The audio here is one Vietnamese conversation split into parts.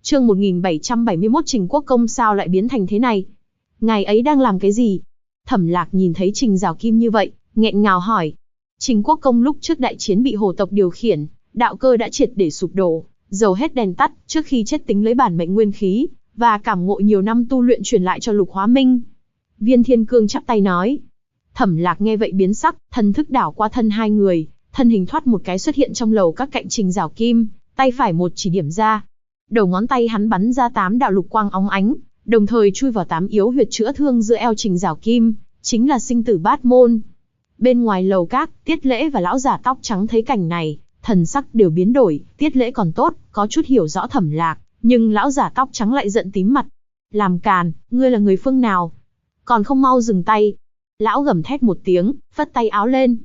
Chương 1771 Trình Quốc Công sao lại biến thành thế này? Ngài ấy đang làm cái gì? Thẩm Lạc nhìn thấy Trình Giảo Kim như vậy, nghẹn ngào hỏi. Trình Quốc Công lúc trước đại chiến bị hồ tộc điều khiển, đạo cơ đã triệt để sụp đổ, dầu hết đèn tắt, trước khi chết tính lấy bản mệnh nguyên khí, và cảm ngộ nhiều năm tu luyện truyền lại cho Lục Hóa Minh. Viên Thiên Cương chắp tay nói. Thẩm Lạc nghe vậy biến sắc, thần thức đảo qua thân hai người, thân hình thoát một cái xuất hiện trong lầu các cạnh Trình Giảo Kim, tay phải một chỉ điểm ra. Đầu ngón tay hắn bắn ra 8 đạo lục quang óng ánh, đồng thời chui vào 8 yếu huyệt chữa thương giữa eo Trình Giảo Kim, chính là sinh tử bát môn. Bên ngoài lầu các, Tiết Lễ và lão giả tóc trắng thấy cảnh này, thần sắc đều biến đổi. Tiết Lễ còn tốt, có chút hiểu rõ Thẩm Lạc, nhưng lão giả tóc trắng lại giận tím mặt. Làm càn, ngươi là người phương nào? Còn không mau dừng tay. Lão gầm thét một tiếng, phất tay áo lên.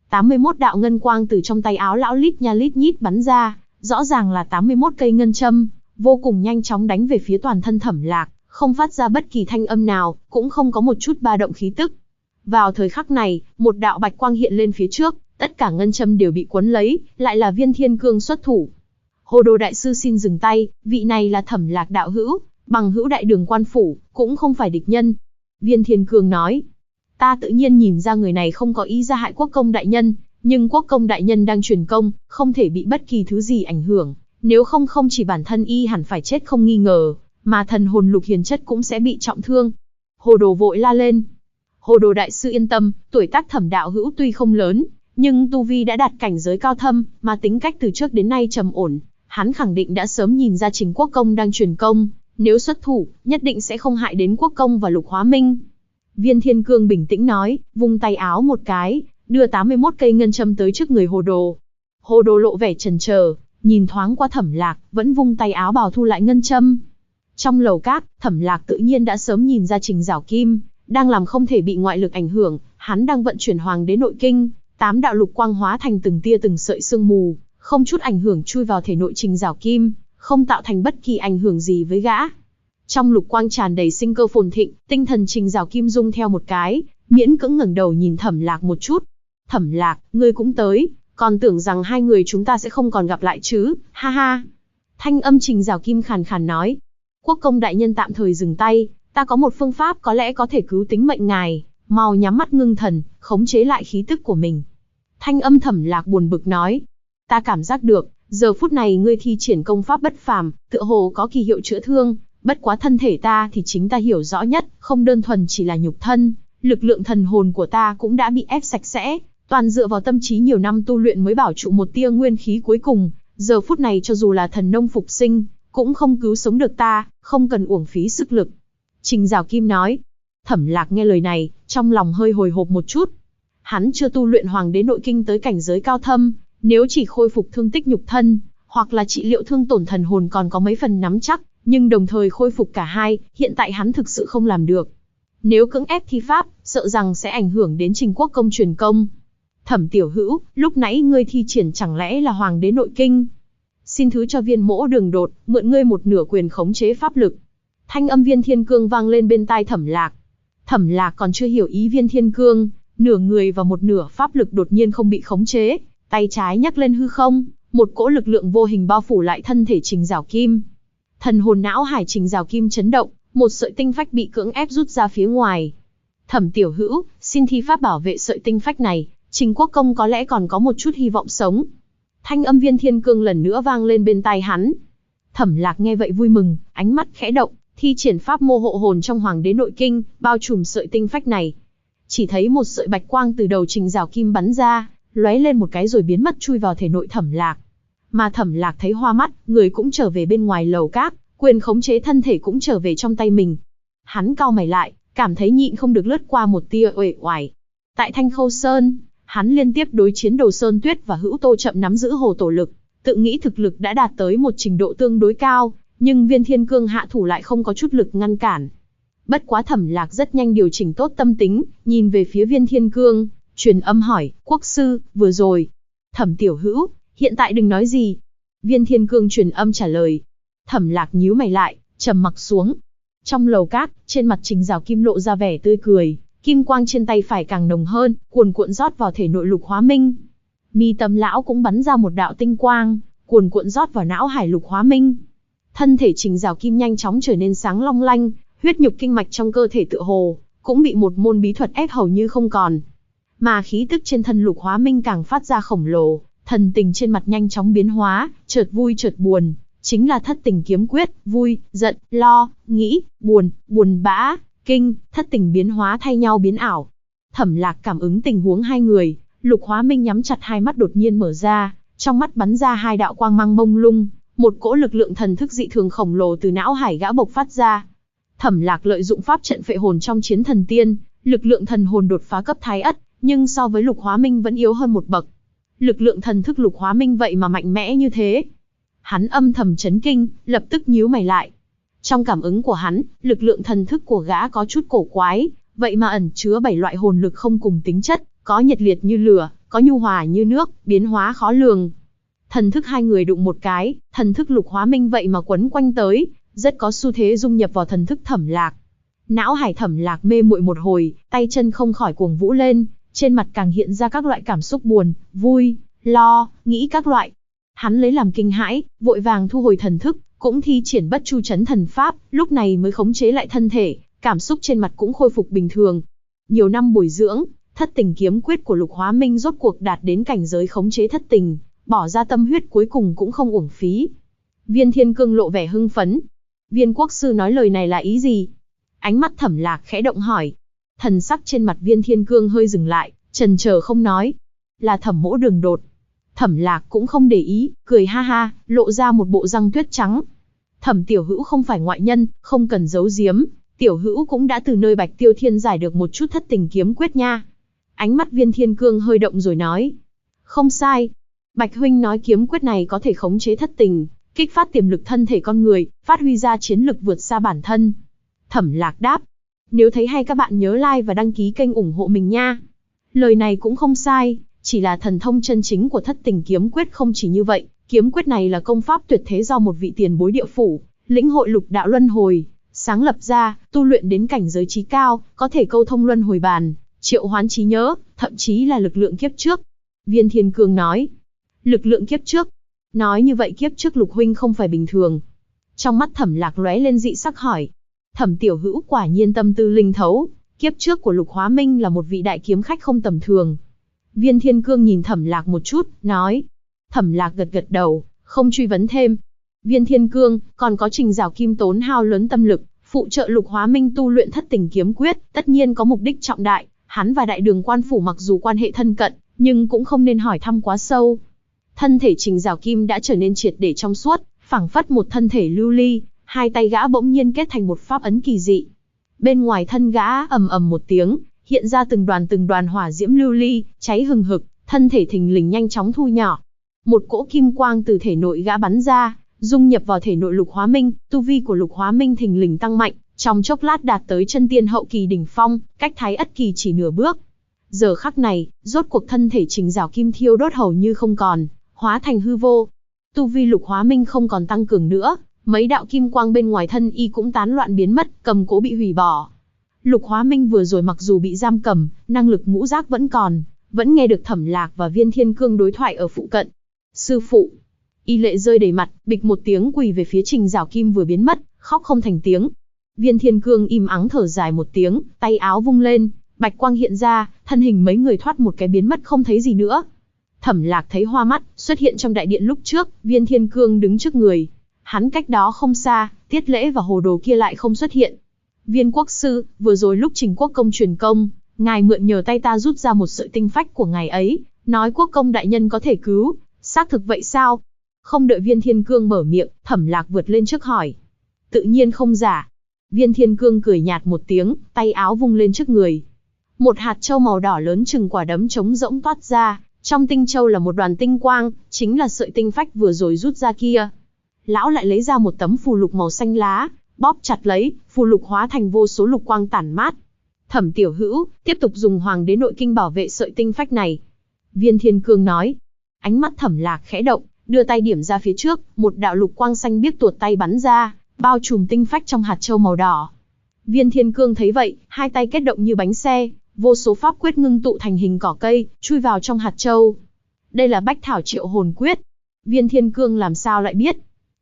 81 đạo ngân quang từ trong tay áo lão lít nha lít nhít bắn ra, rõ ràng là 81 cây ngân châm, vô cùng nhanh chóng đánh về phía toàn thân Thẩm Lạc, không phát ra bất kỳ thanh âm nào, cũng không có một chút ba động khí tức. Vào thời khắc này, một đạo bạch quang hiện lên phía trước, tất cả ngân châm đều bị quấn lấy, lại là Viên Thiên Cương xuất thủ. Hồ Đồ đại sư xin dừng tay, vị này là Thẩm Lạc đạo hữu, bằng hữu Đại Đường quan phủ, cũng không phải địch nhân. Viên Thiên Cương nói. Ta tự nhiên nhìn ra người này không có ý ra hại Quốc công đại nhân, nhưng Quốc công đại nhân đang truyền công, không thể bị bất kỳ thứ gì ảnh hưởng, nếu không không chỉ bản thân y hẳn phải chết không nghi ngờ, mà thần hồn Lục Hiền Chất cũng sẽ bị trọng thương. Hồ Đồ vội la lên. Hồ Đồ đại sư yên tâm, tuổi tác Thẩm đạo hữu tuy không lớn, nhưng tu vi đã đạt cảnh giới cao thâm, mà tính cách từ trước đến nay trầm ổn, hắn khẳng định đã sớm nhìn ra Trình Quốc công đang truyền công, nếu xuất thủ, nhất định sẽ không hại đến Quốc công và Lục Hóa Minh. Viên Thiên Cương bình tĩnh nói, vung tay áo một cái, đưa 81 cây ngân châm tới trước người Hồ Đồ. Hồ Đồ lộ vẻ chần chờ, nhìn thoáng qua Thẩm Lạc, vẫn vung tay áo bảo thu lại ngân châm. Trong lầu các, Thẩm Lạc tự nhiên đã sớm nhìn ra Trình Giảo Kim đang làm không thể bị ngoại lực ảnh hưởng, hắn đang vận chuyển Hoàng Đế Nội Kinh, 8 đạo lục quang hóa thành từng tia từng sợi sương mù, không chút ảnh hưởng chui vào thể nội Trình Giảo Kim, không tạo thành bất kỳ ảnh hưởng gì với gã. Trong lục quang tràn đầy sinh cơ phồn thịnh, tinh thần Trình Giảo Kim rung theo một cái, miễn cưỡng ngẩng đầu nhìn Thẩm Lạc một chút. Thẩm Lạc, ngươi cũng tới, còn tưởng rằng hai người chúng ta sẽ không còn gặp lại chứ, ha ha. Thanh âm Trình Giảo Kim khàn khàn nói. Quốc công đại nhân tạm thời dừng tay, ta có một phương pháp có lẽ có thể cứu tính mệnh ngài, mau nhắm mắt ngưng thần, khống chế lại khí tức của mình. Thanh âm Thẩm Lạc buồn bực nói. Ta cảm giác được, giờ phút này ngươi thi triển công pháp bất phàm, tựa hồ có kỳ hiệu chữa thương, bất quá thân thể ta thì chính ta hiểu rõ nhất, không đơn thuần chỉ là nhục thân, lực lượng thần hồn của ta cũng đã bị ép sạch sẽ, toàn dựa vào tâm trí nhiều năm tu luyện mới bảo trụ một tia nguyên khí cuối cùng, giờ phút này cho dù là thần nông phục sinh, cũng không cứu sống được ta, không cần uổng phí sức lực. Trình Giảo Kim nói. Thẩm Lạc nghe lời này, trong lòng hơi hồi hộp một chút. Hắn chưa tu luyện Hoàng Đế Nội Kinh tới cảnh giới cao thâm, nếu chỉ khôi phục thương tích nhục thân, hoặc là trị liệu thương tổn thần hồn còn có mấy phần nắm chắc, nhưng đồng thời khôi phục cả hai, hiện tại hắn thực sự không làm được. Nếu cưỡng ép thi pháp, sợ rằng sẽ ảnh hưởng đến Trình Quốc công truyền công. Thẩm tiểu hữu, lúc nãy ngươi thi triển chẳng lẽ là Hoàng Đế Nội Kinh? Xin thứ cho viên mỗ đường đột, mượn ngươi một nửa quyền khống chế pháp lực. Thanh âm Viên Thiên Cương vang lên bên tai Thẩm Lạc. Thẩm Lạc còn chưa hiểu ý Viên Thiên Cương, nửa người và một nửa pháp lực đột nhiên không bị khống chế, tay trái nhấc lên hư không, một cỗ lực lượng vô hình bao phủ lại thân thể Trình Giảo Kim. Thần hồn não hải Trình Giảo Kim chấn động, một sợi tinh phách bị cưỡng ép rút ra phía ngoài. Thẩm tiểu hữu, xin thi pháp bảo vệ sợi tinh phách này, Trình Quốc công có lẽ còn có một chút hy vọng sống. Thanh âm Viên Thiên Cương lần nữa vang lên bên tai hắn. Thẩm Lạc nghe vậy vui mừng, ánh mắt khẽ động, thi triển pháp mô hộ hồn trong Hoàng Đế Nội Kinh, bao trùm sợi tinh phách này. Chỉ thấy một sợi bạch quang từ đầu Trình Giảo Kim bắn ra, lóe lên một cái rồi biến mất chui vào thể nội Thẩm Lạc. Mà Thẩm Lạc thấy hoa mắt, người cũng trở về bên ngoài lầu các, quyền khống chế thân thể cũng trở về trong tay mình. Hắn cau mày lại, cảm thấy nhịn không được lướt qua một tia uể oải. Tại Thanh Khâu Sơn, hắn liên tiếp đối chiến Đồ Sơn Tuyết và Hữu Tô Chậm nắm giữ hồ tổ lực, tự nghĩ thực lực đã đạt tới một trình độ tương đối cao, nhưng Viên Thiên Cương hạ thủ lại không có chút lực ngăn cản. Bất quá Thẩm Lạc rất nhanh điều chỉnh tốt tâm tính, nhìn về phía Viên Thiên Cương, truyền âm hỏi, quốc sư, vừa rồi. Thẩm tiểu hữu, hiện tại đừng nói gì. Viên Thiên Cương truyền âm trả lời. Thẩm Lạc nhíu mày lại, trầm mặc xuống. Trong lầu các, trên mặt Trình Giảo Kim lộ ra vẻ tươi cười, kim quang trên tay phải càng nồng hơn, cuồn cuộn rót vào thể nội Lục Hóa Minh. Mi tâm lão cũng bắn ra một đạo tinh quang, cuồn cuộn rót vào não hải Lục Hóa Minh. Thân thể Trình Giảo Kim nhanh chóng trở nên sáng long lanh, huyết nhục kinh mạch trong cơ thể tựa hồ cũng bị một môn bí thuật ép hầu như không còn. Mà khí tức trên thân Lục Hóa Minh càng phát ra khổng lồ, thần tình trên mặt nhanh chóng biến hóa, chợt vui chợt buồn, chính là thất tình kiếm quyết, vui, giận, lo, nghĩ, buồn, buồn bã, kinh, thất tình biến hóa thay nhau biến ảo. Thẩm Lạc cảm ứng tình huống hai người, Lục Hóa Minh nhắm chặt hai mắt đột nhiên mở ra, trong mắt bắn ra hai đạo quang mang mông lung, một cỗ lực lượng thần thức dị thường khổng lồ từ não hải gã bộc phát ra. Thẩm Lạc lợi dụng pháp trận phệ hồn trong Chiến Thần Tiên, lực lượng thần hồn đột phá cấp Thái Ất, nhưng so với Lục Hóa Minh vẫn yếu hơn một bậc. Lực lượng thần thức Lục Hóa Minh vậy mà mạnh mẽ như thế. Hắn âm thầm chấn kinh, lập tức nhíu mày lại. Trong cảm ứng của hắn, lực lượng thần thức của gã có chút cổ quái, vậy mà ẩn chứa 7 loại hồn lực không cùng tính chất, có nhiệt liệt như lửa, có nhu hòa như nước, biến hóa khó lường. Thần thức hai người đụng một cái, thần thức Lục Hóa Minh vậy mà quấn quanh tới, rất có xu thế dung nhập vào thần thức Thẩm Lạc. Não hải Thẩm Lạc mê muội một hồi, tay chân không khỏi cuồng vũ lên, trên mặt càng hiện ra các loại cảm xúc buồn, vui, lo, nghĩ các loại. Hắn lấy làm kinh hãi, vội vàng thu hồi thần thức, cũng thi triển Bất Chu Chấn Thần Pháp, lúc này mới khống chế lại thân thể, cảm xúc trên mặt cũng khôi phục bình thường. Nhiều năm bồi dưỡng, thất tình kiếm quyết của Lục Hóa Minh rốt cuộc đạt đến cảnh giới khống chế thất tình, bỏ ra tâm huyết cuối cùng cũng không uổng phí. Viên Thiên Cương lộ vẻ hưng phấn. Viên quốc sư nói lời này là ý gì? Ánh mắt Thẩm Lạc khẽ động hỏi. Thần sắc trên mặt Viên Thiên Cương hơi dừng lại, chần chờ không nói. Là Thẩm mỗ đường đột. Thẩm Lạc cũng không để ý, cười ha ha, lộ ra một bộ răng tuyết trắng. Thẩm tiểu hữu không phải ngoại nhân, không cần giấu giếm, tiểu hữu cũng đã từ nơi Bạch Tiêu Thiên giải được một chút thất tình kiếm quyết nha. Ánh mắt Viên Thiên Cương hơi động rồi nói. Không sai. Bạch huynh nói kiếm quyết này có thể khống chế thất tình, kích phát tiềm lực thân thể con người, phát huy ra chiến lực vượt xa bản thân. Thẩm Lạc đáp. Nếu thấy hay các bạn nhớ like và đăng ký kênh ủng hộ mình nha. Lời này cũng không sai, chỉ là thần thông chân chính của thất tình kiếm quyết không chỉ như vậy, kiếm quyết này là công pháp tuyệt thế do một vị tiền bối địa phủ, lĩnh hội lục đạo luân hồi, sáng lập ra, tu luyện đến cảnh giới trí cao, có thể câu thông luân hồi bàn, triệu hoán trí nhớ, thậm chí là lực lượng kiếp trước. Viên Thiên Cương nói. Lực lượng kiếp trước. Nói như vậy kiếp trước Lục huynh không phải bình thường. Trong mắt Thẩm Lạc lóe lên dị sắc hỏi. Thẩm tiểu hữu quả nhiên tâm tư linh thấu, kiếp trước của Lục Hóa Minh là một vị đại kiếm khách không tầm thường. Viên Thiên Cương nhìn Thẩm Lạc một chút, nói. Thẩm Lạc gật gật đầu, không truy vấn thêm. Viên Thiên Cương, còn có Trình Giảo Kim tốn hao lớn tâm lực, phụ trợ Lục Hóa Minh tu luyện thất tình kiếm quyết, tất nhiên có mục đích trọng đại. Hắn và Đại Đường quan phủ mặc dù quan hệ thân cận, nhưng cũng không nên hỏi thăm quá sâu. Thân thể Trình Giảo Kim đã trở nên triệt để trong suốt, phảng phất một thân thể lưu ly, hai tay gã bỗng nhiên kết thành một pháp ấn kỳ dị. Bên ngoài thân gã ầm ầm một tiếng, hiện ra từng đoàn hỏa diễm lưu ly, cháy hừng hực, thân thể thình lình nhanh chóng thu nhỏ. Một cỗ kim quang từ thể nội gã bắn ra, dung nhập vào thể nội Lục Hóa Minh, tu vi của Lục Hóa Minh thình lình tăng mạnh, trong chốc lát đạt tới chân tiên hậu kỳ đỉnh phong, cách Thái Ất kỳ chỉ nửa bước. Giờ khắc này, rốt cuộc thân thể Trình Giảo Kim thiêu đốt hầu như không còn, hóa thành hư vô. Tu vi Lục Hóa Minh không còn tăng cường nữa, mấy đạo kim quang bên ngoài thân y cũng tán loạn biến mất, cầm cố bị hủy bỏ. Lục Hóa Minh vừa rồi mặc dù bị giam cầm, năng lực ngũ giác vẫn còn, vẫn nghe được Thẩm Lạc và Viên Thiên Cương đối thoại ở phụ cận. Sư phụ. Y lệ rơi đầy mặt, bịch một tiếng quỳ về phía Trình Giảo Kim vừa biến mất, khóc không thành tiếng. Viên Thiên Cương im ắng thở dài một tiếng, tay áo vung lên, bạch quang hiện ra, thân hình mấy người thoát một cái biến mất không thấy gì nữa. Thẩm Lạc thấy hoa mắt, xuất hiện trong đại điện lúc trước, Viên Thiên Cương đứng trước người. Hắn cách đó không xa, Tiết Lễ và Hồ Đồ kia lại không xuất hiện. Viên quốc sư, vừa rồi lúc Trình quốc công truyền công, ngài mượn nhờ tay ta rút ra một sợi tinh phách của ngài ấy, nói quốc công đại nhân có thể cứu, xác thực vậy sao? Không đợi Viên Thiên Cương mở miệng, Thẩm Lạc vượt lên trước hỏi. Tự nhiên không giả. Viên Thiên Cương cười nhạt một tiếng, tay áo vung lên trước người. Một hạt châu màu đỏ lớn chừng quả đấm trống rỗng toát ra, trong tinh châu là một đoàn tinh quang, chính là sợi tinh phách vừa rồi rút ra kia. Lão lại lấy ra một tấm phù lục màu xanh lá, bóp chặt lấy, phù lục hóa thành vô số lục quang tản mát. Thẩm tiểu hữu, tiếp tục dùng Hoàng đế nội kinh bảo vệ sợi tinh phách này. Viên Thiên Cương nói. Ánh mắt Thẩm Lạc khẽ động, đưa tay điểm ra phía trước, một đạo lục quang xanh biếc tuột tay bắn ra, bao trùm tinh phách trong hạt châu màu đỏ. Viên Thiên Cương thấy vậy, hai tay kết động như bánh xe, vô số pháp quyết ngưng tụ thành hình cỏ cây, chui vào trong hạt châu. Đây là Bách Thảo Triệu Hồn Quyết. Viên Thiên Cương làm sao lại biết?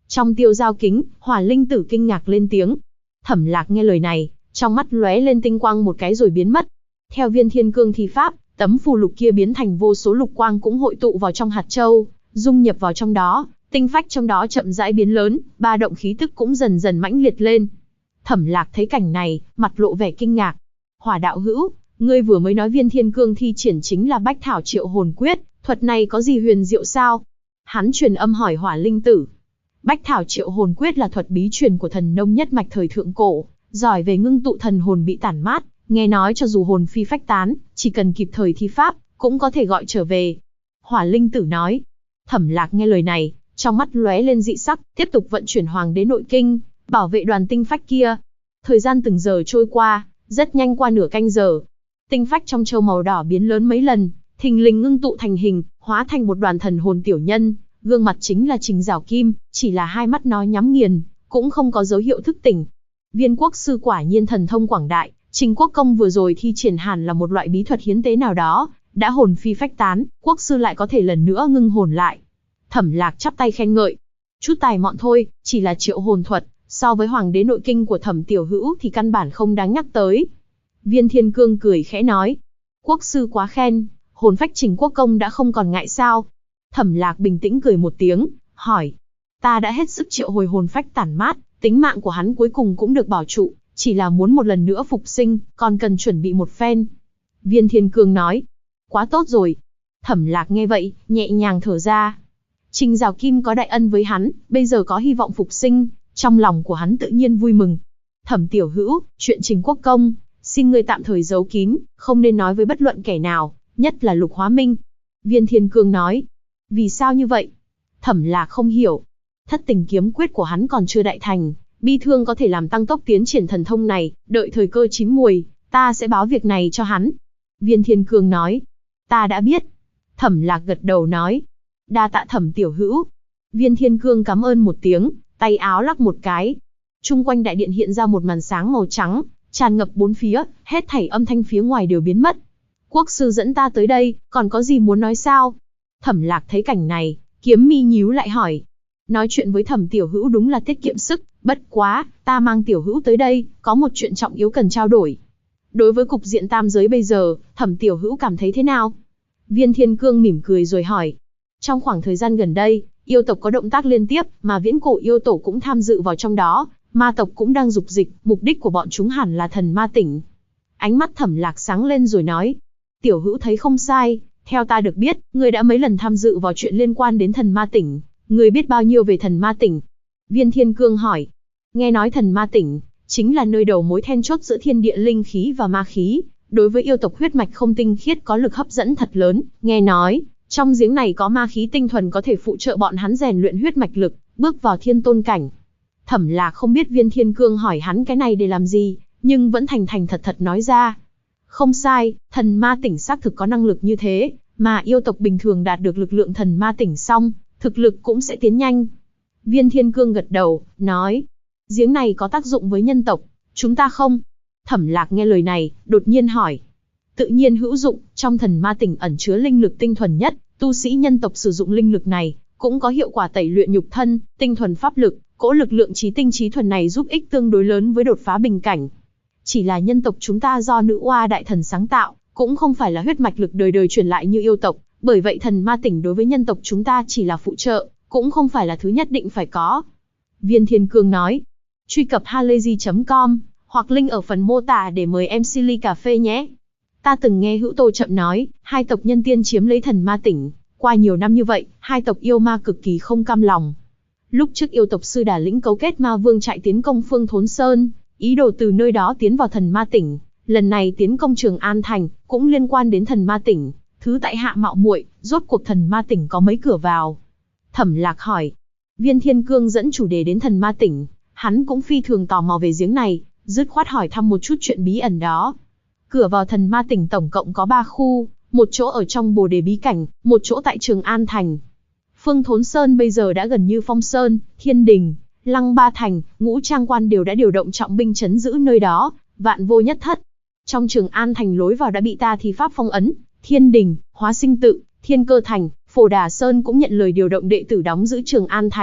Trong tiêu giao kính, Hỏa Linh Tử kinh ngạc lên tiếng. Thẩm Lạc nghe lời này, trong mắt lóe lên tinh quang một cái rồi biến mất. Theo Viên Thiên Cương thi pháp, tấm phù lục kia biến thành vô số lục quang cũng hội tụ vào trong hạt châu, dung nhập vào trong đó, tinh phách trong đó chậm rãi biến lớn, ba động khí tức cũng dần dần mãnh liệt lên. Thẩm Lạc thấy cảnh này, mặt lộ vẻ kinh ngạc. Hỏa đạo hữu, ngươi vừa mới nói Viên Thiên Cương thi triển chính là Bách Thảo Triệu Hồn Quyết, thuật này có gì huyền diệu sao? Hắn truyền âm hỏi Hỏa Linh Tử. Bách Thảo Triệu Hồn Quyết là thuật bí truyền của thần nông nhất mạch thời thượng cổ, giỏi về ngưng tụ thần hồn bị tản mát, nghe nói cho dù hồn phi phách tán, chỉ cần kịp thời thi pháp, cũng có thể gọi trở về. Hỏa Linh Tử nói. Thẩm Lạc nghe lời này, trong mắt lóe lên dị sắc, tiếp tục vận chuyển Hoàng Đế Nội Kinh, bảo vệ đoàn tinh phách kia. Thời gian từng giờ trôi qua, rất nhanh qua nửa canh giờ. Tinh phách trong châu màu đỏ biến lớn mấy lần, thình lình ngưng tụ thành hình, hóa thành một đoàn thần hồn tiểu nhân, gương mặt chính là Trình Giảo Kim, chỉ là hai mắt nó nhắm nghiền, cũng không có dấu hiệu thức tỉnh. Viên quốc sư quả nhiên thần thông quảng đại, Trình Quốc Công vừa rồi thi triển hẳn là một loại bí thuật hiến tế nào đó, đã hồn phi phách tán, quốc sư lại có thể lần nữa ngưng hồn lại. Thẩm Lạc chắp tay khen ngợi. Chút tài mọn thôi, chỉ là triệu hồn thuật, so với Hoàng Đế Nội Kinh của Thẩm tiểu hữu thì căn bản không đáng nhắc tới. Viên Thiên Cương cười khẽ nói. Quốc sư quá khen, hồn phách Trình Quốc Công đã không còn ngại sao? Thẩm Lạc bình tĩnh cười một tiếng, hỏi. Ta đã hết sức triệu hồi hồn phách tản mát, tính mạng của hắn cuối cùng cũng được bảo trụ, chỉ là muốn một lần nữa phục sinh, còn cần chuẩn bị một phen. Viên Thiên Cương nói. Quá tốt rồi. Thẩm Lạc nghe vậy, nhẹ nhàng thở ra. Trình Giảo Kim có đại ân với hắn, bây giờ có hy vọng phục sinh, trong lòng của hắn tự nhiên vui mừng. Thẩm tiểu hữu, chuyện Trình Quốc Công, xin ngươi tạm thời giấu kín, không nên nói với bất luận kẻ nào, nhất là Lục Hóa Minh. Viên Thiên Cương nói. Vì sao như vậy? Thẩm Lạc không hiểu. Thất tình kiếm quyết của hắn còn chưa đại thành, bi thương có thể làm tăng tốc tiến triển thần thông này, đợi thời cơ chín muồi, ta sẽ báo việc này cho hắn. Viên Thiên Cương nói. Ta đã biết. Thẩm Lạc gật đầu nói. Đa tạ Thẩm tiểu hữu. Viên Thiên Cương cảm ơn một tiếng, tay áo lắc một cái. Trung quanh đại điện hiện ra một màn sáng màu trắng, tràn ngập bốn phía, hết thảy âm thanh phía ngoài đều biến mất. Quốc sư dẫn ta tới đây, còn có gì muốn nói sao? Thẩm Lạc thấy cảnh này, kiếm mi nhíu lại hỏi. Nói chuyện với Thẩm tiểu hữu đúng là tiết kiệm sức, bất quá, ta mang tiểu hữu tới đây, có một chuyện trọng yếu cần trao đổi. Đối với cục diện tam giới bây giờ, Thẩm tiểu hữu cảm thấy thế nào? Viên Thiên Cương mỉm cười rồi hỏi. Trong khoảng thời gian gần đây, yêu tộc có động tác liên tiếp, mà viễn cổ yêu tổ cũng tham dự vào trong đó, ma tộc cũng đang dục dịch, mục đích của bọn chúng hẳn là thần ma tỉnh. Ánh mắt Thẩm Lạc sáng lên rồi nói. Tiểu hữu thấy không sai, theo ta được biết, ngươi đã mấy lần tham dự vào chuyện liên quan đến thần ma tỉnh, ngươi biết bao nhiêu về thần ma tỉnh? Viên Thiên Cương hỏi. Nghe nói thần ma tỉnh, chính là nơi đầu mối then chốt giữa thiên địa linh khí và ma khí, đối với yêu tộc huyết mạch không tinh khiết có lực hấp dẫn thật lớn, nghe nói, trong giếng này có ma khí tinh thuần có thể phụ trợ bọn hắn rèn luyện huyết mạch lực, bước vào thiên tôn cảnh. Thẩm Lạc không biết Viên Thiên Cương hỏi hắn cái này để làm gì, nhưng vẫn thành thành thật thật nói ra. Không sai, thần ma tỉnh xác thực có năng lực như thế, mà yêu tộc bình thường đạt được lực lượng thần ma tỉnh xong, thực lực cũng sẽ tiến nhanh. Viên Thiên Cương gật đầu, nói, giếng này có tác dụng với nhân tộc, chúng ta không? Thẩm Lạc nghe lời này, đột nhiên hỏi. Tự nhiên hữu dụng, trong thần ma tỉnh ẩn chứa linh lực tinh thuần nhất, tu sĩ nhân tộc sử dụng linh lực này, cũng có hiệu quả tẩy luyện nhục thân, tinh thuần pháp lực, cỗ lực lượng trí tinh trí thuần này giúp ích tương đối lớn với đột phá bình cảnh. Chỉ là nhân tộc chúng ta do nữ oa đại thần sáng tạo, cũng không phải là huyết mạch lực đời đời truyền lại như yêu tộc, bởi vậy thần ma tỉnh đối với nhân tộc chúng ta chỉ là phụ trợ, cũng không phải là thứ nhất định phải có. Viên Thiên Cương nói, truy cập halayzi.com, hoặc link ở phần mô tả để mời em ly cà phê nhé. Ta từng nghe Hữu Tô Chậm nói, hai tộc nhân tiên chiếm lấy thần ma tỉnh, qua nhiều năm như vậy, hai tộc yêu ma cực kỳ không cam lòng. Lúc trước yêu tộc sư Đà Lĩnh cấu kết ma vương chạy tiến công Phương Thốn Sơn, ý đồ từ nơi đó tiến vào thần ma tỉnh, lần này tiến công Trường An Thành, cũng liên quan đến thần ma tỉnh, thứ tại hạ mạo muội, rốt cuộc thần ma tỉnh có mấy cửa vào? Thẩm Lạc hỏi. Viên Thiên Cương dẫn chủ đề đến thần ma tỉnh, hắn cũng phi thường tò mò về giếng này, dứt khoát hỏi thăm một chút chuyện bí ẩn đó. Cửa vào thần ma tỉnh tổng cộng có 3 khu, một chỗ ở trong Bồ Đề bí cảnh, một chỗ tại Trường An Thành. Phương Thốn Sơn bây giờ đã gần như Phong Sơn, Thiên Đình, Lăng Ba Thành, Ngũ Trang Quan đều đã điều động trọng binh trấn giữ nơi đó, vạn vô nhất thất. Trong Trường An Thành lối vào đã bị ta thi pháp phong ấn, Thiên Đình, Hóa Sinh Tự, Thiên Cơ Thành, Phổ Đà Sơn cũng nhận lời điều động đệ tử đóng giữ Trường An Thành,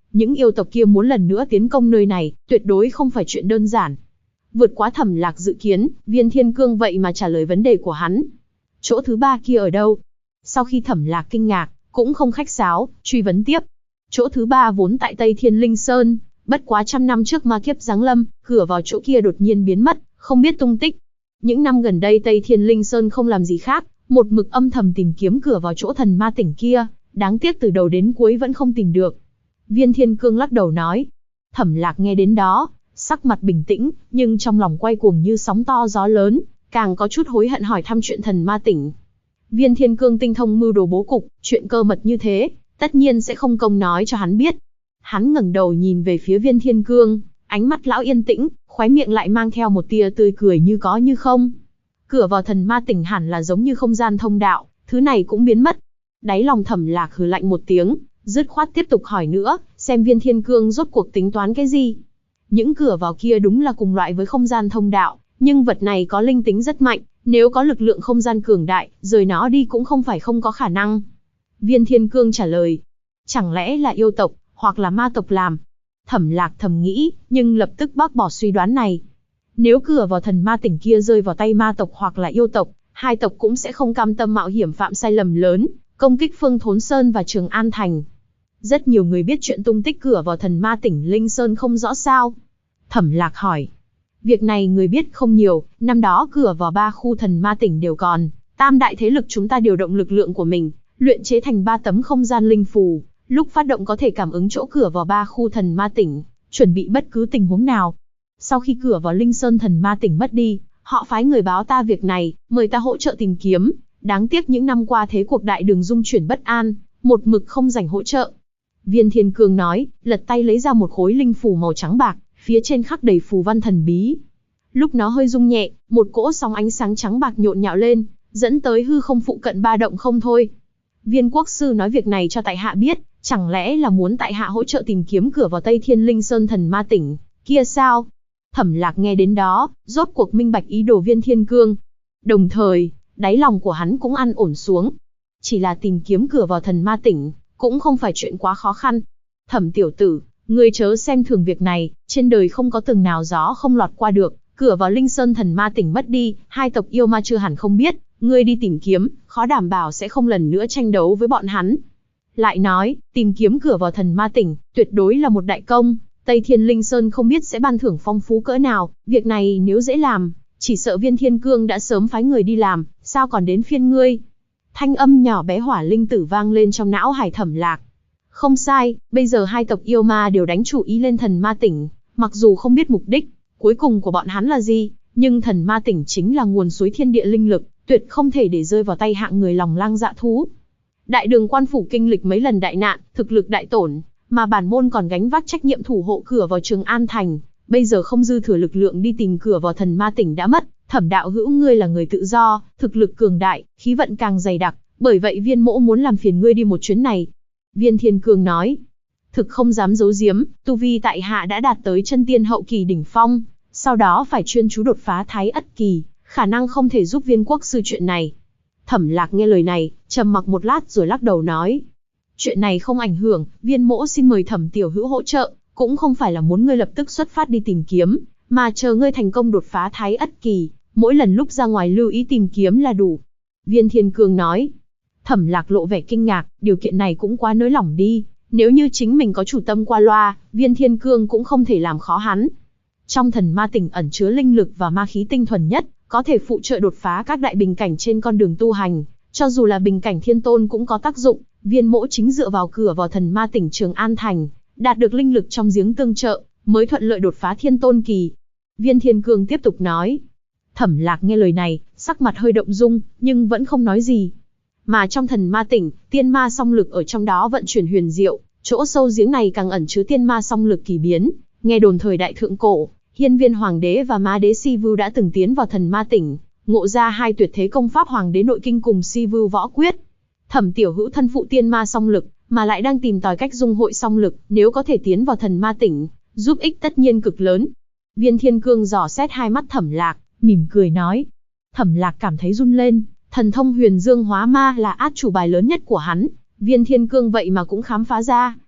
Những yêu tộc kia muốn lần nữa tiến công nơi này, tuyệt đối không phải chuyện đơn giản. Vượt quá Thẩm Lạc dự kiến, Viên Thiên Cương vậy mà trả lời vấn đề của hắn. Chỗ thứ ba kia ở đâu? Sau khi Thẩm Lạc kinh ngạc, cũng không khách sáo, truy vấn tiếp. Chỗ thứ ba vốn tại Tây Thiên Linh Sơn, bất quá 100 năm trước ma kiếp giáng lâm, cửa vào chỗ kia đột nhiên biến mất, không biết tung tích. Những năm gần đây Tây Thiên Linh Sơn không làm gì khác, một mực âm thầm tìm kiếm cửa vào chỗ thần ma tỉnh kia, đáng tiếc từ đầu đến cuối vẫn không tìm được. Viên Thiên Cương lắc đầu nói. Thẩm Lạc nghe đến đó, sắc mặt bình tĩnh, nhưng trong lòng quay cuồng như sóng to gió lớn, càng có chút hối hận hỏi thăm chuyện thần ma tỉnh. Viên Thiên Cương tinh thông mưu đồ bố cục, chuyện cơ mật như thế, tất nhiên sẽ không công nói cho hắn biết. Hắn ngẩng đầu nhìn về phía Viên Thiên Cương, ánh mắt lão yên tĩnh, khóe miệng lại mang theo một tia tươi cười như có như không. Cửa vào thần ma tỉnh hẳn là giống như không gian thông đạo, thứ này cũng biến mất. Đáy lòng Thẩm Lạc hừ lạnh một tiếng, dứt khoát tiếp tục hỏi nữa, xem Viên Thiên Cương rốt cuộc tính toán cái gì. Những cửa vào kia đúng là cùng loại với không gian thông đạo, nhưng vật này có linh tính rất mạnh, nếu có lực lượng không gian cường đại, rời nó đi cũng không phải không có khả năng. Viên Thiên Cương trả lời, chẳng lẽ là yêu tộc, hoặc là ma tộc làm? Thẩm Lạc thầm nghĩ, nhưng lập tức bác bỏ suy đoán này. Nếu cửa vào thần ma tỉnh kia rơi vào tay ma tộc hoặc là yêu tộc, hai tộc cũng sẽ không cam tâm mạo hiểm phạm sai lầm lớn, công kích Phương Thốn Sơn và Trường An Thành. Rất nhiều người biết chuyện tung tích cửa vào thần ma tỉnh Linh Sơn không rõ sao? Thẩm Lạc hỏi. Việc này người biết không nhiều, năm đó cửa vào 3 khu thần ma tỉnh đều còn, tam đại thế lực chúng ta điều động lực lượng của mình, luyện chế thành 3 tấm không gian linh phù, lúc phát động có thể cảm ứng chỗ cửa vào 3 khu thần ma tỉnh, chuẩn bị bất cứ tình huống nào. Sau khi cửa vào Linh Sơn thần ma tỉnh mất đi, họ phái người báo ta việc này, mời ta hỗ trợ tìm kiếm. Đáng tiếc những năm qua thế cuộc đại đường dung chuyển bất an, một mực không rảnh hỗ trợ. Viên Thiên Cương nói, lật tay lấy ra một khối linh phù màu trắng bạc, phía trên khắc đầy phù văn thần bí. Lúc nó hơi rung nhẹ, một cỗ sóng ánh sáng trắng bạc nhộn nhạo lên, dẫn tới hư không phụ cận ba động không thôi. Viên quốc sư nói việc này cho tại hạ biết, chẳng lẽ là muốn tại hạ hỗ trợ tìm kiếm cửa vào Tây Thiên Linh Sơn thần ma tỉnh kia sao? Thẩm Lạc nghe đến đó, rốt cuộc minh bạch ý đồ Viên Thiên Cương. Đồng thời, đáy lòng của hắn cũng an ổn xuống. Chỉ là tìm kiếm cửa vào thần ma tỉnh, cũng không phải chuyện quá khó khăn. Thẩm tiểu tử, ngươi chớ xem thường việc này, trên đời không có tường nào gió không lọt qua được, cửa vào Linh Sơn thần ma tỉnh mất đi, hai tộc yêu ma chưa hẳn không biết, ngươi đi tìm kiếm, khó đảm bảo sẽ không lần nữa tranh đấu với bọn hắn. Lại nói, tìm kiếm cửa vào thần ma tỉnh, tuyệt đối là một đại công, Tây Thiên Linh Sơn không biết sẽ ban thưởng phong phú cỡ nào, việc này nếu dễ làm, chỉ sợ Viên Thiên Cương đã sớm phái người đi làm, sao còn đến phiên ngươi? Thanh âm nhỏ bé hỏa linh tử vang lên trong não Hải Thẩm Lạc. Không sai, bây giờ hai tộc yêu ma đều đánh chủ ý lên thần ma tỉnh, mặc dù không biết mục đích cuối cùng của bọn hắn là gì, nhưng thần ma tỉnh chính là nguồn suối thiên địa linh lực, tuyệt không thể để rơi vào tay hạng người lòng lang dạ thú. Đại đường quan phủ kinh lịch mấy lần đại nạn, thực lực đại tổn, mà bản môn còn gánh vác trách nhiệm thủ hộ cửa vào Trường An Thành, bây giờ không dư thừa lực lượng đi tìm cửa vào thần ma tỉnh đã mất. Thẩm đạo hữu ngươi là người tự do, thực lực cường đại, khí vận càng dày đặc, bởi vậy Viên mỗ muốn làm phiền ngươi đi một chuyến này. Viên Thiên Cương nói, thực không dám giấu giếm, tu vi tại hạ đã đạt tới chân tiên hậu kỳ đỉnh phong, sau đó phải chuyên chú đột phá thái ất kỳ, khả năng không thể giúp Viên quốc sư chuyện này. Thẩm Lạc nghe lời này, trầm mặc một lát rồi lắc đầu nói, chuyện này không ảnh hưởng, Viên mỗ xin mời Thẩm tiểu hữu hỗ trợ, cũng không phải là muốn ngươi lập tức xuất phát đi tìm kiếm, mà chờ ngươi thành công đột phá thái ất kỳ, mỗi lần lúc ra ngoài lưu ý tìm kiếm là đủ. Viên Thiên Cương nói. Thẩm Lạc lộ vẻ kinh ngạc, điều kiện này cũng quá nới lỏng đi, nếu như chính mình có chủ tâm qua loa, Viên Thiên Cương cũng không thể làm khó hắn. Trong thần ma tỉnh ẩn chứa linh lực và ma khí tinh thuần nhất, có thể phụ trợ đột phá các đại bình cảnh trên con đường tu hành, cho dù là bình cảnh thiên tôn cũng có tác dụng. Viên mỗ chính dựa vào cửa vào thần ma tỉnh Trường An Thành, đạt được linh lực trong giếng tương trợ, mới thuận lợi đột phá thiên tôn kỳ. Viên Thiên Cương tiếp tục nói. Thẩm Lạc nghe lời này, sắc mặt hơi động dung, nhưng vẫn không nói gì. Mà trong thần ma tỉnh, tiên ma song lực ở trong đó vận chuyển huyền diệu, chỗ sâu giếng này càng ẩn chứa tiên ma song lực kỳ biến. Nghe đồn thời đại thượng cổ, Hiên Viên Hoàng đế và Ma đế Si Vưu đã từng tiến vào thần ma tỉnh, ngộ ra hai tuyệt thế công pháp Hoàng đế nội kinh cùng Si Vưu võ quyết. Thẩm tiểu hữu thân phụ tiên ma song lực, mà lại đang tìm tòi cách dung hội song lực, nếu có thể tiến vào thần ma tỉnh, giúp ích tất nhiên cực lớn. Viên Thiên Cương dò xét hai mắt Thẩm Lạc, mỉm cười nói. Thẩm Lạc cảm thấy run lên, thần thông huyền dương hóa ma là át chủ bài lớn nhất của hắn, Viên Thiên Cương vậy mà cũng khám phá ra.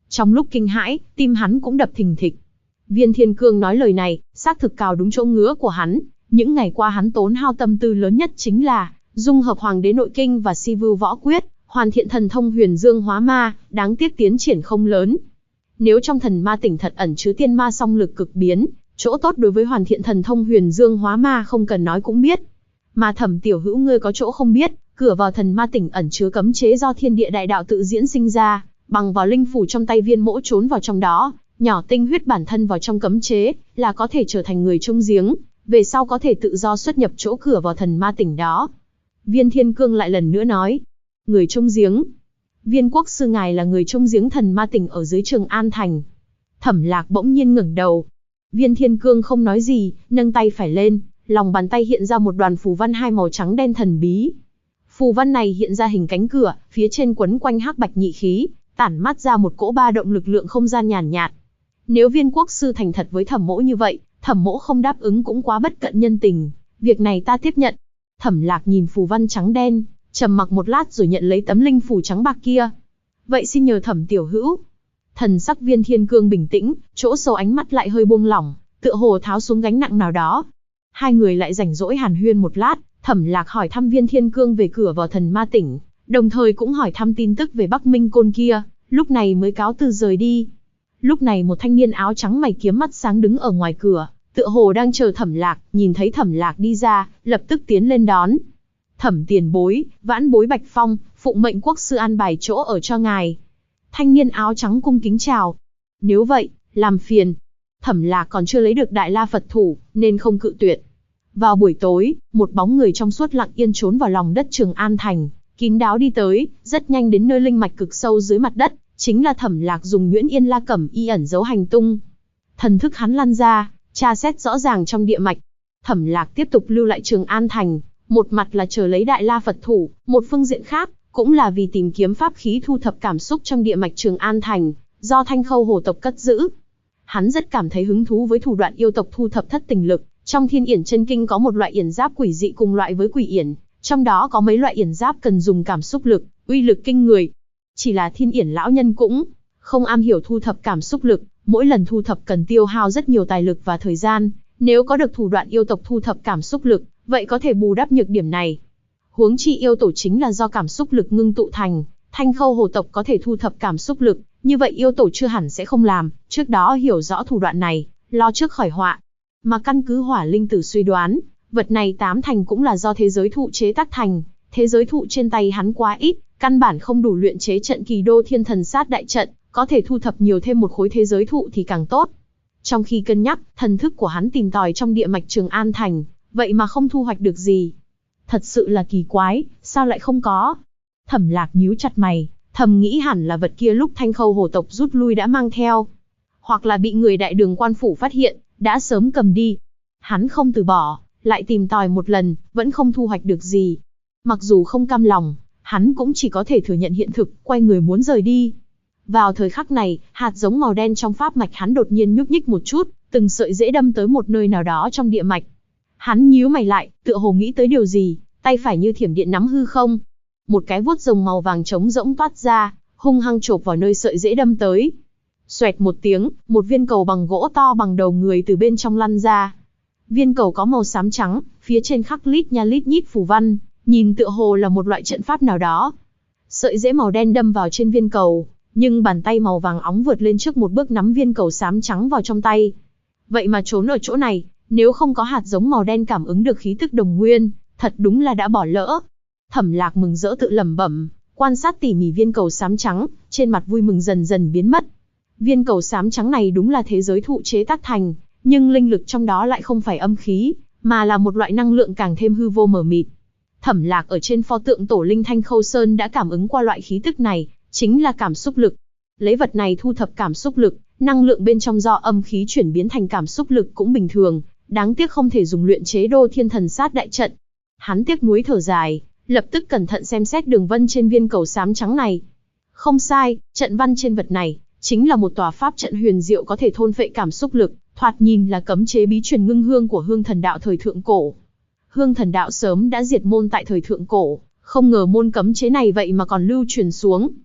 Trong lúc kinh hãi, tim hắn cũng đập thình thịch. Viên Thiên Cương nói lời này, xác thực cào đúng chỗ ngứa của hắn. Những ngày qua hắn tốn hao tâm tư lớn nhất chính là dung hợp Hoàng đế nội kinh và Si Vưu võ quyết, hoàn thiện thần thông Huyền Dương hóa ma, đáng tiếc tiến triển không lớn. Nếu trong thần ma tỉnh thật ẩn chứa tiên ma song lực cực biến, chỗ tốt đối với hoàn thiện thần thông Huyền Dương hóa ma không cần nói cũng biết. Mà Thẩm tiểu hữu ngươi có chỗ không biết, cửa vào thần ma tỉnh ẩn chứa cấm chế do thiên địa đại đạo tự diễn sinh ra, bằng vào linh phủ trong tay Viên Mỗ trốn vào trong đó, nhỏ tinh huyết bản thân vào trong cấm chế, là có thể trở thành người trông giếng, về sau có thể tự do xuất nhập chỗ cửa vào thần ma tỉnh đó. Viên Thiên Cương lại lần nữa nói, người trông giếng. Viên quốc sư ngài là người trông giếng thần ma tỉnh ở dưới Trường An Thành. Thẩm Lạc bỗng nhiên ngẩng đầu. Viên Thiên Cương không nói gì, nâng tay phải lên, lòng bàn tay hiện ra một đoàn phù văn hai màu trắng đen thần bí. Phù văn này hiện ra hình cánh cửa, phía trên quấn quanh hắc bạch nhị khí, tản mát ra một cỗ ba động lực lượng không gian nhàn nhạt. Nếu Viên quốc sư thành thật với Thẩm mỗ như vậy, Thẩm mỗ không đáp ứng cũng quá bất cận nhân tình, việc này ta tiếp nhận. Thẩm Lạc nhìn phù văn trắng đen, trầm mặc một lát rồi nhận lấy tấm linh phù trắng bạc kia. Vậy xin nhờ Thẩm tiểu hữu. Thần sắc Viên Thiên Cương bình tĩnh, chỗ sâu ánh mắt lại hơi buông lỏng, tựa hồ tháo xuống gánh nặng nào đó. Hai người lại rảnh rỗi hàn huyên một lát, Thẩm Lạc hỏi thăm Viên Thiên Cương về cửa vào thần ma tỉnh, đồng thời cũng hỏi thăm tin tức về Bắc Minh Côn kia, lúc này mới cáo từ rời đi. Lúc này một thanh niên áo trắng mày kiếm mắt sáng đứng ở ngoài cửa, tựa hồ đang chờ Thẩm Lạc, nhìn thấy Thẩm Lạc đi ra, lập tức tiến lên đón. Thẩm tiền bối, vãn bối Bạch Phong, phụng mệnh quốc sư an bài chỗ ở cho ngài. Thanh niên áo trắng cung kính chào. Nếu vậy, làm phiền. Thẩm Lạc còn chưa lấy được Đại La Phật thủ, nên không cự tuyệt. Vào buổi tối, một bóng người trong suốt lặng yên trốn vào lòng đất Trường An Thành, kín đáo đi tới, rất nhanh đến nơi linh mạch cực sâu dưới mặt đất, chính là Thẩm Lạc dùng Nhuyễn Yên La Cẩm y ẩn giấu hành tung. Thần thức hắn lăn ra, tra xét rõ ràng trong địa mạch. Thẩm Lạc tiếp tục lưu lại Trường An Thành, một mặt là chờ lấy Đại La Phật thủ, một phương diện khác cũng là vì tìm kiếm pháp khí thu thập cảm xúc trong địa mạch Trường An Thành, do Thanh Khâu Hổ tộc cất giữ. Hắn rất cảm thấy hứng thú với thủ đoạn yêu tộc thu thập thất tình lực. Trong Thiên Yển Chân Kinh có một loại yển giáp quỷ dị cùng loại với quỷ yển, trong đó có mấy loại yển giáp cần dùng cảm xúc lực, uy lực kinh người. Chỉ là Thiên Yển lão nhân cũng không am hiểu thu thập cảm xúc lực, mỗi lần thu thập cần tiêu hao rất nhiều tài lực và thời gian, nếu có được thủ đoạn yêu tộc thu thập cảm xúc lực, vậy có thể bù đắp nhược điểm này. Huống chi yêu tổ chính là do cảm xúc lực ngưng tụ thành, Thanh Khâu Hổ tộc có thể thu thập cảm xúc lực, như vậy yêu tổ chưa hẳn sẽ không làm, trước đó hiểu rõ thủ đoạn này, lo trước khỏi họa. Mà căn cứ Hỏa Linh Tử suy đoán, vật này tám thành cũng là do thế giới thụ chế tác thành, thế giới thụ trên tay hắn quá ít, căn bản không đủ luyện chế trận Kỳ Đô Thiên Thần Sát đại trận, có thể thu thập nhiều thêm một khối thế giới thụ thì càng tốt. Trong khi cân nhắc, thần thức của hắn tìm tòi trong địa mạch Trường An Thành, vậy mà không thu hoạch được gì. Thật sự là kỳ quái, sao lại không có? Thẩm Lạc nhíu chặt mày, thầm nghĩ hẳn là vật kia lúc Thanh Khâu Hổ tộc rút lui đã mang theo, hoặc là bị người Đại Đường quan phủ phát hiện, đã sớm cầm đi. Hắn không từ bỏ, lại tìm tòi một lần, vẫn không thu hoạch được gì. Mặc dù không cam lòng, hắn cũng chỉ có thể thừa nhận hiện thực, quay người muốn rời đi. Vào thời khắc này, hạt giống màu đen trong pháp mạch hắn đột nhiên nhúc nhích một chút, từng sợi rễ đâm tới một nơi nào đó trong địa mạch. Hắn nhíu mày lại, tựa hồ nghĩ tới điều gì, tay phải như thiểm điện nắm hư không. Một cái vuốt rồng màu vàng trống rỗng toát ra, hung hăng chộp vào nơi sợi rễ đâm tới. Xoẹt một tiếng, một viên cầu bằng gỗ to bằng đầu người từ bên trong lăn ra. Viên cầu có màu xám trắng, phía trên khắc lít nha lít nhít phù văn, nhìn tựa hồ là một loại trận pháp nào đó. Sợi rễ màu đen đâm vào trên viên cầu, nhưng bàn tay màu vàng óng vượt lên trước một bước nắm viên cầu xám trắng vào trong tay. Vậy mà trốn ở chỗ này, nếu không có hạt giống màu đen cảm ứng được khí tức đồng nguyên, thật đúng là đã bỏ lỡ. Thẩm Lạc mừng rỡ tự lẩm bẩm, quan sát tỉ mỉ viên cầu xám trắng, trên mặt vui mừng dần dần biến mất. Viên cầu xám trắng này đúng là thế giới thụ chế tác thành, nhưng linh lực trong đó lại không phải âm khí, mà là một loại năng lượng càng thêm hư vô mờ mịt. Thẩm Lạc ở trên pho tượng tổ linh Thanh Khâu Sơn đã cảm ứng qua loại khí tức này, chính là cảm xúc lực. Lấy vật này thu thập cảm xúc lực, năng lượng bên trong do âm khí chuyển biến thành cảm xúc lực cũng bình thường, đáng tiếc không thể dùng luyện chế Đô Thiên Thần Sát đại trận. Hắn tiếc nuối thở dài, lập tức cẩn thận xem xét đường vân trên viên cầu xám trắng này. Không sai, trận văn trên vật này chính là một tòa pháp trận huyền diệu có thể thôn phệ cảm xúc lực, thoạt nhìn là cấm chế bí truyền ngưng hương của Hương Thần Đạo thời thượng cổ. Hương Thần Đạo sớm đã diệt môn tại thời thượng cổ, không ngờ môn cấm chế này vậy mà còn lưu truyền xuống.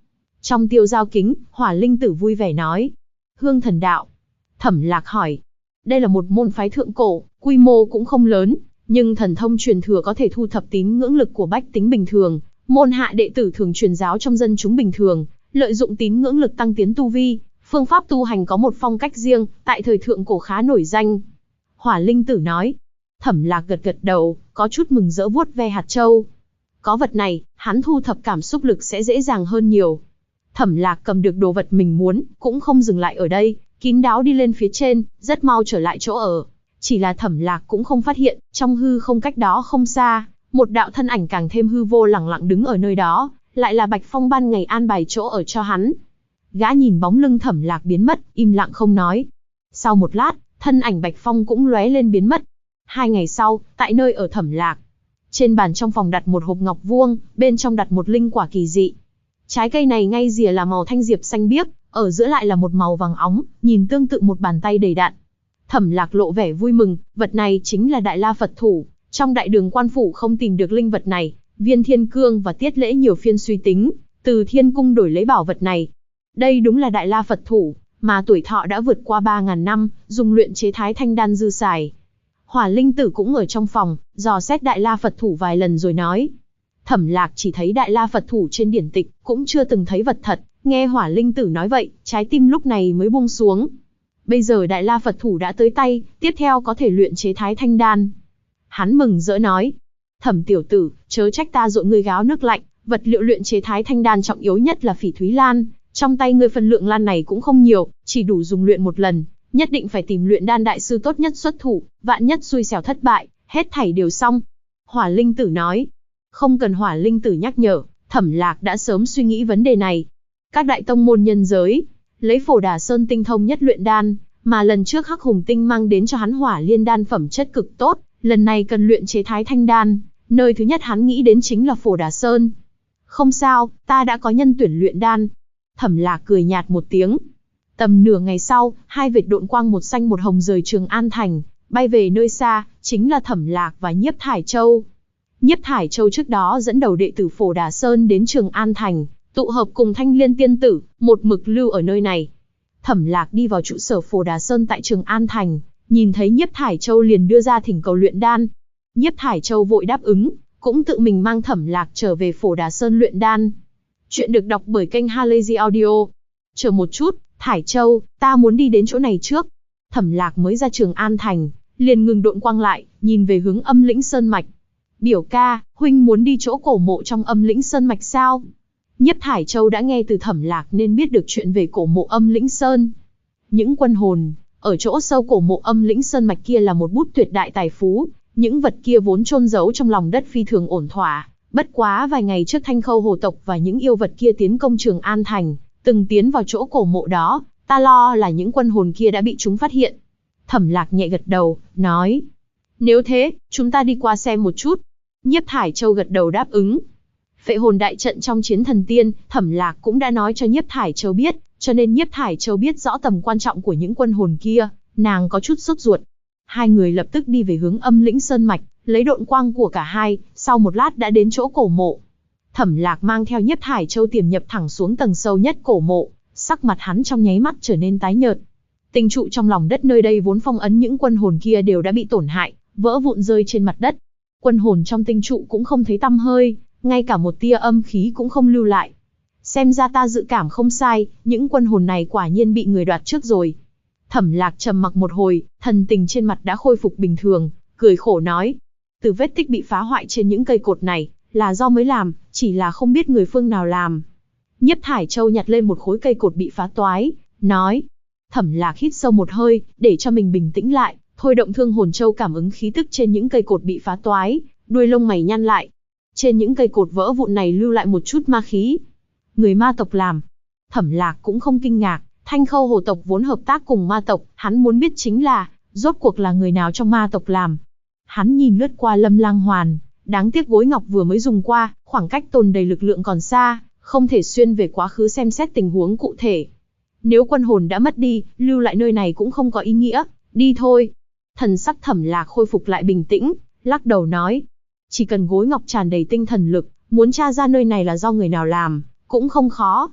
Trong tiêu giao kính, Hỏa Linh Tử vui vẻ nói. Hương thần đạo. Thẩm Lạc hỏi. Đây là một môn phái thượng cổ, quy mô cũng không lớn, nhưng thần thông truyền thừa có thể thu thập tín ngưỡng lực của bách tính bình thường. Môn hạ đệ tử thường truyền giáo trong dân chúng bình thường, lợi dụng tín ngưỡng lực tăng tiến tu vi. Phương pháp tu hành có một phong cách riêng, tại thời thượng cổ khá nổi danh. Hỏa Linh Tử nói. Thẩm Lạc gật gật đầu, có chút mừng rỡ vuốt ve hạt châu. Có vật này, hắn thu thập cảm xúc lực sẽ dễ dàng hơn nhiều. Thẩm Lạc cầm được đồ vật mình muốn, cũng không dừng lại ở đây, kín đáo đi lên phía trên, rất mau trở lại chỗ ở. Chỉ là Thẩm Lạc cũng không phát hiện, trong hư không cách đó không xa, một đạo thân ảnh càng thêm hư vô lẳng lặng đứng ở nơi đó, lại là Bạch Phong ban ngày an bài chỗ ở cho hắn. Gã nhìn bóng lưng Thẩm Lạc biến mất, im lặng không nói. Sau một lát, thân ảnh Bạch Phong cũng lóe lên biến mất. 2 ngày sau, tại nơi ở Thẩm Lạc, trên bàn trong phòng đặt một hộp ngọc vuông, bên trong đặt một linh quả kỳ dị. Trái cây này ngay rìa là màu thanh diệp xanh biếc, ở giữa lại là một màu vàng óng, nhìn tương tự một bàn tay đầy đặn. Thẩm Lạc lộ vẻ vui mừng, vật này chính là Đại La Phật thủ. Trong Đại Đường quan phủ không tìm được linh vật này, Viên Thiên Cương và Tiết Lễ nhiều phiên suy tính, từ Thiên Cung đổi lấy bảo vật này. Đây đúng là Đại La Phật thủ, mà tuổi thọ đã vượt qua 3.000 năm, dùng luyện chế Thái Thanh đan dư xài. Hỏa Linh Tử cũng ở trong phòng, dò xét Đại La Phật thủ vài lần rồi nói. Thẩm Lạc chỉ thấy Đại La Phật thủ trên điển tịch, cũng chưa từng thấy vật thật, nghe Hỏa Linh Tử nói vậy, trái tim lúc này mới buông xuống. Bây giờ Đại La Phật thủ đã tới tay, tiếp theo có thể luyện chế Thái Thanh đan. Hắn mừng rỡ nói. Thẩm tiểu tử, chớ trách ta dội ngươi gáo nước lạnh, vật liệu luyện chế Thái Thanh đan trọng yếu nhất là phỉ thúy lan. Trong tay ngươi phân lượng lan này cũng không nhiều, chỉ đủ dùng luyện một lần, nhất định phải tìm luyện đan đại sư tốt nhất xuất thủ, vạn nhất xui xẻo thất bại, hết thảy đều xong. Hỏa Linh Tử nói. Không cần Hỏa Linh Tử nhắc nhở, Thẩm Lạc đã sớm suy nghĩ vấn đề này. Các đại tông môn nhân giới, lấy Phổ Đà Sơn tinh thông nhất luyện đan, mà lần trước Hắc Hùng Tinh mang đến cho hắn Hỏa Liên đan phẩm chất cực tốt, lần này cần luyện chế Thái Thanh đan, nơi thứ nhất hắn nghĩ đến chính là Phổ Đà Sơn. Không sao, ta đã có nhân tuyển luyện đan. Thẩm Lạc cười nhạt một tiếng. Tầm nửa ngày sau, 2 vệt độn quang một xanh một hồng rời Trường An thành, bay về nơi xa, chính là Thẩm Lạc và Nhiếp Thải Châu. Nhiếp Thải Châu trước đó dẫn đầu đệ tử Phổ Đà Sơn đến Trường An thành, tụ hợp cùng Thanh Liên tiên tử, một mực lưu ở nơi này. Thẩm Lạc đi vào trụ sở Phổ Đà Sơn tại Trường An thành, nhìn thấy Nhiếp Thải Châu liền đưa ra thỉnh cầu luyện đan. Nhiếp Thải Châu vội đáp ứng, cũng tự mình mang Thẩm Lạc trở về Phổ Đà Sơn luyện đan. Chuyện được đọc bởi kênh Halazy Audio. Chờ một chút, Thải Châu, ta muốn đi đến chỗ này trước. Thẩm Lạc mới ra Trường An thành, liền ngừng độn quang lại, nhìn về hướng Âm Lĩnh Sơn mạch. Biểu ca, huynh muốn đi chỗ cổ mộ trong Âm Lĩnh Sơn mạch sao? Nhiếp Thải Châu đã nghe từ Thẩm Lạc nên biết được chuyện về cổ mộ Âm Lĩnh Sơn. Những quân hồn ở chỗ sâu cổ mộ Âm Lĩnh Sơn mạch kia là một bút tuyệt đại tài phú, những vật kia vốn chôn giấu trong lòng đất phi thường ổn thỏa. Bất quá vài ngày trước Thanh Khâu hồ tộc và những yêu vật kia tiến công Trường An thành, từng tiến vào chỗ cổ mộ đó, ta lo là những quân hồn kia đã bị chúng phát hiện. Thẩm Lạc nhẹ gật đầu, nói. Nếu thế, chúng ta đi qua xem một chút. Nhiếp Thải Châu gật đầu đáp ứng. Phệ hồn đại trận trong Chiến Thần Tiên, Thẩm Lạc cũng đã nói cho Nhiếp Thải Châu biết, cho nên Nhiếp Thải Châu biết rõ tầm quan trọng của những quân hồn kia, nàng có chút sốt ruột. Hai người lập tức đi về hướng Âm Lĩnh Sơn mạch, lấy độn quang của cả hai, sau một lát đã đến chỗ cổ mộ. Thẩm Lạc mang theo Nhiếp Thải Châu tiềm nhập thẳng xuống tầng sâu nhất cổ mộ, sắc mặt hắn trong nháy mắt trở nên tái nhợt. Tinh trụ trong lòng đất nơi đây vốn phong ấn những quân hồn kia đều đã bị tổn hại, vỡ vụn rơi trên mặt đất. Quân hồn trong tinh trụ cũng không thấy tăm hơi, ngay cả một tia âm khí cũng không lưu lại. Xem ra ta dự cảm không sai, những quân hồn này quả nhiên bị người đoạt trước rồi. Thẩm Lạc trầm mặc một hồi, thần tình trên mặt đã khôi phục bình thường, cười khổ nói. Từ vết tích bị phá hoại trên những cây cột này, là do mới làm, chỉ là không biết người phương nào làm. Nhiếp Thải Châu nhặt lên một khối cây cột bị phá toái, nói. Thẩm Lạc hít sâu một hơi, để cho mình bình tĩnh lại, thôi động Thương Hồn Châu cảm ứng khí tức trên những cây cột bị phá toái, đuôi lông mày nhăn lại. Trên những cây cột vỡ vụn này lưu lại một chút ma khí. Người ma tộc làm. Thẩm Lạc cũng không kinh ngạc, Thanh Khâu hồ tộc vốn hợp tác cùng ma tộc, hắn muốn biết chính là, rốt cuộc là người nào trong ma tộc làm. Hắn nhìn lướt qua Lâm Lang Hoàn, đáng tiếc gối ngọc vừa mới dùng qua, khoảng cách tồn đầy lực lượng còn xa, không thể xuyên về quá khứ xem xét tình huống cụ thể. Nếu quân hồn đã mất đi, lưu lại nơi này cũng không có ý nghĩa, đi thôi. Thần sắc Thẩm Lạc khôi phục lại bình tĩnh, lắc đầu nói. Chỉ cần gối ngọc tràn đầy tinh thần lực, muốn tra ra nơi này là do người nào làm, cũng không khó.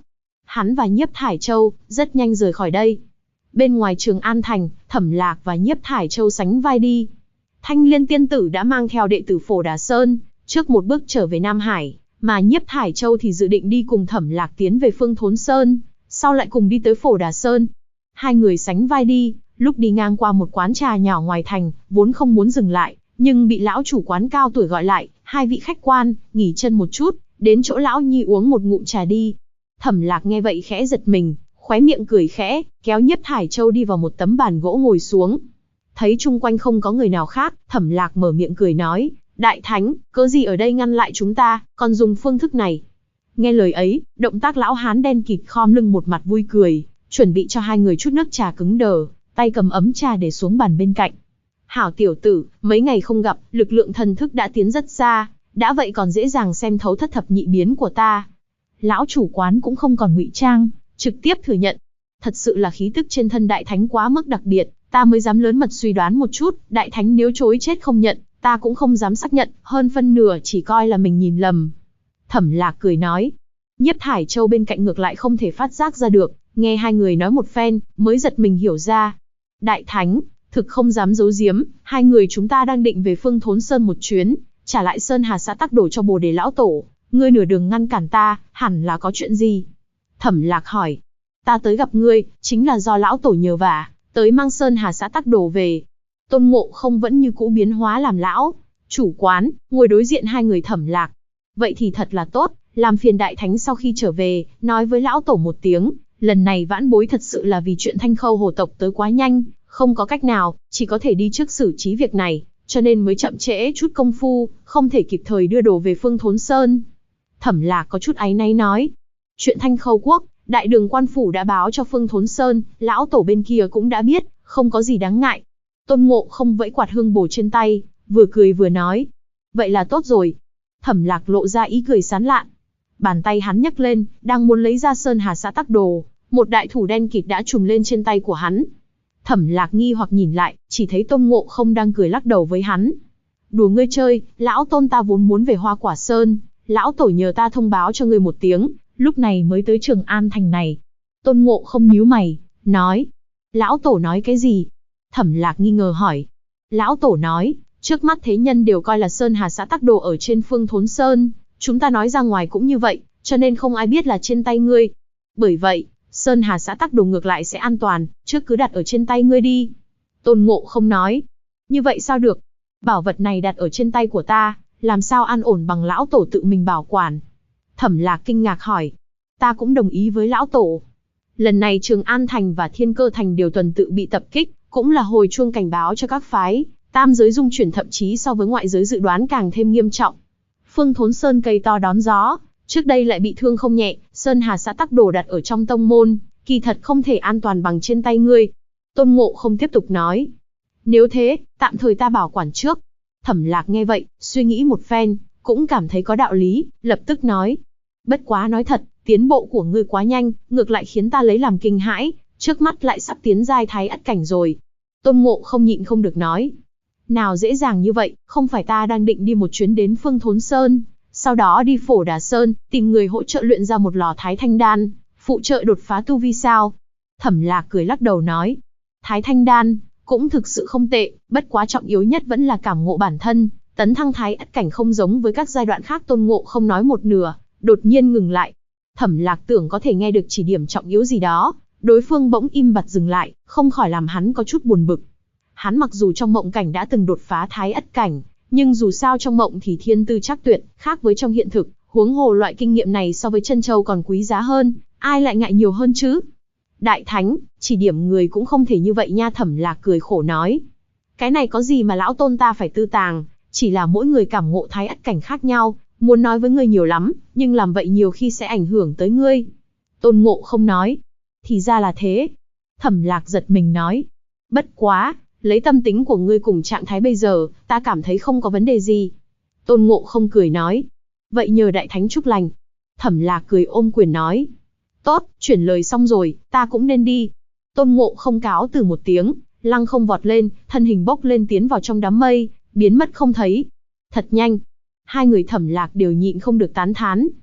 Hắn và Nhiếp Thải Châu rất nhanh rời khỏi đây. Bên ngoài Trường An Thành, Thẩm Lạc và Nhiếp Thải Châu sánh vai đi. Thanh Liên tiên tử đã mang theo đệ tử Phổ Đà Sơn, trước một bước trở về Nam Hải, mà Nhiếp Thải Châu thì dự định đi cùng Thẩm Lạc tiến về Phương Thốn Sơn, sau lại cùng đi tới Phổ Đà Sơn. Hai người sánh vai đi, lúc đi ngang qua một quán trà nhỏ ngoài thành, vốn không muốn dừng lại, nhưng bị lão chủ quán cao tuổi gọi lại, hai vị khách quan, nghỉ chân một chút, đến chỗ lão nhi uống một ngụm trà đi. Thẩm Lạc nghe vậy khẽ giật mình, khóe miệng cười khẽ, kéo Nhiếp Thải Châu đi vào một tấm bàn gỗ ngồi xuống. Thấy chung quanh không có người nào khác, Thẩm Lạc mở miệng cười nói, Đại Thánh, cớ gì ở đây ngăn lại chúng ta, còn dùng phương thức này. Nghe lời ấy, động tác lão hán đen kịt khom lưng một mặt vui cười, chuẩn bị cho hai người chút nước trà cứng đờ, tay cầm ấm trà để xuống bàn bên cạnh. Hảo tiểu tử, mấy ngày không gặp, lực lượng thần thức đã tiến rất xa, đã vậy còn dễ dàng xem thấu thất thập nhị biến của ta. Lão chủ quán cũng không còn ngụy trang, trực tiếp thừa nhận. Thật sự là khí tức trên thân Đại Thánh quá mức đặc biệt, ta mới dám lớn mật suy đoán một chút, Đại Thánh nếu chối chết không nhận, ta cũng không dám xác nhận, hơn phân nửa chỉ coi là mình nhìn lầm. Thẩm Lạc cười nói. Nhiếp Thải Châu bên cạnh ngược lại không thể phát giác ra được, nghe hai người nói một phen, mới giật mình hiểu ra. Đại Thánh, thực không dám giấu giếm, hai người chúng ta đang định về Phương Thốn Sơn một chuyến, trả lại Sơn Hà xã Tắc Đồ cho Bồ Đề lão tổ, ngươi nửa đường ngăn cản ta, hẳn là có chuyện gì? Thẩm Lạc hỏi. Ta tới gặp ngươi, chính là do lão tổ nhờ vả, tới mang Sơn Hà xã Tắc Đồ về. Tôn Ngộ Không vẫn như cũ biến hóa làm lão chủ quán, ngồi đối diện hai người Thẩm Lạc. Vậy thì thật là tốt, làm phiền Đại Thánh sau khi trở về, nói với lão tổ một tiếng, lần này vãn bối thật sự là vì chuyện Thanh Khâu hồ tộc tới quá nhanh, không có cách nào, chỉ có thể đi trước xử trí việc này, cho nên mới chậm trễ chút công phu, không thể kịp thời đưa đồ về Phương Thốn Sơn. Thẩm Lạc có chút áy náy nói, chuyện Thanh Khâu quốc, Đại Đường quan phủ đã báo cho Phương Thốn Sơn, lão tổ bên kia cũng đã biết, không có gì đáng ngại. Tôn Ngộ Không vẫy quạt hương bổ trên tay, vừa cười vừa nói, vậy là tốt rồi. Thẩm Lạc lộ ra ý cười sán lạn. Bàn tay hắn nhấc lên, đang muốn lấy ra Sơn Hà xã Tắc Đồ, một đại thủ đen kịt đã trùm lên trên tay của hắn. Thẩm Lạc nghi hoặc nhìn lại, chỉ thấy Tôn Ngộ Không đang cười lắc đầu với hắn. Đùa ngươi chơi, lão tôn ta vốn muốn về Hoa Quả Sơn, lão tổ nhờ ta thông báo cho ngươi một tiếng, lúc này mới tới Trường An thành này. Tôn Ngộ Không nhíu mày, nói. Lão tổ nói cái gì? Thẩm Lạc nghi ngờ hỏi. Lão tổ nói, trước mắt thế nhân đều coi là Sơn Hà xã Tắc Đồ ở trên Phương Thốn Sơn, chúng ta nói ra ngoài cũng như vậy, cho nên không ai biết là trên tay ngươi. Bởi vậy, Sơn Hà xã Tắc Đồ ngược lại sẽ an toàn, trước cứ đặt ở trên tay ngươi đi. Tôn Ngộ Không nói. Như vậy sao được? Bảo vật này đặt ở trên tay của ta, làm sao an ổn bằng lão tổ tự mình bảo quản? Thẩm Lạc kinh ngạc hỏi. Ta cũng đồng ý với lão tổ. Lần này Trường An Thành và Thiên Cơ Thành đều tuần tự bị tập kích, cũng là hồi chuông cảnh báo cho các phái, tam giới dung chuyển, thậm chí so với ngoại giới dự đoán càng thêm nghiêm trọng. Phương Thốn Sơn cây to đón gió, trước đây lại bị thương không nhẹ, Sơn Hà xã Tắc Đồ đặt ở trong tông môn, kỳ thật không thể an toàn bằng trên tay ngươi. Tôn Ngộ Không tiếp tục nói. Nếu thế, tạm thời ta bảo quản trước. Thẩm Lạc nghe vậy, suy nghĩ một phen, cũng cảm thấy có đạo lý, lập tức nói. Bất quá nói thật, tiến bộ của ngươi quá nhanh, ngược lại khiến ta lấy làm kinh hãi, trước mắt lại sắp tiến giai Thái Ất cảnh rồi. Tôn Ngộ Không nhịn không được nói. Nào dễ dàng như vậy, không phải ta đang định đi một chuyến đến Phương Thốn Sơn, sau đó đi Phổ Đà Sơn, tìm người hỗ trợ luyện ra một lò Thái Thanh Đan, phụ trợ đột phá tu vi sao? Thẩm Lạc cười lắc đầu nói. Thái Thanh Đan, cũng thực sự không tệ, bất quá trọng yếu nhất vẫn là cảm ngộ bản thân, tấn thăng Thái Ất cảnh không giống với các giai đoạn khác. Tôn Ngộ Không nói một nửa, đột nhiên ngừng lại. Thẩm Lạc tưởng có thể nghe được chỉ điểm trọng yếu gì đó, đối phương bỗng im bặt dừng lại, không khỏi làm hắn có chút buồn bực. Hắn mặc dù trong mộng cảnh đã từng đột phá Thái Ất cảnh, nhưng dù sao trong mộng thì thiên tư chắc tuyệt, khác với trong hiện thực, huống hồ loại kinh nghiệm này so với chân châu còn quý giá hơn, ai lại ngại nhiều hơn chứ? Đại Thánh, chỉ điểm người cũng không thể như vậy nha. Thẩm Lạc cười khổ nói. Cái này có gì mà lão tôn ta phải tư tàng, chỉ là mỗi người cảm ngộ Thái Ất cảnh khác nhau, muốn nói với ngươi nhiều lắm, nhưng làm vậy nhiều khi sẽ ảnh hưởng tới ngươi. Tôn Ngộ Không nói. Thì ra là thế. Thẩm Lạc giật mình nói. Bất quá, lấy tâm tính của ngươi cùng trạng thái bây giờ, ta cảm thấy không có vấn đề gì. Tôn Ngộ Không cười nói. Vậy nhờ Đại Thánh chúc lành. Thẩm Lạc cười ôm quyền nói. Tốt, chuyển lời xong rồi, ta cũng nên đi. Tôn Ngộ Không cáo từ một tiếng, lăng không vọt lên, thân hình bốc lên tiến vào trong đám mây, biến mất không thấy. Thật nhanh. Hai người Thẩm Lạc đều nhịn không được tán thán.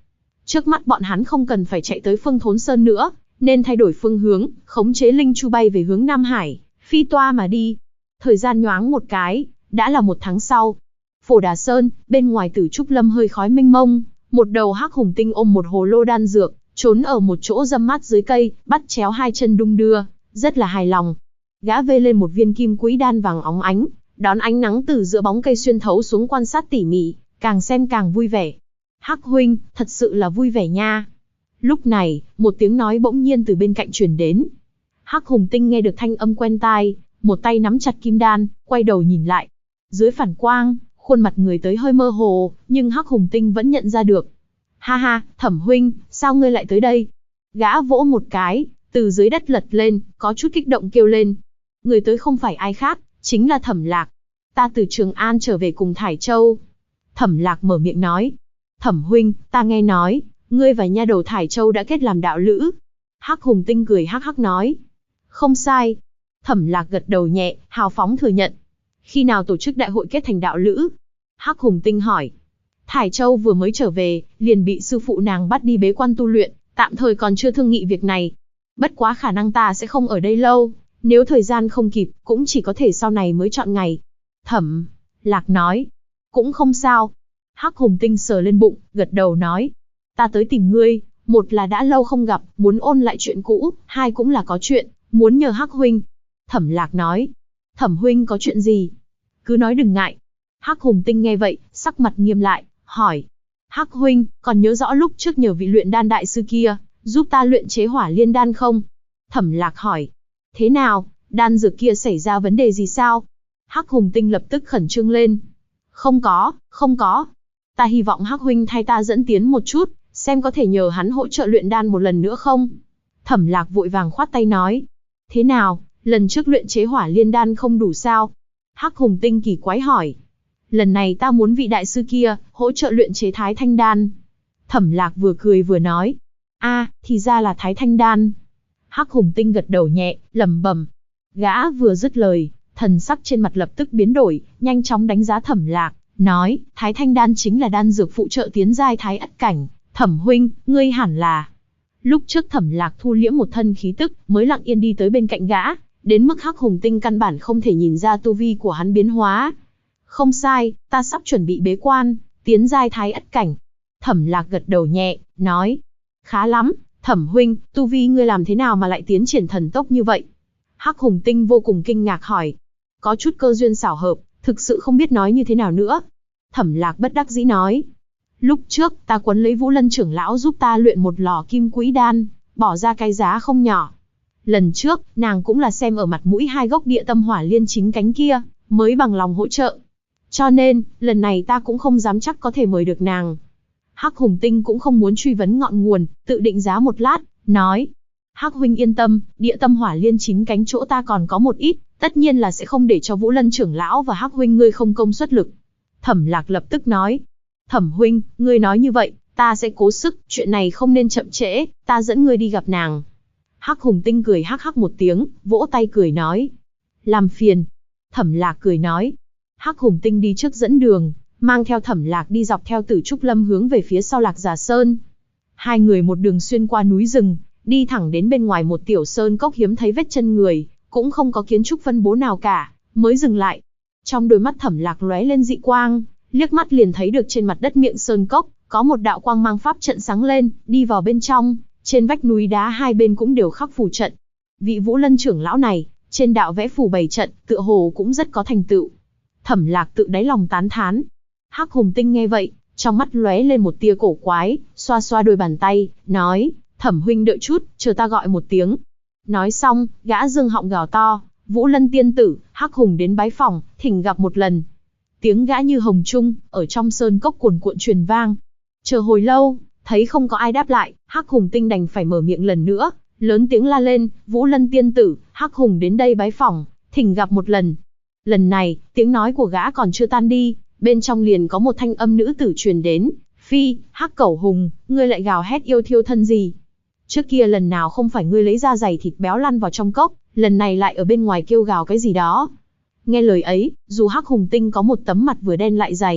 Trước mắt bọn hắn không cần phải chạy tới Phương Thốn Sơn nữa, nên thay đổi phương hướng, khống chế linh chu bay về hướng Nam Hải, phi toa mà đi. Thời gian nhoáng một cái, đã là 1 tháng sau. Phổ Đà Sơn, bên ngoài Tử Trúc Lâm hơi khói mênh mông, một đầu hắc hùng tinh ôm một hồ lô đan dược, trốn ở một chỗ râm mát dưới cây, bắt chéo 2 chân đung đưa, rất là hài lòng. Gã vê lên một viên kim quỹ đan vàng óng ánh, đón ánh nắng từ giữa bóng cây xuyên thấu xuống quan sát tỉ mỉ, càng xem càng vui vẻ. Hắc huynh, thật sự là vui vẻ nha. Lúc này, một tiếng nói bỗng nhiên từ bên cạnh truyền đến. Hắc hùng tinh nghe được thanh âm quen tai, một tay nắm chặt kim đan, quay đầu nhìn lại. Dưới phản quang, khuôn mặt người tới hơi mơ hồ, nhưng Hắc hùng tinh vẫn nhận ra được. Ha ha, Thẩm huynh, sao ngươi lại tới đây? Gã vỗ một cái, từ dưới đất lật lên, có chút kích động kêu lên. Người tới không phải ai khác, chính là Thẩm Lạc. Ta từ Trường An trở về cùng Thải Châu. Thẩm Lạc mở miệng nói. Thẩm huynh, ta nghe nói, ngươi và nha đầu Thải Châu đã kết làm đạo lữ. Hắc hùng tinh cười hắc hắc nói. Không sai. Thẩm Lạc gật đầu nhẹ, hào phóng thừa nhận. Khi nào tổ chức đại hội kết thành đạo lữ? Hắc hùng tinh hỏi. Thải Châu vừa mới trở về, liền bị sư phụ nàng bắt đi bế quan tu luyện, tạm thời còn chưa thương nghị việc này. Bất quá khả năng ta sẽ không ở đây lâu, nếu thời gian không kịp, cũng chỉ có thể sau này mới chọn ngày. Thẩm Lạc nói. Cũng không sao. Hắc hùng tinh sờ lên bụng, gật đầu nói. Ta tới tìm ngươi, một là đã lâu không gặp, muốn ôn lại chuyện cũ, hai cũng là có chuyện, muốn nhờ Hắc huynh. Thẩm Lạc nói. Thẩm huynh có chuyện gì? Cứ nói đừng ngại. Hắc hùng tinh nghe vậy, sắc mặt nghiêm lại, hỏi. Hắc huynh, còn nhớ rõ lúc trước nhờ vị luyện đan đại sư kia, giúp ta luyện chế hỏa liên đan không? Thẩm Lạc hỏi. Thế nào, đan dược kia xảy ra vấn đề gì sao? Hắc hùng tinh lập tức khẩn trương lên. Không có. Ta hy vọng Hắc huynh thay ta dẫn tiến một chút, xem có thể nhờ hắn hỗ trợ luyện đan một lần nữa không? Thẩm Lạc vội vàng khoát tay nói. Thế nào, lần trước luyện chế hỏa liên đan không đủ sao? Hắc hùng tinh kỳ quái hỏi. Lần này ta muốn vị đại sư kia, hỗ trợ luyện chế Thái Thanh đan. Thẩm Lạc vừa cười vừa nói. Thì ra là Thái Thanh đan. Hắc hùng tinh gật đầu nhẹ, lẩm bẩm. Gã vừa dứt lời, thần sắc trên mặt lập tức biến đổi, nhanh chóng đánh giá Thẩm Lạc, nói, Thái Thanh đan chính là đan dược phụ trợ tiến giai Thái Ất cảnh, Thẩm huynh, ngươi hẳn là. Lúc trước Thẩm Lạc thu liễm một thân khí tức, mới lặng yên đi tới bên cạnh gã, đến mức Hắc hùng tinh căn bản không thể nhìn ra tu vi của hắn biến hóa. Không sai, ta sắp chuẩn bị bế quan, tiến giai Thái Ất cảnh. Thẩm Lạc gật đầu nhẹ, nói, khá lắm, Thẩm huynh, tu vi ngươi làm thế nào mà lại tiến triển thần tốc như vậy? Hắc hùng tinh vô cùng kinh ngạc hỏi. Có chút cơ duyên xảo hợp, thực sự không biết nói như thế nào nữa. Thẩm Lạc bất đắc dĩ nói. Lúc trước, ta quấn lấy Vũ Lân trưởng lão giúp ta luyện một lò kim quỹ đan, bỏ ra cái giá không nhỏ. Lần trước, nàng cũng là xem ở mặt mũi 2 gốc địa tâm hỏa liên chính cánh kia, mới bằng lòng hỗ trợ. Cho nên, lần này ta cũng không dám chắc có thể mời được nàng. Hắc hùng tinh cũng không muốn truy vấn ngọn nguồn, tự định giá một lát, nói. Hắc huynh yên tâm, địa tâm hỏa liên chính cánh chỗ ta còn có một ít, tất nhiên là sẽ không để cho Vũ Lân trưởng lão và Hắc huynh ngươi không công suất lực. Thẩm Lạc lập tức nói. Thẩm huynh, ngươi nói như vậy, ta sẽ cố sức, chuyện này không nên chậm trễ, ta dẫn ngươi đi gặp nàng. Hắc hùng tinh cười hắc hắc một tiếng, vỗ tay cười nói. Làm phiền. Thẩm Lạc cười nói. Hắc hùng tinh đi trước dẫn đường, mang theo Thẩm Lạc đi dọc theo Tử Trúc Lâm hướng về phía sau Lạc Già Sơn. Hai người một đường xuyên qua núi rừng, đi thẳng đến bên ngoài một tiểu sơn cốc hiếm thấy vết chân người, cũng không có kiến trúc phân bố nào cả, mới dừng lại. Trong đôi mắt Thẩm Lạc lóe lên dị quang, liếc mắt liền thấy được trên mặt đất miệng sơn cốc, có một đạo quang mang pháp trận sáng lên, đi vào bên trong, trên vách núi đá hai bên cũng đều khắc phù trận. Vị Vũ Lân trưởng lão này, trên đạo vẽ phù bày trận, tựa hồ cũng rất có thành tựu. Thẩm Lạc tự đáy lòng tán thán. Hắc hùng tinh nghe vậy, trong mắt lóe lên một tia cổ quái, xoa xoa đôi bàn tay, nói, Thẩm huynh đợi chút, chờ ta gọi một tiếng. Nói xong, gã dương họng gào to, Vũ Lân tiên tử, Hắc hùng đến bái phòng, thỉnh gặp một lần. Tiếng gã như hồng trung, ở trong sơn cốc cuồn cuộn truyền vang. Chờ hồi lâu, thấy không có ai đáp lại, Hắc hùng tinh đành phải mở miệng lần nữa, lớn tiếng la lên, Vũ Lân tiên tử, Hắc hùng đến đây bái phòng, thỉnh gặp một lần. Lần này, tiếng nói của gã còn chưa tan đi, bên trong liền có một thanh âm nữ tử truyền đến. Phi, Hắc cẩu hùng, ngươi lại gào hét yêu thiêu thân gì? Trước kia lần nào không phải ngươi lấy ra giày thịt béo lăn vào trong cốc, lần này lại ở bên ngoài kêu gào cái gì đó. Nghe lời ấy, dù Hắc hùng tinh có một tấm mặt vừa đen lại dày,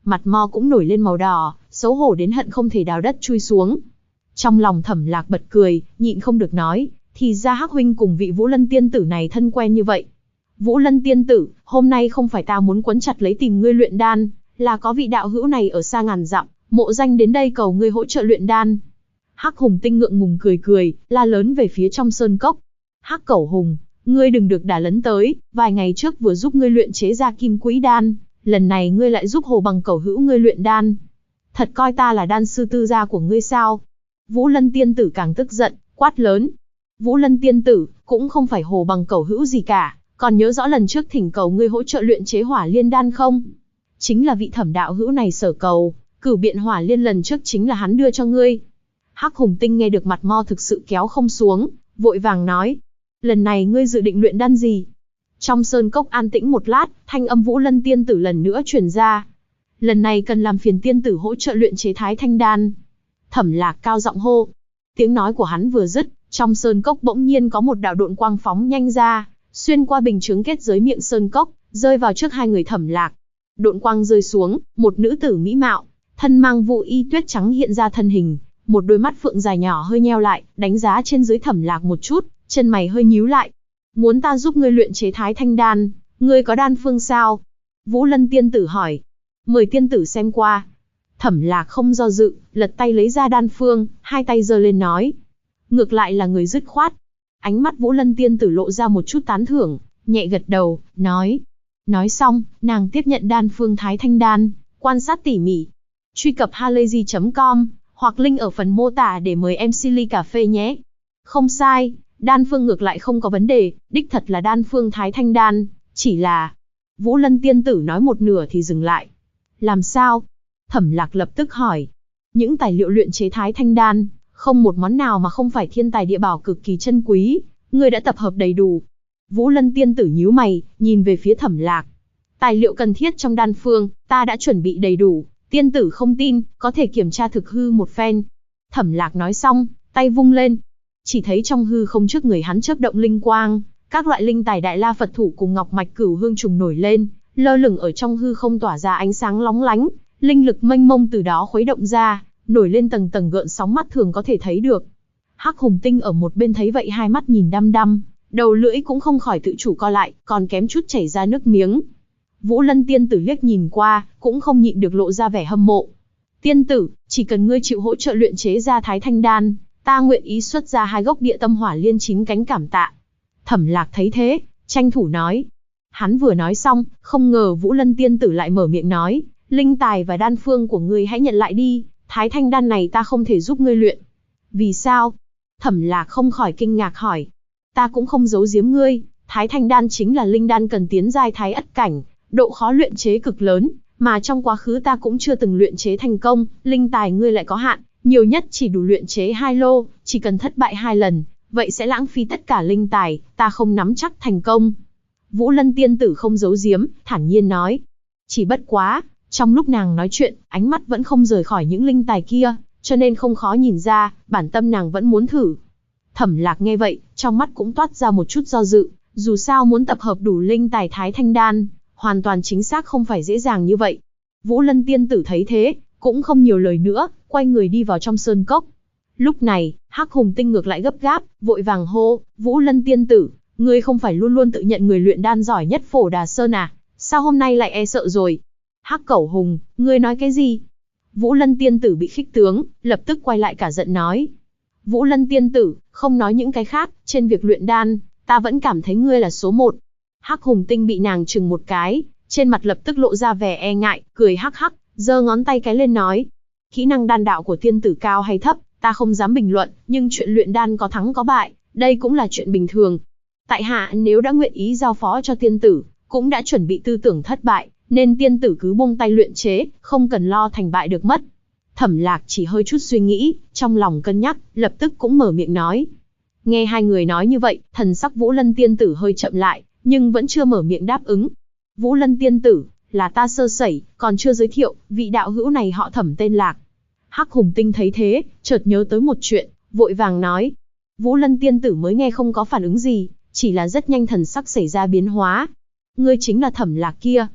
mặt mo cũng nổi lên màu đỏ, xấu hổ đến hận không thể đào đất chui xuống. Trong lòng Thẩm Lạc bật cười, nhịn không được nói, thì ra Hắc huynh cùng vị Vũ Lân tiên tử này thân quen như vậy. Vũ Lân tiên tử, hôm nay không phải ta muốn quấn chặt lấy tìm ngươi luyện đan, là có vị đạo hữu này ở xa ngàn dặm, mộ danh đến đây cầu ngươi hỗ trợ luyện đan. Hắc Hùng Tinh ngượng ngùng cười cười, la lớn về phía trong sơn cốc. Hắc Cẩu Hùng, ngươi đừng được đả lấn tới, vài ngày trước vừa giúp ngươi luyện chế ra Kim Quỹ đan, lần này ngươi lại giúp Hồ Bằng Cẩu hữu ngươi luyện đan. Thật coi ta là đan sư tư gia của ngươi sao? Vũ Lân tiên tử càng tức giận, quát lớn. Vũ Lân tiên tử, cũng không phải Hồ Bằng Cẩu hữu gì cả, còn nhớ rõ lần trước thỉnh cầu ngươi hỗ trợ luyện chế Hỏa Liên đan không? Chính là vị Thẩm đạo hữu này sở cầu, cửu biện Hỏa Liên lần trước chính là hắn đưa cho ngươi. Hắc Hùng Tinh nghe được mặt mo thực sự kéo không xuống, vội vàng nói. Lần này ngươi dự định luyện đan gì? Trong sơn cốc an tĩnh một lát, thanh âm Vũ Lân tiên tử lần nữa truyền ra. Lần này cần làm phiền tiên tử hỗ trợ luyện chế Thái Thanh đan. Thẩm Lạc cao giọng hô. Tiếng nói của hắn vừa dứt, trong sơn cốc bỗng nhiên có một đạo độn quang phóng nhanh ra, xuyên qua bình chướng kết giới miệng sơn cốc, rơi vào trước hai người Thẩm Lạc. Độn quang rơi xuống, một nữ tử mỹ mạo, thân mang vụ y tuyết trắng hiện ra thân hình, một đôi mắt phượng dài nhỏ hơi nheo lại, đánh giá trên dưới Thẩm Lạc một chút, chân mày hơi nhíu lại. Muốn ta giúp ngươi luyện chế Thái Thanh đan, ngươi có đan phương sao? Vũ Lân tiên tử hỏi. Mời tiên tử xem qua. Thẩm Lạc không do dự, lật tay lấy ra đan phương, hai tay giơ lên nói. Ngược lại là người dứt khoát. Ánh mắt Vũ Lân tiên tử lộ ra một chút tán thưởng, nhẹ gật đầu, nói. Nói xong, nàng tiếp nhận đan phương Thái Thanh đan, quan sát tỉ mỉ. Truy cập halayzi.com, hoặc link ở phần mô tả để mời em Silly Cà Phê nhé. Không sai, đan phương ngược lại không có vấn đề, đích thật là đan phương Thái Thanh đan, chỉ là... Vũ Lân tiên tử nói một nửa thì dừng lại. Làm sao? Thẩm Lạc lập tức hỏi. Những tài liệu luyện chế Thái Thanh đan, không một món nào mà không phải thiên tài địa bảo cực kỳ chân quý, ngươi đã tập hợp đầy đủ. Vũ Lân tiên tử nhíu mày, nhìn về phía Thẩm Lạc. Tài liệu cần thiết trong đan phương, ta đã chuẩn bị đầy đủ, tiên tử không tin, có thể kiểm tra thực hư một phen. Thẩm Lạc nói xong, tay vung lên. Chỉ thấy trong hư không trước người hắn chớp động linh quang, các loại linh tài Đại La Phật thủ cùng ngọc mạch cửu hương trùng nổi lên, lơ lửng ở trong hư không tỏa ra ánh sáng lóng lánh, linh lực mênh mông từ đó khuấy động ra, nổi lên tầng tầng gợn sóng mắt thường có thể thấy được. Hắc Hùng Tinh ở một bên thấy vậy hai mắt nhìn đăm đăm, đầu lưỡi cũng không khỏi tự chủ co lại, còn kém chút chảy ra nước miếng. Vũ Lân tiên tử liếc nhìn qua, cũng không nhịn được lộ ra vẻ hâm mộ. Tiên tử, chỉ cần ngươi chịu hỗ trợ luyện chế ra Thái Thanh đan, ta nguyện ý xuất ra 2 gốc Địa Tâm Hỏa Liên 9 cánh cảm tạ. Thẩm Lạc thấy thế, tranh thủ nói. Hắn vừa nói xong, không ngờ Vũ Lân tiên tử lại mở miệng nói, linh tài và đan phương của ngươi hãy nhận lại đi, Thái Thanh đan này ta không thể giúp ngươi luyện. Vì sao? Thẩm Lạc không khỏi kinh ngạc hỏi. Ta cũng không giấu giếm ngươi, Thái Thanh đan chính là linh đan cần tiến giai Thái Ất cảnh, độ khó luyện chế cực lớn, mà trong quá khứ ta cũng chưa từng luyện chế thành công, linh tài ngươi lại có hạn, nhiều nhất chỉ đủ luyện chế 2 lô, chỉ cần thất bại 2 lần, vậy sẽ lãng phí tất cả linh tài, ta không nắm chắc thành công. Vũ Lân tiên tử không giấu giếm, thản nhiên nói. Chỉ bất quá, trong lúc nàng nói chuyện, ánh mắt vẫn không rời khỏi những linh tài kia, cho nên không khó nhìn ra, bản tâm nàng vẫn muốn thử. Thẩm Lạc nghe vậy, trong mắt cũng toát ra một chút do dự, dù sao muốn tập hợp đủ linh tài Thái Thanh đan, hoàn toàn chính xác không phải dễ dàng như vậy. Vũ Lân tiên tử thấy thế, cũng không nhiều lời nữa, quay người đi vào trong sơn cốc. Lúc này, Hắc Hùng Tinh ngược lại gấp gáp, vội vàng hô, Vũ Lân tiên tử, ngươi không phải luôn luôn tự nhận người luyện đan giỏi nhất Phổ Đà Sơn à, sao hôm nay lại e sợ rồi? Hắc Cẩu Hùng, ngươi nói cái gì? Vũ Lân tiên tử bị khích tướng, lập tức quay lại cả giận nói. Vũ Lân tiên tử, không nói những cái khác, trên việc luyện đan, ta vẫn cảm thấy ngươi là số 1. Hắc Hùng Tinh bị nàng chừng một cái, trên mặt lập tức lộ ra vẻ e ngại, cười hắc hắc, giơ ngón tay cái lên nói. Kỹ năng đan đạo của tiên tử cao hay thấp, ta không dám bình luận, nhưng chuyện luyện đan có thắng có bại, đây cũng là chuyện bình thường. Tại hạ nếu đã nguyện ý giao phó cho tiên tử, cũng đã chuẩn bị tư tưởng thất bại, nên tiên tử cứ buông tay luyện chế, không cần lo thành bại được mất. Thẩm Lạc chỉ hơi chút suy nghĩ, trong lòng cân nhắc, lập tức cũng mở miệng nói. Nghe hai người nói như vậy, thần sắc Vũ Lân tiên tử hơi chậm lại, nhưng vẫn chưa mở miệng đáp ứng. Vũ Lân tiên tử, là ta sơ sẩy, còn chưa giới thiệu, vị đạo hữu này họ Thẩm tên Lạc. Hắc Hùng Tinh thấy thế, chợt nhớ tới một chuyện, vội vàng nói. Vũ Lân tiên tử mới nghe không có phản ứng gì, chỉ là rất nhanh thần sắc xảy ra biến hóa. Ngươi chính là Thẩm Lạc kia.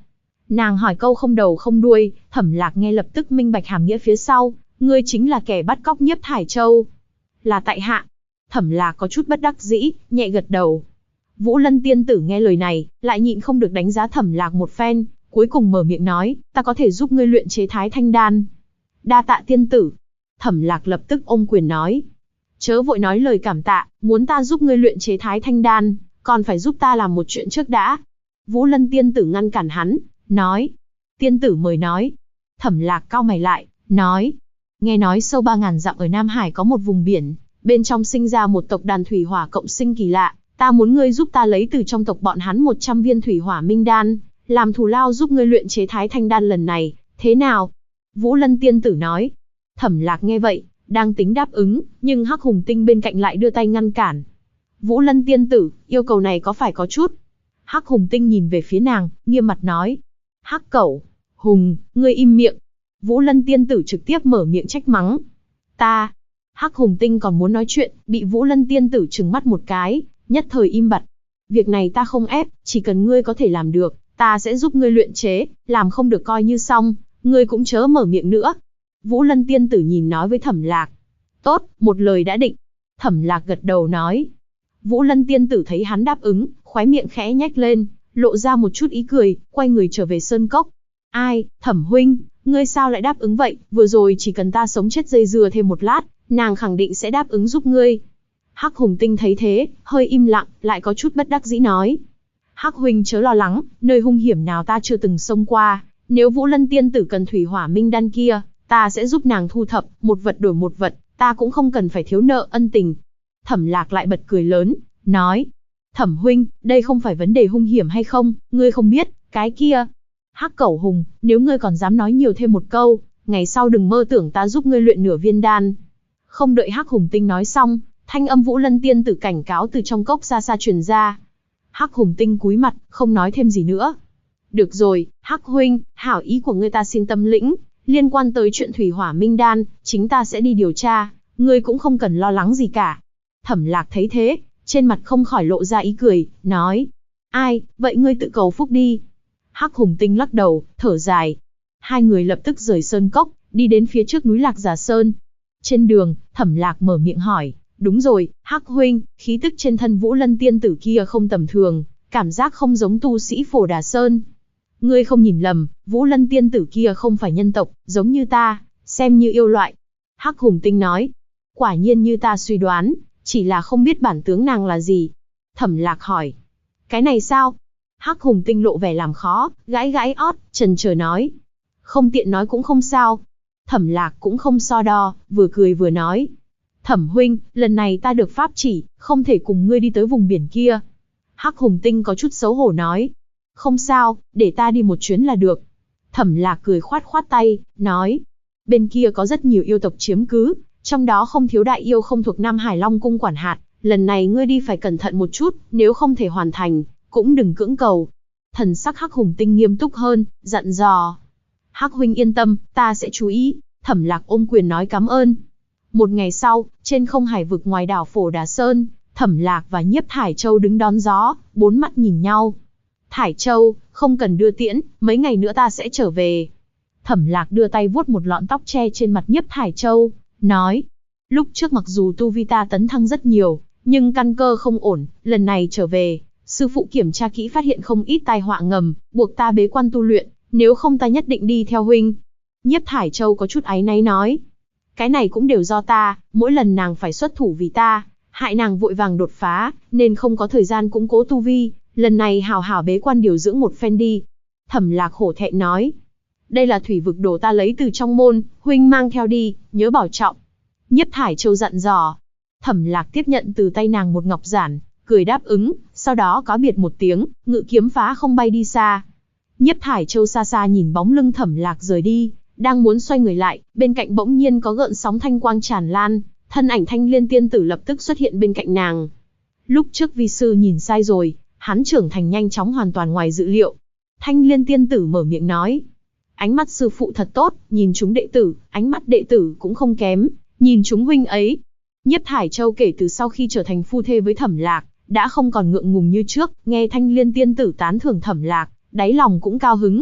Nàng hỏi câu không đầu không đuôi, Thẩm Lạc nghe lập tức minh bạch hàm nghĩa phía sau, ngươi chính là kẻ bắt cóc Nhiếp Thải Châu. Là tại hạ. Thẩm Lạc có chút bất đắc dĩ, nhẹ gật đầu. Vũ Lân tiên tử nghe lời này, lại nhịn không được đánh giá Thẩm Lạc một phen, cuối cùng mở miệng nói, ta có thể giúp ngươi luyện chế Thái Thanh đan. Đa tạ tiên tử. Thẩm Lạc lập tức ôm quyền nói. Chớ vội nói lời cảm tạ, muốn ta giúp ngươi luyện chế Thái Thanh đan, còn phải giúp ta làm một chuyện trước đã. Vũ Lân tiên tử ngăn cản hắn, nói. Tiên tử mời nói. Thẩm Lạc cau mày lại, nói. Nghe nói sâu 3.000 dặm ở Nam Hải có một vùng biển, bên trong sinh ra một tộc đàn thủy hỏa cộng sinh kỳ lạ, ta muốn ngươi giúp ta lấy từ trong tộc bọn hắn 100 viên thủy hỏa minh đan, làm thù lao giúp ngươi luyện chế Thái Thanh đan lần này, thế nào? Vũ Lân tiên tử nói. Thẩm Lạc nghe vậy, đang tính đáp ứng, nhưng Hắc Hùng Tinh bên cạnh lại đưa tay ngăn cản. Vũ Lân tiên tử, yêu cầu này có phải có chút? Hắc Hùng Tinh nhìn về phía nàng, nghiêm mặt nói. Hắc Cẩu, Hùng, ngươi im miệng. Vũ Lân tiên tử trực tiếp mở miệng trách mắng. Ta. Hắc Hùng Tinh còn muốn nói chuyện, bị Vũ Lân tiên tử trừng mắt một cái, nhất thời im bặt. Việc này ta không ép, chỉ cần ngươi có thể làm được, ta sẽ giúp ngươi luyện chế, làm không được coi như xong, ngươi cũng chớ mở miệng nữa. Vũ Lân tiên tử nhìn nói với Thẩm Lạc. Tốt, một lời đã định. Thẩm Lạc gật đầu nói. Vũ Lân tiên tử thấy hắn đáp ứng, khóe miệng khẽ nhếch lên, lộ ra một chút ý cười, quay người trở về sơn cốc. Ai, Thẩm huynh, ngươi sao lại đáp ứng vậy, vừa rồi chỉ cần ta sống chết dây dưa thêm một lát, nàng khẳng định sẽ đáp ứng giúp ngươi. Hắc Hùng Tinh thấy thế, hơi im lặng, lại có chút bất đắc dĩ nói. Hắc huynh chớ lo lắng, nơi hung hiểm nào ta chưa từng xông qua, nếu Vũ Lân tiên tử cần thủy hỏa minh đan kia, ta sẽ giúp nàng thu thập, một vật đổi một vật, ta cũng không cần phải thiếu nợ ân tình. Thẩm Lạc lại bật cười lớn, nói. Thẩm huynh, đây không phải vấn đề hung hiểm hay không, ngươi không biết, cái kia. Hắc Cẩu Hùng, nếu ngươi còn dám nói nhiều thêm một câu, ngày sau đừng mơ tưởng ta giúp ngươi luyện nửa viên đan. Không đợi Hắc Hùng Tinh nói xong, thanh âm Vũ Lân tiên tử cảnh cáo từ trong cốc xa xa truyền ra. Hắc Hùng Tinh cúi mặt, không nói thêm gì nữa. Được rồi, Hắc huynh, hảo ý của ngươi ta xin tâm lĩnh, liên quan tới chuyện thủy hỏa minh đan, chính ta sẽ đi điều tra, ngươi cũng không cần lo lắng gì cả. Thẩm Lạc thấy thế, trên mặt không khỏi lộ ra ý cười, nói. Ai, vậy ngươi tự cầu phúc đi. Hắc Hùng Tinh lắc đầu, thở dài. Hai người lập tức rời sơn cốc, đi đến phía trước núi Lạc Giả Sơn. Trên đường, Thẩm Lạc mở miệng hỏi. Đúng rồi, Hắc huynh, khí tức trên thân Vũ Lân tiên tử kia không tầm thường, cảm giác không giống tu sĩ Phổ Đà Sơn. Ngươi không nhìn lầm, Vũ Lân tiên tử kia không phải nhân tộc, giống như ta, xem như yêu loại. Hắc Hùng Tinh nói. Quả nhiên như ta suy đoán, chỉ là không biết bản tướng nàng là gì. Thẩm Lạc hỏi. Cái này sao? Hắc Hùng Tinh lộ vẻ làm khó, gãi gãi ót, chần chờ nói. Không tiện nói cũng không sao. Thẩm Lạc cũng không so đo, vừa cười vừa nói. Thẩm huynh, lần này ta được pháp chỉ, không thể cùng ngươi đi tới vùng biển kia. Hắc Hùng Tinh có chút xấu hổ nói. Không sao, để ta đi một chuyến là được. Thẩm Lạc cười khoát khoát tay, nói. Bên kia có rất nhiều yêu tộc chiếm cứ, trong đó không thiếu đại yêu không thuộc Nam Hải Long Cung quản hạt. Lần này ngươi đi phải cẩn thận một chút, nếu không thể hoàn thành, cũng đừng cưỡng cầu. Thần sắc Hắc Hùng Tinh nghiêm túc hơn, dặn dò. Hắc huynh yên tâm, ta sẽ chú ý. Thẩm Lạc ôm quyền nói cảm ơn. Một ngày sau, trên không hải vực ngoài đảo Phổ Đà Sơn, Thẩm Lạc và Nhiếp Thải Châu đứng đón gió, bốn mắt nhìn nhau. Thải Châu, không cần đưa tiễn, mấy ngày nữa ta sẽ trở về. Thẩm Lạc đưa tay vuốt một lọn tóc che trên mặt Nhiếp Thải Châu, nói. Lúc trước mặc dù tu vi ta tấn thăng rất nhiều, nhưng căn cơ không ổn, lần này trở về, sư phụ kiểm tra kỹ phát hiện không ít tai họa ngầm, buộc ta bế quan tu luyện, nếu không ta nhất định đi theo huynh. Nhiếp Thải Châu có chút áy náy nói. Cái này cũng đều do ta, mỗi lần nàng phải xuất thủ vì ta, hại nàng vội vàng đột phá, nên không có thời gian củng cố tu vi, lần này hảo hảo bế quan điều dưỡng một phen đi. Thẩm Lạc hổ thẹn nói. Đây là thủy vực đồ ta lấy từ trong môn, huynh mang theo đi, nhớ bảo trọng. Nhiếp Thải Châu dặn dò. Thẩm Lạc tiếp nhận từ tay nàng một ngọc giản, cười đáp ứng, sau đó cáo biệt một tiếng, ngự kiếm phá không bay đi xa. Nhiếp Thải Châu xa xa nhìn bóng lưng Thẩm Lạc rời đi, đang muốn xoay người lại, bên cạnh bỗng nhiên có gợn sóng thanh quang tràn lan, thân ảnh Thanh Liên tiên tử lập tức xuất hiện bên cạnh nàng. Lúc trước vi sư nhìn sai rồi, hắn trưởng thành nhanh chóng hoàn toàn ngoài dự liệu. Thanh Liên tiên tử mở miệng nói. Ánh mắt sư phụ thật tốt, nhìn chúng đệ tử, ánh mắt đệ tử cũng không kém, nhìn chúng huynh ấy. Nhiếp Thải Châu kể từ sau khi trở thành phu thê với Thẩm Lạc, đã không còn ngượng ngùng như trước, nghe Thanh Liên tiên tử tán thưởng Thẩm Lạc, đáy lòng cũng cao hứng.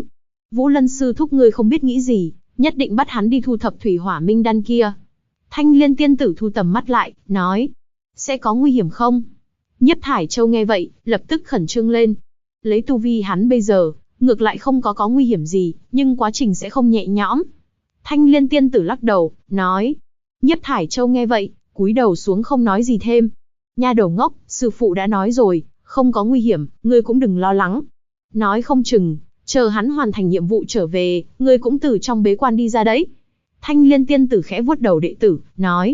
Vũ Lân sư thúc ngươi không biết nghĩ gì, nhất định bắt hắn đi thu thập thủy hỏa minh đan kia. Thanh Liên tiên tử thu tầm mắt lại, nói, sẽ có nguy hiểm không? Nhiếp Thải Châu nghe vậy, lập tức khẩn trương lên. Lấy tu vi hắn bây giờ, ngược lại không có nguy hiểm gì, nhưng quá trình sẽ không nhẹ nhõm. Thanh Liên tiên tử lắc đầu, nói. Nhiếp Thải Châu nghe vậy, cúi đầu xuống không nói gì thêm. Nha đầu ngốc, sư phụ đã nói rồi, không có nguy hiểm, ngươi cũng đừng lo lắng. Nói không chừng, chờ hắn hoàn thành nhiệm vụ trở về, ngươi cũng từ trong bế quan đi ra đấy. Thanh Liên tiên tử khẽ vuốt đầu đệ tử, nói.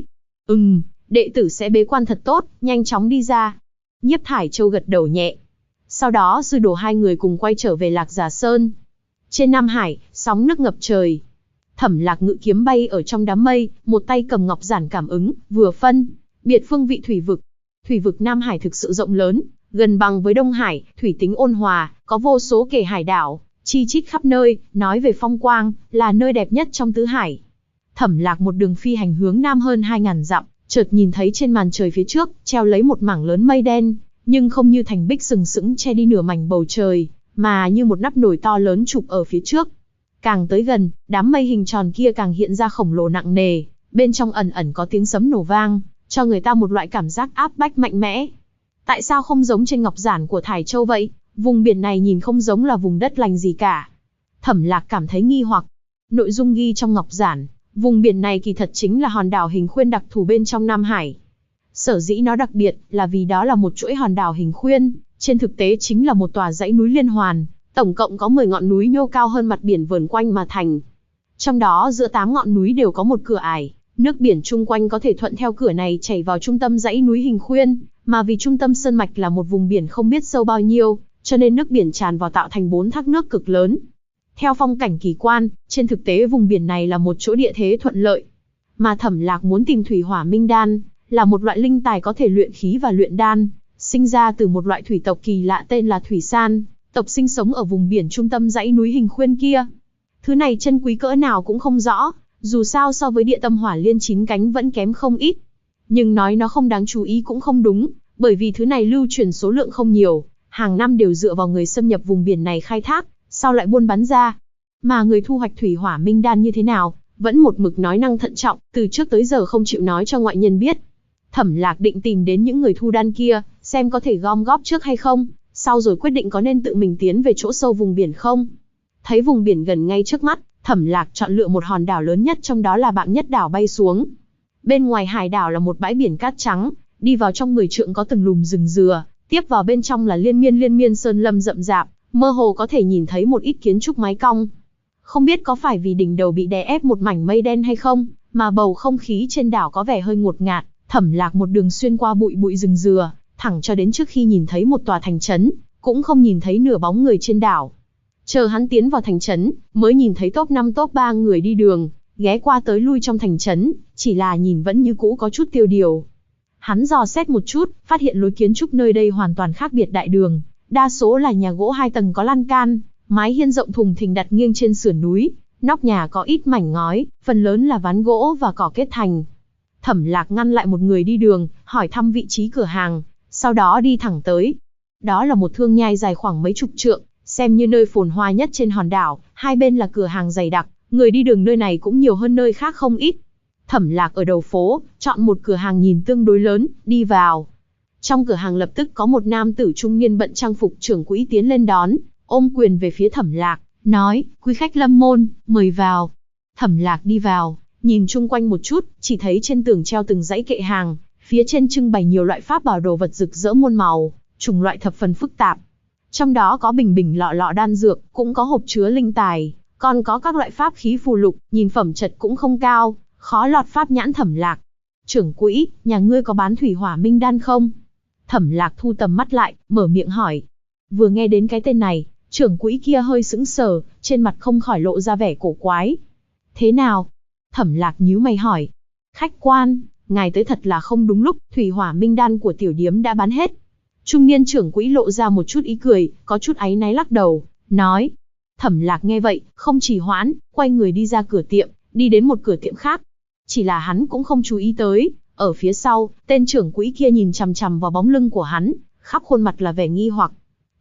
Đệ tử sẽ bế quan thật tốt, nhanh chóng đi ra. Nhiếp Thải Châu gật đầu nhẹ. Sau đó sư đồ hai người cùng quay trở về Lạc Già Sơn. Trên Nam Hải, sóng nước ngập trời. Thẩm Lạc ngự kiếm bay ở trong đám mây, một tay cầm ngọc giản cảm ứng, vừa phân biệt phương vị thủy vực. Thủy vực Nam Hải thực sự rộng lớn, gần bằng với Đông Hải, thủy tính ôn hòa, có vô số kề hải đảo, chi chít khắp nơi, nói về phong quang, là nơi đẹp nhất trong tứ hải. Thẩm Lạc một đường phi hành hướng nam hơn 2000 dặm, chợt nhìn thấy trên màn trời phía trước, treo lấy một mảng lớn mây đen, nhưng không như thành bích sừng sững che đi nửa mảnh bầu trời, mà như một nắp nồi to lớn chụp ở phía trước. Càng tới gần, đám mây hình tròn kia càng hiện ra khổng lồ nặng nề, bên trong ẩn ẩn có tiếng sấm nổ vang, cho người ta một loại cảm giác áp bách mạnh mẽ. Tại sao không giống trên ngọc giản của Thải Châu vậy? Vùng biển này nhìn không giống là vùng đất lành gì cả. Thẩm Lạc cảm thấy nghi hoặc. Nội dung ghi trong ngọc giản, vùng biển này kỳ thật chính là hòn đảo hình khuyên đặc thù bên trong Nam Hải. Sở dĩ nó đặc biệt là vì đó là một chuỗi hòn đảo hình khuyên, trên thực tế chính là một tòa dãy núi liên hoàn, tổng cộng có 10 ngọn núi nhô cao hơn mặt biển vờn quanh mà thành. Trong đó giữa 8 ngọn núi đều có một cửa ải, nước biển chung quanh có thể thuận theo cửa này chảy vào trung tâm dãy núi hình khuyên, mà vì trung tâm sơn mạch là một vùng biển không biết sâu bao nhiêu, cho nên nước biển tràn vào tạo thành 4 thác nước cực lớn. Theo phong cảnh kỳ quan, trên thực tế vùng biển này là một chỗ địa thế thuận lợi. Mà Thẩm Lạc muốn tìm thủy hỏa minh đan, là một loại linh tài có thể luyện khí và luyện đan, sinh ra từ một loại thủy tộc kỳ lạ tên là thủy san, tộc sinh sống ở vùng biển trung tâm dãy núi hình khuyên kia. Thứ này chân quý cỡ nào cũng không rõ, dù sao so với địa tâm hỏa liên 9 cánh vẫn kém không ít. Nhưng nói nó không đáng chú ý cũng không đúng, bởi vì thứ này lưu truyền số lượng không nhiều, hàng năm đều dựa vào người xâm nhập vùng biển này khai thác, sau lại buôn bán ra. Mà người thu hoạch thủy hỏa minh đan như thế nào, vẫn một mực nói năng thận trọng, từ trước tới giờ không chịu nói cho ngoại nhân biết. Thẩm Lạc định tìm đến những người thu đan kia, xem có thể gom góp trước hay không, sau rồi quyết định có nên tự mình tiến về chỗ sâu vùng biển không. Thấy vùng biển gần ngay trước mắt, Thẩm Lạc chọn lựa một hòn đảo lớn nhất trong đó là Bạng Nhất đảo bay xuống. Bên ngoài hải đảo là một bãi biển cát trắng, đi vào trong 10 trượng có từng lùm rừng dừa, tiếp vào bên trong là liên miên sơn lâm rậm rạp, mơ hồ có thể nhìn thấy một ít kiến trúc mái cong. Không biết có phải vì đỉnh đầu bị đè ép một mảnh mây đen hay không, mà bầu không khí trên đảo có vẻ hơi ngột ngạt. Thẩm Lạc một đường xuyên qua bụi rừng dừa, thẳng cho đến trước khi nhìn thấy một tòa thành trấn, cũng không nhìn thấy nửa bóng người trên đảo. Chờ hắn tiến vào thành trấn, mới nhìn thấy top 5 top 3 người đi đường, ghé qua tới lui trong thành trấn, chỉ là nhìn vẫn như cũ có chút tiêu điều. Hắn dò xét một chút, phát hiện lối kiến trúc nơi đây hoàn toàn khác biệt đại đường, đa số là nhà gỗ 2 tầng có lan can, mái hiên rộng thùng thình đặt nghiêng trên sườn núi, nóc nhà có ít mảnh ngói, phần lớn là ván gỗ và cỏ kết thành. Thẩm Lạc ngăn lại một người đi đường, hỏi thăm vị trí cửa hàng, sau đó đi thẳng tới. Đó là một thương nhai dài khoảng mấy chục trượng, xem như nơi phồn hoa nhất trên hòn đảo, hai bên là cửa hàng dày đặc, người đi đường nơi này cũng nhiều hơn nơi khác không ít. Thẩm Lạc ở đầu phố, chọn một cửa hàng nhìn tương đối lớn, đi vào. Trong cửa hàng lập tức có một nam tử trung niên bận trang phục trưởng quỹ tiến lên đón, ôm quyền về phía Thẩm Lạc, nói, quý khách lâm môn, mời vào. Thẩm Lạc đi vào, nhìn chung quanh một chút, chỉ thấy trên tường treo từng dãy kệ hàng, phía trên trưng bày nhiều loại pháp bảo đồ vật rực rỡ muôn màu, chủng loại thập phần phức tạp. Trong đó có bình lọ đan dược, cũng có hộp chứa linh tài, còn có các loại pháp khí phù lục, nhìn phẩm chất cũng không cao, khó lọt pháp nhãn Thẩm Lạc. Trưởng quỹ, nhà ngươi có bán thủy hỏa minh đan không? Thẩm Lạc thu tầm mắt lại, mở miệng hỏi. Vừa nghe đến cái tên này, trưởng quỹ kia hơi sững sờ, trên mặt không khỏi lộ ra vẻ cổ quái. Thế nào? Thẩm Lạc nhíu mày hỏi. Khách quan, ngài tới thật là không đúng lúc, thủy hỏa minh đan của tiểu điếm đã bán hết. Trung niên trưởng quỹ lộ ra một chút ý cười, có chút áy náy lắc đầu, nói. Thẩm Lạc nghe vậy, không trì hoãn, quay người đi ra cửa tiệm, đi đến một cửa tiệm khác. Chỉ là hắn cũng không chú ý tới, ở phía sau, tên trưởng quỹ kia nhìn chằm chằm vào bóng lưng của hắn, khắp khuôn mặt là vẻ nghi hoặc.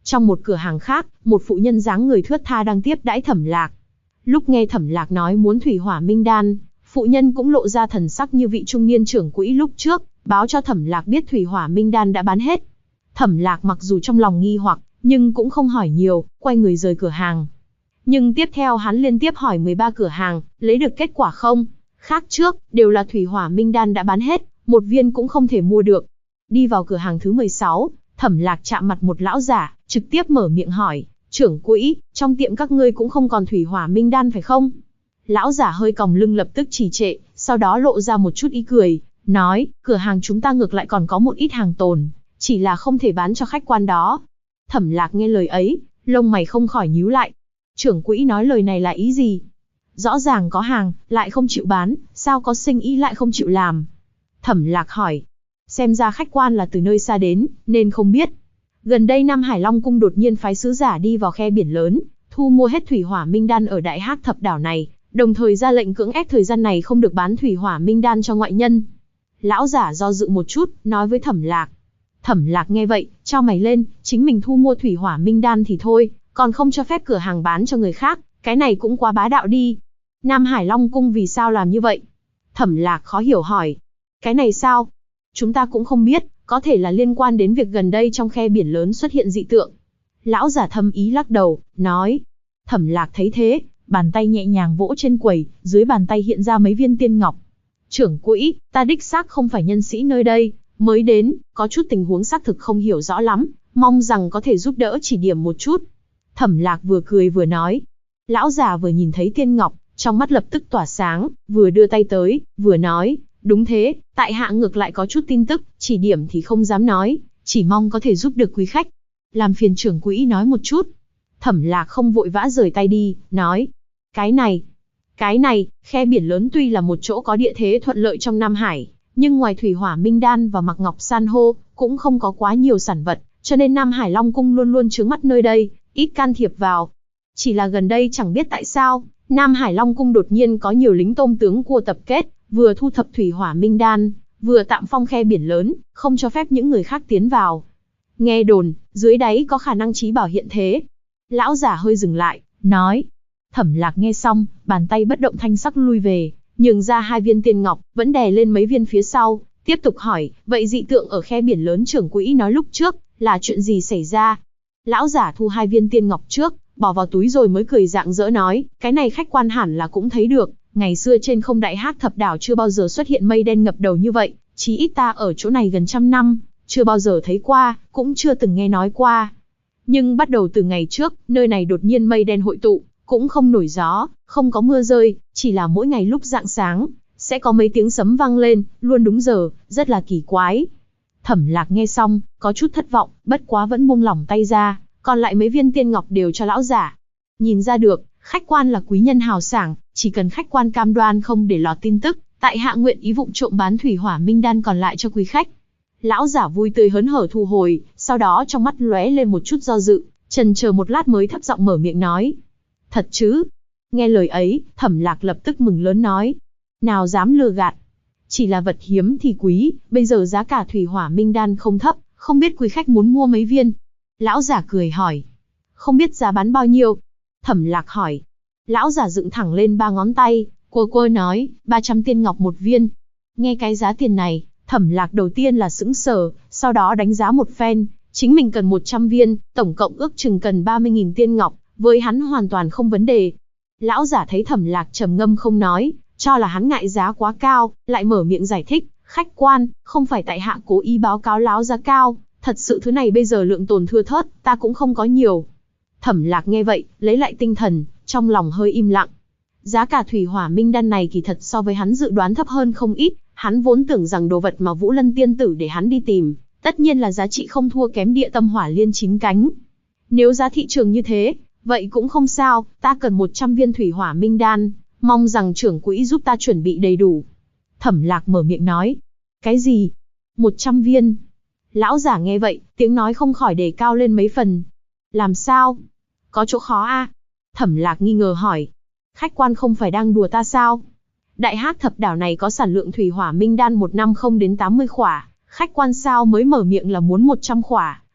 Trong một cửa hàng khác, một phụ nhân dáng người thướt tha đang tiếp đãi Thẩm Lạc. Lúc nghe Thẩm Lạc nói muốn thủy hỏa minh đan, phụ nhân cũng lộ ra thần sắc như vị trung niên trưởng quỹ lúc trước, báo cho Thẩm Lạc biết thủy hỏa minh đan đã bán hết. Thẩm Lạc mặc dù trong lòng nghi hoặc, nhưng cũng không hỏi nhiều, quay người rời cửa hàng. Nhưng tiếp theo hắn liên tiếp hỏi 13 cửa hàng, lấy được kết quả không? Khác trước, đều là thủy hỏa minh đan đã bán hết, một viên cũng không thể mua được. Đi vào cửa hàng thứ 16, Thẩm Lạc chạm mặt một lão giả, trực tiếp mở miệng hỏi, trưởng quỹ, trong tiệm các ngươi cũng không còn thủy hỏa minh đan phải không? Lão giả hơi còng lưng lập tức trì trệ, sau đó lộ ra một chút ý cười, nói, cửa hàng chúng ta ngược lại còn có một ít hàng tồn, chỉ là không thể bán cho khách quan đó. Thẩm Lạc nghe lời ấy, lông mày không khỏi nhíu lại. Trưởng quỹ nói lời này là ý gì? Rõ ràng có hàng, lại không chịu bán, sao có sinh ý lại không chịu làm? Thẩm Lạc hỏi. Xem ra khách quan là từ nơi xa đến, nên không biết. Gần đây Nam Hải Long Cung đột nhiên phái sứ giả đi vào khe biển lớn, thu mua hết thủy hỏa minh đan ở Đại Hắc Thập Đảo này, đồng thời ra lệnh cưỡng ép thời gian này không được bán thủy hỏa minh đan cho ngoại nhân. Lão giả do dự một chút, nói với Thẩm Lạc. Thẩm Lạc nghe vậy, chau mày lên, chính mình thu mua thủy hỏa minh đan thì thôi, còn không cho phép cửa hàng bán cho người khác, cái này cũng quá bá đạo đi. Nam Hải Long Cung vì sao làm như vậy? Thẩm Lạc khó hiểu hỏi. Cái này sao? Chúng ta cũng không biết, có thể là liên quan đến việc gần đây trong khe biển lớn xuất hiện dị tượng. Lão giả thâm ý lắc đầu, nói. Thẩm Lạc thấy thế, bàn tay nhẹ nhàng vỗ trên quầy, dưới bàn tay hiện ra mấy viên tiên ngọc. Trưởng quỹ, ta đích xác không phải nhân sĩ nơi đây, mới đến, có chút tình huống xác thực không hiểu rõ lắm, mong rằng có thể giúp đỡ chỉ điểm một chút. Thẩm Lạc vừa cười vừa nói. Lão già vừa nhìn thấy tiên ngọc, trong mắt lập tức tỏa sáng, vừa đưa tay tới, vừa nói, đúng thế, tại hạ ngược lại có chút tin tức, chỉ điểm thì không dám nói, chỉ mong có thể giúp được quý khách. Làm phiền trưởng quỹ nói một chút. Thẩm Lạc không vội vã rời tay đi, nói, cái này, khe biển lớn tuy là một chỗ có địa thế thuận lợi trong Nam Hải, nhưng ngoài thủy hỏa minh đan và mặc ngọc san hô, cũng không có quá nhiều sản vật, cho nên Nam Hải Long Cung luôn luôn trướng mắt nơi đây, ít can thiệp vào. Chỉ là gần đây chẳng biết tại sao, Nam Hải Long Cung đột nhiên có nhiều lính tôm tướng cua tập kết, vừa thu thập thủy hỏa minh đan, vừa tạm phong khe biển lớn, không cho phép những người khác tiến vào. Nghe đồn, dưới đáy có khả năng trí bảo hiện thế. Lão giả hơi dừng lại, nói. Thẩm Lạc nghe xong, bàn tay bất động thanh sắc lui về, nhường ra 2 viên tiên ngọc, vẫn đè lên mấy viên phía sau, tiếp tục hỏi, vậy dị tượng ở khe biển lớn trưởng quỹ nói lúc trước, là chuyện gì xảy ra? Lão giả thu 2 viên tiên ngọc trước, bỏ vào túi rồi mới cười rạng rỡ nói, cái này khách quan hẳn là cũng thấy được, ngày xưa trên không Đại Hắc Thập Đảo chưa bao giờ xuất hiện mây đen ngập đầu như vậy, chí ít ta ở chỗ này gần 100 năm, chưa bao giờ thấy qua, cũng chưa từng nghe nói qua. Nhưng bắt đầu từ ngày trước, nơi này đột nhiên mây đen hội tụ, cũng không nổi gió, không có mưa rơi, chỉ là mỗi ngày lúc rạng sáng, sẽ có mấy tiếng sấm vang lên, luôn đúng giờ, rất là kỳ quái. Thẩm Lạc nghe xong, có chút thất vọng, bất quá vẫn buông lỏng tay ra, còn lại mấy viên tiên ngọc đều cho lão giả. Nhìn ra được, khách quan là quý nhân hào sảng, chỉ cần khách quan cam đoan không để lọt tin tức, tại hạ nguyện ý vụng trộm bán thủy hỏa minh đan còn lại cho quý khách. Lão giả vui tươi hớn hở thu hồi, sau đó trong mắt lóe lên một chút do dự, chần chờ một lát mới thấp giọng mở miệng nói. Thật chứ? Nghe lời ấy, Thẩm Lạc lập tức mừng lớn nói. Nào dám lừa gạt. Chỉ là vật hiếm thì quý, bây giờ giá cả thủy hỏa minh đan không thấp, không biết quý khách muốn mua mấy viên? Lão giả cười hỏi. Không biết giá bán bao nhiêu? Thẩm Lạc hỏi. Lão giả dựng thẳng lên 3 ngón tay, quơ nói, 300 tiên ngọc một viên. Nghe cái giá tiền này, Thẩm Lạc đầu tiên là sững sờ, sau đó đánh giá một phen, chính mình cần 100 viên, tổng cộng ước chừng cần 30.000 tiên ngọc, với hắn hoàn toàn không vấn đề. Lão giả thấy Thẩm Lạc trầm ngâm không nói, cho là hắn ngại giá quá cao, lại mở miệng giải thích, khách quan, không phải tại hạ cố ý báo cáo láo giá cao, thật sự thứ này bây giờ lượng tồn thưa thớt, ta cũng không có nhiều. Thẩm Lạc nghe vậy, lấy lại tinh thần, trong lòng hơi im lặng. Giá cả thủy hỏa minh đan này kỳ thật so với hắn dự đoán thấp hơn không ít, hắn vốn tưởng rằng đồ vật mà Vũ Lân tiên tử để hắn đi tìm, tất nhiên là giá trị không thua kém địa tâm hỏa liên 9 cánh. Nếu giá thị trường như thế, vậy cũng không sao, ta cần 100 viên thủy hỏa minh đan, mong rằng trưởng quỹ giúp ta chuẩn bị đầy đủ. Thẩm Lạc mở miệng nói. Cái gì? 100 viên? Lão giả nghe vậy, tiếng nói không khỏi đề cao lên mấy phần. Làm sao? Có chỗ khó a? Thẩm Lạc nghi ngờ hỏi. Khách quan không phải đang đùa ta sao? Đại Hắc Thập Đảo này có sản lượng thủy hỏa minh đan một năm không đến 80 khỏa, khách quan sao mới mở miệng là muốn 100 khỏa,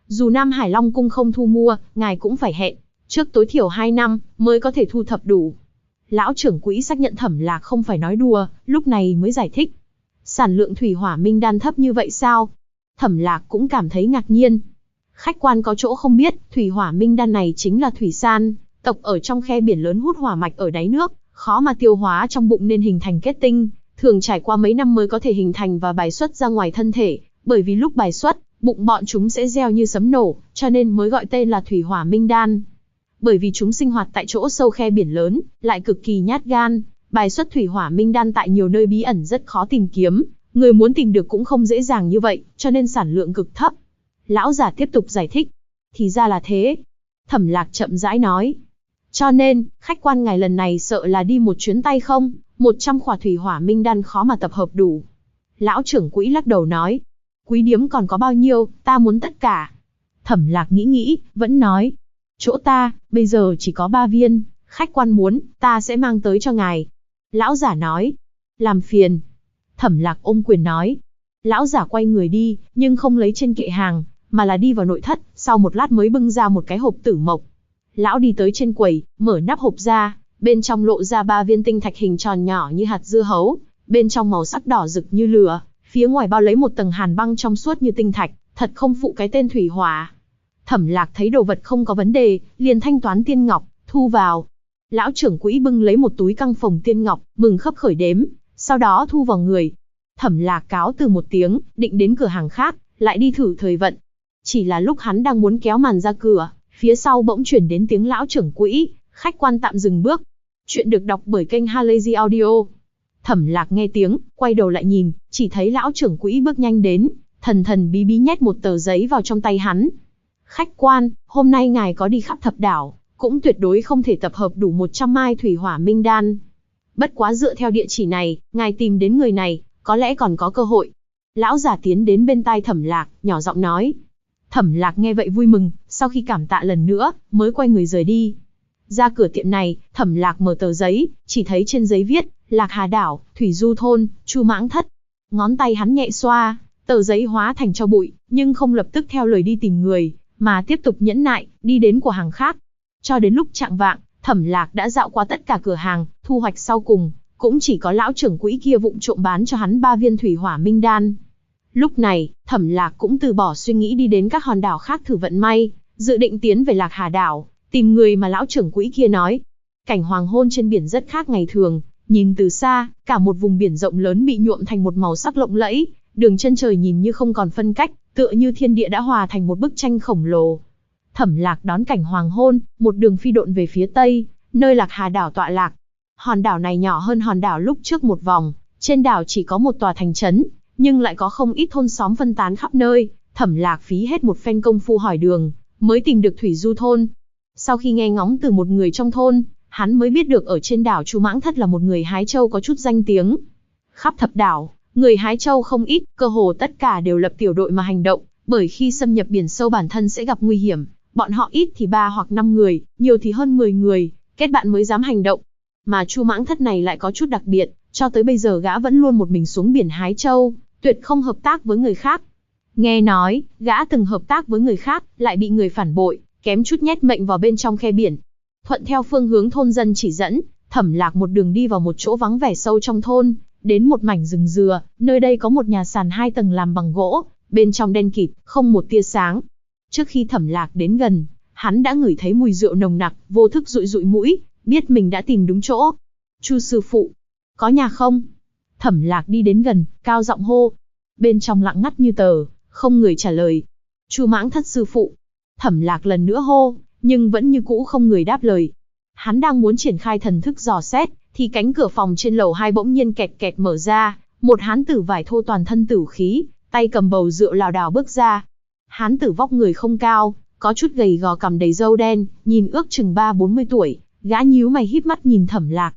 Dù Nam Hải Long Cung không thu mua, ngài cũng phải hẹn, trước tối thiểu 2 năm, mới có thể thu thập đủ. Lão trưởng quỹ xác nhận Thẩm Lạc không phải nói đùa, lúc này mới giải thích. Sản lượng thủy hỏa minh đan thấp như vậy sao? Thẩm Lạc cũng cảm thấy ngạc nhiên. Khách quan có chỗ không biết, thủy hỏa minh đan này chính là thủy san, tộc ở trong khe biển lớn hút hỏa mạch ở đáy nước, khó mà tiêu hóa trong bụng nên hình thành kết tinh, thường trải qua mấy năm mới có thể hình thành và bài xuất ra ngoài thân thể, bởi vì lúc bài xuất, bụng bọn chúng sẽ reo như sấm nổ, cho nên mới gọi tên là thủy hỏa minh đan. Bởi vì chúng sinh hoạt tại chỗ sâu khe biển lớn, lại cực kỳ nhát gan, bài xuất thủy hỏa minh đan tại nhiều nơi bí ẩn rất khó tìm kiếm, người muốn tìm được cũng không dễ dàng như vậy, cho nên sản lượng cực thấp. Lão giả tiếp tục giải thích. Thì ra là thế. Thẩm Lạc chậm rãi nói. Cho nên, khách quan ngài lần này sợ là đi một chuyến tay không, 100 khỏa thủy hỏa minh đan khó mà tập hợp đủ. Lão trưởng quỹ lắc đầu nói. Quý điếm còn có bao nhiêu, ta muốn tất cả. Thẩm Lạc nghĩ, vẫn nói. Chỗ ta, bây giờ chỉ có 3 viên, khách quan muốn, ta sẽ mang tới cho ngài. Lão giả nói. Làm phiền. Thẩm Lạc ôm quyền nói. Lão giả quay người đi, nhưng không lấy trên kệ hàng, mà là đi vào nội thất, sau một lát mới bưng ra một cái hộp tử mộc. Lão đi tới trên quầy, mở nắp hộp ra, bên trong lộ ra 3 viên tinh thạch hình tròn nhỏ như hạt dưa hấu, bên trong màu sắc đỏ rực như lửa, phía ngoài bao lấy một tầng hàn băng trong suốt như tinh thạch, thật không phụ cái tên thủy hỏa. Thẩm Lạc thấy đồ vật không có vấn đề, liền thanh toán tiên ngọc, thu vào. Lão trưởng quỹ bưng lấy một túi căng phồng tiên ngọc, mừng khấp khởi đếm, sau đó thu vào người. Thẩm Lạc cáo từ một tiếng, định đến cửa hàng khác, lại đi thử thời vận. Chỉ là lúc hắn đang muốn kéo màn ra cửa, phía sau bỗng chuyển đến tiếng lão trưởng quỹ, khách quan tạm dừng bước. Chuyện được đọc bởi kênh Halazy Audio. Thẩm Lạc nghe tiếng, quay đầu lại nhìn, chỉ thấy lão trưởng quỹ bước nhanh đến, thần thần bí bí nhét một tờ giấy vào trong tay hắn. Khách quan, hôm nay ngài có đi khắp thập đảo, cũng tuyệt đối không thể tập hợp đủ 100 mai thủy hỏa minh đan. Bất quá dựa theo địa chỉ này, ngài tìm đến người này, có lẽ còn có cơ hội. Lão giả tiến đến bên tai Thẩm Lạc, nhỏ giọng nói. Thẩm Lạc nghe vậy vui mừng, sau khi cảm tạ lần nữa, mới quay người rời đi. Ra cửa tiệm này, Thẩm Lạc mở tờ giấy, chỉ thấy trên giấy viết, Lạc Hà Đảo, Thủy Du Thôn, Chu Mãng Thất. Ngón tay hắn nhẹ xoa, tờ giấy hóa thành tro bụi, nhưng không lập tức theo lời đi tìm người, mà tiếp tục nhẫn nại, đi đến của hàng khác. Cho đến lúc chạng vạng, Thẩm Lạc đã dạo qua tất cả cửa hàng, thu hoạch sau cùng, cũng chỉ có lão trưởng quỹ kia vụng trộm bán cho hắn 3 viên thủy hỏa minh đan. Lúc này, Thẩm Lạc cũng từ bỏ suy nghĩ đi đến các hòn đảo khác thử vận may, dự định tiến về Lạc Hà Đảo, tìm người mà lão trưởng quỹ kia nói. Cảnh hoàng hôn trên biển rất khác ngày thường, nhìn từ xa, cả một vùng biển rộng lớn bị nhuộm thành một màu sắc lộng lẫy, đường chân trời nhìn như không còn phân cách, tựa như thiên địa đã hòa thành một bức tranh khổng lồ. Thẩm Lạc đón cảnh hoàng hôn, một đường phi độn về phía tây, nơi Lạc Hà Đảo tọa lạc. Hòn đảo này nhỏ hơn hòn đảo lúc trước một vòng, trên đảo chỉ có một tòa thành trấn, nhưng lại có không ít thôn xóm phân tán khắp nơi. Thẩm Lạc phí hết một phen công phu hỏi đường, mới tìm được Thủy Du Thôn. Sau khi nghe ngóng từ một người trong thôn, hắn mới biết được ở trên đảo Chu Mãng Thất là một người hái châu có chút danh tiếng. Khắp thập đảo, người hái châu không ít, cơ hồ tất cả đều lập tiểu đội mà hành động, bởi khi xâm nhập biển sâu bản thân sẽ gặp nguy hiểm, bọn họ ít thì 3 hoặc 5 người, nhiều thì hơn 10 người, kết bạn mới dám hành động. Mà Chu Mãng Thất này lại có chút đặc biệt, cho tới bây giờ gã vẫn luôn một mình xuống biển hái châu, tuyệt không hợp tác với người khác. Nghe nói, gã từng hợp tác với người khác, lại bị người phản bội, kém chút nhét mệnh vào bên trong khe biển. Thuận theo phương hướng thôn dân chỉ dẫn, Thẩm Lạc một đường đi vào một chỗ vắng vẻ sâu trong thôn, đến một mảnh rừng dừa, nơi đây có một nhà sàn 2 tầng làm bằng gỗ, bên trong đen kịt, không một tia sáng. Trước khi Thẩm Lạc đến gần, hắn đã ngửi thấy mùi rượu nồng nặc, vô thức dụi dụi mũi, biết mình đã tìm đúng chỗ. Chu sư phụ, có nhà không? Thẩm Lạc đi đến gần, cao giọng hô. Bên trong lặng ngắt như tờ, không người trả lời. Chu Mãng Thất sư phụ. Thẩm Lạc lần nữa hô, nhưng vẫn như cũ không người đáp lời. Hắn đang muốn triển khai thần thức dò xét, thì cánh cửa phòng trên lầu 2 bỗng nhiên kẹt kẹt mở ra, một hán tử vải thô toàn thân tửu khí, tay cầm bầu rượu lảo đảo bước ra. Hán tử vóc người không cao, có chút gầy gò, cằm đầy râu đen, nhìn ước chừng 30-40 tuổi, gã nhíu mày híp mắt nhìn Thẩm Lạc.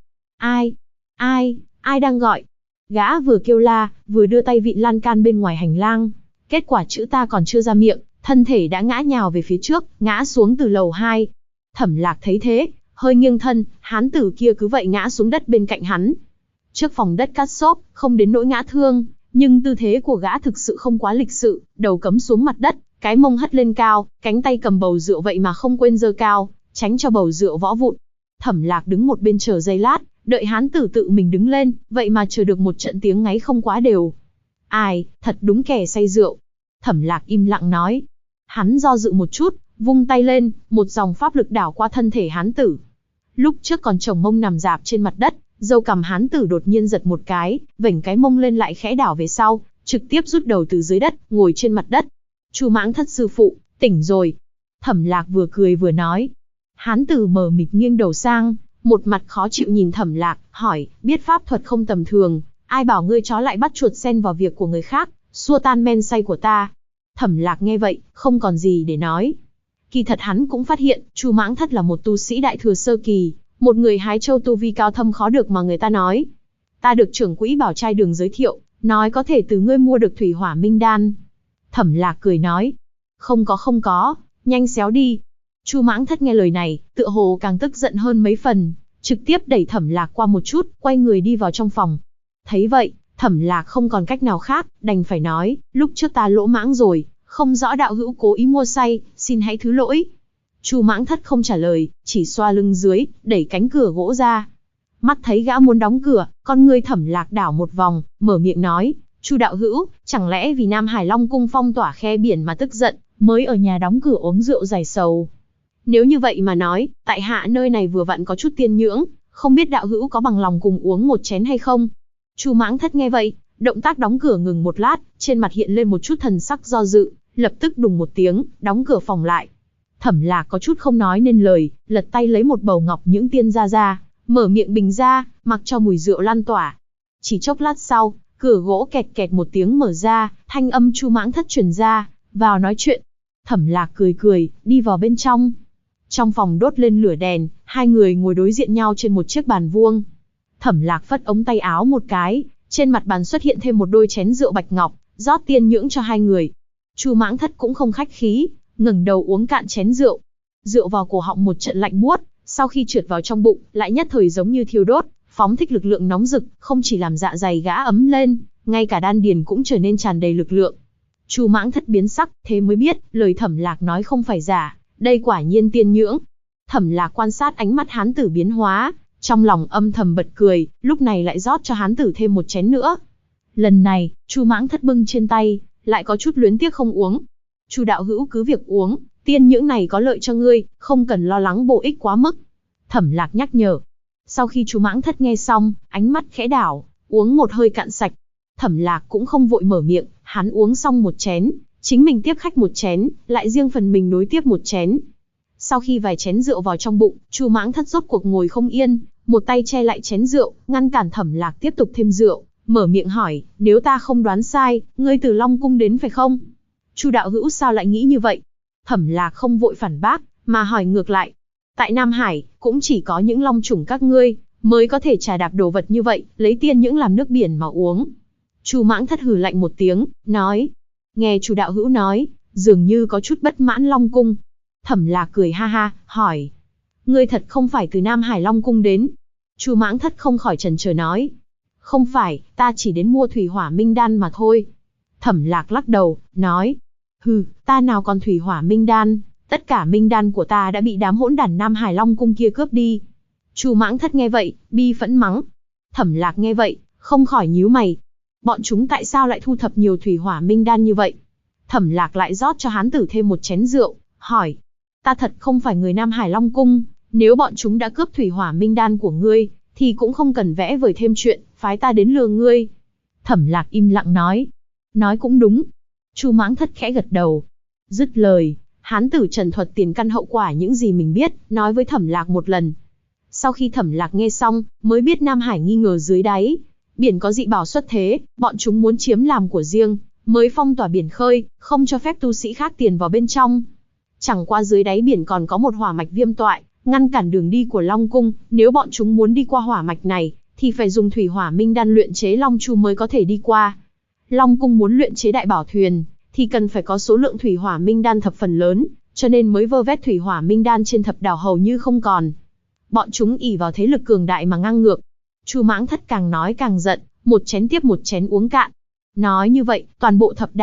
Ai đang gọi? Gã vừa kêu la, vừa đưa tay vịn lan can bên ngoài hành lang. Kết quả chữ ta còn chưa ra miệng, thân thể đã ngã nhào về phía trước, ngã xuống từ lầu 2. Thẩm Lạc thấy thế, hơi nghiêng thân, hán tử kia cứ vậy ngã xuống đất bên cạnh hắn. Trước phòng đất cát xốp, không đến nỗi ngã thương, nhưng tư thế của gã thực sự không quá lịch sự, đầu cắm xuống mặt đất, cái mông hất lên cao, cánh tay cầm bầu rượu vậy mà không quên giơ cao, tránh cho bầu rượu võ vụn. Thẩm Lạc đứng một bên chờ giây lát, đợi hán tử tự mình đứng lên, vậy mà chờ được một trận tiếng ngáy không quá đều. Ai, thật đúng kẻ say rượu. Thẩm Lạc im lặng nói. Hắn do dự một chút, vung tay lên, một dòng pháp lực đảo qua thân thể hán tử. Lúc trước còn chồng mông nằm rạp trên mặt đất, râu cằm hán tử đột nhiên giật một cái, vểnh cái mông lên lại khẽ đảo về sau, trực tiếp rút đầu từ dưới đất, ngồi trên mặt đất. Chu Mãng Thất sư phụ, tỉnh rồi. Thẩm Lạc vừa cười vừa nói. Hán tử mờ mịt nghiêng đầu sang, một mặt khó chịu nhìn Thẩm Lạc, hỏi, biết pháp thuật không tầm thường, ai bảo ngươi chó lại bắt chuột xen vào việc của người khác, xua tan men say của ta. Thẩm Lạc nghe vậy, không còn gì để nói. Kỳ thật hắn cũng phát hiện, Chu Mãng Thất là một tu sĩ đại thừa sơ kỳ, một người hái châu tu vi cao thâm khó được mà người ta nói. Ta được trưởng quỹ Bảo Trai Đường giới thiệu, nói có thể từ ngươi mua được thủy hỏa minh đan. Thẩm Lạc cười nói, không có, nhanh xéo đi. Chu Mãng Thất nghe lời này, tựa hồ càng tức giận hơn mấy phần, trực tiếp đẩy Thẩm Lạc qua một chút, quay người đi vào trong phòng. Thấy vậy, Thẩm Lạc không còn cách nào khác, đành phải nói, lúc trước ta lỗ mãng rồi, không rõ đạo hữu cố ý mua say, xin hãy thứ lỗi. Chu Mãng Thất không trả lời, chỉ xoa lưng dưới, đẩy cánh cửa gỗ ra. Mắt thấy gã muốn đóng cửa, con ngươi Thẩm Lạc đảo một vòng, mở miệng nói, Chu đạo hữu, chẳng lẽ vì Nam Hải Long cung phong tỏa khe biển mà tức giận, mới ở nhà đóng cửa uống rượu giải sầu. Nếu như vậy mà nói, tại hạ nơi này vừa vặn có chút tiên nhưỡng, không biết đạo hữu có bằng lòng cùng uống một chén hay không? Chu Mãng Thất nghe vậy, động tác đóng cửa ngừng một lát, trên mặt hiện lên một chút thần sắc do dự, lập tức đùng một tiếng, đóng cửa phòng lại. Thẩm Lạc có chút không nói nên lời, lật tay lấy một bầu ngọc nhưỡng tiên ra, mở miệng bình ra, mặc cho mùi rượu lan tỏa. Chỉ chốc lát sau, cửa gỗ kẹt kẹt một tiếng mở ra, thanh âm Chu Mãng Thất truyền ra, vào nói chuyện. Thẩm Lạc cười, đi vào bên trong. Trong phòng đốt lên lửa đèn, hai người ngồi đối diện nhau trên một chiếc bàn vuông. Thẩm Lạc phất ống tay áo một cái, trên mặt bàn xuất hiện thêm một đôi chén rượu bạch ngọc, rót tiên nhưỡng cho hai người. Chu Mãng Thất cũng không khách khí, ngẩng đầu uống cạn chén rượu. Rượu vào cổ họng một trận lạnh buốt, sau khi trượt vào trong bụng, lại nhất thời giống như thiêu đốt, phóng thích lực lượng nóng rực, không chỉ làm dạ dày gã ấm lên, ngay cả đan điền cũng trở nên tràn đầy lực lượng. Chu Mãng Thất biến sắc, thế mới biết, lời Thẩm Lạc nói không phải giả, đây quả nhiên tiên nhưỡng. Thẩm Lạc quan sát ánh mắt hán tử biến hóa, trong lòng âm thầm bật cười, lúc này lại rót cho hán tử thêm một chén nữa. Lần này, Chu Mãng Thất bưng trên tay, lại có chút luyến tiếc không uống. Chu đạo hữu cứ việc uống, tiên nhưỡng này có lợi cho ngươi, không cần lo lắng bổ ích quá mức. Thẩm Lạc nhắc nhở. Sau khi Chu Mãng Thất nghe xong, ánh mắt khẽ đảo, uống một hơi cạn sạch. Thẩm Lạc cũng không vội mở miệng, hắn uống xong một chén, chính mình tiếp khách một chén, lại riêng phần mình nối tiếp một chén. Sau khi vài chén rượu vào trong bụng, Chu Mãng Thất rốt cuộc ngồi không yên, một tay che lại chén rượu, ngăn cản Thẩm Lạc tiếp tục thêm rượu, mở miệng hỏi, nếu ta không đoán sai, ngươi từ Long cung đến phải không? Chu đạo hữu sao lại nghĩ như vậy? Thẩm Lạc không vội phản bác, mà hỏi ngược lại. Tại Nam Hải, cũng chỉ có những long chủng các ngươi, mới có thể trà đạp đồ vật như vậy, lấy tiên nhưỡng làm nước biển mà uống. Chu Mãng Thất hừ lạnh một tiếng, nói. Nghe Chu đạo hữu nói, dường như có chút bất mãn Long cung. Thẩm Lạc cười ha ha, hỏi. Ngươi thật không phải từ Nam Hải Long cung đến? Chu Mãng Thất không khỏi chần chờ nói. Không phải, ta chỉ đến mua thủy hỏa minh đan mà thôi. Thẩm Lạc lắc đầu, nói. Hừ, ta nào còn thủy hỏa minh đan, tất cả minh đan của ta đã bị đám hỗn đản Nam Hải Long cung kia cướp đi. Chu Mãng Thất nghe vậy, bi phẫn mắng. Thẩm Lạc nghe vậy, không khỏi nhíu mày. Bọn chúng tại sao lại thu thập nhiều thủy hỏa minh đan như vậy? Thẩm Lạc lại rót cho hán tử thêm một chén rượu, hỏi. Ta thật không phải người Nam Hải Long cung, nếu bọn chúng đã cướp thủy hỏa minh đan của ngươi, thì cũng không cần vẽ vời thêm chuyện, phái ta đến lừa ngươi. Thẩm Lạc im lặng nói. Nói cũng đúng. Chu Mãng Thất khẽ gật đầu. Dứt lời, hán tử trần thuật tiền căn hậu quả những gì mình biết, nói với Thẩm Lạc một lần. Sau khi Thẩm Lạc nghe xong, mới biết Nam Hải nghi ngờ dưới đáy biển có dị bảo xuất thế, bọn chúng muốn chiếm làm của riêng, mới phong tỏa biển khơi, không cho phép tu sĩ khác tiền vào bên trong. Chẳng qua dưới đáy biển còn có một hỏa mạch viêm toại, ngăn cản đường đi của Long cung, nếu bọn chúng muốn đi qua hỏa mạch này, thì phải dùng thủy hỏa minh đan luyện chế Long Chu mới có thể đi qua. Long cung muốn luyện chế đại bảo thuyền, thì cần phải có số lượng thủy hỏa minh đan thập phần lớn, cho nên mới vơ vét thủy hỏa minh đan trên thập đảo hầu như không còn. Bọn chúng ỷ vào thế lực cường đại mà ngang ngược. Chu Mãng Thất càng nói càng giận, một chén tiếp một chén uống cạn. Nói như vậy, toàn bộ thập đảo,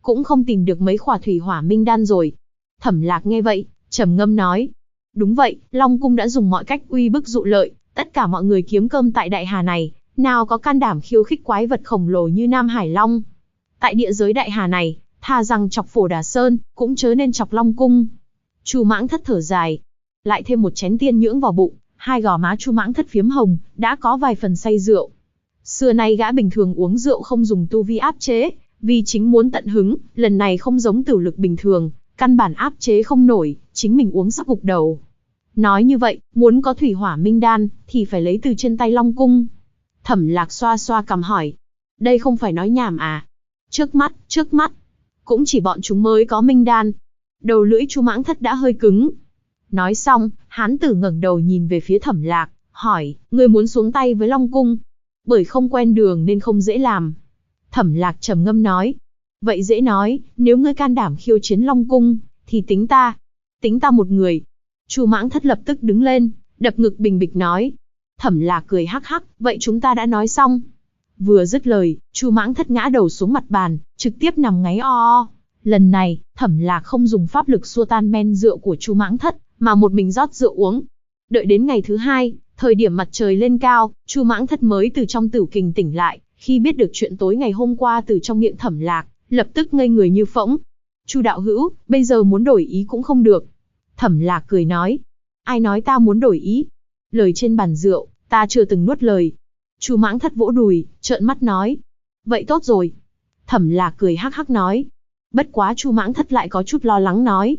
cũng không tìm được mấy khỏa thủy hỏa minh đan rồi. Thẩm Lạc nghe vậy, trầm ngâm nói. Đúng vậy, Long Cung đã dùng mọi cách uy bức dụ lợi, tất cả mọi người kiếm cơm tại Đại Hà này, nào có can đảm khiêu khích quái vật khổng lồ như Nam Hải Long. Tại địa giới Đại Hà này, thà rằng chọc Phổ Đà Sơn, cũng chớ nên chọc Long Cung. Chu Mãng Thất thở dài, lại thêm một chén tiên nhưỡng vào bụng, hai gò má Chu Mãng Thất phiếm hồng, đã có vài phần say rượu. Xưa nay gã bình thường uống rượu không dùng tu vi áp chế, vì chính muốn tận hứng, lần này không giống Tử Lực bình thường, căn bản áp chế không nổi, chính mình uống sắp gục đầu. Nói như vậy, muốn có thủy hỏa minh đan, thì phải lấy từ trên tay Long Cung. Thẩm Lạc xoa xoa cằm hỏi, đây không phải nói nhảm à? Trước mắt, cũng chỉ bọn chúng mới có minh đan. Đầu lưỡi Chu Mãng Thất đã hơi cứng. Nói xong, hán tử ngẩng đầu nhìn về phía Thẩm Lạc, hỏi, ngươi muốn xuống tay với Long Cung? Bởi không quen đường nên không dễ làm. Thẩm Lạc trầm ngâm nói, vậy dễ nói, nếu ngươi can đảm khiêu chiến Long Cung, thì tính ta một người. Chu Mãng Thất lập tức đứng lên, đập ngực bình bịch nói. Thẩm Lạc cười hắc hắc, vậy chúng ta đã nói xong. Vừa dứt lời, Chu Mãng Thất ngã đầu xuống mặt bàn, trực tiếp nằm ngáy o. Lần này, Thẩm Lạc không dùng pháp lực xua tan men rượu của Chu Mãng Thất, mà một mình rót rượu uống. Đợi đến ngày thứ hai, thời điểm mặt trời lên cao, Chu Mãng Thất mới từ trong tử kình tỉnh lại, khi biết được chuyện tối ngày hôm qua từ trong miệng Thẩm Lạc, lập tức ngây người như phỗng. Chu đạo hữu, bây giờ muốn đổi ý cũng không được. Thẩm Lạc cười nói, ai nói ta muốn đổi ý? Lời trên bàn rượu, ta chưa từng nuốt lời. Chu Mãng Thất vỗ đùi, trợn mắt nói, vậy tốt rồi. Thẩm Lạc cười hắc hắc nói. Bất quá Chu Mãng Thất lại có chút lo lắng nói,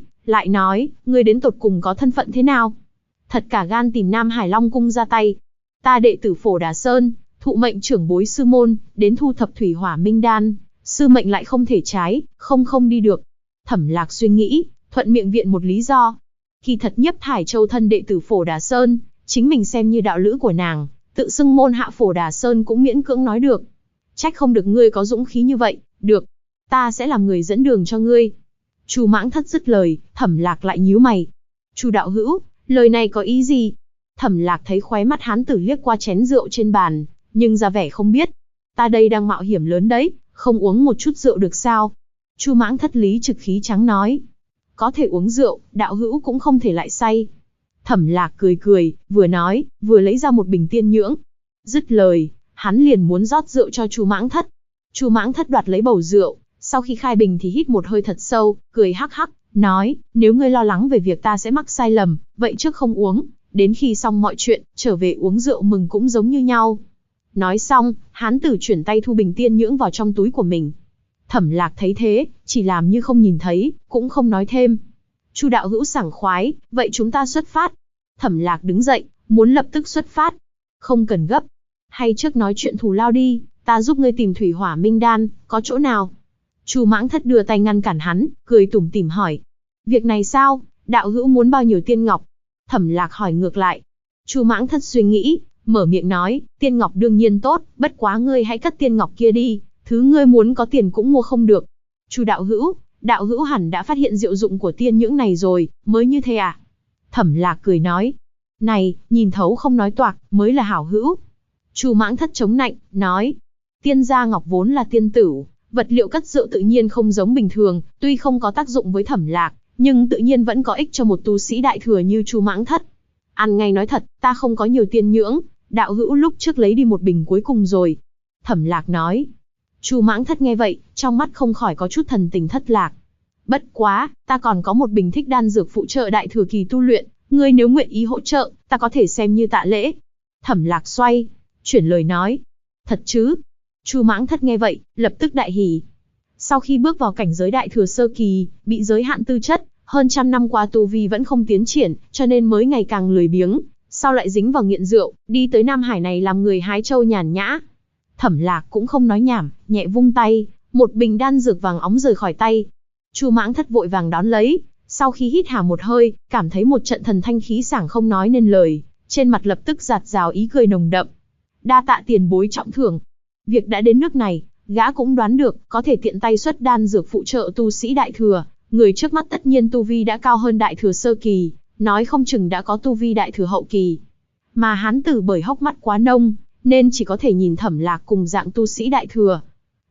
ngươi đến tột cùng có thân phận thế nào? Thật cả gan tìm Nam Hải Long Cung ra tay. Ta đệ tử Phổ Đà Sơn, thụ mệnh trưởng bối sư môn, đến thu thập thủy hỏa minh đan, sư mệnh lại không thể trái, không đi được. Thẩm Lạc suy nghĩ, thuận miệng viện một lý do. Khi thật Nhiếp Thải Châu thân đệ tử Phổ Đà Sơn, chính mình xem như đạo lữ của nàng, tự xưng môn hạ Phổ Đà Sơn cũng miễn cưỡng nói được. Trách không được ngươi có dũng khí như vậy, được, ta sẽ làm người dẫn đường cho ngươi. Chu Mãng Thất dứt lời, Thẩm Lạc lại nhíu mày. Chu đạo hữu, lời này có ý gì? Thẩm Lạc thấy khóe mắt hán tử liếc qua chén rượu trên bàn, nhưng ra vẻ không biết. Ta đây đang mạo hiểm lớn đấy, không uống một chút rượu được sao? Chu Mãng Thất lý trực khí trắng nói. Có thể uống rượu, đạo hữu cũng không thể lại say. Thẩm Lạc cười, vừa nói, vừa lấy ra một bình tiên nhưỡng. Dứt lời, hắn liền muốn rót rượu cho Chu Mãng Thất. Chu Mãng Thất đoạt lấy bầu rượu, sau khi khai bình thì hít một hơi thật sâu, cười hắc hắc, nói, nếu ngươi lo lắng về việc ta sẽ mắc sai lầm, vậy trước không uống, đến khi xong mọi chuyện, trở về uống rượu mừng cũng giống như nhau. Nói xong, hán tử chuyển tay thu bình tiên nhưỡng vào trong túi của mình. Thẩm Lạc thấy thế, chỉ làm như không nhìn thấy, cũng không nói thêm. Chu đạo hữu sảng khoái, vậy chúng ta xuất phát. Thẩm Lạc đứng dậy, muốn lập tức xuất phát. Không cần gấp. Hay trước nói chuyện thù lao đi, ta giúp ngươi tìm thủy hỏa minh đan, có chỗ nào? Chu Mãng Thất đưa tay ngăn cản hắn, cười tủm tỉm hỏi. Việc này sao, đạo hữu muốn bao nhiêu tiên ngọc? Thẩm Lạc hỏi ngược lại. Chu Mãng Thất suy nghĩ, mở miệng nói, tiên ngọc đương nhiên tốt, bất quá ngươi hãy cất tiên ngọc kia đi, thứ ngươi muốn có tiền cũng mua không được. Chu đạo hữu hẳn đã phát hiện diệu dụng của tiên nhưỡng này rồi, mới như thế à? Thẩm Lạc cười nói, này, nhìn thấu không nói toạc, mới là hảo hữu. Chu Mãng Thất chống nạnh, nói, tiên gia ngọc vốn là tiên tử, vật liệu cất rượu tự nhiên không giống bình thường, tuy không có tác dụng với Thẩm Lạc, nhưng tự nhiên vẫn có ích cho một tu sĩ đại thừa như Chu Mãng Thất. Ăn ngay nói thật, ta không có nhiều tiên nhưỡng, đạo hữu lúc trước lấy đi một bình cuối cùng rồi. Thẩm Lạc nói. Chu Mãng Thất nghe vậy, trong mắt không khỏi có chút thần tình thất lạc. Bất quá, ta còn có một bình thích đan dược phụ trợ đại thừa kỳ tu luyện, ngươi nếu nguyện ý hỗ trợ, ta có thể xem như tạ lễ. Thẩm Lạc chuyển lời nói. Thật chứ? Chu Mãng Thất nghe vậy, lập tức đại hỉ. Sau khi bước vào cảnh giới đại thừa sơ kỳ, bị giới hạn tư chất, hơn trăm năm qua tu vi vẫn không tiến triển, cho nên mới ngày càng lười biếng, sau lại dính vào nghiện rượu, đi tới Nam Hải này làm người hái châu nhàn nhã. Thẩm Lạc cũng không nói nhảm, nhẹ vung tay, một bình đan dược vàng óng rời khỏi tay. Chu Mãng Thất vội vàng đón lấy, sau khi hít hà một hơi, cảm thấy một trận thần thanh khí sảng không nói nên lời, trên mặt lập tức giạt rào ý cười nồng đậm. Đa tạ tiền bối trọng thưởng. Việc đã đến nước này, gã cũng đoán được, có thể tiện tay xuất đan dược phụ trợ tu sĩ đại thừa, người trước mắt tất nhiên tu vi đã cao hơn đại thừa sơ kỳ, nói không chừng đã có tu vi đại thừa hậu kỳ. Mà hán tử bởi hốc mắt quá nông, nên chỉ có thể nhìn Thẩm Lạc cùng dạng tu sĩ đại thừa.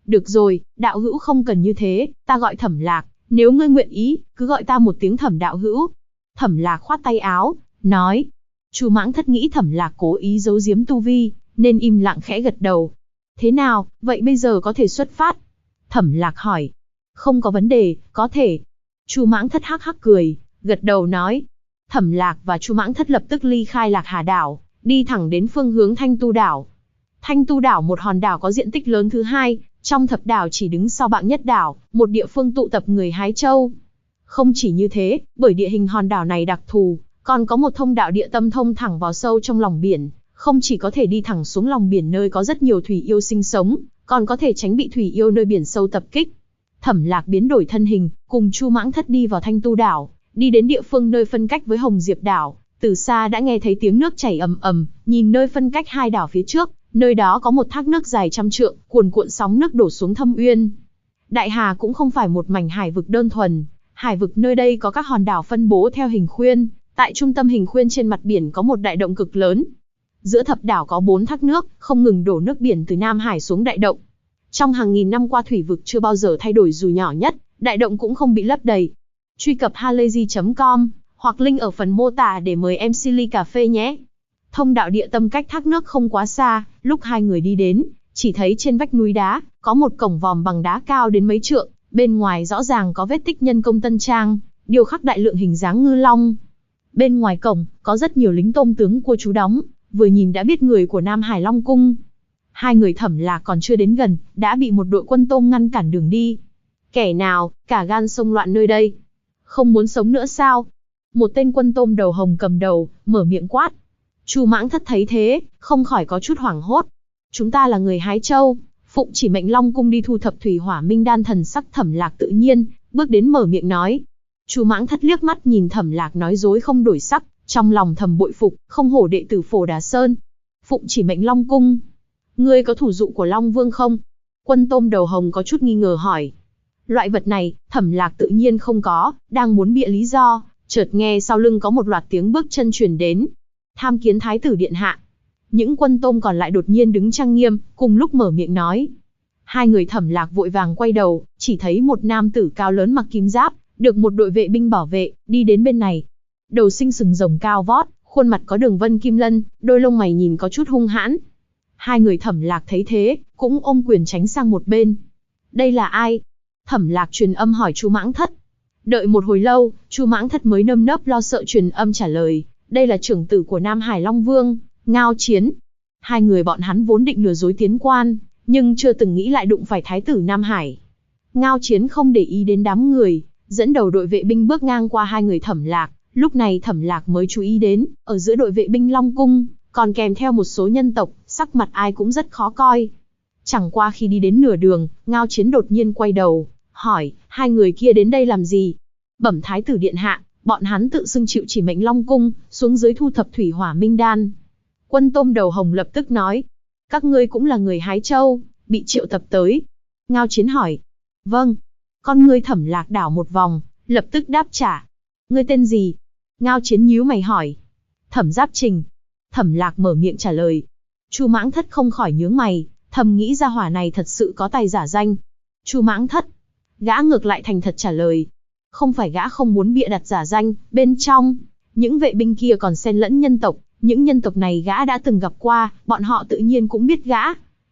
Được rồi, đạo hữu không cần như thế, ta gọi Thẩm Lạc, nếu ngươi nguyện ý, cứ gọi ta một tiếng Thẩm đạo hữu. Thẩm Lạc khoát tay áo, nói. Chu Mãng Thất nghĩ Thẩm Lạc cố ý giấu giếm tu vi, nên im lặng khẽ gật đầu. Thế nào, vậy bây giờ có thể xuất phát? Thẩm Lạc hỏi. Không có vấn đề, có thể. Chu Mãng Thất hắc hắc cười, gật đầu nói. Thẩm Lạc và Chu Mãng Thất lập tức ly khai Lạc Hà đảo, đi thẳng đến phương hướng Thanh Tu đảo. Thanh Tu đảo một hòn đảo có diện tích lớn thứ hai, trong thập đảo chỉ đứng sau Bạng Nhất đảo, một địa phương tụ tập người hái châu. Không chỉ như thế, bởi địa hình hòn đảo này đặc thù, còn có một thông đạo địa tâm thông thẳng vào sâu trong lòng biển, không chỉ có thể đi thẳng xuống lòng biển nơi có rất nhiều thủy yêu sinh sống, còn có thể tránh bị thủy yêu nơi biển sâu tập kích. Thẩm Lạc biến đổi thân hình, cùng Chu Mãng Thất đi vào Thanh Tu đảo, đi đến địa phương nơi phân cách với Hồng Diệp đảo, từ xa đã nghe thấy tiếng nước chảy ầm ầm, nhìn nơi phân cách hai đảo phía trước, nơi đó có một thác nước dài trăm trượng, cuồn cuộn sóng nước đổ xuống thâm uyên. Đại Hà cũng không phải một mảnh hải vực đơn thuần, hải vực nơi đây có các hòn đảo phân bố theo hình khuyên, tại trung tâm hình khuyên trên mặt biển có một đại động cực lớn. Giữa thập đảo có 4 thác nước, không ngừng đổ nước biển từ Nam Hải xuống đại động. Trong hàng nghìn năm qua thủy vực chưa bao giờ thay đổi dù nhỏ nhất, đại động cũng không bị lấp đầy. Truy cập halayzi.com hoặc link ở phần mô tả để mời em Silly cà phê nhé. Thông đạo địa tâm cách thác nước không quá xa, lúc hai người đi đến, chỉ thấy trên vách núi đá, có một cổng vòm bằng đá cao đến mấy trượng, bên ngoài rõ ràng có vết tích nhân công tân trang, điêu khắc đại lượng hình dáng ngư long. Bên ngoài cổng, có rất nhiều lính tôm tướng cua trú đóng, vừa nhìn đã biết người của Nam Hải Long Cung. Hai người Thẩm Lạc còn chưa đến gần, đã bị một đội quân tôm ngăn cản đường đi. Kẻ nào, cả gan xông loạn nơi đây? Không muốn sống nữa sao? Một tên quân tôm đầu hồng cầm đầu, mở miệng quát. Chu Mãng Thất thấy thế, không khỏi có chút hoảng hốt. Chúng ta là người hái châu, phụng chỉ mệnh Long Cung đi thu thập thủy hỏa minh đan. Thần sắc Thẩm Lạc tự nhiên, bước đến mở miệng nói. Chu Mãng Thất liếc mắt nhìn Thẩm Lạc nói dối không đổi sắc, trong lòng thầm bội phục, không hổ đệ tử Phổ Đà Sơn. Phụng chỉ mệnh Long Cung. Ngươi có thủ dụ của Long Vương không? Quân tôm đầu hồng có chút nghi ngờ hỏi. Loại vật này, Thẩm Lạc tự nhiên không có, đang muốn bịa lý do, chợt nghe sau lưng có một loạt tiếng bước chân truyền đến. Tham kiến Thái tử điện hạ. Những quân tôm còn lại đột nhiên đứng trang nghiêm, cùng lúc mở miệng nói. Hai người Thẩm Lạc vội vàng quay đầu, chỉ thấy một nam tử cao lớn mặc kim giáp, được một đội vệ binh bảo vệ, đi đến bên này. Đầu sinh sừng rồng cao vót, khuôn mặt có đường vân kim lân, đôi lông mày nhìn có chút hung hãn. Hai người Thẩm Lạc thấy thế, cũng ôm quyền tránh sang một bên. Đây là ai? Thẩm Lạc truyền âm hỏi Chu Mãng Thất. Đợi một hồi lâu, Chu Mãng Thất mới nơm nớp lo sợ truyền âm trả lời. Đây là trưởng tử của Nam Hải Long Vương, Ngao Chiến. Hai người bọn hắn vốn định lừa dối tiến quan, nhưng chưa từng nghĩ lại đụng phải Thái tử Nam Hải. Ngao Chiến không để ý đến đám người, dẫn đầu đội vệ binh bước ngang qua hai người Thẩm Lạc. Lúc này Thẩm Lạc mới chú ý đến, ở giữa đội vệ binh Long Cung, còn kèm theo một số nhân tộc, sắc mặt ai cũng rất khó coi. Chẳng qua khi đi đến nửa đường, Ngao Chiến đột nhiên quay đầu, hỏi, hai người kia đến đây làm gì? Bẩm Thái tử điện hạ, bọn hắn tự xưng chịu chỉ mệnh Long Cung, xuống dưới thu thập thủy hỏa minh đan. Quân tôm đầu hồng lập tức nói, các ngươi cũng là người hái châu, bị triệu tập tới. Ngao Chiến hỏi, vâng. Con ngươi Thẩm Lạc đảo một vòng, lập tức đáp trả. Ngươi tên gì? Ngao Chiến nhíu mày hỏi. Thẩm Giáp Trình. Thẩm Lạc mở miệng trả lời. Chu Mãng Thất không khỏi nhướng mày, thầm nghĩ ra hỏa này thật sự có tài giả danh. Chu Mãng Thất. Gã ngược lại thành thật trả lời. Không phải gã không muốn bịa đặt giả danh, bên trong, những vệ binh kia còn xen lẫn nhân tộc, những nhân tộc này gã đã từng gặp qua, bọn họ tự nhiên cũng biết gã.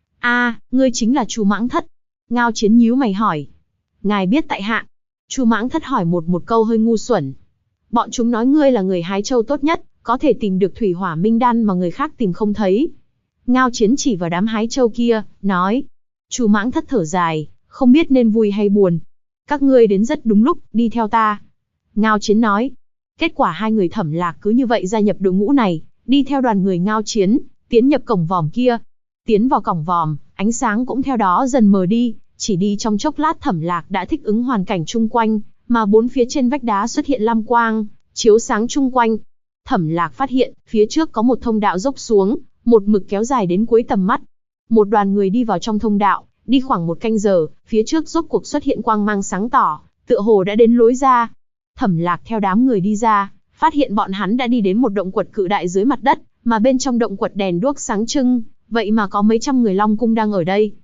Ngươi chính là Chu Mãng Thất. Ngao Chiến nhíu mày hỏi. Ngài biết tại hạ? Chu Mãng Thất hỏi một câu hơi ngu xuẩn. Bọn chúng nói ngươi là người hái châu tốt nhất, có thể tìm được thủy hỏa minh đan mà người khác tìm không thấy. Ngao Chiến chỉ vào đám hái châu kia, nói. Chu Mãng Thất thở dài, không biết nên vui hay buồn. Các ngươi đến rất đúng lúc, đi theo ta. Ngao Chiến nói. Kết quả hai người Thẩm Lạc cứ như vậy gia nhập đội ngũ này, đi theo đoàn người Ngao Chiến, tiến nhập cổng vòm kia. Tiến vào cổng vòm, ánh sáng cũng theo đó dần mờ đi, chỉ đi trong chốc lát Thẩm Lạc đã thích ứng hoàn cảnh chung quanh, mà bốn phía trên vách đá xuất hiện lam quang, chiếu sáng chung quanh. Thẩm Lạc phát hiện, phía trước có một thông đạo dốc xuống, một mực kéo dài đến cuối tầm mắt. Một đoàn người đi vào trong thông đạo, đi khoảng một canh giờ, phía trước rốt cuộc xuất hiện quang mang sáng tỏ, tựa hồ đã đến lối ra. Thẩm Lạc theo đám người đi ra, phát hiện bọn hắn đã đi đến một động quật cự đại dưới mặt đất, mà bên trong động quật đèn đuốc sáng trưng, vậy mà có mấy trăm người Long Cung đang ở đây.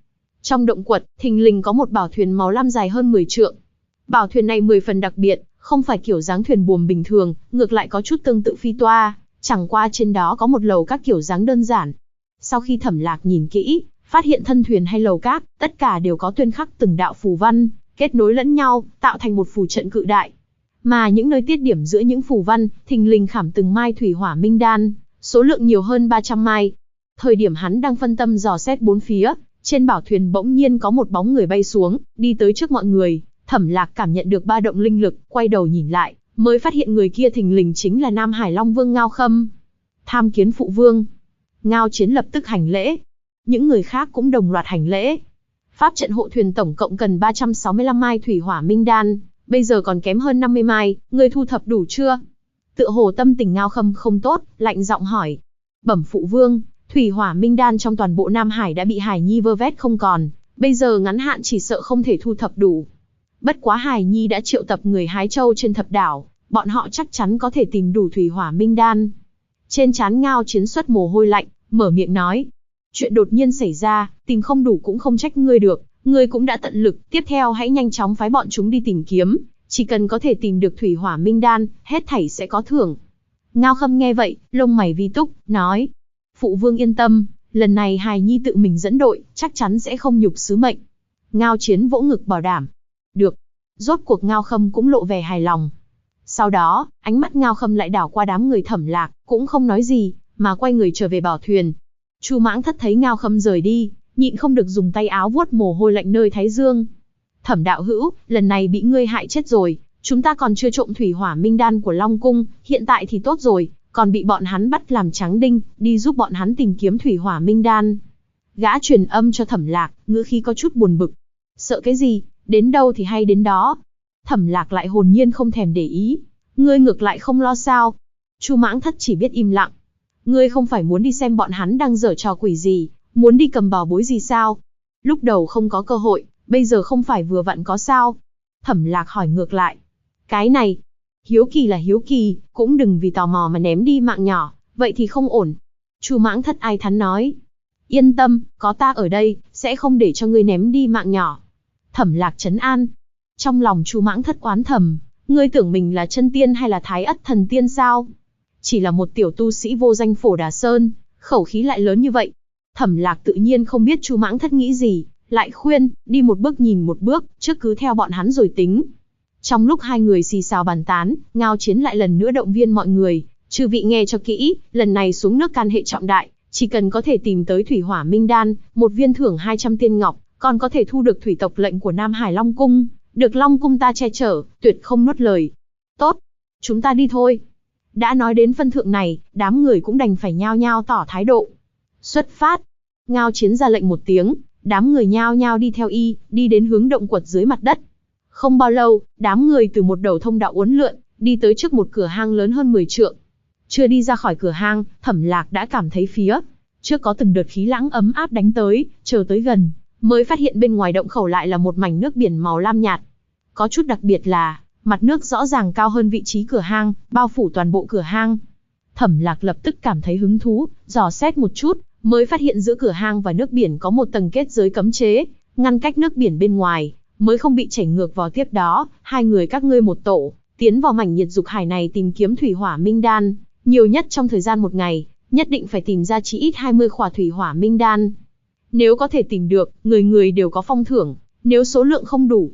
Trong động quật, thình lình có một bảo thuyền màu lam dài hơn 10 trượng. Bảo thuyền này 10 phần đặc biệt, không phải kiểu dáng thuyền buồm bình thường, ngược lại có chút tương tự phi toa, chẳng qua trên đó có một lầu các kiểu dáng đơn giản. Sau khi Thẩm Lạc nhìn kỹ, phát hiện thân thuyền hay lầu các, tất cả đều có tuyên khắc từng đạo phù văn, kết nối lẫn nhau, tạo thành một phù trận cự đại. Mà những nơi tiết điểm giữa những phù văn, thình lình khảm từng mai thủy hỏa minh đan, số lượng nhiều hơn 300 mai. Thời điểm hắn đang phân tâm dò xét bốn phía, trên bảo thuyền bỗng nhiên có một bóng người bay xuống, đi tới trước mọi người. Thẩm Lạc cảm nhận được ba động linh lực, quay đầu nhìn lại, mới phát hiện người kia thình lình chính là Nam Hải Long Vương Ngao Khâm. Tham kiến phụ vương. Ngao Chiến lập tức hành lễ. Những người khác cũng đồng loạt hành lễ. Pháp trận hộ thuyền tổng cộng cần 365 mai thủy hỏa minh đan, bây giờ còn kém hơn 50 mai, người thu thập đủ chưa? Tựa hồ tâm tình Ngao Khâm không tốt, lạnh giọng hỏi. Bẩm phụ vương, thủy hỏa minh đan trong toàn bộ Nam Hải đã bị Hải Nhi vơ vét không còn, bây giờ ngắn hạn chỉ sợ không thể thu thập đủ. Bất quá Hải Nhi đã triệu tập người hái châu trên thập đảo, bọn họ chắc chắn có thể tìm đủ thủy hỏa minh đan. Trên trán Ngao Chiến xuất mồ hôi lạnh, mở miệng nói. Chuyện đột nhiên xảy ra, tìm không đủ cũng không trách ngươi được, ngươi cũng đã tận lực, tiếp theo hãy nhanh chóng phái bọn chúng đi tìm kiếm, chỉ cần có thể tìm được thủy hỏa minh đan, hết thảy sẽ có thưởng. Ngao Khâm nghe vậy, lông mày vi túc, nói. Phụ vương yên tâm, lần này Hài Nhi tự mình dẫn đội, chắc chắn sẽ không nhục sứ mệnh. Ngao Chiến vỗ ngực bảo đảm. Được. Rốt cuộc Ngao Khâm cũng lộ vẻ hài lòng. Sau đó, ánh mắt Ngao Khâm lại đảo qua đám người Thẩm Lạc, cũng không nói gì, mà quay người trở về bảo thuyền. Chu Mãng Thất thấy Ngao Khâm rời đi, nhịn không được dùng tay áo vuốt mồ hôi lạnh nơi thái dương. Thẩm đạo hữu, lần này bị ngươi hại chết rồi, chúng ta còn chưa trộm thủy hỏa minh đan của Long Cung, hiện tại thì tốt rồi, còn bị bọn hắn bắt làm trắng đinh, đi giúp bọn hắn tìm kiếm thủy hỏa minh đan. Gã truyền âm cho Thẩm Lạc, ngữ khí có chút buồn bực. Sợ cái gì, đến đâu thì hay đến đó. Thẩm Lạc lại hồn nhiên không thèm để ý. Ngươi ngược lại không lo sao? Chu Mãng Thất chỉ biết im lặng. Ngươi không phải muốn đi xem bọn hắn đang giở trò quỷ gì, muốn đi cầm bảo bối gì sao? Lúc đầu không có cơ hội, bây giờ không phải vừa vặn có sao? Thẩm Lạc hỏi ngược lại. Cái này, hiếu kỳ là hiếu kỳ, cũng đừng vì tò mò mà ném đi mạng nhỏ, vậy thì không ổn. Chu Mãng Thất ai thán nói. Yên tâm, có ta ở đây, sẽ không để cho ngươi ném đi mạng nhỏ. Thẩm Lạc trấn an. Trong lòng Chu Mãng Thất oán thầm, ngươi tưởng mình là chân tiên hay là thái ất thần tiên sao? Chỉ là một tiểu tu sĩ vô danh Phổ Đà Sơn, khẩu khí lại lớn như vậy. Thẩm Lạc tự nhiên không biết Chu Mãng Thất nghĩ gì, lại khuyên, đi một bước nhìn một bước, trước cứ theo bọn hắn rồi tính. Trong lúc hai người xì xào bàn tán, Ngao Chiến lại lần nữa động viên mọi người, chư vị nghe cho kỹ, lần này xuống nước can hệ trọng đại, chỉ cần có thể tìm tới thủy hỏa minh đan, một viên thưởng 200 tiên ngọc, còn có thể thu được thủy tộc lệnh của Nam Hải Long Cung, được Long Cung ta che chở, tuyệt không nuốt lời. Tốt, chúng ta đi thôi. Đã nói đến phân thượng này, đám người cũng đành phải nhao nhao tỏ thái độ. Xuất phát. Ngao Chiến ra lệnh một tiếng, đám người nhao nhao đi theo y, đi đến hướng động quật dưới mặt đất. Không bao lâu, đám người từ một đầu thông đạo uốn lượn, đi tới trước một cửa hang lớn hơn 10 trượng. Chưa đi ra khỏi cửa hang, Thẩm Lạc đã cảm thấy phía trước có từng đợt khí lãng ấm áp đánh tới, chờ tới gần, mới phát hiện bên ngoài động khẩu lại là một mảnh nước biển màu lam nhạt. Có chút đặc biệt là, mặt nước rõ ràng cao hơn vị trí cửa hang, bao phủ toàn bộ cửa hang. Thẩm Lạc lập tức cảm thấy hứng thú, dò xét một chút, mới phát hiện giữa cửa hang và nước biển có một tầng kết giới cấm chế, ngăn cách nước biển bên ngoài, mới không bị chảy ngược vào. Tiếp đó, hai người các ngươi một tổ, tiến vào mảnh nhiệt dục hải này tìm kiếm thủy hỏa minh đan, nhiều nhất trong thời gian một ngày, nhất định phải tìm ra chí ít 20 khỏa thủy hỏa minh đan. Nếu có thể tìm được, người người đều có phong thưởng, nếu số lượng không đủ,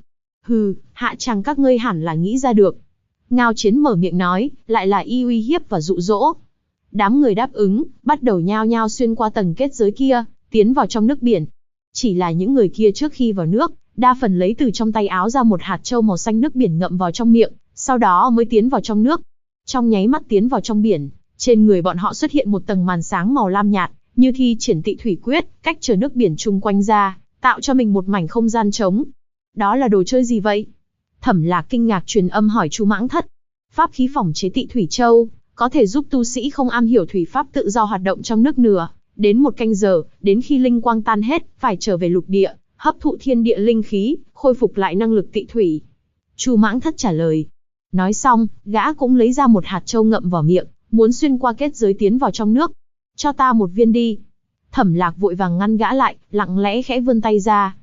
hạ chàng các ngươi hẳn là nghĩ ra được. Ngao Chiến mở miệng nói, lại là y uy hiếp và dụ dỗ. Đám người đáp ứng, bắt đầu nhao nhao xuyên qua tầng kết giới kia, tiến vào trong nước biển. Chỉ là những người kia trước khi vào nước, đa phần lấy từ trong tay áo ra một hạt châu màu xanh nước biển ngậm vào trong miệng, sau đó mới tiến vào trong nước. Trong nháy mắt tiến vào trong biển, trên người bọn họ xuất hiện một tầng màn sáng màu lam nhạt, như thi triển tị thủy quyết, cách trở nước biển chung quanh ra, tạo cho mình một mảnh không gian trống. Đó là đồ chơi gì vậy? Thẩm Lạc kinh ngạc truyền âm hỏi Chu Mãng Thất. Pháp khí phòng chế tị thủy châu, có thể giúp tu sĩ không am hiểu thủy pháp tự do hoạt động trong nước nửa đến 1 canh giờ, đến khi linh quang tan hết, phải trở về lục địa, hấp thụ thiên địa linh khí, khôi phục lại năng lực tị thủy. Chu Mãng Thất trả lời. Nói xong, gã cũng lấy ra một hạt châu ngậm vào miệng, muốn xuyên qua kết giới tiến vào trong nước. Cho ta một viên đi. Thẩm Lạc vội vàng ngăn gã lại, lặng lẽ khẽ vươn tay ra.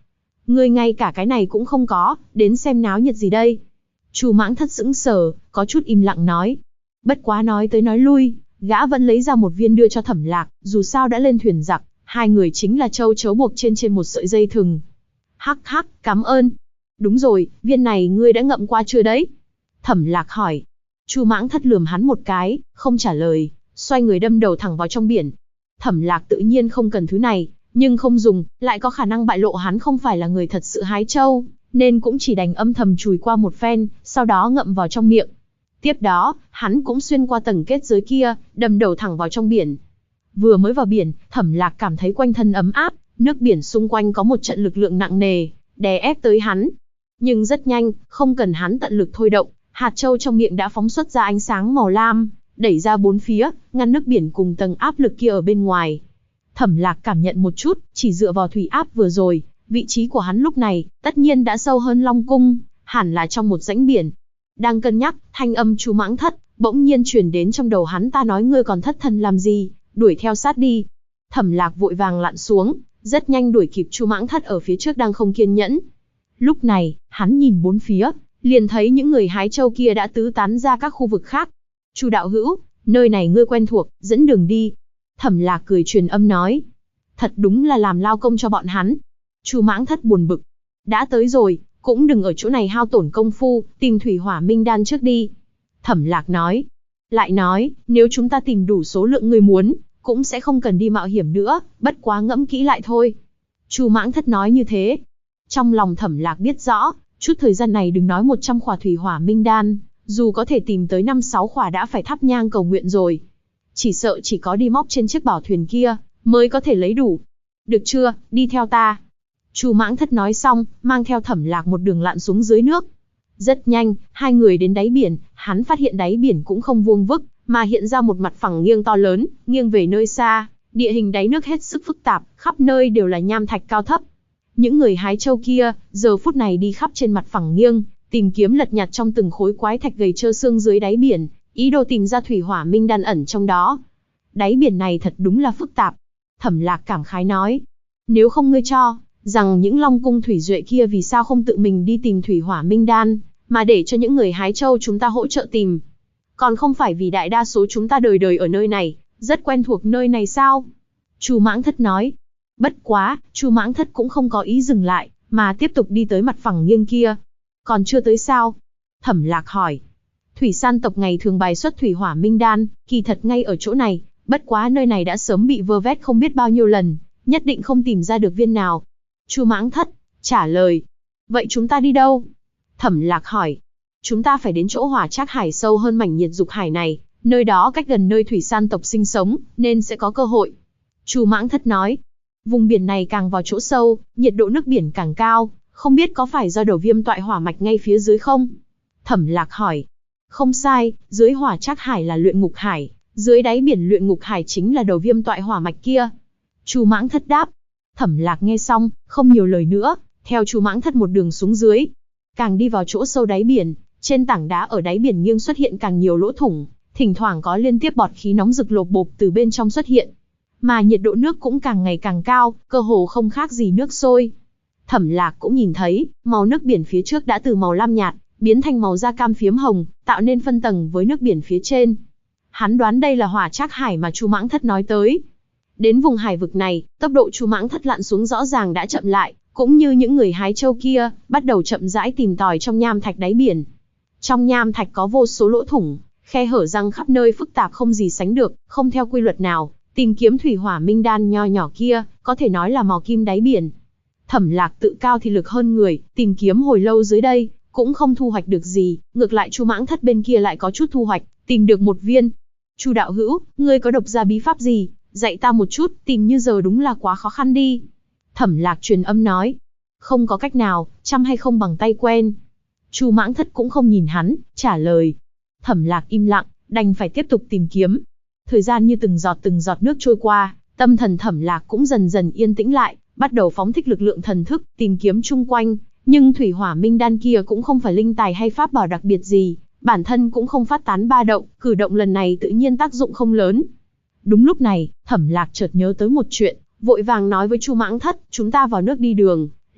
Ngươi ngay cả cái này cũng không có, đến xem náo nhiệt gì đây? Chu Mãng Thất sững sờ, có chút im lặng nói. Bất quá nói tới nói lui, gã vẫn lấy ra một viên đưa cho Thẩm Lạc, dù sao đã lên thuyền giặc, hai người chính là châu chấu buộc trên một sợi dây thừng. Hắc hắc, cảm ơn. Đúng rồi, viên này ngươi đã ngậm qua chưa đấy? Thẩm Lạc hỏi. Chu Mãng Thất lườm hắn một cái, không trả lời, xoay người đâm đầu thẳng vào trong biển. Thẩm Lạc tự nhiên không cần thứ này, nhưng không dùng, lại có khả năng bại lộ hắn không phải là người thật sự hái châu, nên cũng chỉ đành âm thầm chùi qua một phen, sau đó ngậm vào trong miệng. Tiếp đó, hắn cũng xuyên qua tầng kết giới kia, đâm đầu thẳng vào trong biển. Vừa mới vào biển, Thẩm Lạc cảm thấy quanh thân ấm áp, nước biển xung quanh có một trận lực lượng nặng nề, đè ép tới hắn. Nhưng rất nhanh, không cần hắn tận lực thôi động, hạt châu trong miệng đã phóng xuất ra ánh sáng màu lam, đẩy ra bốn phía, ngăn nước biển cùng tầng áp lực kia ở bên ngoài. Thẩm Lạc cảm nhận một chút, chỉ dựa vào thủy áp vừa rồi, vị trí của hắn lúc này, tất nhiên đã sâu hơn Long Cung, hẳn là trong một rãnh biển. Đang cân nhắc, thanh âm Chu Mãng Thất bỗng nhiên truyền đến trong đầu hắn, ta nói ngươi còn thất thần làm gì, đuổi theo sát đi. Thẩm Lạc vội vàng lặn xuống, rất nhanh đuổi kịp Chu Mãng Thất ở phía trước đang không kiên nhẫn. Lúc này, hắn nhìn bốn phía, liền thấy những người hái châu kia đã tứ tán ra các khu vực khác. Chu đạo hữu, nơi này ngươi quen thuộc, dẫn đường đi. Thẩm Lạc cười truyền âm nói. Thật đúng là làm lao công cho bọn hắn. Chu Mãng Thất buồn bực. Đã tới rồi, cũng đừng ở chỗ này hao tổn công phu, tìm thủy hỏa minh đan trước đi. Thẩm Lạc nói. Lại nói, nếu chúng ta tìm đủ số lượng ngươi muốn, cũng sẽ không cần đi mạo hiểm nữa, bất quá ngẫm kỹ lại thôi. Chu Mãng Thất nói như thế. Trong lòng Thẩm Lạc biết rõ, chút thời gian này đừng nói 100 khỏa thủy hỏa minh đan, dù có thể tìm tới 5-6 khỏa đã phải thắp nhang cầu nguyện rồi. Chỉ sợ chỉ có đi móc trên chiếc bảo thuyền kia, mới có thể lấy đủ. Được chưa, đi theo ta. Chu Mãng Thất nói xong, mang theo Thẩm Lạc một đường lặn xuống dưới nước. Rất nhanh, hai người đến đáy biển, hắn phát hiện đáy biển cũng không vuông vức, mà hiện ra một mặt phẳng nghiêng to lớn, nghiêng về nơi xa, địa hình đáy nước hết sức phức tạp, khắp nơi đều là nham thạch cao thấp. Những người hái châu kia, giờ phút này đi khắp trên mặt phẳng nghiêng, tìm kiếm lật nhặt trong từng khối quái thạch gầy trơ xương dưới đáy biển, ý đồ tìm ra thủy hỏa minh đan ẩn trong đó. Đáy biển này thật đúng là phức tạp. Thẩm Lạc cảm khái nói, nếu không ngươi cho rằng những Long Cung thủy duệ kia vì sao không tự mình đi tìm thủy hỏa minh đan, mà để cho những người hái châu chúng ta hỗ trợ tìm. Còn không phải vì đại đa số chúng ta đời đời ở nơi này, rất quen thuộc nơi này sao? Chu Mãng Thất nói. Bất quá, Chu Mãng Thất cũng không có ý dừng lại, mà tiếp tục đi tới mặt phẳng nghiêng kia. Còn chưa tới sao? Thẩm Lạc hỏi. Thủy San tộc ngày thường bài xuất thủy hỏa minh đan, kỳ thật ngay ở chỗ này, bất quá nơi này đã sớm bị vơ vét không biết bao nhiêu lần, nhất định không tìm ra được viên nào. Chu Mãng Thất trả lời. Vậy chúng ta đi đâu? Thẩm Lạc hỏi. Chúng ta phải đến chỗ Hỏa Trác Hải sâu hơn mảnh nhiệt dục hải này, nơi đó cách gần nơi Thủy San tộc sinh sống, nên sẽ có cơ hội. Chu Mãng Thất nói. Vùng biển này càng vào chỗ sâu, nhiệt độ nước biển càng cao, không biết có phải do đầu viêm toại hỏa mạch ngay phía dưới không? Thẩm Lạc hỏi. Không sai, dưới Hỏa Trác Hải là luyện ngục hải, dưới đáy biển luyện ngục hải chính là đầu viêm toại hỏa mạch kia. Chu Mãng Thất đáp. Thẩm Lạc nghe xong, không nhiều lời nữa, theo Chu Mãng Thất một đường xuống dưới. Càng đi vào chỗ sâu đáy biển, trên tảng đá ở đáy biển nghiêng xuất hiện càng nhiều lỗ thủng, thỉnh thoảng có liên tiếp bọt khí nóng rực lộp bộp từ bên trong xuất hiện. Mà nhiệt độ nước cũng càng ngày càng cao, cơ hồ không khác gì nước sôi. Thẩm Lạc cũng nhìn thấy, màu nước biển phía trước đã từ màu lam nhạt, biến thành màu da cam phiếm hồng, tạo nên phân tầng với nước biển phía trên. Hắn đoán đây là Hỏa Trác Hải mà Chu Mãng Thất nói tới. Đến vùng hải vực này, tốc độ Chu Mãng Thất lặn xuống rõ ràng đã chậm lại, cũng như những người hái châu kia, bắt đầu chậm rãi tìm tòi trong nham thạch đáy biển. Trong nham thạch có vô số lỗ thủng, khe hở răng khắp nơi phức tạp không gì sánh được, không theo quy luật nào, tìm kiếm thủy hỏa minh đan nho nhỏ kia, có thể nói là mò kim đáy biển. Thẩm Lạc tự cao thì lực hơn người, tìm kiếm hồi lâu dưới đây, cũng không thu hoạch được gì, ngược lại Chu Mãng Thất bên kia lại có chút thu hoạch, tìm được một viên. Chu đạo hữu, ngươi có độc gia bí pháp gì? Dạy ta một chút, tìm như giờ đúng là quá khó khăn đi. Thẩm Lạc truyền âm nói. Không có cách nào, chăm hay không bằng tay quen. Chu Mãng Thất cũng không nhìn hắn, trả lời. Thẩm Lạc im lặng, đành phải tiếp tục tìm kiếm. Thời gian như từng giọt nước trôi qua, tâm thần Thẩm Lạc cũng dần dần yên tĩnh lại, bắt đầu phóng thích lực lượng thần thức, tìm kiếm chung quanh. Nhưng thủy hỏa minh đan kia cũng không phải linh tài hay pháp bảo đặc biệt gì, bản thân cũng không phát tán ba động, cử động lần này tự nhiên tác dụng không lớn. Đúng lúc này, Thẩm Lạc chợt nhớ tới một chuyện, vội vàng nói với Chu Mãng Thất, chúng ta vào nước đi đường,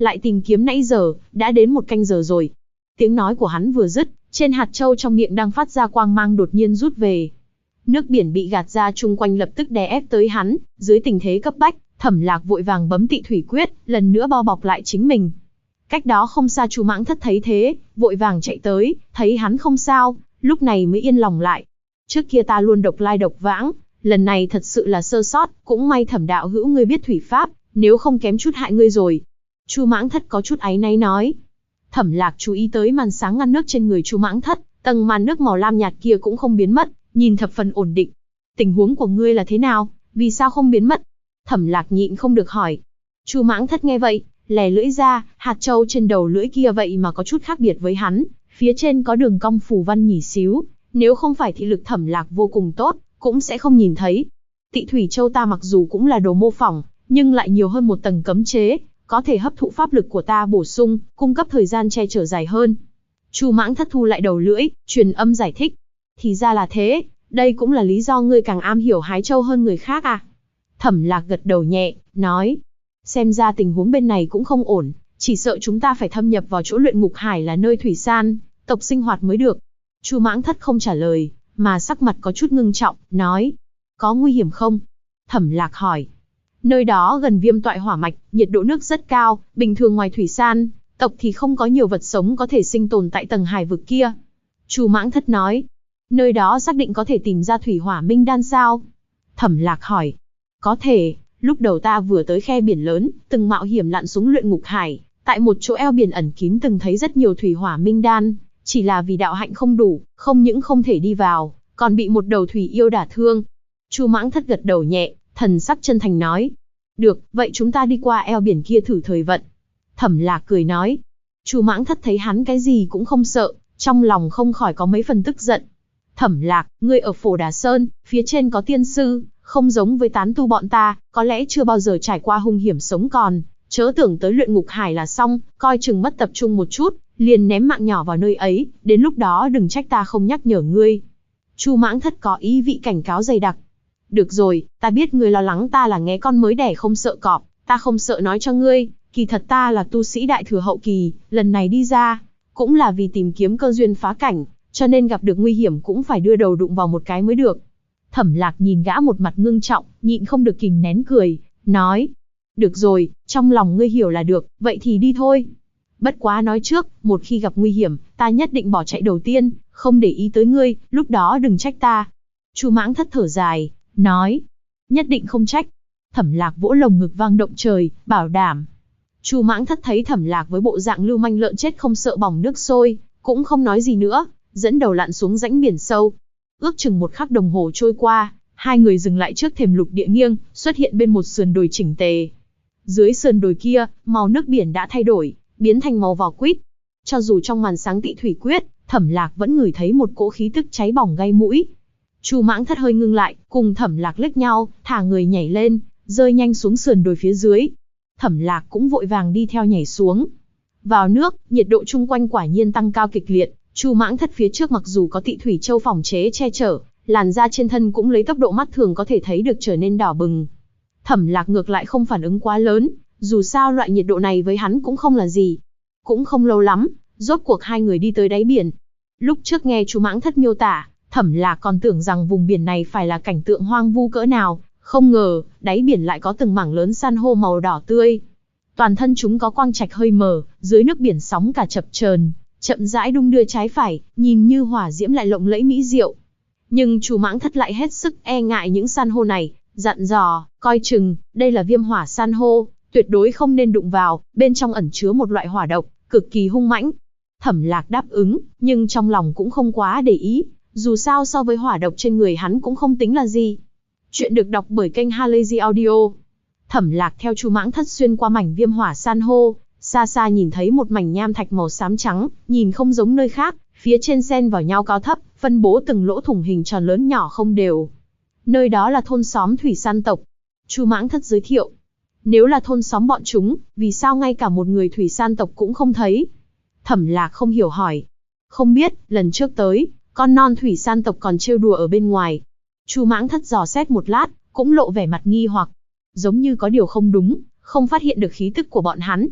lại tìm kiếm nãy giờ, đã đến 1 canh giờ rồi. Tiếng nói của hắn vừa dứt, trên hạt châu trong miệng đang phát ra quang mang đột nhiên rút về. Nước biển bị gạt ra chung quanh lập tức đè ép tới hắn, dưới tình thế cấp bách, Thẩm Lạc vội vàng bấm Tị Thủy Quyết, lần nữa bao bọc lại chính mình. Cách đó không xa Chu Mãng Thất thấy thế, vội vàng chạy tới, thấy hắn không sao, lúc này mới yên lòng lại. Trước kia ta luôn độc lai độc vãng, lần này thật sự là sơ sót, cũng may Thẩm đạo hữu ngươi biết thủy pháp, nếu không kém chút hại ngươi rồi. Chu Mãng Thất có chút áy náy nói. Thẩm Lạc chú ý tới màn sáng ngăn nước trên người Chu Mãng Thất, tầng màn nước màu lam nhạt kia cũng không biến mất, nhìn thập phần ổn định. Tình huống của ngươi là thế nào, vì sao không biến mất? Thẩm Lạc nhịn không được hỏi. Chu Mãng Thất nghe vậy, lè lưỡi ra, hạt châu trên đầu lưỡi kia vậy mà có chút khác biệt với hắn, phía trên có đường cong phù văn nhỉ xíu, nếu không phải thị lực Thẩm Lạc vô cùng tốt, cũng sẽ không nhìn thấy. Tị Thủy Châu ta mặc dù cũng là đồ mô phỏng, nhưng lại nhiều hơn một tầng cấm chế, có thể hấp thụ pháp lực của ta bổ sung, cung cấp thời gian che chở dài hơn. Chu Mãng Thất thu lại đầu lưỡi, truyền âm giải thích. Thì ra là thế, đây cũng là lý do ngươi càng am hiểu hái châu hơn người khác à? Thẩm Lạc gật đầu nhẹ, nói. Xem ra tình huống bên này cũng không ổn, chỉ sợ chúng ta phải thâm nhập vào chỗ luyện ngục hải là nơi thủy san tộc sinh hoạt mới được. Chu Mãng Thất không trả lời, mà sắc mặt có chút ngưng trọng, nói. Có nguy hiểm không? Thẩm Lạc hỏi. Nơi đó gần Viêm Toại hỏa mạch, nhiệt độ nước rất cao, bình thường ngoài thủy san tộc thì không có nhiều vật sống có thể sinh tồn tại tầng hải vực kia. Chu Mãng Thất nói. Nơi đó xác định có thể tìm ra thủy hỏa minh đan sao? Thẩm Lạc hỏi. Có thể, lúc đầu ta vừa tới khe biển lớn, từng mạo hiểm lặn xuống luyện ngục hải, tại một chỗ eo biển ẩn kín từng thấy rất nhiều thủy hỏa minh đan, chỉ là vì đạo hạnh không đủ, không những không thể đi vào, còn bị một đầu thủy yêu đả thương. Chu Mãng Thất gật đầu nhẹ, thần sắc chân thành nói. Được, vậy chúng ta đi qua eo biển kia thử thời vận. Thẩm Lạc cười nói. Chu Mãng Thất thấy hắn cái gì cũng không sợ, trong lòng không khỏi có mấy phần tức giận. Thẩm Lạc, ngươi ở Phổ Đà Sơn, phía trên có tiên sư, không giống với tán tu bọn ta, có lẽ chưa bao giờ trải qua hung hiểm sống còn, chớ tưởng tới luyện ngục hải là xong, coi chừng mất tập trung một chút, liền ném mạng nhỏ vào nơi ấy, đến lúc đó đừng trách ta không nhắc nhở ngươi. Chu Mãng Thất có ý vị cảnh cáo dày đặc. Được rồi, ta biết ngươi lo lắng ta là nghé con mới đẻ không sợ cọp, ta không sợ nói cho ngươi, kỳ thật ta là tu sĩ đại thừa hậu kỳ, lần này đi ra, cũng là vì tìm kiếm cơ duyên phá cảnh, cho nên gặp được nguy hiểm cũng phải đưa đầu đụng vào một cái mới được. Thẩm Lạc nhìn gã một mặt ngưng trọng, nhịn không được kìm nén cười, nói. Được rồi, trong lòng ngươi hiểu là được, vậy thì đi thôi. Bất quá nói trước, một khi gặp nguy hiểm, ta nhất định bỏ chạy đầu tiên, không để ý tới ngươi, lúc đó đừng trách ta. Chu Mãng Thất thở dài, nói. Nhất định không trách. Thẩm Lạc vỗ lồng ngực vang động trời, bảo đảm. Chu Mãng Thất thấy Thẩm Lạc với bộ dạng lưu manh lợn chết không sợ bỏng nước sôi, cũng không nói gì nữa, dẫn đầu lặn xuống rãnh biển sâu. Ước chừng 1 khắc đồng hồ trôi qua, hai người dừng lại trước thềm lục địa nghiêng, xuất hiện bên một sườn đồi chỉnh tề. Dưới sườn đồi kia, màu nước biển đã thay đổi, biến thành màu vỏ quýt. Cho dù trong màn sáng Tị Thủy Quyết, Thẩm Lạc vẫn ngửi thấy một cỗ khí tức cháy bỏng gây mũi. Chu Mãng Thất hơi ngưng lại, cùng Thẩm Lạc liếc nhau, thả người nhảy lên, rơi nhanh xuống sườn đồi phía dưới. Thẩm Lạc cũng vội vàng đi theo nhảy xuống. Vào nước, nhiệt độ chung quanh quả nhiên tăng cao kịch liệt. Chu Mãng Thất phía trước mặc dù có Tị Thủy Châu phòng chế che chở, làn da trên thân cũng lấy tốc độ mắt thường có thể thấy được trở nên đỏ bừng. Thẩm Lạc ngược lại không phản ứng quá lớn, dù sao loại nhiệt độ này với hắn cũng không là gì. Cũng không lâu lắm, rốt cuộc hai người đi tới đáy biển. Lúc trước nghe Chu Mãng Thất miêu tả, Thẩm Lạc còn tưởng rằng vùng biển này phải là cảnh tượng hoang vu cỡ nào, không ngờ, đáy biển lại có từng mảng lớn san hô màu đỏ tươi. Toàn thân chúng có quang trạch hơi mờ, dưới nước biển sóng cả chập chờn, chậm rãi đung đưa trái phải, nhìn như hỏa diễm lại lộng lẫy mỹ diệu. Nhưng Chu Mãng Thất lại hết sức e ngại những san hô này, dặn dò, coi chừng, đây là viêm hỏa san hô, tuyệt đối không nên đụng vào, bên trong ẩn chứa một loại hỏa độc, cực kỳ hung mãnh. Thẩm Lạc đáp ứng, nhưng trong lòng cũng không quá để ý, dù sao so với hỏa độc trên người hắn cũng không tính là gì. Chuyện được đọc bởi kênh Halazy Audio. Thẩm Lạc theo Chu Mãng Thất xuyên qua mảnh viêm hỏa san hô, xa xa nhìn thấy một mảnh nham thạch màu xám trắng, nhìn không giống nơi khác, phía trên xen vào nhau cao thấp, phân bố từng lỗ thủng hình tròn lớn nhỏ không đều. Nơi đó là thôn xóm thủy san tộc. Chu Mãng Thất giới thiệu. Nếu là thôn xóm bọn chúng, vì sao ngay cả một người thủy san tộc cũng không thấy? Thẩm Lạc không hiểu hỏi. Không biết, lần trước tới, con non thủy san tộc còn trêu đùa ở bên ngoài. Chu Mãng Thất dò xét một lát, cũng lộ vẻ mặt nghi hoặc. Giống như có điều không đúng, không phát hiện được khí tức của bọn hắn.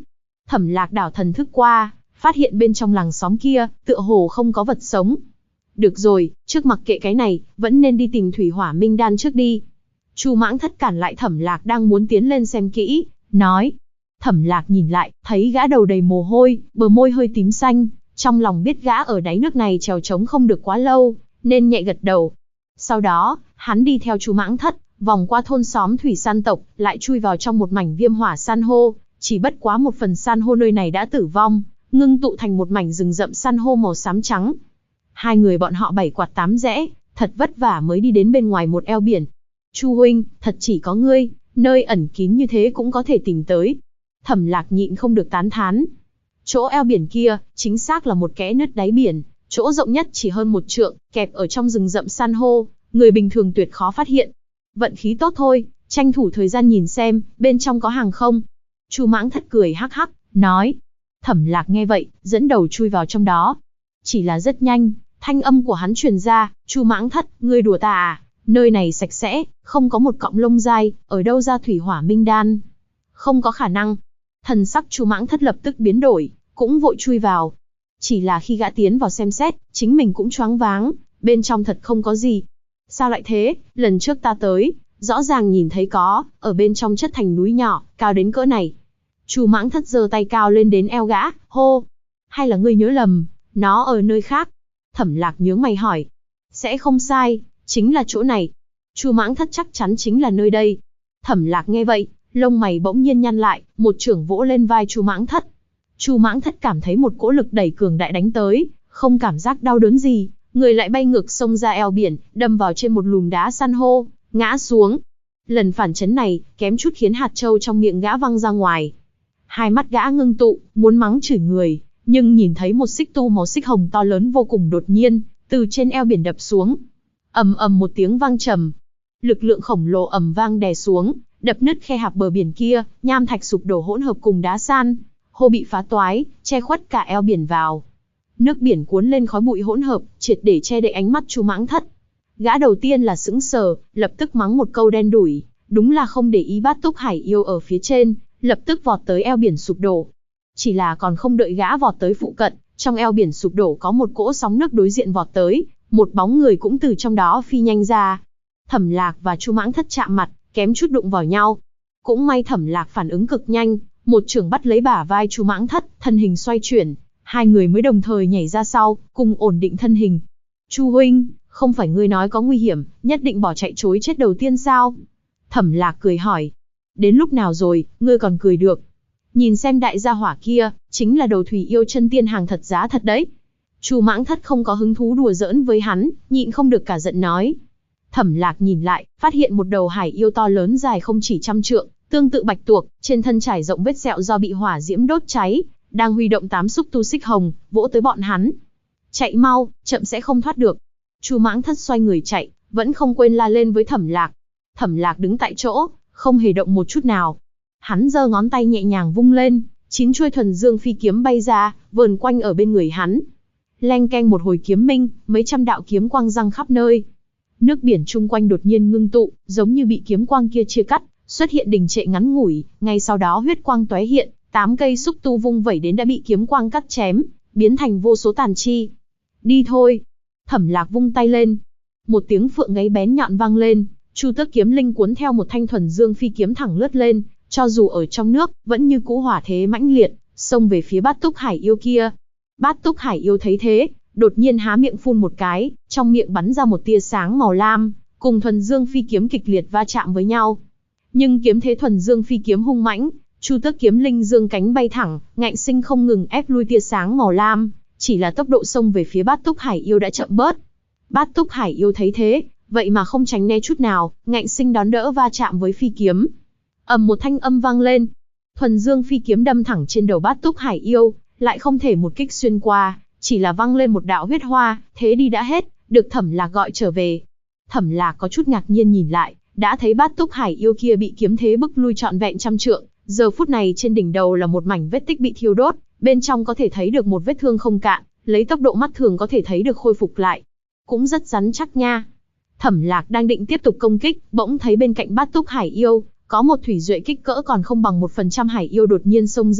Thẩm Lạc đảo thần thức qua, phát hiện bên trong làng xóm kia, tựa hồ không có vật sống. Được rồi, trước mặc kệ cái này, vẫn nên đi tìm thủy hỏa minh đan trước đi. Chu Mãng Thất cản lại Thẩm Lạc đang muốn tiến lên xem kỹ, nói. Thẩm Lạc nhìn lại, thấy gã đầu đầy mồ hôi, bờ môi hơi tím xanh, trong lòng biết gã ở đáy nước này trèo trống không được quá lâu, nên nhẹ gật đầu. Sau đó, hắn đi theo Chu Mãng Thất, vòng qua thôn xóm thủy san tộc, lại chui vào trong một mảnh viêm hỏa san hô, chỉ bất quá một phần san hô nơi này đã tử vong, ngưng tụ thành một mảnh rừng rậm san hô màu xám trắng. Hai người bọn họ bảy quạt tám rẽ, thật vất vả mới đi đến bên ngoài một eo biển. Chu huynh, thật chỉ có ngươi, nơi ẩn kín như thế cũng có thể tìm tới. Thẩm Lạc nhịn không được tán thán. Chỗ eo biển kia, chính xác là một kẽ nứt đáy biển, chỗ rộng nhất chỉ hơn 1 trượng, kẹp ở trong rừng rậm san hô, người bình thường tuyệt khó phát hiện. Vận khí tốt thôi, tranh thủ thời gian nhìn xem, bên trong có hàng không. Chu Mãng Thất cười hắc hắc, nói. Thẩm Lạc nghe vậy, dẫn đầu chui vào trong đó. Chỉ là rất nhanh, thanh âm của hắn truyền ra, Chu Mãng Thất, ngươi đùa ta à? Nơi này sạch sẽ, không có một cọng lông dai, ở đâu ra thủy hỏa minh đan? Không có khả năng. Thần sắc Chu Mãng Thất lập tức biến đổi, cũng vội chui vào. Chỉ là khi gã tiến vào xem xét, chính mình cũng choáng váng, bên trong thật không có gì. Sao lại thế, lần trước ta tới, rõ ràng nhìn thấy có, ở bên trong chất thành núi nhỏ, cao đến cỡ này. Chu Mãng Thất giơ tay cao lên đến eo gã, hô. Hay là ngươi nhớ lầm, nó ở nơi khác? Thẩm Lạc nhướng mày hỏi. Sẽ không sai, chính là chỗ này. Chu Mãng Thất chắc chắn chính là nơi đây. Thẩm Lạc nghe vậy, lông mày bỗng nhiên nhăn lại, một chưởng vỗ lên vai Chu Mãng Thất. Chu Mãng Thất cảm thấy một cỗ lực đẩy cường đại đánh tới, không cảm giác đau đớn gì, người lại bay ngược sông ra eo biển, đâm vào trên một lùm đá san hô, ngã xuống. Lần phản chấn này, kém chút khiến hạt châu trong miệng gã văng ra ngoài. Hai mắt gã ngưng tụ, muốn mắng chửi người, nhưng nhìn thấy một xích tu màu xích hồng to lớn vô cùng đột nhiên, từ trên eo biển đập xuống. Ầm ầm một tiếng vang trầm. Lực lượng khổng lồ ầm vang đè xuống, đập nứt khe hạp bờ biển kia, nham thạch sụp đổ hỗn hợp cùng đá san hô bị phá toái, che khuất cả eo biển vào. Nước biển cuốn lên khói bụi hỗn hợp, triệt để che đậy ánh mắt Chu Mãng Thất. Gã đầu tiên là sững sờ, lập tức mắng một câu đen đủi, đúng là không để ý Bát Túc Hải Yêu ở phía trên, lập tức vọt tới eo biển sụp đổ. Chỉ là còn không đợi gã vọt tới phụ cận, trong eo biển sụp đổ có một cỗ sóng nước đối diện vọt tới, một bóng người cũng từ trong đó phi nhanh ra. Thẩm Lạc và Chu Mãng Thất chạm mặt, kém chút đụng vào nhau. Cũng may Thẩm Lạc phản ứng cực nhanh, một chưởng bắt lấy bả vai Chu Mãng Thất, thân hình xoay chuyển, hai người mới đồng thời nhảy ra sau, cùng ổn định thân hình. Chu huynh, không phải ngươi nói có nguy hiểm, nhất định bỏ chạy trối chết đầu tiên sao? Thẩm Lạc cười hỏi. Đến lúc nào rồi, ngươi còn cười được? Nhìn xem đại gia hỏa kia, chính là đầu thủy yêu chân tiên hàng thật giá thật đấy. Chu Mãng Thất không có hứng thú đùa giỡn với hắn, nhịn không được cả giận nói. Thẩm Lạc nhìn lại, phát hiện một đầu hải yêu to lớn dài không chỉ 100 trượng, tương tự bạch tuộc, trên thân trải rộng vết sẹo do bị hỏa diễm đốt cháy, đang huy động 8 xúc tu xích hồng, vỗ tới bọn hắn. Chạy mau, chậm sẽ không thoát được. Chu Mãng Thất xoay người chạy, vẫn không quên la lên với Thẩm Lạc. Thẩm Lạc đứng tại chỗ, không hề động một chút nào. Hắn giơ ngón tay nhẹ nhàng vung lên, 9 chuôi thuần dương phi kiếm bay ra, vờn quanh ở bên người hắn. Leng keng một hồi kiếm minh, mấy trăm đạo kiếm quang răng khắp nơi. Nước biển chung quanh đột nhiên ngưng tụ, giống như bị kiếm quang kia chia cắt, xuất hiện đình trệ ngắn ngủi, ngay sau đó huyết quang tóe hiện, 8 cây xúc tu vung vẩy đến đã bị kiếm quang cắt chém, biến thành vô số tàn chi. Đi thôi. Thẩm Lạc vung tay lên. Một tiếng phượng ngáy bén nhọn vang lên, Chu Tước kiếm linh cuốn theo một thanh thuần dương phi kiếm thẳng lướt lên, cho dù ở trong nước, vẫn như cũ hỏa thế mãnh liệt, xông về phía Bát Túc Hải Yêu kia. Bát Túc Hải Yêu thấy thế, đột nhiên há miệng phun một cái, trong miệng bắn ra một tia sáng màu lam, cùng thuần dương phi kiếm kịch liệt va chạm với nhau. Nhưng kiếm thế thuần dương phi kiếm hung mãnh, Chu Tước kiếm linh dương cánh bay thẳng, ngạnh sinh không ngừng ép lui tia sáng màu lam, chỉ là tốc độ xông về phía Bát Túc Hải Yêu đã chậm bớt. Bát Túc Hải Yêu thấy thế, vậy mà không tránh né chút nào, ngạnh sinh đón đỡ va chạm với phi kiếm. Ầm một thanh âm vang lên, thuần dương phi kiếm đâm thẳng trên đầu Bát Túc Hải Yêu, lại không thể một kích xuyên qua, chỉ là văng lên một đạo huyết hoa, thế đi đã hết, được Thẩm Lạc gọi trở về. Thẩm Lạc có chút ngạc nhiên nhìn lại, đã thấy Bát Túc Hải Yêu kia bị kiếm thế bức lui trọn vẹn 100 trượng, giờ phút này trên đỉnh đầu là một mảnh vết tích bị thiêu đốt, bên trong có thể thấy được một vết thương không cạn, lấy tốc độ mắt thường có thể thấy được khôi phục lại. Cũng rất rắn chắc nha. Thẩm Lạc đang định tiếp tục công kích, bỗng thấy bên cạnh Bát Túc Hải Yêu, có một thủy duệ kích cỡ còn không bằng 1% hải yêu đột nhiên xông ra,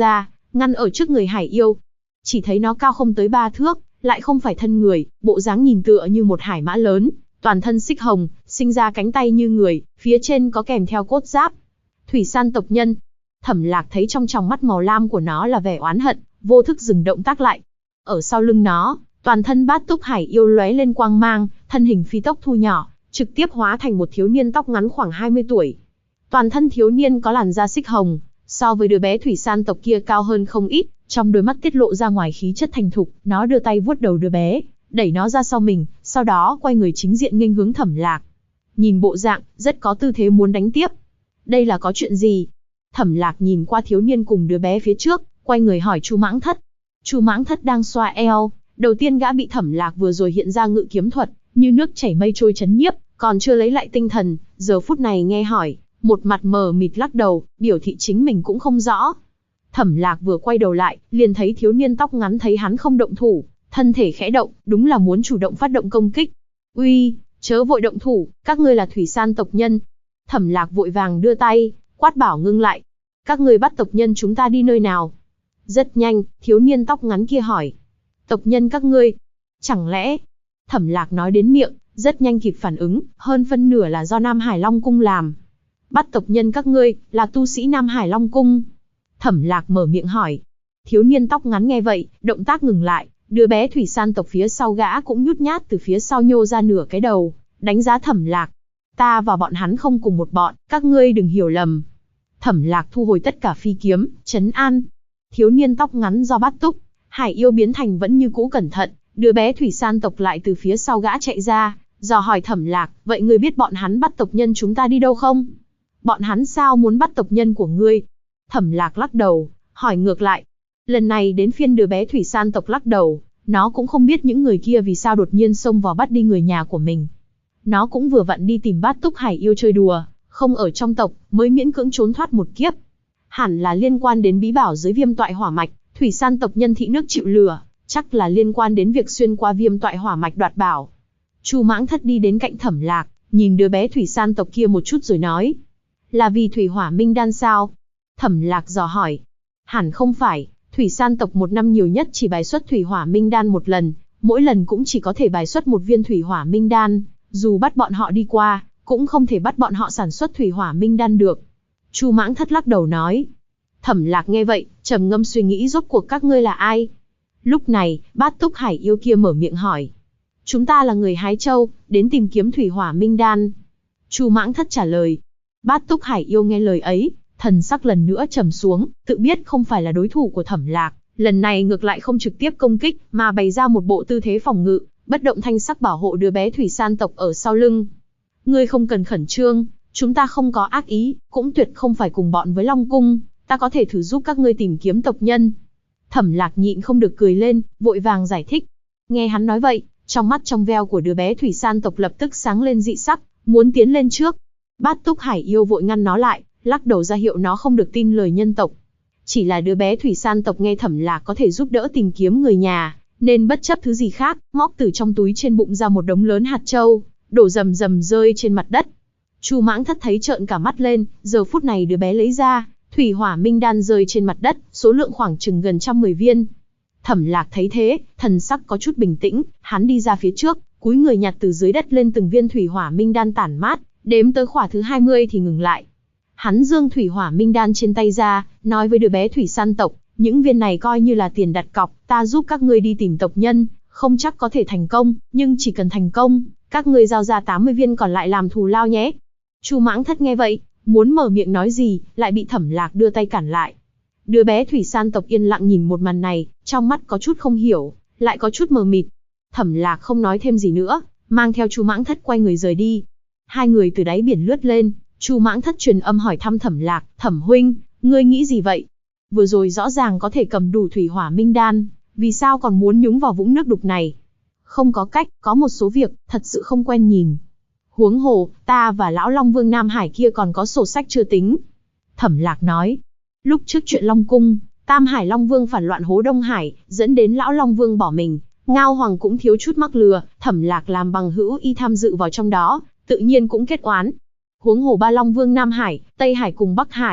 ngăn ở trước người hải yêu. Chỉ thấy nó cao không tới 3 thước, lại không phải thân người, bộ dáng nhìn tựa như một hải mã lớn, toàn thân xích hồng, sinh ra cánh tay như người, phía trên có kèm theo cốt giáp. Thủy san tộc nhân. Thẩm Lạc thấy trong tròng mắt màu lam của nó là vẻ oán hận, vô thức dừng động tác lại. Ở sau lưng nó, toàn thân bát túc hải yêu lóe lên quang mang, thân hình phi tốc thu nhỏ, trực tiếp hóa thành một thiếu niên tóc ngắn khoảng 20 tuổi. Toàn thân thiếu niên có làn da xích hồng, so với đứa bé thủy san tộc kia cao hơn không ít, trong đôi mắt tiết lộ ra ngoài khí chất thành thục. Nó đưa tay vuốt đầu đứa bé, đẩy nó ra sau mình, sau đó quay người chính diện nghênh hướng Thẩm Lạc. Nhìn bộ dạng, rất có tư thế muốn đánh tiếp. Đây là có chuyện gì? Thẩm Lạc nhìn qua thiếu niên cùng đứa bé phía trước, quay người hỏi Chu Mãng Thất. Chu Mãng Thất đang xoa eo, đầu tiên gã bị Thẩm Lạc vừa rồi hiện ra ngự kiếm thuật, như nước chảy mây trôi chấn nhiếp, còn chưa lấy lại tinh thần, giờ phút này nghe hỏi, một mặt mờ mịt lắc đầu, biểu thị chính mình cũng không rõ. Thẩm Lạc vừa quay đầu lại, liền thấy thiếu niên tóc ngắn thấy hắn không động thủ, thân thể khẽ động, đúng là muốn chủ động phát động công kích. Uy, chớ vội động thủ, các ngươi là thủy san tộc nhân. Thẩm Lạc vội vàng đưa tay, quát bảo ngưng lại. Các ngươi bắt tộc nhân chúng ta đi nơi nào? Rất nhanh, thiếu niên tóc ngắn kia hỏi. Tộc nhân các ngươi? Chẳng lẽ? Thẩm Lạc nói đến miệng, rất nhanh kịp phản ứng, hơn phân nửa là do Nam Hải Long Cung làm. Bắt tộc nhân các ngươi, là tu sĩ Nam Hải Long Cung. Thẩm Lạc mở miệng hỏi. Thiếu niên tóc ngắn nghe vậy, động tác ngừng lại, đứa bé thủy san tộc phía sau gã cũng nhút nhát từ phía sau nhô ra nửa cái đầu, đánh giá Thẩm Lạc. Ta và bọn hắn không cùng một bọn, các ngươi đừng hiểu lầm. Thẩm Lạc thu hồi tất cả phi kiếm, trấn an. Thiếu niên tóc ngắn do bát túc hải yêu biến thành vẫn như cũ cẩn thận, đứa bé thủy san tộc lại từ phía sau gã chạy ra, dò hỏi Thẩm Lạc, vậy ngươi biết bọn hắn bắt tộc nhân chúng ta đi đâu không? Bọn hắn sao muốn bắt tộc nhân của ngươi? Thẩm Lạc lắc đầu, hỏi ngược lại. Lần này đến phiên đứa bé thủy san tộc lắc đầu, nó cũng không biết những người kia vì sao đột nhiên xông vào bắt đi người nhà của mình. Nó cũng vừa vặn đi tìm bát túc hải yêu chơi đùa, không ở trong tộc, mới miễn cưỡng trốn thoát một kiếp. Hẳn là liên quan đến bí bảo dưới viêm toại hỏa mạch, thủy san tộc nhân thị nước chịu lửa, chắc là liên quan đến việc xuyên qua viêm toại hỏa mạch đoạt bảo. Chu Mãng Thất đi đến cạnh Thẩm Lạc, nhìn đứa bé thủy san tộc kia một chút rồi nói. Là vì thủy hỏa minh đan sao? Thẩm Lạc dò hỏi. Hẳn không phải, thủy san tộc một năm nhiều nhất chỉ bài xuất thủy hỏa minh đan một lần, mỗi lần cũng chỉ có thể bài xuất một viên thủy hỏa minh đan, dù bắt bọn họ đi qua, cũng không thể bắt bọn họ sản xuất thủy hỏa minh đan được. Chu Mãng Thất lắc đầu nói. Thẩm Lạc nghe vậy, trầm ngâm suy nghĩ rốt cuộc các ngươi là ai? Lúc này, bát túc hải yêu kia mở miệng hỏi. Chúng ta là người hái châu, đến tìm kiếm thủy hỏa minh đan. Chu Mãng Thất trả lời. Bát túc hải yêu nghe lời ấy, thần sắc lần nữa trầm xuống, tự biết không phải là đối thủ của Thẩm Lạc, lần này ngược lại không trực tiếp công kích, mà bày ra một bộ tư thế phòng ngự, bất động thanh sắc bảo hộ đứa bé thủy san tộc ở sau lưng. Ngươi không cần khẩn trương, chúng ta không có ác ý, cũng tuyệt không phải cùng bọn với Long Cung, ta có thể thử giúp các ngươi tìm kiếm tộc nhân. Thẩm Lạc nhịn không được cười lên, vội vàng giải thích. Nghe hắn nói vậy, trong mắt trong veo của đứa bé thủy san tộc lập tức sáng lên dị sắc, muốn tiến lên trước. Bát túc hải yêu vội ngăn nó lại, lắc đầu ra hiệu nó không được tin lời nhân tộc. Chỉ là đứa bé thủy san tộc nghe Thẩm Lạc có thể giúp đỡ tìm kiếm người nhà, nên bất chấp thứ gì khác, móc từ trong túi trên bụng ra một đống lớn hạt châu, đổ rầm rầm rơi trên mặt đất. Chu Mãng Thất thấy trợn cả mắt lên, giờ phút này đứa bé lấy ra thủy hỏa minh đan rơi trên mặt đất, số lượng khoảng chừng gần 110 viên. Thẩm Lạc thấy thế, thần sắc có chút bình tĩnh, hắn đi ra phía trước, cúi người nhặt từ dưới đất lên từng viên thủy hỏa minh đan tản mát, đếm tới khỏa thứ 20 thì ngừng lại. Hắn giương thủy hỏa minh đan trên tay ra, nói với đứa bé thủy san tộc, những viên này coi như là tiền đặt cọc, ta giúp các ngươi đi tìm tộc nhân, không chắc có thể thành công, nhưng chỉ cần thành công, các ngươi giao ra 80 viên còn lại làm thù lao nhé. Chu Mãng Thất nghe vậy, muốn mở miệng nói gì, lại bị Thẩm Lạc đưa tay cản lại. Đứa bé thủy san tộc yên lặng nhìn một màn này, trong mắt có chút không hiểu, lại có chút mờ mịt. Thẩm Lạc không nói thêm gì nữa, mang theo Chu Mãng Thất quay người rời đi. Hai người từ đáy biển lướt lên, Chu Mãng Thất truyền âm hỏi thăm Thẩm Lạc, Thẩm huynh, ngươi nghĩ gì vậy? Vừa rồi rõ ràng có thể cầm đủ thủy hỏa minh đan, vì sao còn muốn nhúng vào vũng nước đục này? Không có cách, có một số việc, thật sự không quen nhìn. Huống hồ, ta và lão Long Vương Nam Hải kia còn có sổ sách chưa tính. Thẩm Lạc nói, lúc trước chuyện Long Cung, Tam Hải Long Vương phản loạn hố Đông Hải, dẫn đến lão Long Vương bỏ mình, Ngao Hoàng cũng thiếu chút mắc lừa, Thẩm Lạc làm bằng hữu y tham dự vào trong đó, tự nhiên cũng kết oán. Huống hồ ba Long Vương Nam Hải, Tây Hải cùng Bắc Hải,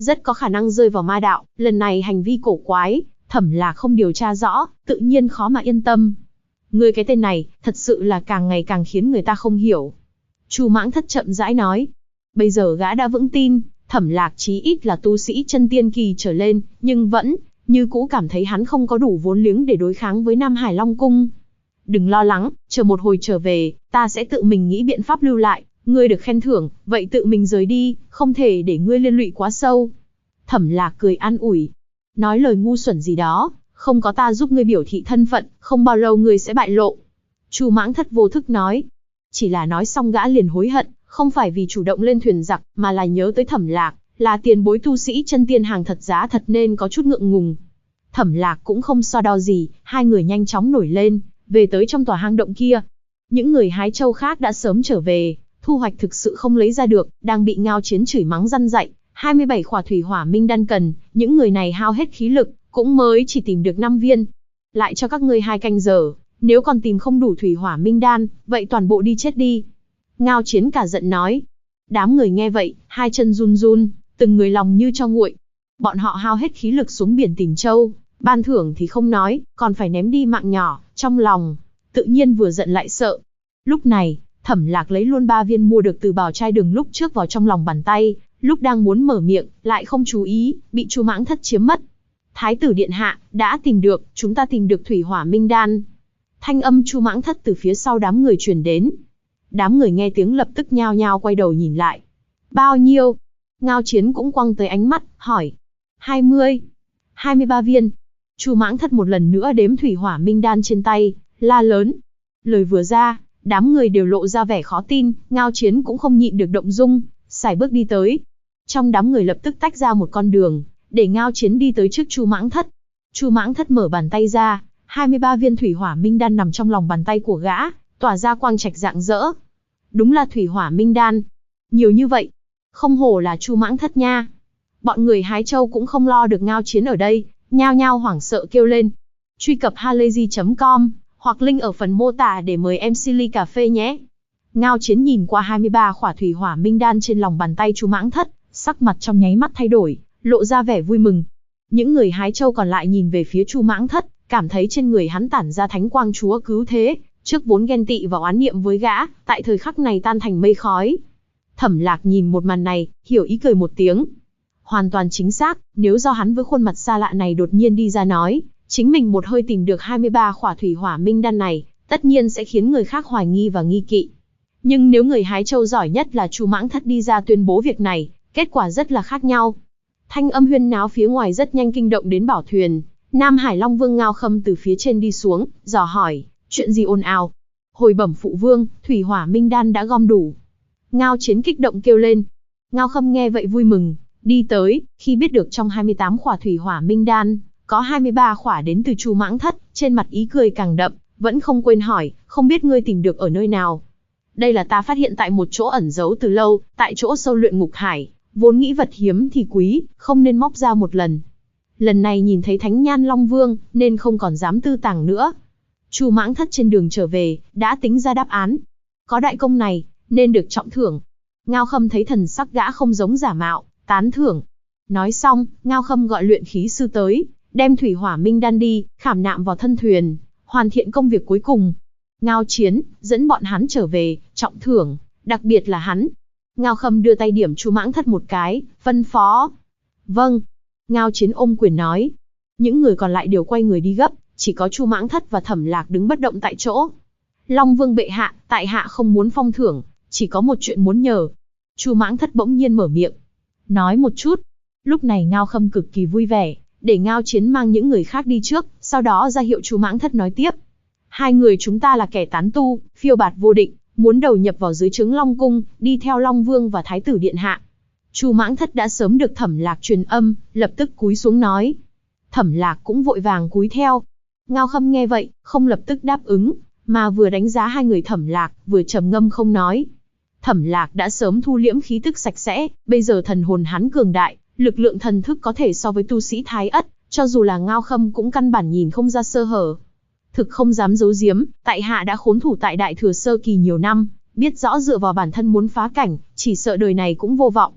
rất có khả năng rơi vào ma đạo, lần này hành vi cổ quái, Thẩm Lạc không điều tra rõ, tự nhiên khó mà yên tâm. Ngươi cái tên này, thật sự là càng ngày càng khiến người ta không hiểu. Chu Mãng Thất chậm rãi nói. Bây giờ gã đã vững tin, Thẩm Lạc chí ít là tu sĩ chân tiên kỳ trở lên, nhưng vẫn, như cũ cảm thấy hắn không có đủ vốn liếng để đối kháng với Nam Hải Long Cung. Đừng lo lắng, chờ một hồi trở về, ta sẽ tự mình nghĩ biện pháp lưu lại, ngươi được khen thưởng, vậy tự mình rời đi, không thể để ngươi liên lụy quá sâu. Thẩm Lạc cười an ủi. Nói lời ngu xuẩn gì đó, không có ta giúp ngươi biểu thị thân phận, không bao lâu ngươi sẽ bại lộ. Chu Mãng Thất vô thức nói. Chỉ là nói xong gã liền hối hận, không phải vì chủ động lên thuyền giặc, mà là nhớ tới Thẩm Lạc, là tiền bối tu sĩ chân tiên hàng thật giá thật nên có chút ngượng ngùng. Thẩm Lạc cũng không so đo gì, hai người nhanh chóng nổi lên, về tới trong tòa hang động kia. Những người hái châu khác đã sớm trở về, thu hoạch thực sự không lấy ra được, đang bị Ngao Chiến chửi mắng răn dạy. 27 khỏa thủy hỏa minh đan cần, những người này hao hết khí lực, cũng mới chỉ tìm được 5 viên. Lại cho các ngươi 2 canh giờ, nếu còn tìm không đủ thủy hỏa minh đan, vậy toàn bộ đi chết đi. Ngao Chiến cả giận nói. Đám người nghe vậy, hai chân run run, từng người lòng như cho nguội. Bọn họ hao hết khí lực xuống biển tìm châu, ban thưởng thì không nói, còn phải ném đi mạng nhỏ, trong lòng, tự nhiên vừa giận lại sợ. Lúc này, Thẩm Lạc lấy luôn 3 viên mua được từ Bảo Trai Đường lúc trước vào trong lòng bàn tay, lúc đang muốn mở miệng, lại không chú ý, bị Chu Mãng Thất chiếm mất. Thái tử điện hạ, đã tìm được, chúng ta tìm được thủy hỏa minh đan. Thanh âm Chu Mãng Thất từ phía sau đám người truyền đến. Đám người nghe tiếng lập tức nhao nhao quay đầu nhìn lại. Bao nhiêu? Ngao Chiến cũng quăng tới ánh mắt, hỏi. 20. 23 viên. Chu Mãng Thất một lần nữa đếm thủy hỏa minh đan trên tay, la lớn. Lời vừa ra, đám người đều lộ ra vẻ khó tin, Ngao Chiến cũng không nhịn được động dung, sải bước đi tới. Trong đám người lập tức tách ra một con đường, để Ngao Chiến đi tới trước Chu Mãng Thất. Chu Mãng Thất mở bàn tay ra, 23 viên thủy hỏa minh đan nằm trong lòng bàn tay của gã, tỏa ra quang trạch rạng rỡ. Đúng là thủy hỏa minh đan. Nhiều như vậy, không hổ là Chu Mãng Thất nha. Bọn người hái châu cũng không lo được Ngao Chiến ở đây, nhao nhao hoảng sợ kêu lên. Truy cập halayzi.com, hoặc link ở phần mô tả để mời MC ly cà phê nhé. Ngao Chiến nhìn qua 23 khỏa thủy hỏa minh đan trên lòng bàn tay Chu Mãng Thất, sắc mặt trong nháy mắt thay đổi, lộ ra vẻ vui mừng. Những người hái châu còn lại nhìn về phía Chu Mãng Thất, cảm thấy trên người hắn tản ra thánh quang chúa cứu thế, trước vốn ghen tị và oán niệm với gã, tại thời khắc này tan thành mây khói. Thẩm Lạc nhìn một màn này, hiểu ý cười một tiếng. Hoàn toàn chính xác, nếu do hắn với khuôn mặt xa lạ này đột nhiên đi ra nói, chính mình một hơi tìm được 23 khỏa thủy hỏa minh đan này, tất nhiên sẽ khiến người khác hoài nghi và nghi kỵ. Nhưng nếu người hái châu giỏi nhất là Chu Mãng Thất đi ra tuyên bố việc này, kết quả rất là khác nhau. Thanh âm huyên náo phía ngoài rất nhanh kinh động đến bảo thuyền. Nam Hải Long Vương Ngao Khâm từ phía trên đi xuống, dò hỏi, chuyện gì ồn ào? Hồi bẩm phụ vương, thủy hỏa minh đan đã gom đủ. Ngao Chiến kích động kêu lên. Ngao Khâm nghe vậy vui mừng, đi tới, khi biết được trong 28 khỏa thủy hỏa minh đan, có 23 khỏa đến từ Chu Mãng Thất, trên mặt ý cười càng đậm, vẫn không quên hỏi, không biết ngươi tìm được ở nơi nào? Đây là ta phát hiện tại một chỗ ẩn giấu từ lâu, tại chỗ sâu luyện ngục hải, vốn nghĩ vật hiếm thì quý, không nên móc ra một lần. Lần này nhìn thấy Thánh Nhan Long Vương, nên không còn dám tư tàng nữa. Chu Mãng Thất trên đường trở về, đã tính ra đáp án. Có đại công này, nên được trọng thưởng. Ngao Khâm thấy thần sắc gã không giống giả mạo, tán thưởng. Nói xong, Ngao Khâm gọi luyện khí sư tới, đem thủy hỏa minh đan đi, khảm nạm vào thân thuyền, hoàn thiện công việc cuối cùng. Ngao Chiến, dẫn bọn hắn trở về, trọng thưởng, đặc biệt là hắn. Ngao Khâm đưa tay điểm Chu Mãng Thất một cái, phân phó. Vâng. Ngao Chiến ôm quyền nói. Những người còn lại đều quay người đi gấp, chỉ có Chu Mãng Thất và Thẩm Lạc đứng bất động tại chỗ. Long Vương bệ hạ, tại hạ không muốn phong thưởng, chỉ có một chuyện muốn nhờ. Chu Mãng Thất bỗng nhiên mở miệng. Nói một chút. Lúc này Ngao Khâm cực kỳ vui vẻ, để Ngao Chiến mang những người khác đi trước, sau đó ra hiệu Chu Mãng Thất nói tiếp. Hai người chúng ta là kẻ tán tu, phiêu bạt vô định, muốn đầu nhập vào dưới trướng Long Cung, đi theo Long Vương và Thái tử điện hạ. Chu Mãng Thất đã sớm được Thẩm Lạc truyền âm, lập tức cúi xuống nói. Thẩm Lạc cũng vội vàng cúi theo. Ngao Khâm nghe vậy, không lập tức đáp ứng, mà vừa đánh giá hai người Thẩm Lạc, vừa trầm ngâm không nói. Thẩm Lạc đã sớm thu liễm khí tức sạch sẽ, bây giờ thần hồn hắn cường đại, lực lượng thần thức có thể so với tu sĩ Thái Ất, cho dù là Ngao Khâm cũng căn bản nhìn không ra sơ hở. Thực không dám giấu giếm, tại hạ đã khốn thủ tại Đại Thừa Sơ Kỳ nhiều năm, biết rõ dựa vào bản thân muốn phá cảnh, chỉ sợ đời này cũng vô vọng.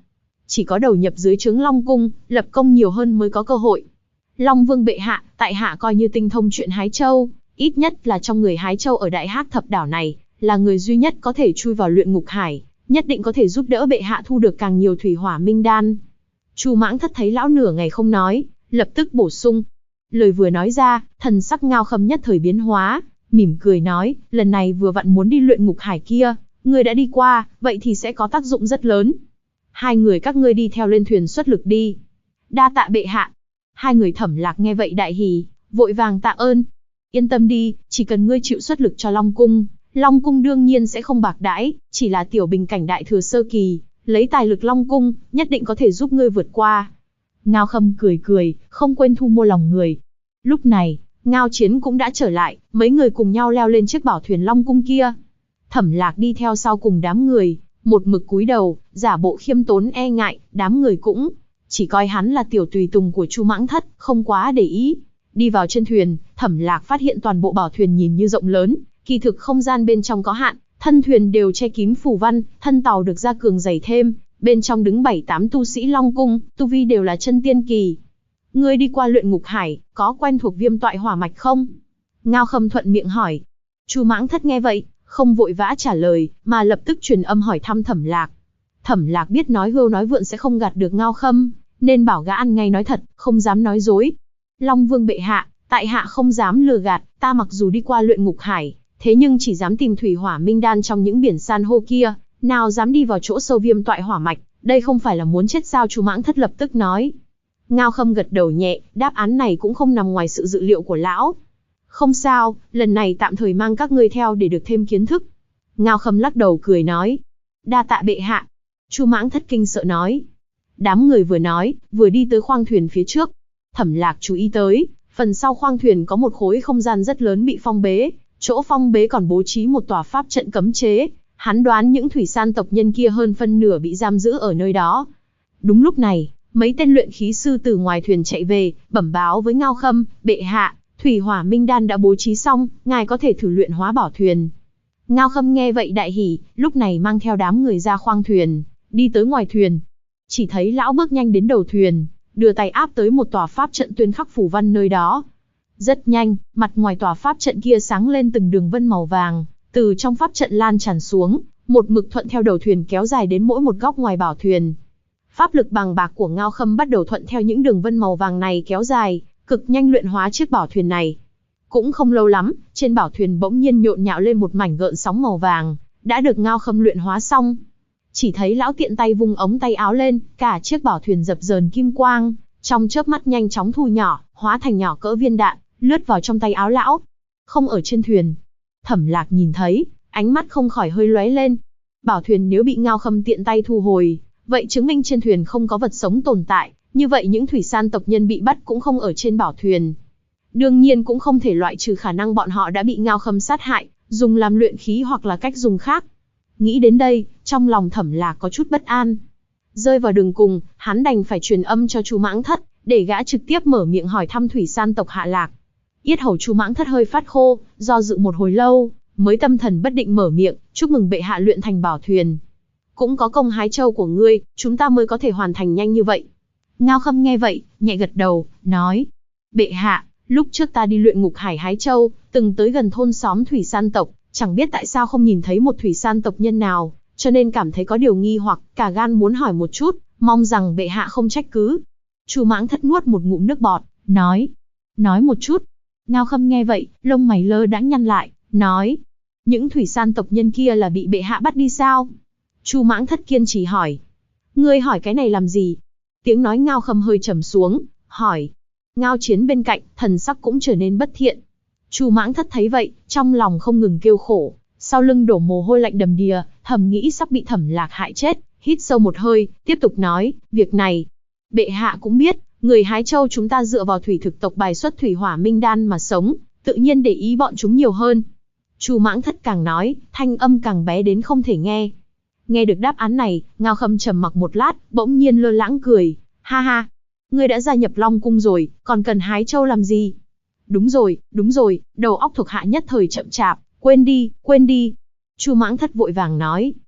chỉ có đầu nhập dưới trướng Long cung, lập công nhiều hơn mới có cơ hội. Long Vương bệ hạ, tại hạ coi như tinh thông chuyện hái châu, ít nhất là trong người hái châu ở Đại Hắc Thập đảo này, là người duy nhất có thể chui vào luyện ngục hải, nhất định có thể giúp đỡ bệ hạ thu được càng nhiều thủy hỏa minh đan. Chu Mãng Thất thấy lão nửa ngày không nói, lập tức bổ sung. Lời vừa nói ra, thần sắc Ngao Khâm nhất thời biến hóa, mỉm cười nói, lần này vừa vặn muốn đi luyện ngục hải kia, ngươi đã đi qua, vậy thì sẽ có tác dụng rất lớn. Hai người các ngươi đi theo lên thuyền xuất lực đi. Đa tạ bệ hạ. Hai người Thẩm Lạc nghe vậy đại hỉ, vội vàng tạ ơn. Yên tâm đi, chỉ cần ngươi chịu xuất lực cho Long cung, Long cung đương nhiên sẽ không bạc đãi, chỉ là tiểu bình cảnh đại thừa sơ kỳ, lấy tài lực Long cung, nhất định có thể giúp ngươi vượt qua. Ngao Khâm cười cười, không quên thu mua lòng người. Lúc này, Ngao Chiến cũng đã trở lại, mấy người cùng nhau leo lên chiếc bảo thuyền Long cung kia. Thẩm Lạc đi theo sau cùng đám người, một mực cúi đầu, giả bộ khiêm tốn e ngại, đám người cũng chỉ coi hắn là tiểu tùy tùng của Chu Mãng Thất, không quá để ý. Đi vào trên thuyền, Thẩm Lạc phát hiện toàn bộ bảo thuyền nhìn như rộng lớn, kỳ thực không gian bên trong có hạn, thân thuyền đều che kín phù văn, thân tàu được gia cường dày thêm, bên trong đứng 7-8 tu sĩ Long cung, tu vi đều là chân tiên kỳ. Ngươi đi qua luyện ngục hải, có quen thuộc Viêm Toại Hỏa mạch không? Ngao Khâm thuận miệng hỏi. Chu Mãng Thất nghe vậy, không vội vã trả lời, mà lập tức truyền âm hỏi thăm Thẩm Lạc. Thẩm Lạc biết nói hưu nói vượn sẽ không gạt được Ngao Khâm, nên bảo gã ăn ngay nói thật, không dám nói dối. Long Vương bệ hạ, tại hạ không dám lừa gạt, ta mặc dù đi qua luyện ngục hải, thế nhưng chỉ dám tìm thủy hỏa minh đan trong những biển san hô kia, nào dám đi vào chỗ sâu Viêm Toại Hỏa mạch, đây không phải là muốn chết sao? Chu Mãng Thất lập tức nói. Ngao Khâm gật đầu nhẹ, đáp án này cũng không nằm ngoài sự dự liệu của lão. Không sao, lần này tạm thời mang các ngươi theo để được thêm kiến thức. Ngao Khâm lắc đầu cười nói. Đa tạ bệ hạ. Chu Mãng Thất kinh sợ nói. Đám người vừa nói, vừa đi tới khoang thuyền phía trước. Thẩm Lạc chú ý tới, phần sau khoang thuyền có một khối không gian rất lớn bị phong bế, chỗ phong bế còn bố trí một tòa pháp trận cấm chế. Hắn đoán những thủy san tộc nhân kia hơn phân nửa bị giam giữ ở nơi đó. Đúng lúc này, mấy tên luyện khí sư từ ngoài thuyền chạy về, bẩm báo với Ngao Khâm, bệ hạ, thủy hỏa minh đan đã bố trí xong, ngài có thể thử luyện hóa bảo thuyền. Ngao Khâm nghe vậy đại hỉ, lúc này mang theo đám người ra khoang thuyền, đi tới ngoài thuyền. Chỉ thấy lão bước nhanh đến đầu thuyền, đưa tay áp tới một tòa pháp trận tuyên khắc phù văn nơi đó. Rất nhanh, mặt ngoài tòa pháp trận kia sáng lên từng đường vân màu vàng, từ trong pháp trận lan tràn xuống, một mực thuận theo đầu thuyền kéo dài đến mỗi một góc ngoài bảo thuyền. Pháp lực bàng bạc của Ngao Khâm bắt đầu thuận theo những đường vân màu vàng này kéo dài, cực nhanh luyện hóa chiếc bảo thuyền này. Cũng không lâu lắm, trên bảo thuyền bỗng nhiên nhộn nhạo lên một mảnh gợn sóng màu vàng, đã được Ngao Khâm luyện hóa xong. Chỉ thấy lão tiện tay vung ống tay áo lên, cả chiếc bảo thuyền dập dờn kim quang, trong chớp mắt nhanh chóng thu nhỏ, hóa thành nhỏ cỡ viên đạn, lướt vào trong tay áo lão. Không ở trên thuyền. Thẩm Lạc nhìn thấy, ánh mắt không khỏi hơi lóe lên. Bảo thuyền nếu bị Ngao Khâm tiện tay thu hồi, vậy chứng minh trên thuyền không có vật sống tồn tại, như vậy những thủy san tộc nhân bị bắt cũng không ở trên bảo thuyền. Đương nhiên cũng không thể loại trừ khả năng bọn họ đã bị Ngao Khâm sát hại, dùng làm luyện khí hoặc là cách dùng khác. Nghĩ đến đây, trong lòng Thẩm Lạc có chút bất an. Rơi vào đường cùng, hắn đành phải truyền âm cho Chu Mãng Thất, để gã trực tiếp mở miệng hỏi thăm thủy san tộc hạ lạc. Yết hầu Chu Mãng Thất hơi phát khô, do dự một hồi lâu, mới tâm thần bất định mở miệng, chúc mừng bệ hạ luyện thành bảo thuyền. Cũng có công hái châu của ngươi, chúng ta mới có thể hoàn thành nhanh như vậy. Ngao Khâm nghe vậy, nhẹ gật đầu, nói. Bệ hạ, lúc trước ta đi luyện ngục hải hái châu, từng tới gần thôn xóm thủy san tộc, chẳng biết tại sao không nhìn thấy một thủy san tộc nhân nào, cho nên cảm thấy có điều nghi hoặc, cả gan muốn hỏi một chút, mong rằng bệ hạ không trách cứ. Chu Mãng Thất nuốt một ngụm nước bọt, nói một chút. Ngao Khâm nghe vậy, lông mày lơ đãng nhăn lại, nói. Những thủy san tộc nhân kia là bị bệ hạ bắt đi sao? Chu Mãng Thất kiên trì hỏi. Ngươi hỏi cái này làm gì? Tiếng nói Ngao Khâm hơi trầm xuống, hỏi. Ngao Chiến bên cạnh, thần sắc cũng trở nên bất thiện. Chu Mãng Thất thấy vậy, trong lòng không ngừng kêu khổ, sau lưng đổ mồ hôi lạnh đầm đìa, thầm nghĩ sắp bị Thẩm Lạc hại chết, hít sâu một hơi, tiếp tục nói, việc này, bệ hạ cũng biết, người hái châu chúng ta dựa vào thủy thực tộc bài xuất thủy hỏa minh đan mà sống, tự nhiên để ý bọn chúng nhiều hơn. Chu Mãng Thất càng nói, thanh âm càng bé đến không thể nghe. Nghe được đáp án này, Ngao Khâm trầm mặc một lát, bỗng nhiên lơ lãng cười, ha ha, ngươi đã gia nhập Long cung rồi, còn cần hái châu làm gì? Đúng rồi, đầu óc thuộc hạ nhất thời chậm chạp, quên đi. Chu Mãng Thất vội vàng nói.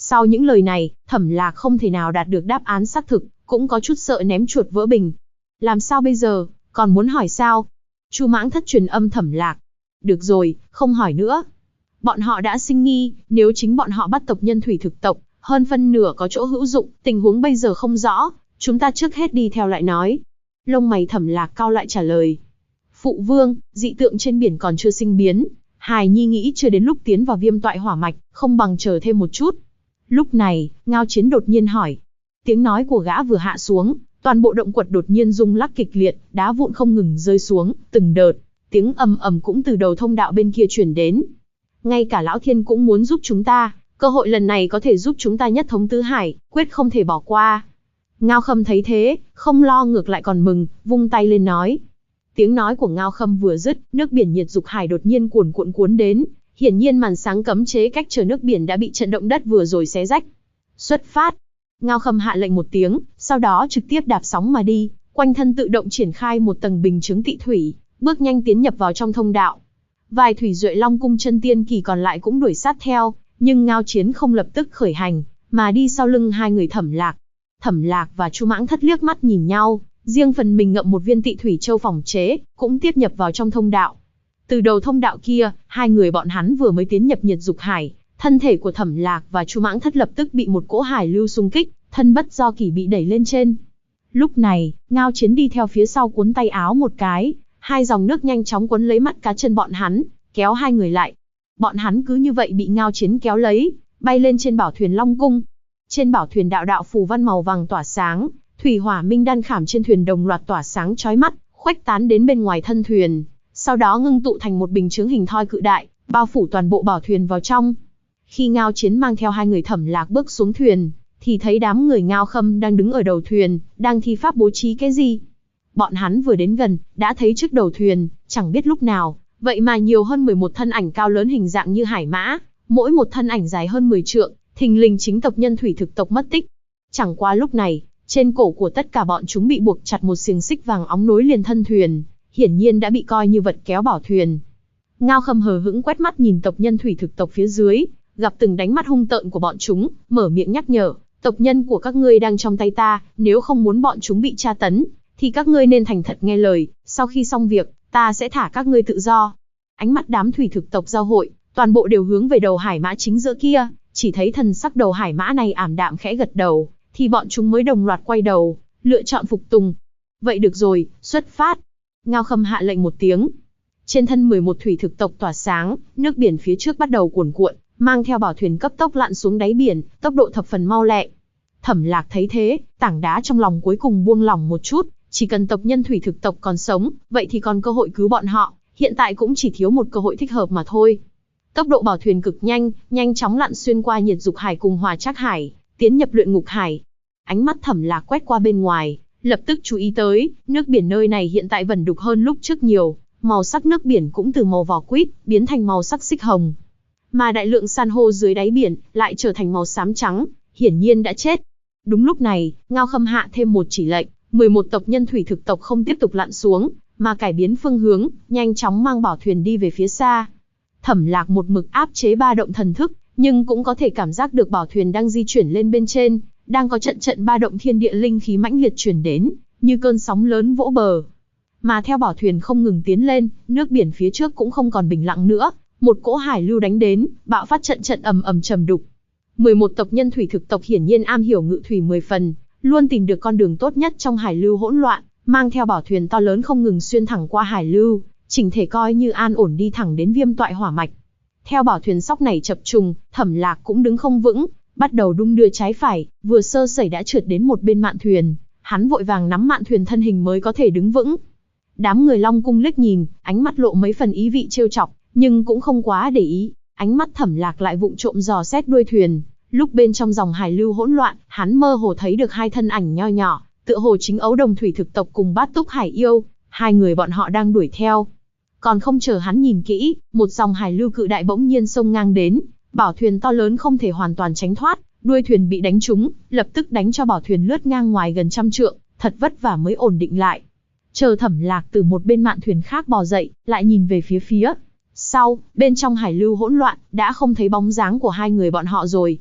Sau những lời này, Thẩm Lạc không thể nào đạt được đáp án xác thực, cũng có chút sợ ném chuột vỡ bình. Làm sao bây giờ, còn muốn hỏi sao? Chu Mãng Thất truyền âm Thẩm Lạc. Được rồi, không hỏi nữa. Bọn họ đã sinh nghi, nếu chính bọn họ bắt tộc nhân thủy thực tộc, hơn phân nửa có chỗ hữu dụng, tình huống bây giờ không rõ, chúng ta trước hết đi theo lại nói. Lông mày Thẩm Lạc cau lại trả lời. Phụ vương, dị tượng trên biển còn chưa sinh biến, Hài Nhi nghĩ chưa đến lúc tiến vào Viêm Toại Hỏa Mạch, không bằng chờ thêm một chút. Lúc này, Ngao Chiến đột nhiên hỏi. Tiếng nói của gã vừa hạ xuống, toàn bộ động quật đột nhiên rung lắc kịch liệt, đá vụn không ngừng rơi xuống, từng đợt. Tiếng ầm ầm cũng từ đầu thông đạo bên kia truyền đến. Ngay cả Lão Thiên cũng muốn giúp chúng ta, cơ hội lần này có thể giúp chúng ta nhất thống tứ hải, quyết không thể bỏ qua. Ngao Khâm thấy thế, không lo ngược lại còn mừng, vung tay lên nói. Tiếng nói của Ngao Khâm vừa dứt, nước biển nhiệt dục hải đột nhiên cuồn cuộn cuốn đến, hiển nhiên màn sáng cấm chế cách trở nước biển đã bị trận động đất vừa rồi xé rách. Xuất phát. Ngao Khâm hạ lệnh một tiếng, sau đó trực tiếp đạp sóng mà đi, quanh thân tự động triển khai một tầng bình chứng tị thủy, bước nhanh tiến nhập vào trong thông đạo. Vài thủy duệ long cung chân tiên kỳ còn lại cũng đuổi sát theo, nhưng Ngao Chiến không lập tức khởi hành, mà đi sau lưng hai người Thẩm Lạc. Thẩm Lạc và Chu Mãng Thất liếc mắt nhìn nhau, riêng phần mình ngậm một viên tị thủy châu phòng chế, cũng tiếp nhập vào trong thông đạo. Từ đầu thông đạo kia, hai người bọn hắn vừa mới tiến nhập nhiệt dục hải, thân thể của Thẩm Lạc và Chu Mãng Thất lập tức bị một cỗ hải lưu xung kích, thân bất do kỷ bị đẩy lên trên. Lúc này, Ngao Chiến đi theo phía sau cuốn tay áo một cái, hai dòng nước nhanh chóng cuốn lấy mắt cá chân bọn hắn, kéo hai người lại. Bọn hắn cứ như vậy bị Ngao Chiến kéo lấy, bay lên trên bảo thuyền Long Cung. Trên bảo thuyền đạo đạo phù văn màu vàng tỏa sáng, thủy hỏa minh đan khảm trên thuyền đồng loạt tỏa sáng chói mắt, khuếch tán đến bên ngoài thân thuyền, sau đó ngưng tụ thành một bình chướng hình thoi cự đại, bao phủ toàn bộ bảo thuyền vào trong. Khi Ngao Chiến mang theo hai người Thẩm Lạc bước xuống thuyền, thì thấy đám người Ngao Khâm đang đứng ở đầu thuyền, đang thi pháp bố trí cái gì. Bọn hắn vừa đến gần, đã thấy trước đầu thuyền, chẳng biết lúc nào, vậy mà nhiều hơn 11 thân ảnh cao lớn hình dạng như hải mã, mỗi một thân ảnh dài hơn 10 trượng, thình lình chính tộc nhân thủy thực tộc mất tích. Chẳng qua lúc này, trên cổ của tất cả bọn chúng bị buộc chặt một xiềng xích vàng óng nối liền thân thuyền, hiển nhiên đã bị coi như vật kéo bảo thuyền. Ngao Khâm hờ hững quét mắt nhìn tộc nhân thủy thực tộc phía dưới, gặp từng đánh mắt hung tợn của bọn chúng, mở miệng nhắc nhở, tộc nhân của các ngươi đang trong tay ta, nếu không muốn bọn chúng bị tra tấn, thì các ngươi nên thành thật nghe lời, sau khi xong việc, ta sẽ thả các ngươi tự do. Ánh mắt đám thủy thực tộc giao hội, toàn bộ đều hướng về đầu hải mã chính giữa kia, chỉ thấy thần sắc đầu hải mã này ảm đạm khẽ gật đầu, thì bọn chúng mới đồng loạt quay đầu, lựa chọn phục tùng. Vậy được rồi, xuất phát. Ngao Khâm hạ lệnh một tiếng. Trên thân 11 thủy thực tộc tỏa sáng, nước biển phía trước bắt đầu cuồn cuộn, mang theo bảo thuyền cấp tốc lặn xuống đáy biển, tốc độ thập phần mau lẹ. Thẩm Lạc thấy thế, tảng đá trong lòng cuối cùng buông lỏng một chút, chỉ cần tộc nhân thủy thực tộc còn sống, vậy thì còn cơ hội cứu bọn họ, hiện tại cũng chỉ thiếu một cơ hội thích hợp mà thôi. Tốc độ bảo thuyền cực nhanh, nhanh chóng lặn xuyên qua nhiệt dục hải cùng hòa trác hải, tiến nhập luyện ngục hải. Ánh mắt Thẩm Lạc quét qua bên ngoài, lập tức chú ý tới, nước biển nơi này hiện tại vẩn đục hơn lúc trước nhiều, màu sắc nước biển cũng từ màu vỏ quýt biến thành màu sắc xích hồng, mà đại lượng san hô dưới đáy biển lại trở thành màu xám trắng, hiển nhiên đã chết. Đúng lúc này, Ngao Khâm hạ thêm một chỉ lệnh, 11 tộc nhân thủy thực tộc không tiếp tục lặn xuống, mà cải biến phương hướng, nhanh chóng mang bảo thuyền đi về phía xa. Thẩm Lạc một mực áp chế ba động thần thức, nhưng cũng có thể cảm giác được bảo thuyền đang di chuyển lên bên trên, đang có trận trận ba động thiên địa linh khí mãnh liệt truyền đến, như cơn sóng lớn vỗ bờ. Mà theo bảo thuyền không ngừng tiến lên, nước biển phía trước cũng không còn bình lặng nữa, một cỗ hải lưu đánh đến, bạo phát trận trận ầm ầm trầm đục. 11 tộc nhân thủy thực tộc hiển nhiên am hiểu ngự thủy 10 phần, luôn tìm được con đường tốt nhất trong hải lưu hỗn loạn, mang theo bảo thuyền to lớn không ngừng xuyên thẳng qua hải lưu, chỉnh thể coi như an ổn đi thẳng đến Viêm Toại Hỏa Mạch. Theo bảo thuyền sóc này chập trùng, Thẩm Lạc cũng đứng không vững, bắt đầu đung đưa trái phải, vừa sơ sẩy đã trượt đến một bên mạn thuyền, hắn vội vàng nắm mạn thuyền thân hình mới có thể đứng vững. Đám người Long Cung liếc nhìn, ánh mắt lộ mấy phần ý vị trêu chọc, nhưng cũng không quá để ý. Ánh mắt Thẩm Lạc lại vụng trộm dò xét đuôi thuyền, lúc bên trong dòng hải lưu hỗn loạn, hắn mơ hồ thấy được hai thân ảnh nho nhỏ, tựa hồ chính ấu đồng thủy thực tộc cùng Bát Túc Hải yêu, hai người bọn họ đang đuổi theo. Còn không chờ hắn nhìn kỹ, một dòng hải lưu cự đại bỗng nhiên xông ngang đến, bảo thuyền to lớn không thể hoàn toàn tránh thoát, đuôi thuyền bị đánh trúng, lập tức đánh cho bảo thuyền lướt ngang ngoài gần trăm trượng, thật vất vả mới ổn định lại. Chờ Thẩm Lạc từ một bên mạn thuyền khác bò dậy, lại nhìn về phía sau, bên trong hải lưu hỗn loạn, đã không thấy bóng dáng của hai người bọn họ rồi.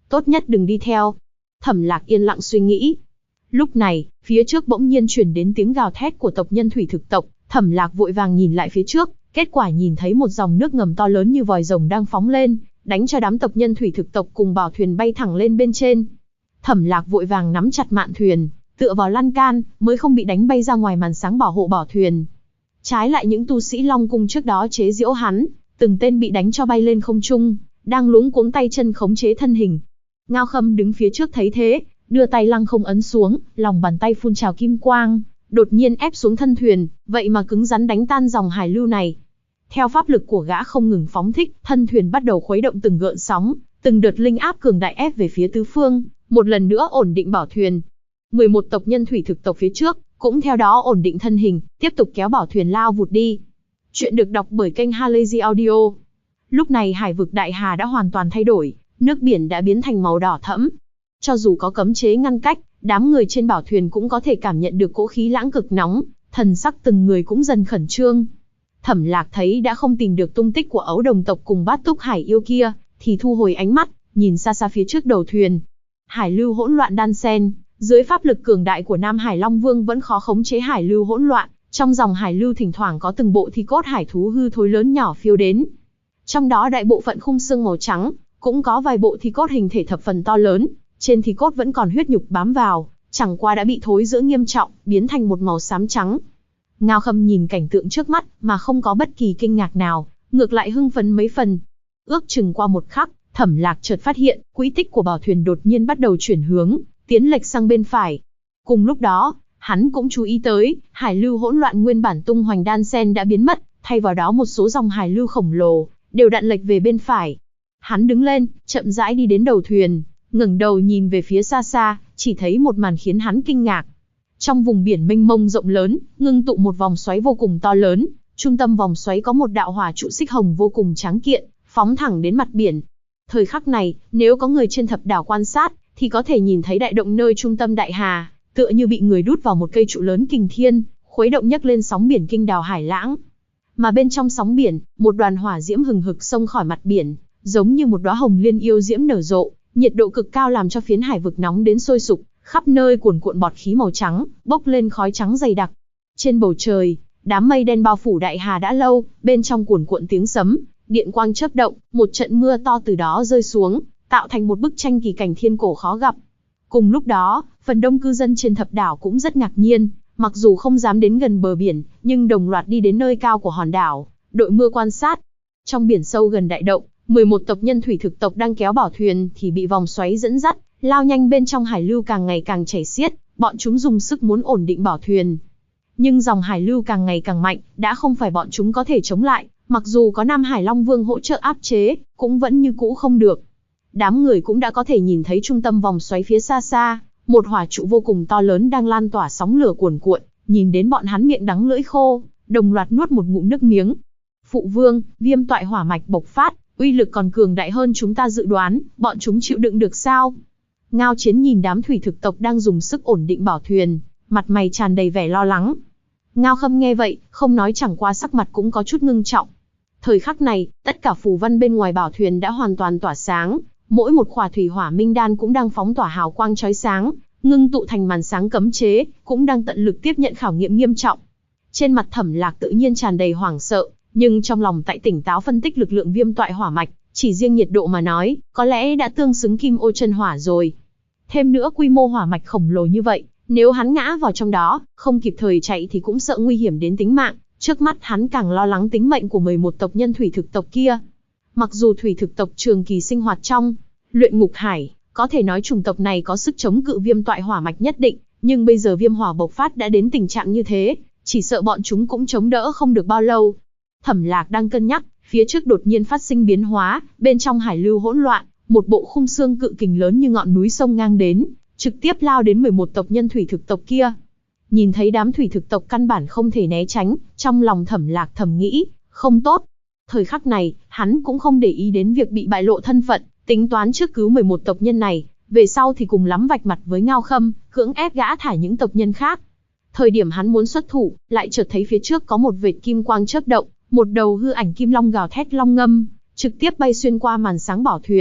tốt nhất đừng đi theo. Thẩm Lạc yên lặng suy nghĩ. Lúc này, phía trước bỗng nhiên truyền đến tiếng gào thét của tộc nhân thủy thực tộc. Thẩm Lạc vội vàng nhìn lại phía trước, kết quả nhìn thấy một dòng nước ngầm to lớn như vòi rồng đang phóng lên, đánh cho đám tộc nhân thủy thực tộc cùng bảo thuyền bay thẳng lên bên trên. Thẩm Lạc vội vàng nắm chặt mạn thuyền, tựa vào lan can, mới không bị đánh bay ra ngoài màn sáng bảo hộ bảo thuyền. Trái lại những tu sĩ Long Cung trước đó chế giễu hắn, từng tên bị đánh cho bay lên không trung, đang luống cuống tay chân khống chế thân hình. Ngao Khâm đứng phía trước thấy thế, đưa tay lăng không ấn xuống, lòng bàn tay phun trào kim quang, đột nhiên ép xuống thân thuyền, vậy mà cứng rắn đánh tan dòng hải lưu này. Theo pháp lực của gã không ngừng phóng thích, thân thuyền bắt đầu khuấy động từng gợn sóng, từng đợt linh áp cường đại ép về phía tứ phương, một lần nữa ổn định bảo thuyền. 11 tộc nhân thủy thực tộc phía trước cũng theo đó ổn định thân hình, tiếp tục kéo bảo thuyền lao vụt đi. Chuyện được đọc bởi kênh Halazy Audio. Lúc này hải vực Đại Hà đã hoàn toàn thay đổi, nước biển đã biến thành màu đỏ thẫm. Cho dù có cấm chế ngăn cách, đám người trên bảo thuyền cũng có thể cảm nhận được cỗ khí lãng cực nóng, thần sắc từng người cũng dần khẩn trương. Thẩm Lạc thấy đã không tìm được tung tích của ấu đồng tộc cùng bát túc hải yêu kia, thì thu hồi ánh mắt, nhìn xa xa phía trước đầu thuyền. Hải lưu hỗn loạn đan xen, dưới pháp lực cường đại của Nam Hải Long Vương vẫn khó khống chế hải lưu hỗn loạn, trong dòng hải lưu thỉnh thoảng có từng bộ thi cốt hải thú hư thối lớn nhỏ phiêu đến. Trong đó đại bộ phận khung xương màu trắng, cũng có vài bộ thi cốt hình thể thập phần to lớn, trên thi cốt vẫn còn huyết nhục bám vào, chẳng qua đã bị thối rữa nghiêm trọng, biến thành một màu xám trắng. Ngao Khâm nhìn cảnh tượng trước mắt mà không có bất kỳ kinh ngạc nào, ngược lại hưng phấn mấy phần. Ước chừng qua một khắc, Thẩm Lạc chợt phát hiện, quỹ tích của bảo thuyền đột nhiên bắt đầu chuyển hướng, tiến lệch sang bên phải. Cùng lúc đó, hắn cũng chú ý tới, hải lưu hỗn loạn nguyên bản tung hoành đan sen đã biến mất, thay vào đó một số dòng hải lưu khổng lồ đều đặn lệch về bên phải. Hắn đứng lên, chậm rãi đi đến đầu thuyền, ngẩng đầu nhìn về phía xa xa, chỉ thấy một màn khiến hắn kinh ngạc. Trong vùng biển mênh mông rộng lớn, ngưng tụ một vòng xoáy vô cùng to lớn, trung tâm vòng xoáy có một đạo hỏa trụ xích hồng vô cùng tráng kiện, phóng thẳng đến mặt biển. Thời khắc này, nếu có người trên thập đảo quan sát, thì có thể nhìn thấy đại động nơi trung tâm Đại Hà, tựa như bị người đút vào một cây trụ lớn kình thiên, khuấy động nhấc lên sóng biển kinh đào hải lãng. Mà bên trong sóng biển, một đoàn hỏa diễm hừng hực xông khỏi mặt biển, giống như một đóa hồng liên yêu diễm nở rộ, nhiệt độ cực cao làm cho phiến hải vực nóng đến sôi sục, khắp nơi cuồn cuộn bọt khí màu trắng, bốc lên khói trắng dày đặc. Trên bầu trời, đám mây đen bao phủ Đại Hà đã lâu, bên trong cuồn cuộn tiếng sấm, điện quang chớp động, một trận mưa to từ đó rơi xuống, tạo thành một bức tranh kỳ cảnh thiên cổ khó gặp. Cùng lúc đó, phần đông cư dân trên thập đảo cũng rất ngạc nhiên, mặc dù không dám đến gần bờ biển, nhưng đồng loạt đi đến nơi cao của hòn đảo, đội mưa quan sát. Trong biển sâu gần đại động, 11 tộc nhân thủy thực tộc đang kéo bảo thuyền thì bị vòng xoáy dẫn dắt, lao nhanh bên trong hải lưu càng ngày càng chảy xiết, bọn chúng dùng sức muốn ổn định bảo thuyền. Nhưng dòng hải lưu càng ngày càng mạnh, đã không phải bọn chúng có thể chống lại, mặc dù có Nam Hải Long Vương hỗ trợ áp chế, cũng vẫn như cũ không được. Đám người cũng đã có thể nhìn thấy trung tâm vòng xoáy phía xa xa, một hỏa trụ vô cùng to lớn đang lan tỏa sóng lửa cuồn cuộn, nhìn đến bọn hắn miệng đắng lưỡi khô, đồng loạt nuốt một ngụm nước miếng. Phụ vương, viêm toại hỏa mạch bộc phát, uy lực còn cường đại hơn chúng ta dự đoán, bọn chúng chịu đựng được sao? Ngao Chiến nhìn đám thủy thực tộc đang dùng sức ổn định bảo thuyền, mặt mày tràn đầy vẻ lo lắng. Ngao Khâm nghe vậy, không nói chẳng qua sắc mặt cũng có chút ngưng trọng. Thời khắc này, tất cả phù văn bên ngoài bảo thuyền đã hoàn toàn tỏa sáng, mỗi một khỏa thủy hỏa minh đan cũng đang phóng tỏa hào quang chói sáng, ngưng tụ thành màn sáng cấm chế, cũng đang tận lực tiếp nhận khảo nghiệm nghiêm trọng. Trên mặt Thẩm Lạc tự nhiên tràn đầy hoảng sợ, nhưng trong lòng tại tỉnh táo phân tích lực lượng viêm toại hỏa mạch, chỉ riêng nhiệt độ mà nói, có lẽ đã tương xứng kim ô chân hỏa rồi. Thêm nữa quy mô hỏa mạch khổng lồ như vậy, nếu hắn ngã vào trong đó, không kịp thời chạy thì cũng sợ nguy hiểm đến tính mạng. Trước mắt hắn càng lo lắng tính mệnh của 11 tộc nhân thủy thực tộc kia. Mặc dù thủy thực tộc trường kỳ sinh hoạt trong luyện ngục hải, có thể nói chủng tộc này có sức chống cự viêm toại hỏa mạch nhất định, nhưng bây giờ viêm hỏa bộc phát đã đến tình trạng như thế, chỉ sợ bọn chúng cũng chống đỡ không được bao lâu. Thẩm Lạc đang cân nhắc, phía trước đột nhiên phát sinh biến hóa, bên trong hải lưu hỗn loạn, một bộ khung xương cự kình lớn như ngọn núi sông ngang đến, trực tiếp lao đến 11 tộc nhân thủy thực tộc kia. Nhìn thấy đám thủy thực tộc căn bản không thể né tránh, trong lòng Thẩm Lạc thầm nghĩ, không tốt. Thời khắc này, hắn cũng không để ý đến việc bị bại lộ thân phận, tính toán trước cứu 11 tộc nhân này, về sau thì cùng lắm vạch mặt với Ngao Khâm, cưỡng ép gã thả những tộc nhân khác. Thời điểm hắn muốn xuất thủ, lại chợt thấy phía trước có một vệt kim quang chớp động, một đầu hư ảnh kim long gào thét long ngâm, trực tiếp bay xuyên qua màn sáng bảo thuyền,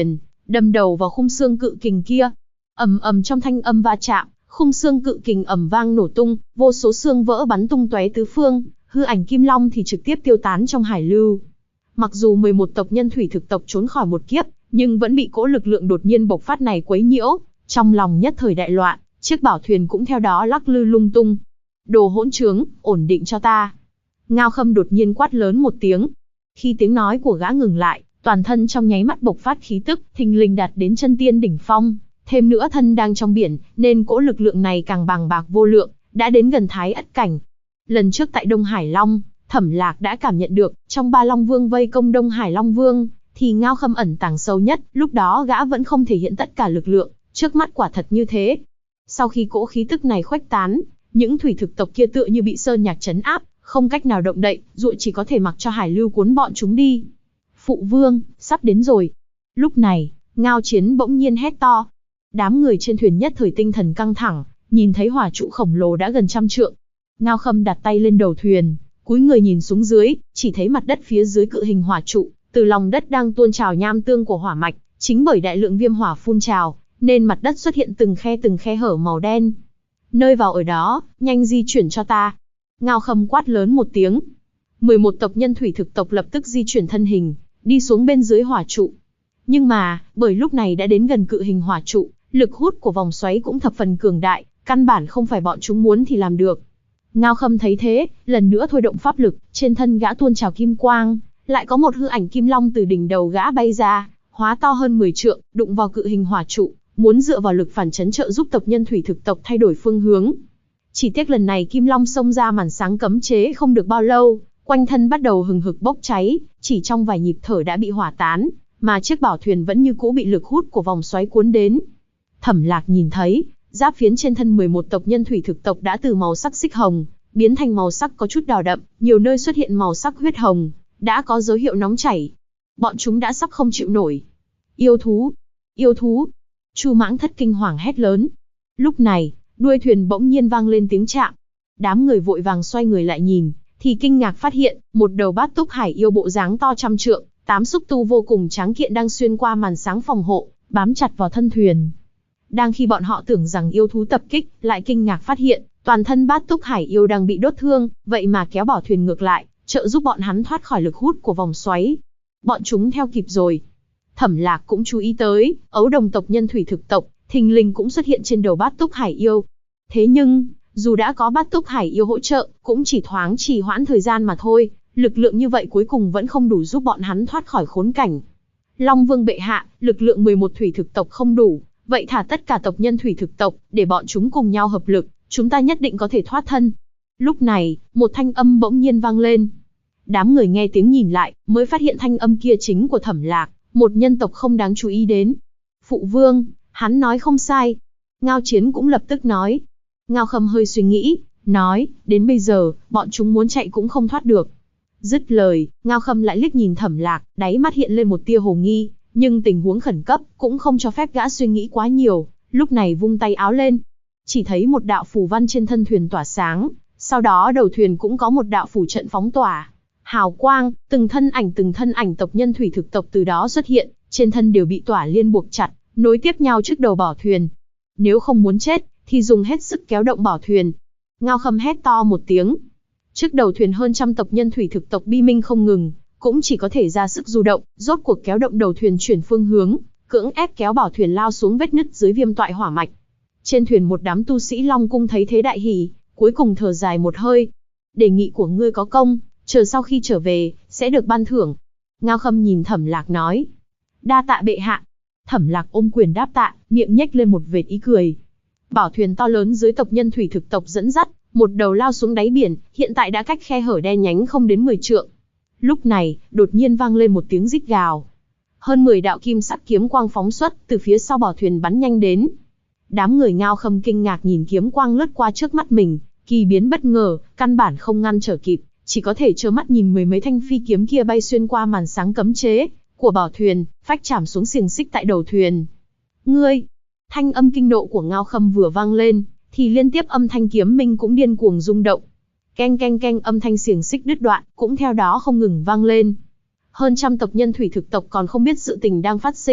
đâm đầu vào khung xương cự kình kia. Ầm ầm, trong thanh âm va chạm, khung xương cự kình ầm vang nổ tung, vô số xương vỡ bắn tung tóe tứ phương, hư ảnh kim long thì trực tiếp tiêu tán trong hải lưu. Mặc dù 11 tộc nhân thủy thực tộc trốn khỏi một kiếp, nhưng vẫn bị cỗ lực lượng đột nhiên bộc phát này quấy nhiễu, trong lòng nhất thời đại loạn, chiếc bảo thuyền cũng theo đó lắc lư lung tung. Đồ hỗn trướng, ổn định cho ta. Ngao Khâm đột nhiên quát lớn một tiếng. Khi tiếng nói của gã ngừng lại, toàn thân trong nháy mắt bộc phát khí tức, thình lình đạt đến chân tiên đỉnh phong. Thêm nữa thân đang trong biển, nên cỗ lực lượng này càng bàng bạc vô lượng, đã đến gần Thái Ất cảnh. Lần trước tại Đông Hải Long, Thẩm Lạc đã cảm nhận được, trong 3 Long Vương vây công Đông Hải Long Vương, thì Ngao Khâm ẩn tàng sâu nhất, lúc đó gã vẫn không thể hiện tất cả lực lượng, trước mắt quả thật như thế. Sau khi cỗ khí tức này khuếch tán, những thủy thực tộc kia tựa như bị sơn nhạc trấn áp, không cách nào động đậy, ruộng chỉ có thể mặc cho hải lưu cuốn bọn chúng đi. Phụ vương, sắp đến rồi. Lúc này, Ngao Chiến bỗng nhiên hét to. Đám người trên thuyền nhất thời tinh thần căng thẳng, nhìn thấy hỏa trụ khổng lồ đã gần 100 trượng. Ngao Khâm đặt tay lên đầu thuyền, cúi người nhìn xuống dưới, chỉ thấy mặt đất phía dưới cự hình hỏa trụ, từ lòng đất đang tuôn trào nham tương của hỏa mạch, chính bởi đại lượng viêm hỏa phun trào, nên mặt đất xuất hiện từng khe hở màu đen. Nơi vào ở đó, nhanh di chuyển cho ta. Ngao Khâm quát lớn một tiếng. 11 tộc nhân thủy thực tộc lập tức di chuyển thân hình, đi xuống bên dưới hỏa trụ. Nhưng mà, bởi lúc này đã đến gần cự hình hỏa trụ, lực hút của vòng xoáy cũng thập phần cường đại, căn bản không phải bọn chúng muốn thì làm được. Ngao Khâm thấy thế, lần nữa thôi động pháp lực, trên thân gã tuôn trào kim quang, lại có một hư ảnh kim long từ đỉnh đầu gã bay ra, hóa to hơn 10 trượng, đụng vào cự hình hỏa trụ, muốn dựa vào lực phản chấn trợ giúp tộc nhân thủy thực tộc thay đổi phương hướng. Chỉ tiếc lần này kim long xông ra màn sáng cấm chế không được bao lâu, quanh thân bắt đầu hừng hực bốc cháy, chỉ trong vài nhịp thở đã bị hỏa tán, mà chiếc bảo thuyền vẫn như cũ bị lực hút của vòng xoáy cuốn đến. Thẩm Lạc nhìn thấy, giáp phiến trên thân 11 tộc nhân thủy thực tộc đã từ màu sắc xích hồng, biến thành màu sắc có chút đỏ đậm, nhiều nơi xuất hiện màu sắc huyết hồng, đã có dấu hiệu nóng chảy. Bọn chúng đã sắp không chịu nổi. Yêu thú! Yêu thú! Chu Mãng Thất kinh hoàng hét lớn. Lúc này, đuôi thuyền bỗng nhiên vang lên tiếng chạm. Đám người vội vàng xoay người lại nhìn, thì kinh ngạc phát hiện, một đầu bát túc hải yêu bộ dáng to 100 trượng, 8 xúc tu vô cùng tráng kiện đang xuyên qua màn sáng phòng hộ, bám chặt vào thân thuyền. Đang khi bọn họ tưởng rằng yêu thú tập kích, lại kinh ngạc phát hiện, toàn thân bát túc hải yêu đang bị đốt thương, vậy mà kéo bảo thuyền ngược lại, trợ giúp bọn hắn thoát khỏi lực hút của vòng xoáy. Bọn chúng theo kịp rồi. Thẩm Lạc cũng chú ý tới, ấu đồng tộc nhân thủy thực tộc, thình lình cũng xuất hiện trên đầu bát túc hải yêu. Thế nhưng, dù đã có bát túc hải yêu hỗ trợ, cũng chỉ thoáng trì hoãn thời gian mà thôi, lực lượng như vậy cuối cùng vẫn không đủ giúp bọn hắn thoát khỏi khốn cảnh. Long Vương bệ hạ, lực lượng 11 thủy thực tộc không đủ, vậy thả tất cả tộc nhân thủy thực tộc, để bọn chúng cùng nhau hợp lực, chúng ta nhất định có thể thoát thân. Lúc này, một thanh âm bỗng nhiên vang lên. Đám người nghe tiếng nhìn lại, mới phát hiện thanh âm kia chính của Thẩm Lạc, một nhân tộc không đáng chú ý đến. Phụ vương, hắn nói không sai. Ngao Chiến cũng lập tức nói. Ngao Khâm hơi suy nghĩ, nói, đến bây giờ, bọn chúng muốn chạy cũng không thoát được. Dứt lời, Ngao Khâm lại liếc nhìn Thẩm Lạc, đáy mắt hiện lên một tia hồ nghi, nhưng tình huống khẩn cấp, cũng không cho phép gã suy nghĩ quá nhiều, lúc này vung tay áo lên. Chỉ thấy một đạo phù văn trên thân thuyền tỏa sáng, sau đó đầu thuyền cũng có một đạo phù trận phóng tỏa. Hào quang, từng thân ảnh tộc nhân thủy thực tộc từ đó xuất hiện, trên thân đều bị tỏa liên buộc chặt, nối tiếp nhau trước đầu bảo thuyền. Nếu không muốn chết, thì dùng hết sức kéo động bảo thuyền. Ngao Khâm hét to một tiếng. Trước đầu thuyền hơn 100 tộc nhân thủy thực tộc bi minh không ngừng, cũng chỉ có thể ra sức du động, rốt cuộc kéo động đầu thuyền chuyển phương hướng, cưỡng ép kéo bảo thuyền lao xuống vết nứt dưới viêm toại hỏa mạch. Trên thuyền một đám tu sĩ Long Cung thấy thế đại hỉ, cuối cùng thở dài một hơi. Đề nghị của ngươi có công, chờ sau khi trở về, sẽ được ban thưởng. Ngao Khâm nhìn Thẩm Lạc nói. Đa tạ bệ hạ. Thẩm Lạc ôm quyền đáp tạ, miệng nhếch lên một vệt ý cười. Bảo thuyền to lớn dưới tộc nhân thủy thực tộc dẫn dắt, một đầu lao xuống đáy biển, hiện tại đã cách khe hở đen nhánh không đến 10 trượng. Lúc này, đột nhiên vang lên một tiếng rít gào. Hơn 10 đạo kim sắc kiếm quang phóng xuất, từ phía sau bảo thuyền bắn nhanh đến. Đám người Ngao Khâm kinh ngạc nhìn kiếm quang lướt qua trước mắt mình, kỳ biến bất ngờ, căn bản không ngăn trở kịp, chỉ có thể trơ mắt nhìn mười mấy thanh phi kiếm kia bay xuyên qua màn sáng cấm chế của bảo thuyền, phách chạm xuống xiềng xích tại đầu thuyền. Ngươi! Thanh âm kinh nộ của Ngao Khâm vừa vang lên, thì liên tiếp âm thanh kiếm minh cũng điên cuồng rung động. Keng keng keng, âm thanh xiềng xích đứt đoạn, cũng theo đó không ngừng vang lên. Hơn 100 tộc nhân thủy thực tộc còn không biết sự tình đang phát sinh,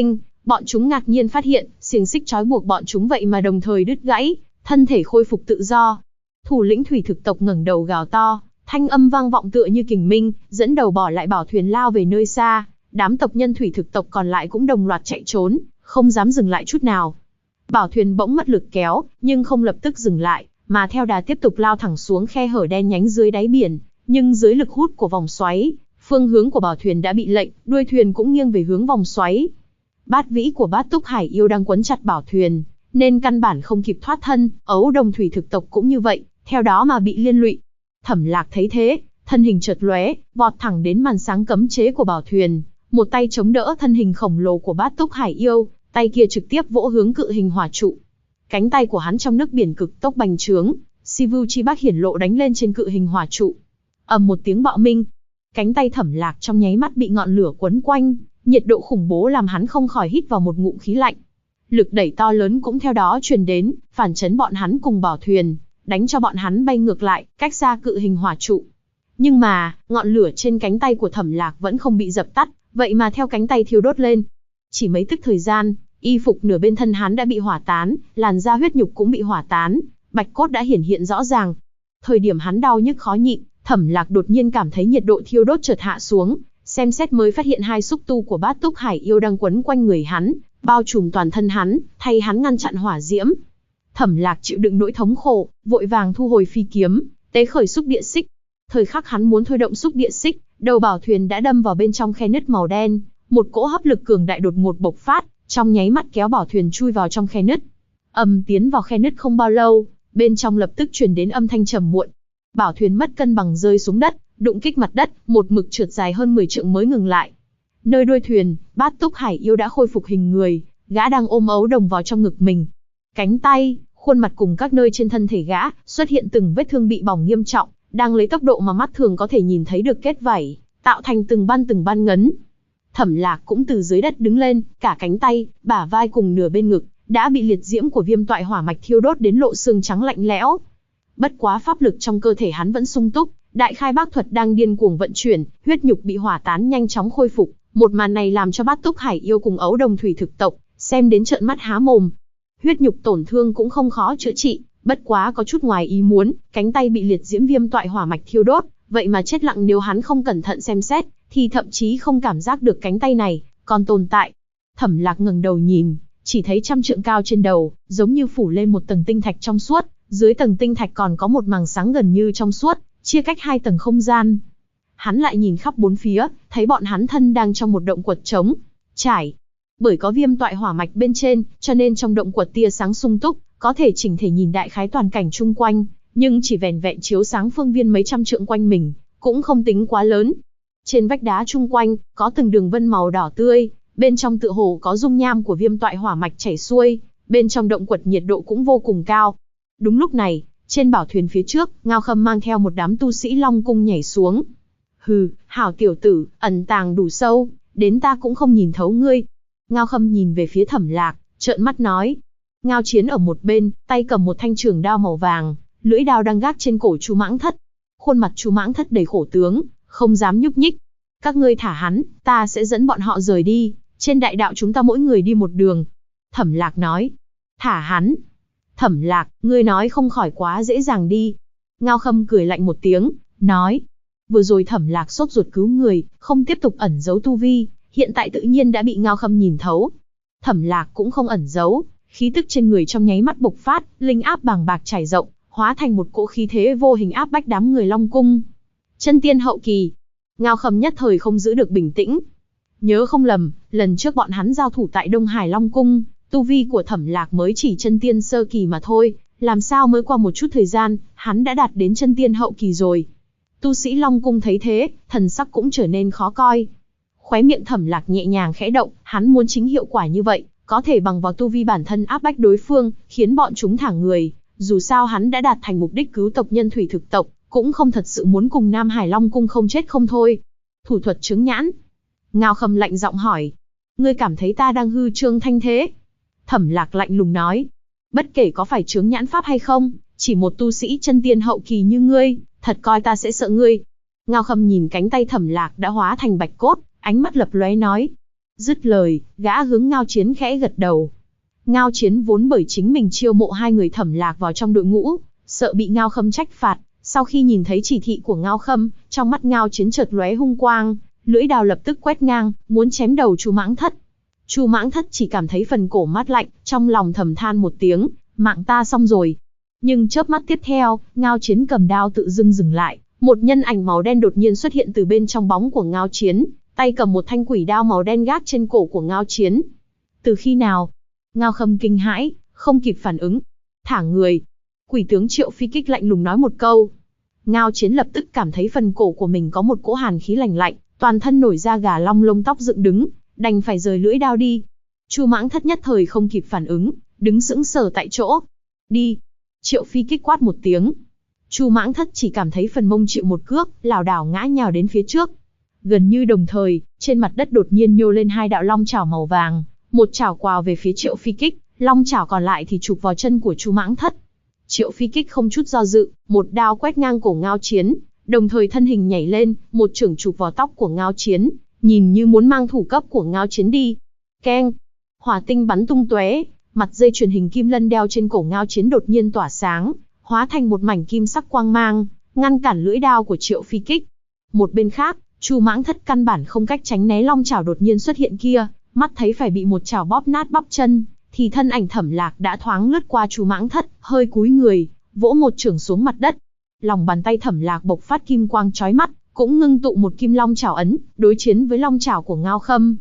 Bọn chúng ngạc nhiên phát hiện, xiềng xích trói buộc bọn chúng vậy mà đồng thời đứt gãy, thân thể khôi phục tự do. Thủ lĩnh thủy thực tộc ngẩng đầu gào to, thanh âm vang vọng tựa như kình minh, dẫn đầu bỏ lại bảo thuyền lao về nơi xa. Đám tộc nhân thủy thực tộc còn lại cũng đồng loạt chạy trốn, không dám dừng lại chút nào. Bảo thuyền bỗng mất lực kéo, nhưng không lập tức dừng lại, mà theo đà tiếp tục lao thẳng xuống khe hở đen nhánh dưới đáy biển. Nhưng dưới lực hút của vòng xoáy, phương hướng của bảo thuyền đã bị lệch, đuôi thuyền cũng nghiêng về hướng vòng xoáy. Bát vĩ của Bát Túc Hải Yêu đang quấn chặt bảo thuyền, nên căn bản không kịp thoát thân. Ấu Đồng thủy thực tộc cũng như vậy, theo đó mà bị liên lụy. Thẩm Lạc thấy thế, thân hình chợt lóe, vọt thẳng đến màn sáng cấm chế của bảo thuyền, một tay chống đỡ thân hình khổng lồ của Bát Túc Hải Yêu, tay kia trực tiếp vỗ hướng cự hình hỏa trụ. Cánh tay của hắn trong nước biển cực tốc bành trướng, Sivu Chi Bác hiển lộ đánh lên trên cự hình hỏa trụ. Ầm một tiếng bạo minh, cánh tay Thẩm Lạc trong nháy mắt bị ngọn lửa quấn quanh, nhiệt độ khủng bố làm hắn không khỏi hít vào một ngụm khí lạnh. Lực đẩy to lớn cũng theo đó truyền đến, phản chấn bọn hắn cùng bảo thuyền, đánh cho bọn hắn bay ngược lại, cách xa cự hình hỏa trụ. Nhưng mà, ngọn lửa trên cánh tay của Thẩm Lạc vẫn không bị dập tắt, vậy mà theo cánh tay thiêu đốt lên. Chỉ mấy tức thời gian, y phục nửa bên thân hắn đã bị hỏa tán, làn da huyết nhục cũng bị hỏa tán, bạch cốt đã hiển hiện rõ ràng. Thời điểm hắn đau nhức khó nhịn, Thẩm Lạc đột nhiên cảm thấy nhiệt độ thiêu đốt chợt hạ xuống, xem xét mới phát hiện hai xúc tu của Bát Túc Hải Yêu đang quấn quanh người hắn, bao trùm toàn thân hắn, thay hắn ngăn chặn hỏa diễm. Thẩm Lạc chịu đựng nỗi thống khổ, vội vàng thu hồi phi kiếm, tế khởi xúc địa xích. Thời khắc hắn muốn thôi động xúc địa xích, đầu bảo thuyền đã đâm vào bên trong khe nứt màu đen, một cỗ hấp lực cường đại đột ngột bộc phát, trong nháy mắt kéo bảo thuyền chui vào trong khe nứt. Tiến vào khe nứt không bao lâu, bên trong lập tức truyền đến âm thanh trầm muộn. Bảo thuyền mất cân bằng rơi xuống đất, đụng kích mặt đất, một mực trượt dài hơn 10 trượng mới ngừng lại. Nơi đuôi thuyền, Bát Túc Hải Yêu đã khôi phục hình người, gã đang ôm Ấu Đồng vào trong ngực mình. Cánh tay, khuôn mặt cùng các nơi trên thân thể gã xuất hiện từng vết thương bị bỏng nghiêm trọng, đang lấy tốc độ mà mắt thường có thể nhìn thấy được kết vảy, tạo thành từng ban ngấn. Thẩm Lạc cũng từ dưới đất đứng lên, cả cánh tay, bả vai cùng nửa bên ngực đã bị liệt diễm của viêm toại hỏa mạch thiêu đốt đến lộ xương trắng lạnh lẽo. Bất quá pháp lực trong cơ thể hắn vẫn sung túc, Đại Khai Bác Thuật đang điên cuồng vận chuyển, huyết nhục bị hỏa tán nhanh chóng khôi phục. Một màn này làm cho Bát Túc Hải Yêu cùng Ấu Đồng thủy thực tộc xem đến trợn mắt há mồm. Huyết nhục tổn thương cũng không khó chữa trị, bất quá có chút ngoài ý muốn, cánh tay bị liệt diễm viêm toại hỏa mạch thiêu đốt, vậy mà chết lặng. Nếu hắn không cẩn thận xem xét, thì thậm chí không cảm giác được cánh tay này còn tồn tại. Thẩm Lạc ngẩng đầu nhìn, chỉ thấy 100 trượng cao trên đầu, giống như phủ lên một tầng tinh thạch trong suốt, dưới tầng tinh thạch còn có một màng sáng gần như trong suốt, chia cách hai tầng không gian. Hắn lại nhìn khắp bốn phía, thấy bọn hắn thân đang trong một động quật trống trải. Bởi có viêm toại hỏa mạch bên trên, cho nên trong động quật tia sáng sung túc, có thể chỉnh thể nhìn đại khái toàn cảnh chung quanh, nhưng chỉ vẻn vẹn chiếu sáng phương viên mấy trăm trượng quanh mình, cũng không tính quá lớn. Trên vách đá chung quanh, có từng đường vân màu đỏ tươi, bên trong tựa hồ có dung nham của viêm toại hỏa mạch chảy xuôi, bên trong động quật nhiệt độ cũng vô cùng cao. Đúng lúc này, trên bảo thuyền phía trước, Ngao Khâm mang theo một đám tu sĩ Long Cung nhảy xuống. Hừ, hảo tiểu tử, ẩn tàng đủ sâu, đến ta cũng không nhìn thấu ngươi. Ngao Khâm nhìn về phía Thẩm Lạc, trợn mắt nói. Ngao Chiến ở một bên, tay cầm một thanh trường đao màu vàng, lưỡi đao đang gác trên cổ Chu Mãng Thất. Khuôn mặt Chu Mãng Thất đầy khổ tướng, không dám nhúc nhích. Các ngươi thả hắn, ta sẽ dẫn bọn họ rời đi, trên đại đạo chúng ta mỗi người đi một đường. Thẩm Lạc nói. Thả hắn. Thẩm Lạc, ngươi nói không khỏi quá dễ dàng đi. Ngao Khâm cười lạnh một tiếng, nói. Vừa rồi Thẩm Lạc sốt ruột cứu người, không tiếp tục ẩn giấu tu vi, hiện tại tự nhiên đã bị Ngao Khâm nhìn thấu. Thẩm Lạc cũng không ẩn giấu, khí tức trên người trong nháy mắt bộc phát, linh áp bàng bạc trải rộng, hóa thành một cỗ khí thế vô hình áp bách đám người Long Cung. Chân tiên hậu kỳ. Ngao Khâm nhất thời không giữ được bình tĩnh. Nhớ không lầm, lần trước bọn hắn giao thủ tại Đông Hải Long Cung, tu vi của Thẩm Lạc mới chỉ chân tiên sơ kỳ mà thôi, làm sao mới qua một chút thời gian, hắn đã đạt đến chân tiên hậu kỳ rồi. Tu sĩ Long Cung thấy thế, thần sắc cũng trở nên khó coi. Khóe miệng Thẩm Lạc nhẹ nhàng khẽ động, hắn muốn chính hiệu quả như vậy, có thể bằng vào tu vi bản thân áp bách đối phương, khiến bọn chúng thả người. Dù sao hắn đã đạt thành mục đích cứu tộc nhân thủy thực tộc, cũng không thật sự muốn cùng Nam Hải Long Cung không chết không thôi. Thủ thuật chướng nhãn. Ngao Khâm lạnh giọng hỏi. Ngươi cảm thấy ta đang hư trương thanh thế? Thẩm Lạc lạnh lùng nói. Bất kể có phải chướng nhãn pháp hay không, chỉ một tu sĩ chân tiên hậu kỳ như ngươi, thật coi ta sẽ sợ ngươi. Ngao Khâm nhìn cánh tay Thẩm Lạc đã hóa thành bạch cốt, ánh mắt lập lóe nói. Dứt lời, gã hướng Ngao Chiến khẽ gật đầu. Ngao Chiến vốn bởi chính mình chiêu mộ hai người Thẩm Lạc vào trong đội ngũ, sợ bị Ngao Khâm trách phạt, sau khi nhìn thấy chỉ thị của Ngao Khâm, trong mắt Ngao Chiến chợt lóe hung quang, lưỡi đao lập tức quét ngang, muốn chém đầu Chu Mãng Thất. Chu Mãng Thất chỉ cảm thấy phần cổ mát lạnh, trong lòng thầm than một tiếng, mạng ta xong rồi. Nhưng chớp mắt tiếp theo, Ngao Chiến cầm đao tự dưng dừng lại, một nhân ảnh màu đen đột nhiên xuất hiện từ bên trong bóng của Ngao Chiến, tay cầm một thanh quỷ đao màu đen gác trên cổ của Ngao Chiến. Từ khi nào? Ngao Khâm kinh hãi, không kịp phản ứng. Thả người. Quỷ tướng Triệu Phi Kích lạnh lùng nói một câu. Ngao Chiến lập tức cảm thấy phần cổ của mình có một cỗ hàn khí lạnh lạnh, toàn thân nổi da gà long lông tóc dựng đứng, đành phải rời lưỡi đao đi. Chu Mãng Thất nhất thời không kịp phản ứng, đứng sững sờ tại chỗ. Đi. Triệu Phi Kích quát một tiếng. Chu Mãng Thất chỉ cảm thấy phần mông chịu một cước, lảo đảo ngã nhào đến phía trước. Gần như đồng thời, trên mặt đất đột nhiên nhô lên hai đạo long chảo màu vàng, một chảo quào về phía Triệu Phi Kích, long chảo còn lại thì chụp vào chân của Chu Mãng Thất. Triệu Phi Kích không chút do dự, một đao quét ngang cổ Ngao Chiến, đồng thời thân hình nhảy lên, một chưởng chụp vào tóc của Ngao Chiến, nhìn như muốn mang thủ cấp của Ngao Chiến đi. Keng! Hỏa tinh bắn tung tóe, mặt dây chuyền hình kim lân đeo trên cổ Ngao Chiến đột nhiên tỏa sáng, hóa thành một mảnh kim sắc quang mang, ngăn cản lưỡi đao của Triệu Phi Kích. Một bên khác, Chu Mãng Thất căn bản không cách tránh né long chảo đột nhiên xuất hiện kia, mắt thấy phải bị một chảo bóp nát bắp chân, thì thân ảnh Thẩm Lạc đã thoáng lướt qua Chu Mãng Thất, hơi cúi người, vỗ một chưởng xuống mặt đất. Lòng bàn tay Thẩm Lạc bộc phát kim quang chói mắt, cũng ngưng tụ một kim long chảo ấn, đối chiến với long chảo của Ngao Khâm.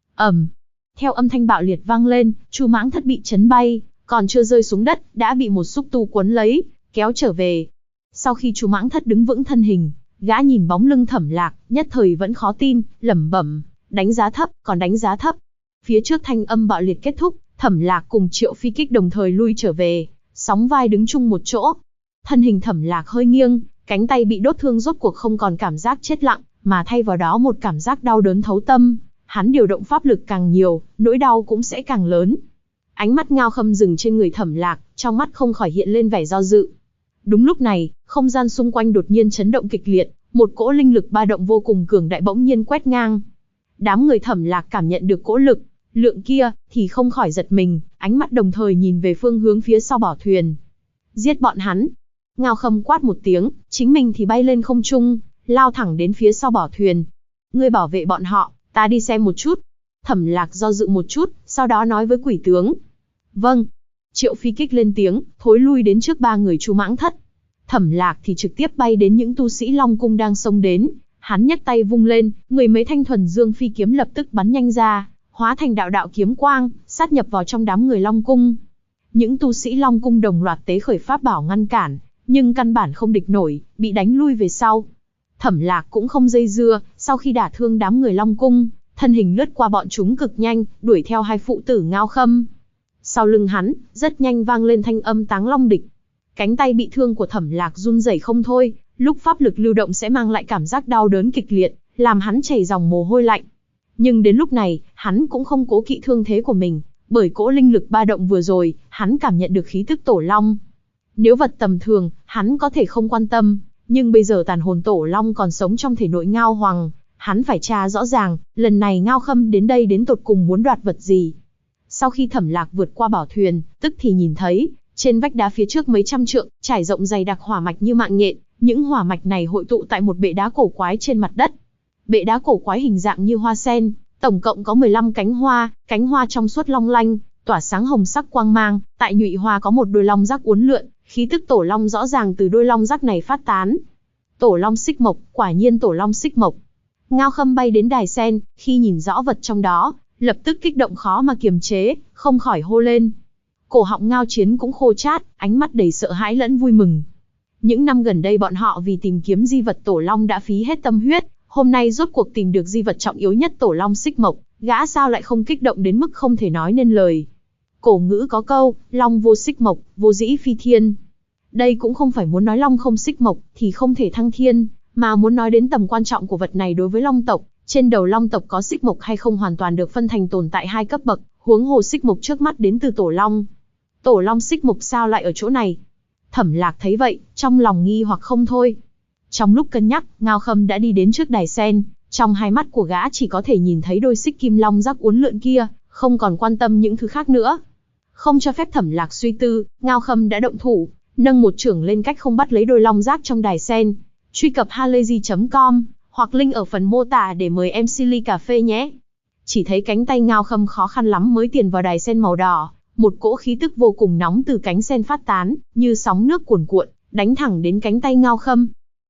Theo âm thanh bạo liệt vang lên, Chu Mãng Thất bị chấn bay, còn chưa rơi xuống đất, đã bị một xúc tu cuốn lấy, kéo trở về. Sau khi Chu Mãng Thất đứng vững thân hình, gã nhìn bóng lưng Thẩm Lạc, nhất thời vẫn khó tin, lẩm bẩm, đánh giá thấp, còn đánh giá thấp. Phía trước thanh âm bạo liệt kết thúc, Thẩm Lạc cùng Triệu Phi Kích đồng thời lui trở về, sóng vai đứng chung một chỗ. Thân hình Thẩm Lạc hơi nghiêng, cánh tay bị đốt thương rốt cuộc không còn cảm giác chết lặng, mà thay vào đó một cảm giác đau đớn thấu tâm. Hắn điều động pháp lực càng nhiều, nỗi đau cũng sẽ càng lớn. Ánh mắt Ngao Khâm dừng trên người Thẩm Lạc, trong mắt không khỏi hiện lên vẻ do dự. Đúng lúc này, không gian xung quanh đột nhiên chấn động kịch liệt, một cỗ linh lực ba động vô cùng cường đại bỗng nhiên quét ngang. Đám người Thẩm Lạc cảm nhận được cỗ lực lượng kia, thì không khỏi giật mình, ánh mắt đồng thời nhìn về phương hướng phía sau bảo thuyền. Giết bọn hắn! Ngao Khâm quát một tiếng, chính mình thì bay lên không trung, lao thẳng đến phía sau bảo thuyền. Ngươi bảo vệ bọn họ, ta đi xem một chút. Thẩm Lạc do dự một chút, sau đó nói với quỷ tướng. Vâng. Triệu Phi Kích lên tiếng, thối lui đến trước ba người Chu Mãng Thất. Thẩm Lạc thì trực tiếp bay đến những tu sĩ Long Cung đang xông đến. Hắn nhấc tay vung lên, mười mấy thanh thuần dương phi kiếm lập tức bắn nhanh ra, hóa thành đạo đạo kiếm quang, sát nhập vào trong đám người Long Cung. Những tu sĩ Long Cung đồng loạt tế khởi pháp bảo ngăn cản, nhưng căn bản không địch nổi, bị đánh lui về sau. Thẩm Lạc cũng không dây dưa, sau khi đả thương đám người Long Cung, thân hình lướt qua bọn chúng cực nhanh, đuổi theo hai phụ tử Ngao Khâm. Sau lưng hắn, rất nhanh vang lên thanh âm Táng Long Địch. Cánh tay bị thương của Thẩm Lạc run rẩy không thôi, lúc pháp lực lưu động sẽ mang lại cảm giác đau đớn kịch liệt, làm hắn chảy dòng mồ hôi lạnh. Nhưng đến lúc này, hắn cũng không cố kỵ thương thế của mình, bởi cỗ linh lực ba động vừa rồi, hắn cảm nhận được khí tức Tổ Long. Nếu vật tầm thường, hắn có thể không quan tâm, nhưng bây giờ tàn hồn Tổ Long còn sống trong thể nội Ngao Hoàng, hắn phải tra rõ ràng, lần này Ngao Khâm đến đây đến tột cùng muốn đoạt vật gì. Sau khi Thẩm Lạc vượt qua bảo thuyền, tức thì nhìn thấy, trên vách đá phía trước mấy trăm trượng, trải rộng dày đặc hỏa mạch như mạng nhện, những hỏa mạch này hội tụ tại một bệ đá cổ quái trên mặt đất. Bệ đá cổ quái hình dạng như hoa sen, tổng cộng có 15 cánh hoa trong suốt long lanh, tỏa sáng hồng sắc quang mang, tại nhụy hoa có một đôi long giác uốn lượn, khí tức Tổ Long rõ ràng từ đôi long giác này phát tán. Tổ Long xích mộc, quả nhiên Tổ Long xích mộc. Ngao Khâm bay đến đài sen, khi nhìn rõ vật trong đó, lập tức kích động khó mà kiềm chế, không khỏi hô lên. Cổ họng Ngao Chiến cũng khô chát, ánh mắt đầy sợ hãi lẫn vui mừng. Những năm gần đây bọn họ vì tìm kiếm di vật Tổ Long đã phí hết tâm huyết, hôm nay rốt cuộc tìm được di vật trọng yếu nhất Tổ Long xích mộc, gã sao lại không kích động đến mức không thể nói nên lời. Cổ ngữ có câu, long vô xích mộc, vô dĩ phi thiên. Đây cũng không phải muốn nói long không xích mộc thì không thể thăng thiên, mà muốn nói đến tầm quan trọng của vật này đối với long tộc. Trên đầu long tộc có xích mộc hay không hoàn toàn được phân thành tồn tại hai cấp bậc, huống hồ xích mộc trước mắt đến từ Tổ Long. Tổ Long xích mộc sao lại ở chỗ này? Thẩm Lạc thấy vậy, trong lòng nghi hoặc không thôi. Trong lúc cân nhắc, Ngao Khâm đã đi đến trước đài sen, Trong hai mắt của gã chỉ có thể nhìn thấy đôi xích kim long giác uốn lượn kia, không còn quan tâm những thứ khác nữa. Không cho phép Thẩm Lạc suy tư, Ngao Khâm đã động thủ, nâng một chưởng lên cách không bắt lấy đôi long giác trong đài sen. Truy cập halayzi.com hoặc link ở phần mô tả để mời em Silly Cà Phê nhé. Chỉ thấy cánh tay Ngao Khâm khó khăn lắm mới tiền vào đài sen màu đỏ, một cỗ khí tức vô cùng nóng từ cánh sen phát tán, như sóng nước cuồn cuộn, đánh thẳng đến cánh tay Ngao Khâm.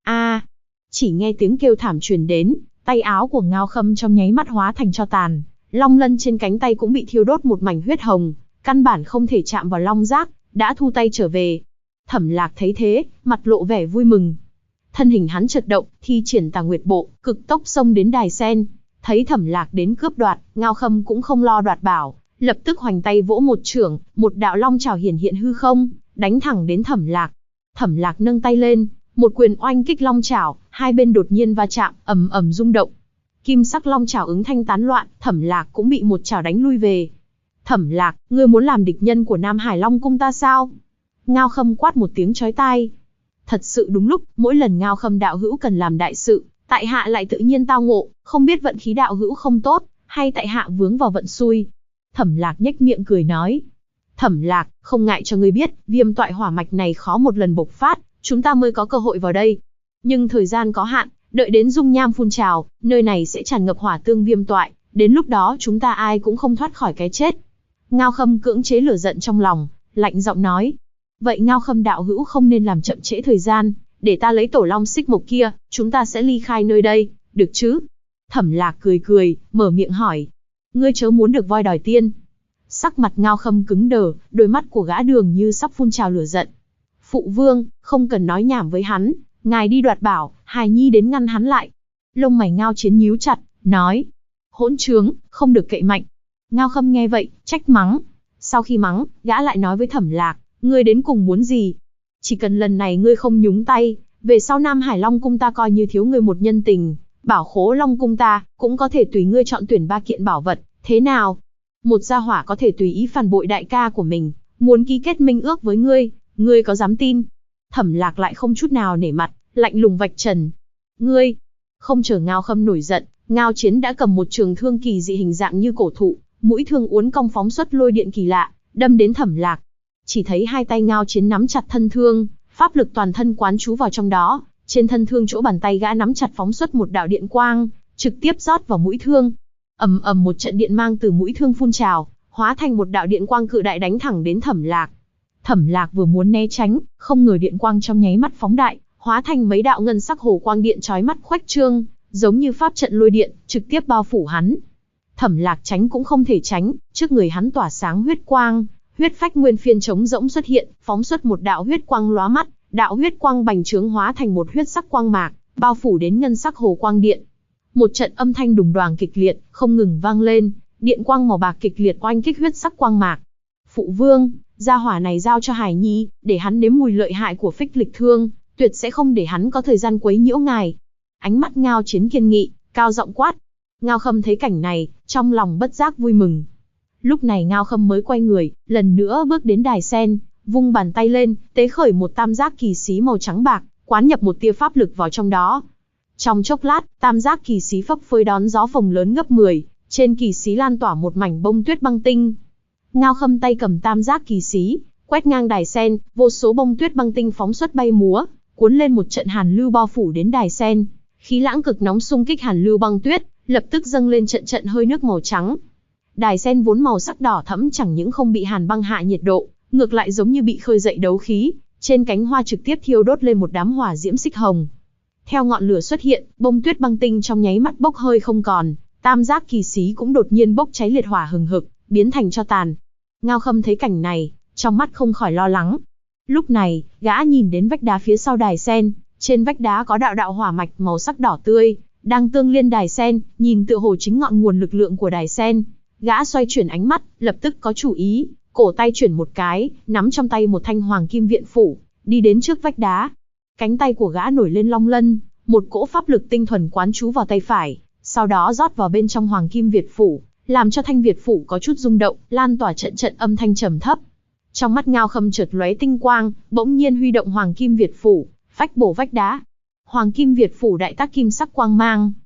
Chỉ nghe tiếng kêu thảm truyền đến, tay áo của Ngao Khâm trong nháy mắt hóa thành tro tàn, long lân trên cánh tay cũng bị thiêu đốt một mảnh huyết hồng, căn bản không thể chạm vào long giác, đã thu tay trở về. Thẩm Lạc thấy thế, mặt lộ vẻ vui mừng. Thân hình hắn chợt động, thi triển Tà Nguyệt Bộ, cực tốc xông đến đài sen. Thấy Thẩm Lạc đến cướp đoạt, Ngao Khâm cũng không lo đoạt bảo, lập tức hoành tay vỗ một chưởng, một đạo long chảo hiển hiện hư không, đánh thẳng đến Thẩm Lạc. Thẩm Lạc nâng tay lên, một quyền oanh kích long chảo, hai bên đột nhiên va chạm, ầm ầm rung động. Kim sắc long chảo ứng thanh tán loạn, Thẩm Lạc cũng bị một chảo đánh lui về. Thẩm Lạc, ngươi muốn làm địch nhân của Nam Hải Long cung ta sao? Ngao Khâm quát một tiếng chói tai. Thật sự đúng lúc, mỗi lần Ngao Khâm đạo hữu cần làm đại sự, tại hạ lại tự nhiên tao ngộ, không biết vận khí đạo hữu không tốt, hay tại hạ vướng vào vận xui. Thẩm Lạc nhếch miệng cười nói. Thẩm Lạc, không ngại cho ngươi biết, viêm toại hỏa mạch này khó một lần bộc phát, chúng ta mới có cơ hội vào đây. Nhưng thời gian có hạn, đợi đến dung nham phun trào, nơi này sẽ tràn ngập hỏa tương viêm toại, đến lúc đó chúng ta ai cũng không thoát khỏi cái chết. Ngao Khâm cưỡng chế lửa giận trong lòng, lạnh giọng nói. Vậy Ngao Khâm đạo hữu không nên làm chậm trễ thời gian, để ta lấy tổ long xích mộc kia, chúng ta sẽ ly khai nơi đây, được chứ? Thẩm Lạc cười cười, mở miệng hỏi. Ngươi chớ muốn được voi đòi tiên. Sắc mặt Ngao Khâm cứng đờ, đôi mắt của gã đường như sắp phun trào lửa giận. Phụ vương, không cần nói nhảm với hắn, ngài đi đoạt bảo, hài nhi đến ngăn hắn lại. Lông mày Ngao Chiến nhíu chặt, nói. Hỗn trướng, không được cậy mạnh. Ngao Khâm nghe vậy, trách mắng. Sau khi mắng, gã lại nói với Thẩm Lạc, ngươi đến cùng muốn gì? Chỉ cần lần này ngươi không nhúng tay, về sau Nam Hải Long cung ta coi như thiếu ngươi một nhân tình, bảo khố Long cung ta cũng có thể tùy ngươi chọn tuyển 3 kiện bảo vật, thế nào? Một gia hỏa có thể tùy ý phản bội đại ca của mình, muốn ký kết minh ước với ngươi có dám tin? Thẩm Lạc lại không chút nào nể mặt, lạnh lùng vạch trần. Ngươi! Không chờ Ngao Khâm nổi giận, Ngao Chiến đã cầm một trường thương kỳ dị hình dạng như cổ thụ, mũi thương uốn cong phóng xuất lôi điện kỳ lạ, đâm đến Thẩm Lạc. Chỉ thấy hai tay Ngao Chiến nắm chặt thân thương, pháp lực toàn thân quán trú vào trong đó, trên thân thương chỗ bàn tay gã nắm chặt phóng xuất một đạo điện quang, trực tiếp rót vào mũi thương. Ầm ầm một trận điện mang từ mũi thương phun trào, hóa thành một đạo điện quang cự đại đánh thẳng đến Thẩm Lạc. Thẩm Lạc vừa muốn né tránh, không ngờ điện quang trong nháy mắt phóng đại, hóa thành mấy đạo ngân sắc hồ quang điện chói mắt khuếch trương, giống như pháp trận lôi điện, trực tiếp bao phủ hắn. Thẩm Lạc tránh cũng không thể tránh, trước người hắn tỏa sáng huyết quang, huyết phách nguyên phiên trống rỗng xuất hiện, phóng xuất một đạo huyết quang lóa mắt, đạo huyết quang bành trướng hóa thành một huyết sắc quang mạc, bao phủ đến ngân sắc hồ quang điện. Một trận âm thanh đùng đoàng kịch liệt, không ngừng vang lên, điện quang màu bạc kịch liệt oanh kích huyết sắc quang mạc. Phụ vương, gia hỏa này giao cho Hải Nhi, để hắn nếm mùi lợi hại của phích lịch thương, tuyệt sẽ không để hắn có thời gian quấy nhiễu ngài. Ánh mắt Ngao Chiến kiên nghị, cao giọng quát. Ngao Khâm thấy cảnh này, trong lòng bất giác vui mừng. Lúc này Ngao Khâm mới quay người, lần nữa bước đến đài sen, vung bàn tay lên, tế khởi một tam giác kỳ xí màu trắng bạc, quán nhập một tia pháp lực vào trong đó. Trong chốc lát, tam giác kỳ xí phấp phới đón gió phồng lớn gấp 10, trên kỳ xí lan tỏa một mảnh bông tuyết băng tinh. Ngao Khâm tay cầm tam giác kỳ xí, quét ngang đài sen, vô số bông tuyết băng tinh phóng xuất bay múa, cuốn lên một trận hàn lưu bao phủ đến đài sen. Khí lãng cực nóng xung kích hàn lưu băng tuyết, lập tức dâng lên trận trận hơi nước màu trắng. Đài sen vốn màu sắc đỏ thẫm chẳng những không bị hàn băng hạ nhiệt độ, ngược lại giống như bị khơi dậy đấu khí, trên cánh hoa trực tiếp thiêu đốt lên một đám hỏa diễm xích hồng. Theo ngọn lửa xuất hiện, bông tuyết băng tinh trong nháy mắt bốc hơi không còn, tam giác kỳ xí cũng đột nhiên bốc cháy liệt hỏa hừng hực, biến thành tro tàn. Ngao Khâm thấy cảnh này, trong mắt không khỏi lo lắng. Lúc này, gã nhìn đến vách đá phía sau đài sen, trên vách đá có đạo đạo hỏa mạch màu sắc đỏ tươi, đang tương liên đài sen, nhìn tựa hồ chính ngọn nguồn lực lượng của đài sen. Gã xoay chuyển ánh mắt, lập tức có chủ ý, cổ tay chuyển một cái, nắm trong tay một thanh hoàng kim viện phủ, đi đến trước vách đá. Cánh tay của gã nổi lên long lân, một cỗ pháp lực tinh thuần quán trú vào tay phải, sau đó rót vào bên trong hoàng kim việt phủ, làm cho thanh việt phủ có chút rung động, lan tỏa trận trận âm thanh trầm thấp. Trong mắt Ngao Khâm chợt lóe tinh quang, bỗng nhiên huy động hoàng kim việt phủ, phách bổ vách đá. Hoàng kim việt phủ đại tác kim sắc quang mang,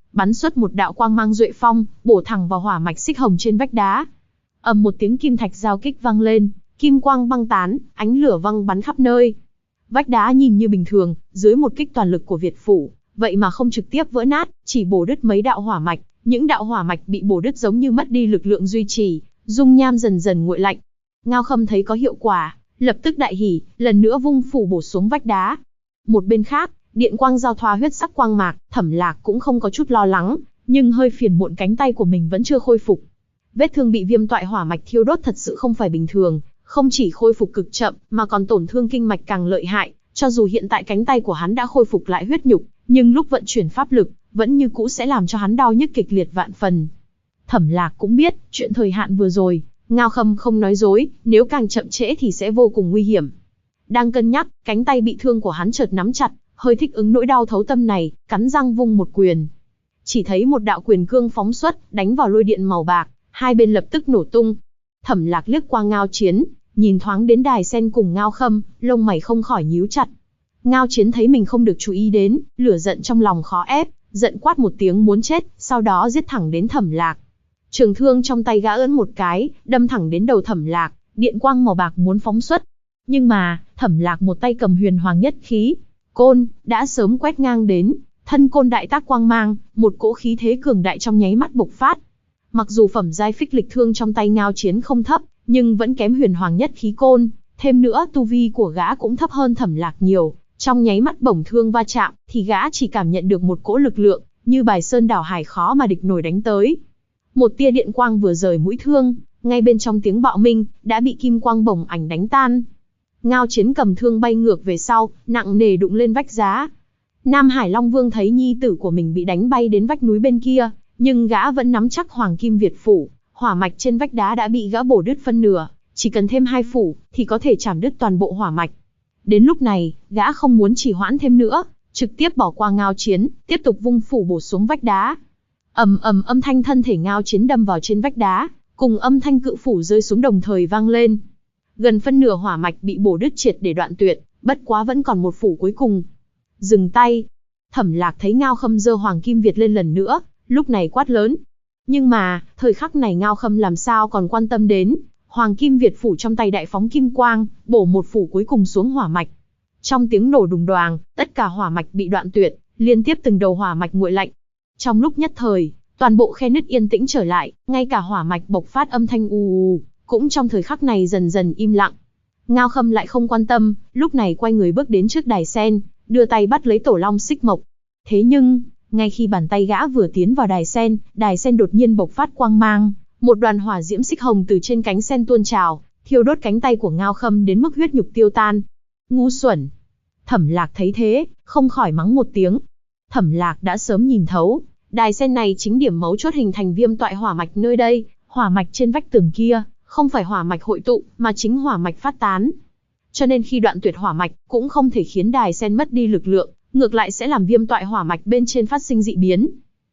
bắn xuất một đạo quang mang duệ phong, bổ thẳng vào hỏa mạch xích hồng trên vách đá. Ầm một tiếng kim thạch giao kích vang lên, kim quang băng tán, ánh lửa văng bắn khắp nơi. Vách đá nhìn như bình thường, dưới một kích toàn lực của Việt phủ, vậy mà không trực tiếp vỡ nát, chỉ bổ đứt mấy đạo hỏa mạch. Những đạo hỏa mạch bị bổ đứt giống như mất đi lực lượng duy trì, dung nham dần dần nguội lạnh. Ngao Khâm thấy có hiệu quả, lập tức đại hỉ, lần nữa vung phủ bổ xuống vách đá. Một bên khác, điện quang giao thoa huyết sắc quang mạc, Thẩm Lạc cũng không có chút lo lắng, nhưng hơi phiền muộn cánh tay của mình vẫn chưa khôi phục. Vết thương bị viêm toại hỏa mạch thiêu đốt thật sự không phải bình thường, không chỉ khôi phục cực chậm, mà còn tổn thương kinh mạch càng lợi hại. Cho dù hiện tại cánh tay của hắn đã khôi phục lại huyết nhục, nhưng lúc vận chuyển pháp lực, vẫn như cũ sẽ làm cho hắn đau nhức kịch liệt vạn phần. Thẩm Lạc cũng biết, chuyện thời hạn vừa rồi, Ngao Khâm không nói dối, nếu càng chậm trễ thì sẽ vô cùng nguy hiểm. Đang cân nhắc, cánh tay bị thương của hắn chợt nắm chặt, hơi thích ứng nỗi đau thấu tâm này, cắn răng vung một quyền. Chỉ thấy một đạo quyền cương phóng xuất, đánh vào lôi điện màu bạc, hai bên lập tức nổ tung. Thẩm Lạc liếc qua Ngao Chiến, nhìn thoáng đến Đài Sen cùng Ngao Khâm, lông mày không khỏi nhíu chặt. Ngao Chiến thấy mình không được chú ý đến, lửa giận trong lòng khó ép, giận quát một tiếng muốn chết, sau đó giết thẳng đến Thẩm Lạc. Trường thương trong tay gã ưỡn một cái, đâm thẳng đến đầu Thẩm Lạc, điện quang màu bạc muốn phóng xuất. Nhưng mà, Thẩm Lạc một tay cầm huyền hoàng nhất khí côn, đã sớm quét ngang đến, thân côn đại tác quang mang, một cỗ khí thế cường đại trong nháy mắt bộc phát. Mặc dù phẩm giai phích lịch thương trong tay Ngao Chiến không thấp, nhưng vẫn kém huyền hoàng nhất khí côn, thêm nữa tu vi của gã cũng thấp hơn Thẩm Lạc nhiều. Trong nháy mắt bổng thương va chạm, thì gã chỉ cảm nhận được một cỗ lực lượng, như bài sơn đảo hải khó mà địch nổi đánh tới. Một tia điện quang vừa rời mũi thương, ngay bên trong tiếng bạo minh, đã bị kim quang bổng ảnh đánh tan. Ngao Chiến cầm thương bay ngược về sau, nặng nề đụng lên vách giá. Nam Hải Long Vương thấy nhi tử của mình bị đánh bay đến vách núi bên kia, nhưng gã vẫn nắm chắc Hoàng Kim Việt phủ, hỏa mạch trên vách đá đã bị gã bổ đứt phân nửa, chỉ cần thêm 2 phủ, thì có thể chảm đứt toàn bộ hỏa mạch. Đến lúc này, gã không muốn trì hoãn thêm nữa, trực tiếp bỏ qua Ngao Chiến, tiếp tục vung phủ bổ xuống vách đá. Ầm ầm, âm thanh thân thể Ngao Chiến đâm vào trên vách đá, cùng âm thanh cự phủ rơi xuống đồng thời vang lên. Gần phân nửa hỏa mạch bị bổ đứt triệt để đoạn tuyệt, bất quá vẫn còn một phủ cuối cùng. Dừng tay. Thẩm Lạc thấy Ngao Khâm giơ Hoàng Kim Việt lên lần nữa, lúc này quát lớn. Nhưng mà, thời khắc này Ngao Khâm làm sao còn quan tâm đến Hoàng Kim Việt phủ trong tay đại phóng kim quang, bổ một phủ cuối cùng xuống hỏa mạch. Trong tiếng nổ đùng đoàng, tất cả hỏa mạch bị đoạn tuyệt, liên tiếp từng đầu hỏa mạch nguội lạnh. Trong lúc nhất thời, toàn bộ khe nứt yên tĩnh trở lại, ngay cả hỏa mạch bộc phát âm thanh ù cũng trong thời khắc này dần dần im lặng. Ngao Khâm lại không quan tâm, lúc này quay người bước đến trước đài sen, đưa tay bắt lấy tổ long xích mộc. Thế nhưng, ngay khi bàn tay gã vừa tiến vào đài sen đột nhiên bộc phát quang mang, một đoàn hỏa diễm xích hồng từ trên cánh sen tuôn trào, thiêu đốt cánh tay của Ngao Khâm đến mức huyết nhục tiêu tan. Ngu xuẩn! Thẩm Lạc thấy thế, không khỏi mắng một tiếng. Thẩm Lạc đã sớm nhìn thấu, đài sen này chính điểm mấu chốt hình thành viêm toại hỏa mạch nơi đây, hỏa mạch trên vách tường kia, không phải hỏa mạch hội tụ, mà chính hỏa mạch phát tán. Cho nên khi đoạn tuyệt hỏa mạch, cũng không thể khiến đài sen mất đi lực lượng, ngược lại sẽ làm viêm toại hỏa mạch bên trên phát sinh dị biến.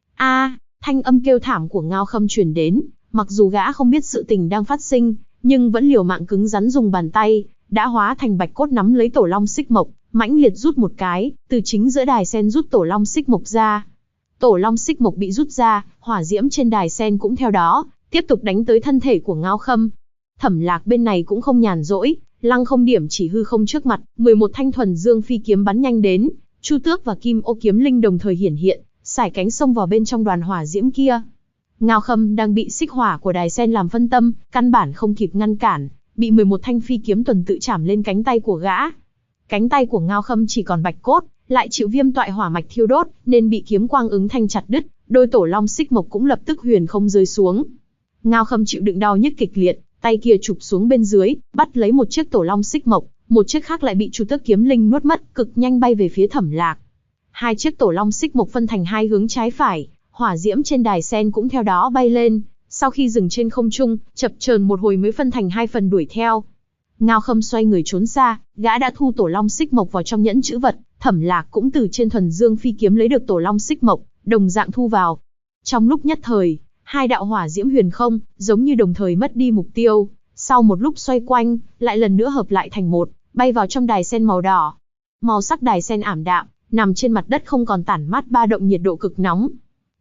Thanh âm kêu thảm của Ngao Khâm truyền đến, mặc dù gã không biết sự tình đang phát sinh, nhưng vẫn liều mạng cứng rắn dùng bàn tay, đã hóa thành bạch cốt nắm lấy tổ long xích mộc, mãnh liệt rút một cái, từ chính giữa đài sen rút tổ long xích mộc ra. Tổ long xích mộc bị rút ra, hỏa diễm trên đài sen cũng theo đó, tiếp tục đánh tới thân thể của Ngao Khâm. Thẩm Lạc bên này cũng không nhàn rỗi, lăng không điểm chỉ hư không trước mặt, 11 thanh thuần dương phi kiếm bắn nhanh đến, Chu Tước và Kim Ô kiếm linh đồng thời hiển hiện, sải cánh xông vào bên trong đoàn hỏa diễm kia. Ngao Khâm đang bị xích hỏa của đài sen làm phân tâm, căn bản không kịp ngăn cản, bị 11 thanh phi kiếm tuần tự chạm lên cánh tay của gã. Cánh tay của Ngao Khâm chỉ còn bạch cốt, lại chịu viêm toại hỏa mạch thiêu đốt, nên bị kiếm quang ứng thanh chặt đứt, đôi tổ long xích mộc cũng lập tức huyền không rơi xuống. Ngao Khâm chịu đựng đau nhức kịch liệt, tay kia chụp xuống bên dưới, bắt lấy một chiếc tổ long xích mộc, một chiếc khác lại bị Chu Tước kiếm linh nuốt mất, cực nhanh bay về phía Thẩm Lạc. Hai chiếc tổ long xích mộc phân thành hai hướng trái phải, hỏa diễm trên đài sen cũng theo đó bay lên, sau khi dừng trên không trung, chập chờn một hồi mới phân thành hai phần đuổi theo. Ngao Khâm xoay người trốn xa, gã đã thu tổ long xích mộc vào trong nhẫn chữ vật, Thẩm Lạc cũng từ trên thuần dương phi kiếm lấy được tổ long xích mộc, đồng dạng thu vào. Trong lúc nhất thời, hai đạo hỏa diễm huyền không, giống như đồng thời mất đi mục tiêu, sau một lúc xoay quanh, lại lần nữa hợp lại thành một, bay vào trong đài sen màu đỏ. Màu sắc đài sen ảm đạm, nằm trên mặt đất không còn tản mát ba động nhiệt độ cực nóng.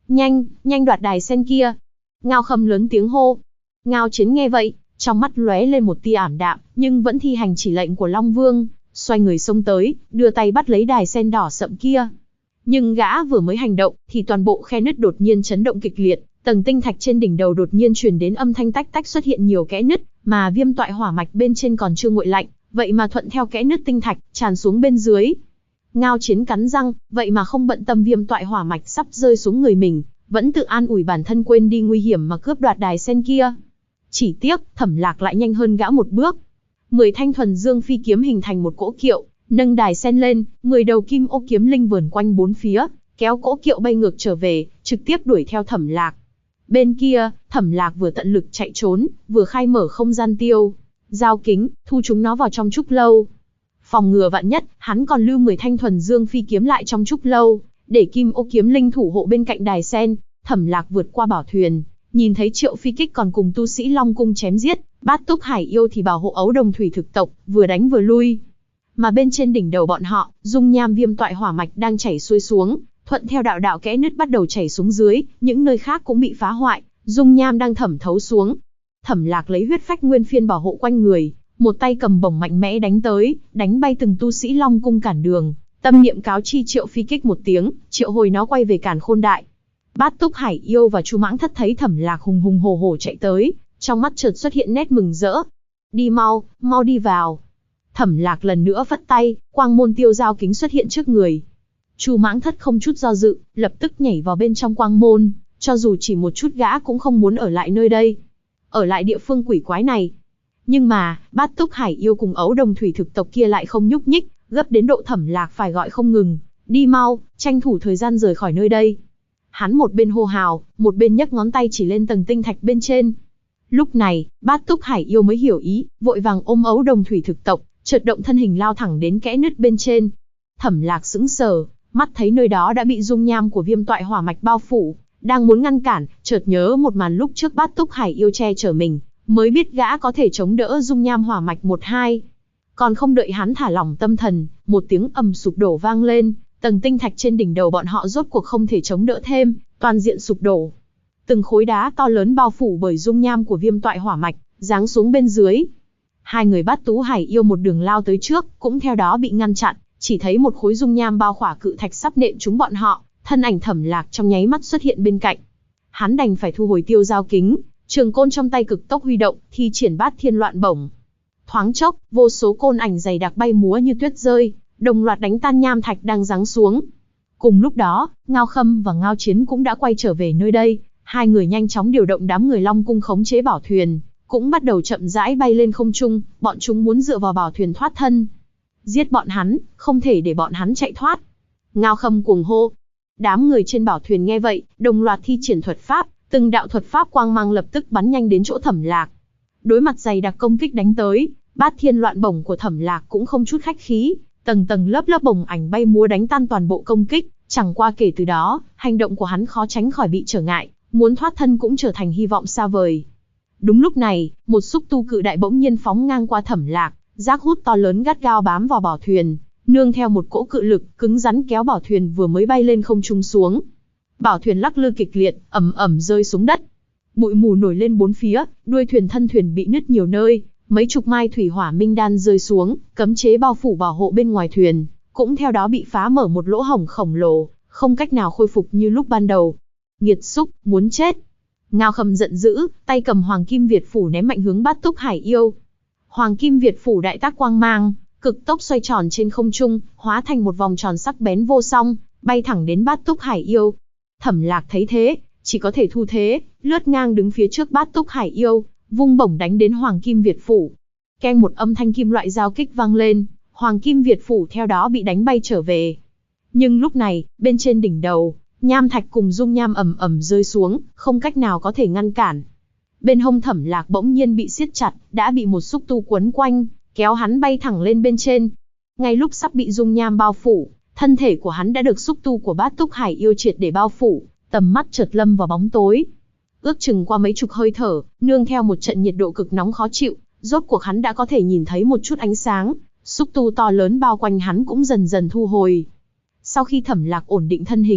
Nhanh, nhanh đoạt đài sen kia. Ngao Khâm lớn tiếng hô. Ngao Chiến nghe vậy, trong mắt lóe lên một tia ảm đạm, nhưng vẫn thi hành chỉ lệnh của Long Vương, xoay người xông tới, đưa tay bắt lấy đài sen đỏ sậm kia. Nhưng gã vừa mới hành động, thì toàn bộ khe nứt đột nhiên chấn động kịch liệt, tầng tinh thạch trên đỉnh đầu đột nhiên truyền đến âm thanh tách tách, xuất hiện nhiều kẽ nứt, mà viêm toại hỏa mạch bên trên còn chưa nguội lạnh, vậy mà thuận theo kẽ nứt tinh thạch tràn xuống bên dưới. Ngao Chiến cắn răng, vậy mà không bận tâm viêm toại hỏa mạch sắp rơi xuống người mình, vẫn tự an ủi bản thân quên đi nguy hiểm mà cướp đoạt đài sen kia. Chỉ tiếc, Thẩm Lạc lại nhanh hơn gã một bước. 10 thanh thuần dương phi kiếm hình thành một cỗ kiệu, nâng đài sen lên, 10 đầu kim ô kiếm linh vờn quanh bốn phía, kéo cỗ kiệu bay ngược trở về, trực tiếp đuổi theo Thẩm Lạc. Bên kia, Thẩm Lạc vừa tận lực chạy trốn, vừa khai mở không gian tiêu giao kính, thu chúng nó vào trong trúc lâu. Phòng ngừa vạn nhất, hắn còn lưu 10 thanh thuần dương phi kiếm lại trong trúc lâu, để kim ô kiếm linh thủ hộ bên cạnh đài sen. Thẩm Lạc vượt qua bảo thuyền, nhìn thấy Triệu Phi Kích còn cùng tu sĩ Long Cung chém giết, Bát Túc Hải Yêu thì bảo hộ ấu đồng thủy thực tộc, vừa đánh vừa lui. Mà bên trên đỉnh đầu bọn họ, dung nham viêm toại hỏa mạch đang chảy xuôi xuống, thuận theo đạo đạo kẽ nứt bắt đầu chảy xuống dưới, những nơi khác cũng bị phá hoại, dung nham đang thẩm thấu xuống. Thẩm Lạc lấy huyết phách nguyên phiên bảo hộ quanh người, một tay cầm bổng mạnh mẽ đánh tới, đánh bay từng tu sĩ Long Cung cản đường. Tâm niệm cáo chi Triệu Phi Kích một tiếng, triệu hồi nó quay về Càn Khôn Đại. Bát Túc Hải Yêu và Chu Mãng Thất thấy Thẩm Lạc hùng hùng hổ hổ chạy tới, trong mắt chợt xuất hiện nét mừng rỡ. Đi mau, mau đi vào. Thẩm Lạc lần nữa phất tay, quang môn tiêu giao kính xuất hiện trước người. Chu Mãng Thất không chút do dự, lập tức nhảy vào bên trong quang môn, cho dù chỉ một chút gã cũng không muốn ở lại nơi đây, ở lại địa phương quỷ quái này. Nhưng mà, Bát Túc Hải Yêu cùng ấu đồng thủy thực tộc kia lại không nhúc nhích, gấp đến độ Thẩm Lạc phải gọi không ngừng. Đi mau, tranh thủ thời gian rời khỏi nơi đây. Hắn một bên hô hào, một bên nhấc ngón tay chỉ lên tầng tinh thạch bên trên. Lúc này, Bát Túc Hải Yêu mới hiểu ý, vội vàng ôm ấu đồng thủy thực tộc, chợt động thân hình lao thẳng đến kẽ nứt bên trên. Thẩm Lạc sững sờ, mắt thấy nơi đó đã bị dung nham của viêm toại hỏa mạch bao phủ, đang muốn ngăn cản, chợt nhớ một màn lúc trước Bát Túc Hải Yêu che chở mình, mới biết gã có thể chống đỡ dung nham hỏa mạch 1-2. Còn không đợi hắn thả lỏng tâm thần, một tiếng ầm sụp đổ vang lên, tầng tinh thạch trên đỉnh đầu bọn họ rốt cuộc không thể chống đỡ thêm, toàn diện sụp đổ. Từng khối đá to lớn bao phủ bởi dung nham của viêm toại hỏa mạch, giáng xuống bên dưới. Hai người Bát Tú Hải Yêu một đường lao tới trước, cũng theo đó bị ngăn chặn, chỉ thấy một khối dung nham bao khỏa cự thạch sắp nện trúng bọn họ, thân ảnh Thẩm Lạc trong nháy mắt xuất hiện bên cạnh. Hắn đành phải thu hồi tiêu giao kính, trường côn trong tay cực tốc huy động, thi triển Bát Thiên Loạn Bổng. Thoáng chốc, vô số côn ảnh dày đặc bay múa như tuyết rơi, đồng loạt đánh tan nham thạch đang giáng xuống. Cùng lúc đó, Ngao Khâm và Ngao Chiến cũng đã quay trở về nơi đây, hai người nhanh chóng điều động đám người Long Cung khống chế bảo thuyền, cũng bắt đầu chậm rãi bay lên không trung, bọn chúng muốn dựa vào bảo thuyền thoát thân. Giết bọn hắn, không thể để bọn hắn chạy thoát. Ngao Khâm cuồng hô. Đám người trên bảo thuyền nghe vậy, đồng loạt thi triển thuật pháp, từng đạo thuật pháp quang mang lập tức bắn nhanh đến chỗ Thẩm Lạc. Đối mặt dày đặc công kích đánh tới, Bát Thiên Loạn Bổng của Thẩm Lạc cũng không chút khách khí, tầng tầng lớp lớp bổng ảnh bay múa đánh tan toàn bộ công kích, chẳng qua kể từ đó, hành động của hắn khó tránh khỏi bị trở ngại, muốn thoát thân cũng trở thành hy vọng xa vời. Đúng lúc này, một xúc tu cự đại bỗng nhiên phóng ngang qua Thẩm Lạc, rác hút to lớn gắt gao bám vào bảo thuyền, nương theo một cỗ cự lực cứng rắn kéo bảo thuyền vừa mới bay lên không trung xuống. Bảo thuyền lắc lư kịch liệt, ầm ầm rơi xuống đất. Bụi mù nổi lên bốn phía, đuôi thuyền thân thuyền bị nứt nhiều nơi, mấy chục mai thủy hỏa minh đan rơi xuống, cấm chế bao phủ bảo hộ bên ngoài thuyền, cũng theo đó bị phá mở một lỗ hổng khổng lồ, không cách nào khôi phục như lúc ban đầu. Nghiệt xúc, muốn chết. Ngao Khâm giận dữ, tay cầm Hoàng Kim Việt phủ ném mạnh hướng Bát Túc Hải Yêu. Hoàng Kim Việt phủ đại tác quang mang, cực tốc xoay tròn trên không trung, hóa thành một vòng tròn sắc bén vô song, bay thẳng đến Bát Túc Hải Yêu. Thẩm Lạc thấy thế, chỉ có thể thu thế, lướt ngang đứng phía trước Bát Túc Hải Yêu, vung bổng đánh đến Hoàng Kim Việt phủ. Keng một âm thanh kim loại giao kích vang lên, Hoàng Kim Việt phủ theo đó bị đánh bay trở về. Nhưng lúc này, bên trên đỉnh đầu, nham thạch cùng dung nham ầm ầm rơi xuống, không cách nào có thể ngăn cản. Bên hông Thẩm Lạc bỗng nhiên bị siết chặt, đã bị một xúc tu quấn quanh, kéo hắn bay thẳng lên bên trên. Ngay lúc sắp bị dung nham bao phủ, thân thể của hắn đã được xúc tu của Bát Túc Hải Yêu triệt để bao phủ, tầm mắt chợt lâm vào bóng tối. Ước chừng qua mấy chục hơi thở, nương theo một trận nhiệt độ cực nóng khó chịu, rốt cuộc hắn đã có thể nhìn thấy một chút ánh sáng, xúc tu to lớn bao quanh hắn cũng dần dần thu hồi. Sau khi Thẩm Lạc ổn định thân hình,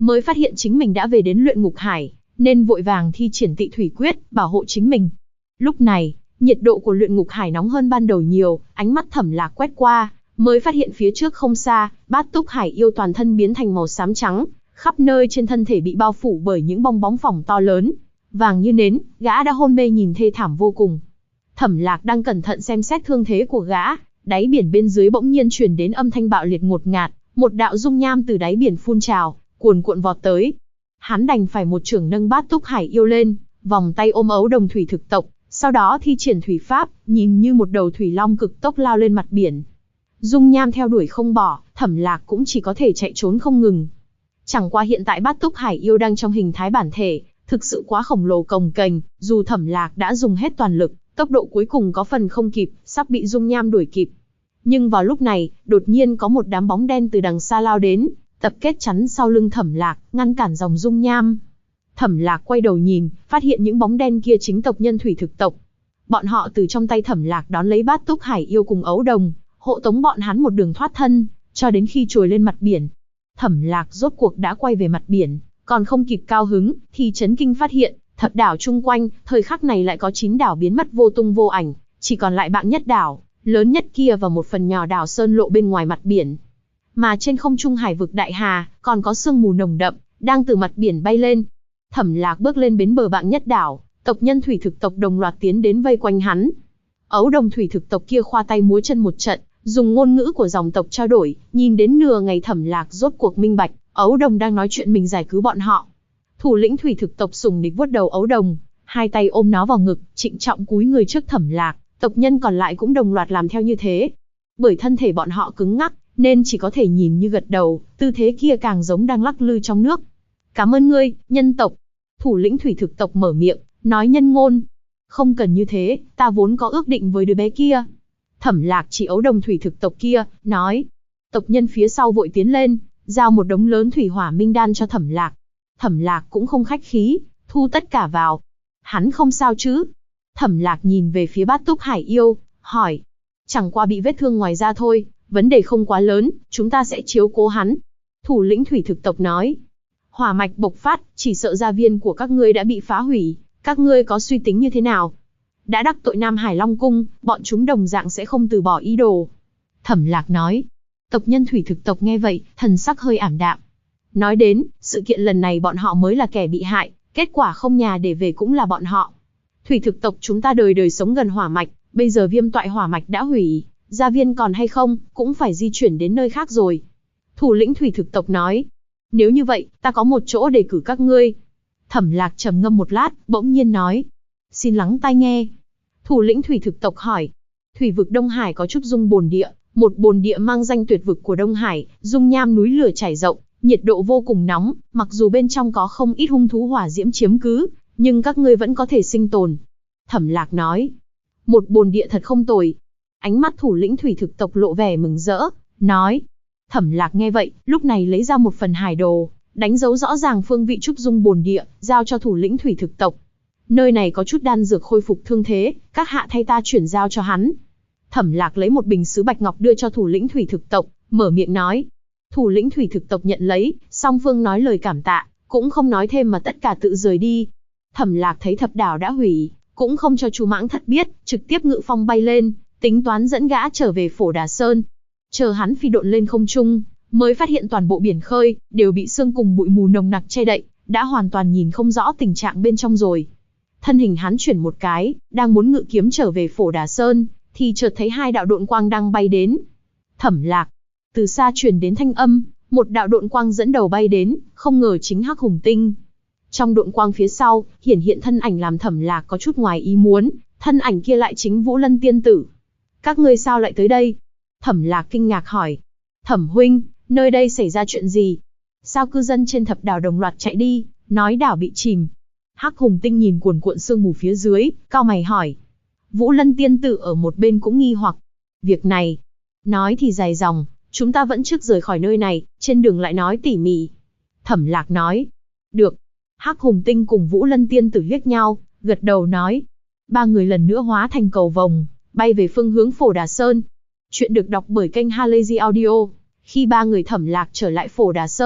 mới phát hiện chính mình đã về đến luyện ngục hải, nên vội vàng thi triển tị thủy quyết, bảo hộ chính mình. Lúc này, nhiệt độ của luyện ngục hải nóng hơn ban đầu nhiều, ánh mắt Thẩm Lạc quét qua, mới phát hiện phía trước không xa, Bát Túc Hải yêu toàn thân biến thành màu xám trắng, khắp nơi trên thân thể bị bao phủ bởi những bong bóng phỏng to lớn, vàng như nến, gã đã hôn mê nhìn thê thảm vô cùng. Thẩm Lạc đang cẩn thận xem xét thương thế của gã, đáy biển bên dưới bỗng nhiên truyền đến âm thanh bạo liệt ngột ngạt, một đạo dung nham từ đáy biển phun trào, cuồn cuộn vọt tới. Hắn đành phải một chưởng nâng Bát Túc Hải yêu lên, vòng tay ôm ấu đồng thủy thực tộc, sau đó thi triển thủy pháp, nhìn như một đầu thủy long cực tốc lao lên mặt biển. Dung nham theo đuổi không bỏ, Thẩm Lạc cũng chỉ có thể chạy trốn không ngừng. Chẳng qua hiện tại Bát Túc Hải yêu đang trong hình thái bản thể, thực sự quá khổng lồ cồng kềnh, dù Thẩm Lạc đã dùng hết toàn lực, tốc độ cuối cùng có phần không kịp, sắp bị dung nham đuổi kịp. Nhưng vào lúc này, đột nhiên có một đám bóng đen từ đằng xa lao đến, tập kết chắn sau lưng Thẩm Lạc, ngăn cản dòng dung nham. Thẩm Lạc quay đầu nhìn, phát hiện những bóng đen kia chính tộc nhân thủy thực tộc. Bọn họ từ trong tay Thẩm Lạc đón lấy Bát Túc Hải yêu cùng ấu đồng, hộ tống bọn hắn một đường thoát thân, cho đến khi trồi lên mặt biển. Thẩm Lạc rốt cuộc đã quay về mặt biển, còn không kịp cao hứng, thì chấn kinh phát hiện, thập đảo chung quanh, thời khắc này lại có 9 đảo biến mất vô tung vô ảnh, chỉ còn lại Bạng Nhất đảo, lớn nhất kia và một phần nhỏ đảo Sơn Lộ bên ngoài mặt biển. Mà trên không trung hải vực Đại Hà, còn có sương mù nồng đậm, đang từ mặt biển bay lên. Thẩm Lạc bước lên bến bờ Bạng Nhất đảo, tộc nhân thủy thực tộc đồng loạt tiến đến vây quanh hắn. Ấu đồng thủy thực tộc kia khoa tay múa chân một trận, dùng ngôn ngữ của dòng tộc trao đổi, nhìn đến nửa ngày Thẩm Lạc rốt cuộc minh bạch, ấu đồng đang nói chuyện mình giải cứu bọn họ. Thủ lĩnh thủy thực tộc sùng địch vuốt đầu ấu đồng, hai tay ôm nó vào ngực, trịnh trọng cúi người trước Thẩm Lạc, tộc nhân còn lại cũng đồng loạt làm theo như thế. Bởi thân thể bọn họ cứng ngắc, nên chỉ có thể nhìn như gật đầu, tư thế kia càng giống đang lắc lư trong nước. Cảm ơn ngươi, nhân tộc. Thủ lĩnh thủy thực tộc mở miệng, nói nhân ngôn. Không cần như thế, ta vốn có ước định với đứa bé kia. Thẩm Lạc chỉ ấu đồng thủy thực tộc kia, nói. Tộc nhân phía sau vội tiến lên, giao một đống lớn thủy hỏa minh đan cho Thẩm Lạc. Thẩm Lạc cũng không khách khí, thu tất cả vào. Hắn không sao chứ? Thẩm Lạc nhìn về phía Bát Túc Hải yêu, hỏi. Chẳng qua bị vết thương ngoài da thôi, vấn đề không quá lớn, chúng ta sẽ chiếu cố hắn. Thủ lĩnh thủy thực tộc nói. Hỏa mạch bộc phát, chỉ sợ gia viên của các ngươi đã bị phá hủy, các ngươi có suy tính như thế nào? Đã đắc tội Nam Hải Long Cung, bọn chúng đồng dạng sẽ không từ bỏ ý đồ. Thẩm Lạc nói. Tộc nhân thủy thực tộc nghe vậy, thần sắc hơi ảm đạm. Nói đến, sự kiện lần này bọn họ mới là kẻ bị hại, kết quả không nhà để về cũng là bọn họ. Thủy thực tộc chúng ta đời đời sống gần hỏa mạch, bây giờ viêm toại hỏa mạch đã hủy, gia viên còn hay không, cũng phải di chuyển đến nơi khác rồi. Thủ lĩnh thủy thực tộc nói. Nếu như vậy, ta có một chỗ để cử các ngươi. Thẩm Lạc trầm ngâm một lát, bỗng nhiên nói. Xin lắng tai nghe. Thủ lĩnh thủy thực tộc hỏi. Thủy vực Đông Hải có chút dung bồn địa, một bồn địa mang danh tuyệt vực của Đông Hải, dung nham núi lửa trải rộng, nhiệt độ vô cùng nóng, mặc dù bên trong có không ít hung thú hỏa diễm chiếm cứ, nhưng các ngươi vẫn có thể sinh tồn. Thẩm Lạc nói. Một bồn địa thật không tồi. Ánh mắt thủ lĩnh thủy thực tộc lộ vẻ mừng rỡ, nói. Thẩm Lạc nghe vậy, lúc này lấy ra một phần hải đồ, đánh dấu rõ ràng phương vị trúc dung bồn địa, giao cho thủ lĩnh thủy thực tộc. Nơi này có chút đan dược khôi phục thương thế, các hạ thay ta chuyển giao cho hắn. Thẩm Lạc lấy một bình sứ bạch ngọc đưa cho thủ lĩnh thủy thực tộc, mở miệng nói. Thủ lĩnh thủy thực tộc nhận lấy, song phương nói lời cảm tạ, cũng không nói thêm mà tất cả tự rời đi. Thẩm Lạc thấy thập đảo đã hủy, cũng không cho Chu Mãng Thất biết, trực tiếp ngự phong bay lên, tính toán dẫn gã trở về Phổ Đà Sơn. Chờ hắn phi độn lên không trung, mới phát hiện toàn bộ biển khơi đều bị sương cùng bụi mù nồng nặc che đậy, đã hoàn toàn nhìn không rõ tình trạng bên trong rồi. Thân hình hắn chuyển một cái, đang muốn ngự kiếm trở về Phổ Đà Sơn, thì chợt thấy hai đạo độn quang đang bay đến. Thẩm Lạc. Từ xa truyền đến thanh âm, một đạo độn quang dẫn đầu bay đến, không ngờ chính Hắc Hùng Tinh. Trong độn quang phía sau, hiển hiện thân ảnh làm Thẩm Lạc có chút ngoài ý muốn, thân ảnh kia lại chính Vũ Lân tiên tử. Các ngươi sao lại tới đây? Thẩm Lạc kinh ngạc hỏi. Thẩm huynh, nơi đây xảy ra chuyện gì? Sao cư dân trên thập đảo đồng loạt chạy đi, nói đảo bị chìm? Hắc Hùng Tinh nhìn cuồn cuộn sương mù phía dưới, cau mày hỏi. Vũ Lân tiên tử ở một bên cũng nghi hoặc. Việc này, nói thì dài dòng, chúng ta vẫn trước rời khỏi nơi này, trên đường lại nói tỉ mỉ. Thẩm Lạc nói. Được. Hắc Hùng Tinh cùng Vũ Lân tiên tử liếc nhau, gật đầu nói. Ba người lần nữa hóa thành cầu vồng, bay về phương hướng Phổ Đà Sơn. Chuyện được đọc bởi kênh Halazy Audio. Khi ba người Thẩm Lạc trở lại Phổ Đà Sơn,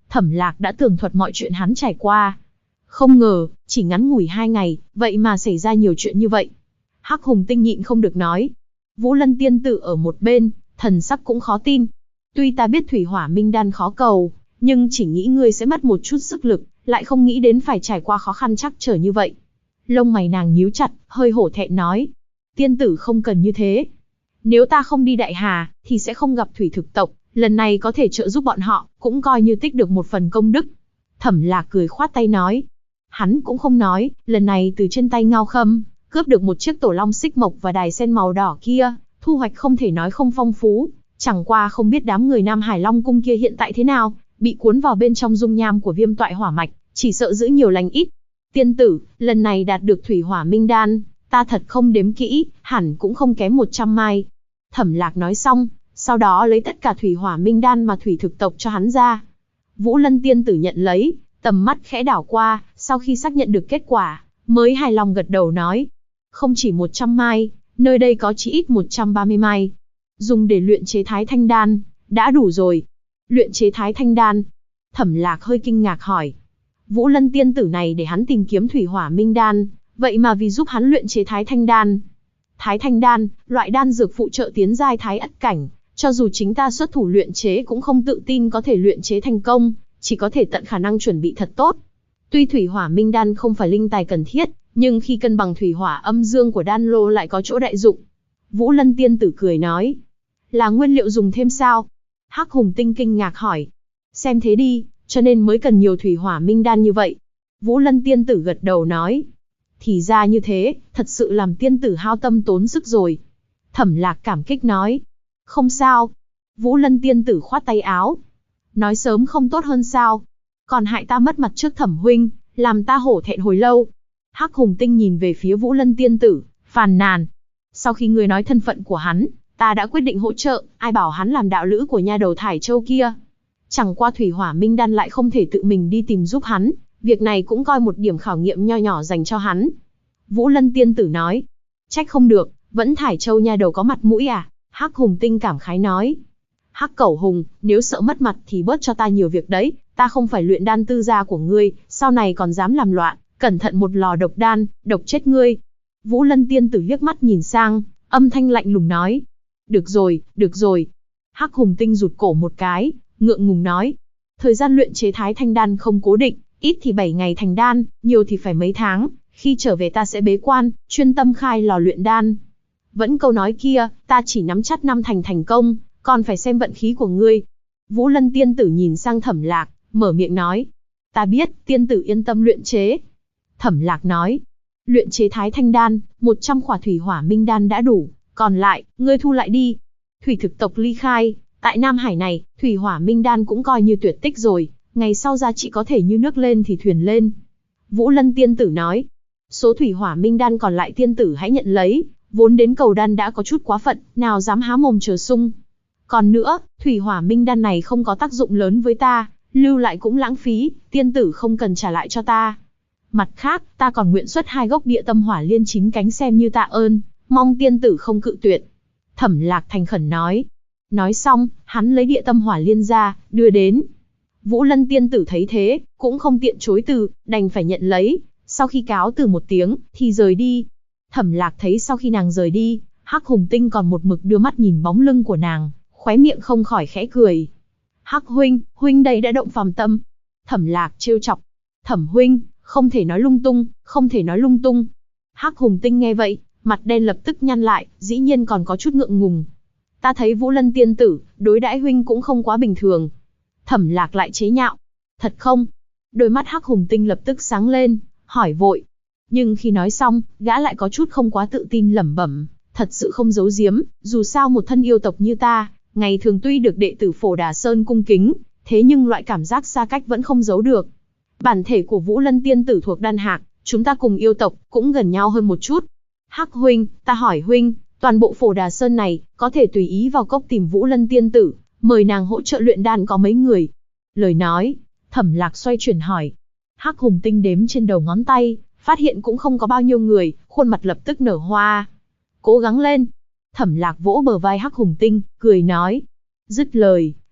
Thẩm Lạc đã tường thuật mọi chuyện hắn trải qua. Không ngờ, chỉ ngắn ngủi 2 ngày, vậy mà xảy ra nhiều chuyện như vậy. Hắc Hùng Tinh nhịn không được nói. Vũ Lân tiên tử ở một bên, thần sắc cũng khó tin. Tuy ta biết thủy hỏa minh đan khó cầu, nhưng chỉ nghĩ ngươi sẽ mất một chút sức lực, lại không nghĩ đến phải trải qua khó khăn trắc trở như vậy. Lông mày nàng nhíu chặt, hơi hổ thẹn nói. Tiên tử không cần như thế. Nếu ta không đi Đại Hà, thì sẽ không gặp thủy thực tộc, lần này có thể trợ giúp bọn họ, cũng coi như tích được một phần công đức. Thẩm Lạc cười khoát tay nói. Hắn cũng không nói, lần này từ trên tay Ngao Khâm, cướp được một chiếc tổ long xích mộc và đài sen màu đỏ kia, thu hoạch không thể nói không phong phú. Chẳng qua không biết đám người Nam Hải Long cung kia hiện tại thế nào, bị cuốn vào bên trong dung nham của viêm toại hỏa mạch, chỉ sợ giữ nhiều lành ít. Tiên tử, lần này đạt được thủy hỏa minh đan, ta thật không đếm kỹ, hẳn cũng không kém 100 mai. Thẩm Lạc nói xong, sau đó lấy tất cả thủy hỏa minh đan mà thủy thực tộc cho hắn ra. Vũ Lân tiên tử nhận lấy, tầm mắt khẽ đảo qua, sau khi xác nhận được kết quả, mới hài lòng gật đầu nói. Không chỉ 100 mai, nơi đây có chỉ ít 130 mai. Dùng để luyện chế Thái Thanh Đan, đã đủ rồi. Luyện chế Thái Thanh Đan? Thẩm Lạc hơi kinh ngạc hỏi. Vũ Lân tiên tử này để hắn tìm kiếm thủy hỏa minh đan, vậy mà vì giúp hắn luyện chế Thái Thanh Đan. Thái Thanh Đan, loại đan dược phụ trợ tiến giai Thái Ất cảnh, cho dù chính ta xuất thủ luyện chế cũng không tự tin có thể luyện chế thành công, chỉ có thể tận khả năng chuẩn bị thật tốt. Tuy thủy hỏa minh đan không phải linh tài cần thiết, nhưng khi cân bằng thủy hỏa âm dương của đan lô lại có chỗ đại dụng. Vũ Lân tiên tử cười nói. Là nguyên liệu dùng thêm sao? Hắc Hùng Tinh kinh ngạc hỏi. Xem thế đi, cho nên mới cần nhiều thủy hỏa minh đan như vậy. Vũ Lân tiên tử gật đầu nói. Thì ra như thế, thật sự làm tiên tử hao tâm tốn sức rồi. Thẩm Lạc cảm kích nói. Không sao. Vũ Lân tiên tử khoát tay áo. Nói sớm không tốt hơn sao? Còn hại ta mất mặt trước Thẩm huynh, làm ta hổ thẹn hồi lâu. Hắc Hùng Tinh nhìn về phía Vũ Lân tiên tử, phàn nàn. Sau khi ngươi nói thân phận của hắn, ta đã quyết định hỗ trợ, ai bảo hắn làm đạo lữ của nha đầu Thải Châu kia. Chẳng qua thủy hỏa minh đan lại không thể tự mình đi tìm giúp hắn, việc này cũng coi một điểm khảo nghiệm nho nhỏ dành cho hắn. Vũ Lân tiên tử nói. Trách không được, vẫn Thải Châu nha đầu có mặt mũi à? Hắc Hùng Tinh cảm khái nói. Hắc Cẩu Hùng, nếu sợ mất mặt thì bớt cho ta nhiều việc đấy, ta không phải luyện đan tư gia của ngươi, sau này còn dám làm loạn, cẩn thận một lò độc đan, độc chết ngươi. Vũ Lân tiên tử liếc mắt nhìn sang, âm thanh lạnh lùng nói. Được rồi, được rồi. Hắc Hùng Tinh rụt cổ một cái, ngượng ngùng nói. Thời gian luyện chế Thái Thanh Đan không cố định, ít thì 7 ngày thành đan, nhiều thì phải mấy tháng, khi trở về ta sẽ bế quan, chuyên tâm khai lò luyện đan. Vẫn câu nói kia, ta chỉ nắm chắc 5 thành công, còn phải xem vận khí của ngươi. Vũ Lân tiên tử nhìn sang Thẩm Lạc, mở miệng nói. Ta biết, tiên tử yên tâm luyện chế. Thẩm Lạc nói. Luyện chế Thái Thanh Đan, 100 khỏa thủy hỏa minh đan đã đủ, còn lại, ngươi thu lại đi. Thủy thực tộc ly khai, tại Nam Hải này, thủy hỏa minh đan cũng coi như tuyệt tích rồi, ngày sau giá trị có thể như nước lên thì thuyền lên. Vũ Lân tiên tử nói. Số thủy hỏa minh đan còn lại tiên tử hãy nhận lấy, vốn đến cầu đan đã có chút quá phận, nào dám há mồm chờ sung. Còn nữa, thủy hỏa minh đan này không có tác dụng lớn với ta, lưu lại cũng lãng phí, tiên tử không cần trả lại cho ta. Mặt khác, ta còn nguyện xuất 2 gốc địa tâm hỏa liên 9 cánh xem như tạ ơn, mong tiên tử không cự tuyệt. Thẩm Lạc thành khẩn nói. Nói xong, hắn lấy địa tâm hỏa liên ra, đưa đến. Vũ Lân tiên tử thấy thế, cũng không tiện chối từ, đành phải nhận lấy, sau khi cáo từ một tiếng, thì rời đi. Thẩm Lạc thấy sau khi nàng rời đi, Hắc Hùng Tinh còn một mực đưa mắt nhìn bóng lưng của nàng, khóe miệng không khỏi khẽ cười. Hắc huynh, huynh đây đã động phàm tâm. Thẩm Lạc trêu chọc. Thẩm huynh, không thể nói lung tung, không thể nói lung tung. Hắc Hùng Tinh nghe vậy, mặt đen lập tức nhăn lại, dĩ nhiên còn có chút ngượng ngùng. Ta thấy Vũ Lân tiên tử, đối đãi huynh cũng không quá bình thường. Thẩm Lạc lại chế nhạo. Thật không? Đôi mắt Hắc Hùng Tinh lập tức sáng lên, hỏi vội. Nhưng khi nói xong, gã lại có chút không quá tự tin lẩm bẩm. Thật sự không giấu giếm, dù sao một thân yêu tộc như ta, ngày thường tuy được đệ tử Phổ Đà Sơn cung kính, thế nhưng loại cảm giác xa cách vẫn không giấu được. Bản thể của Vũ Lân tiên tử thuộc đan hạc, chúng ta cùng yêu tộc, cũng gần nhau hơn một chút. Hắc huynh, ta hỏi huynh, toàn bộ Phổ Đà Sơn này, có thể tùy ý vào cốc tìm Vũ Lân tiên tử, mời nàng hỗ trợ luyện đan có mấy người? Lời nói, Thẩm Lạc xoay chuyển hỏi. Hắc Hùng Tinh đếm trên đầu ngón tay, phát hiện cũng không có bao nhiêu người, khuôn mặt lập tức nở hoa. Cố gắng lên. Thẩm Lạc vỗ bờ vai Hắc Hùng Tinh, cười nói. Dứt lời,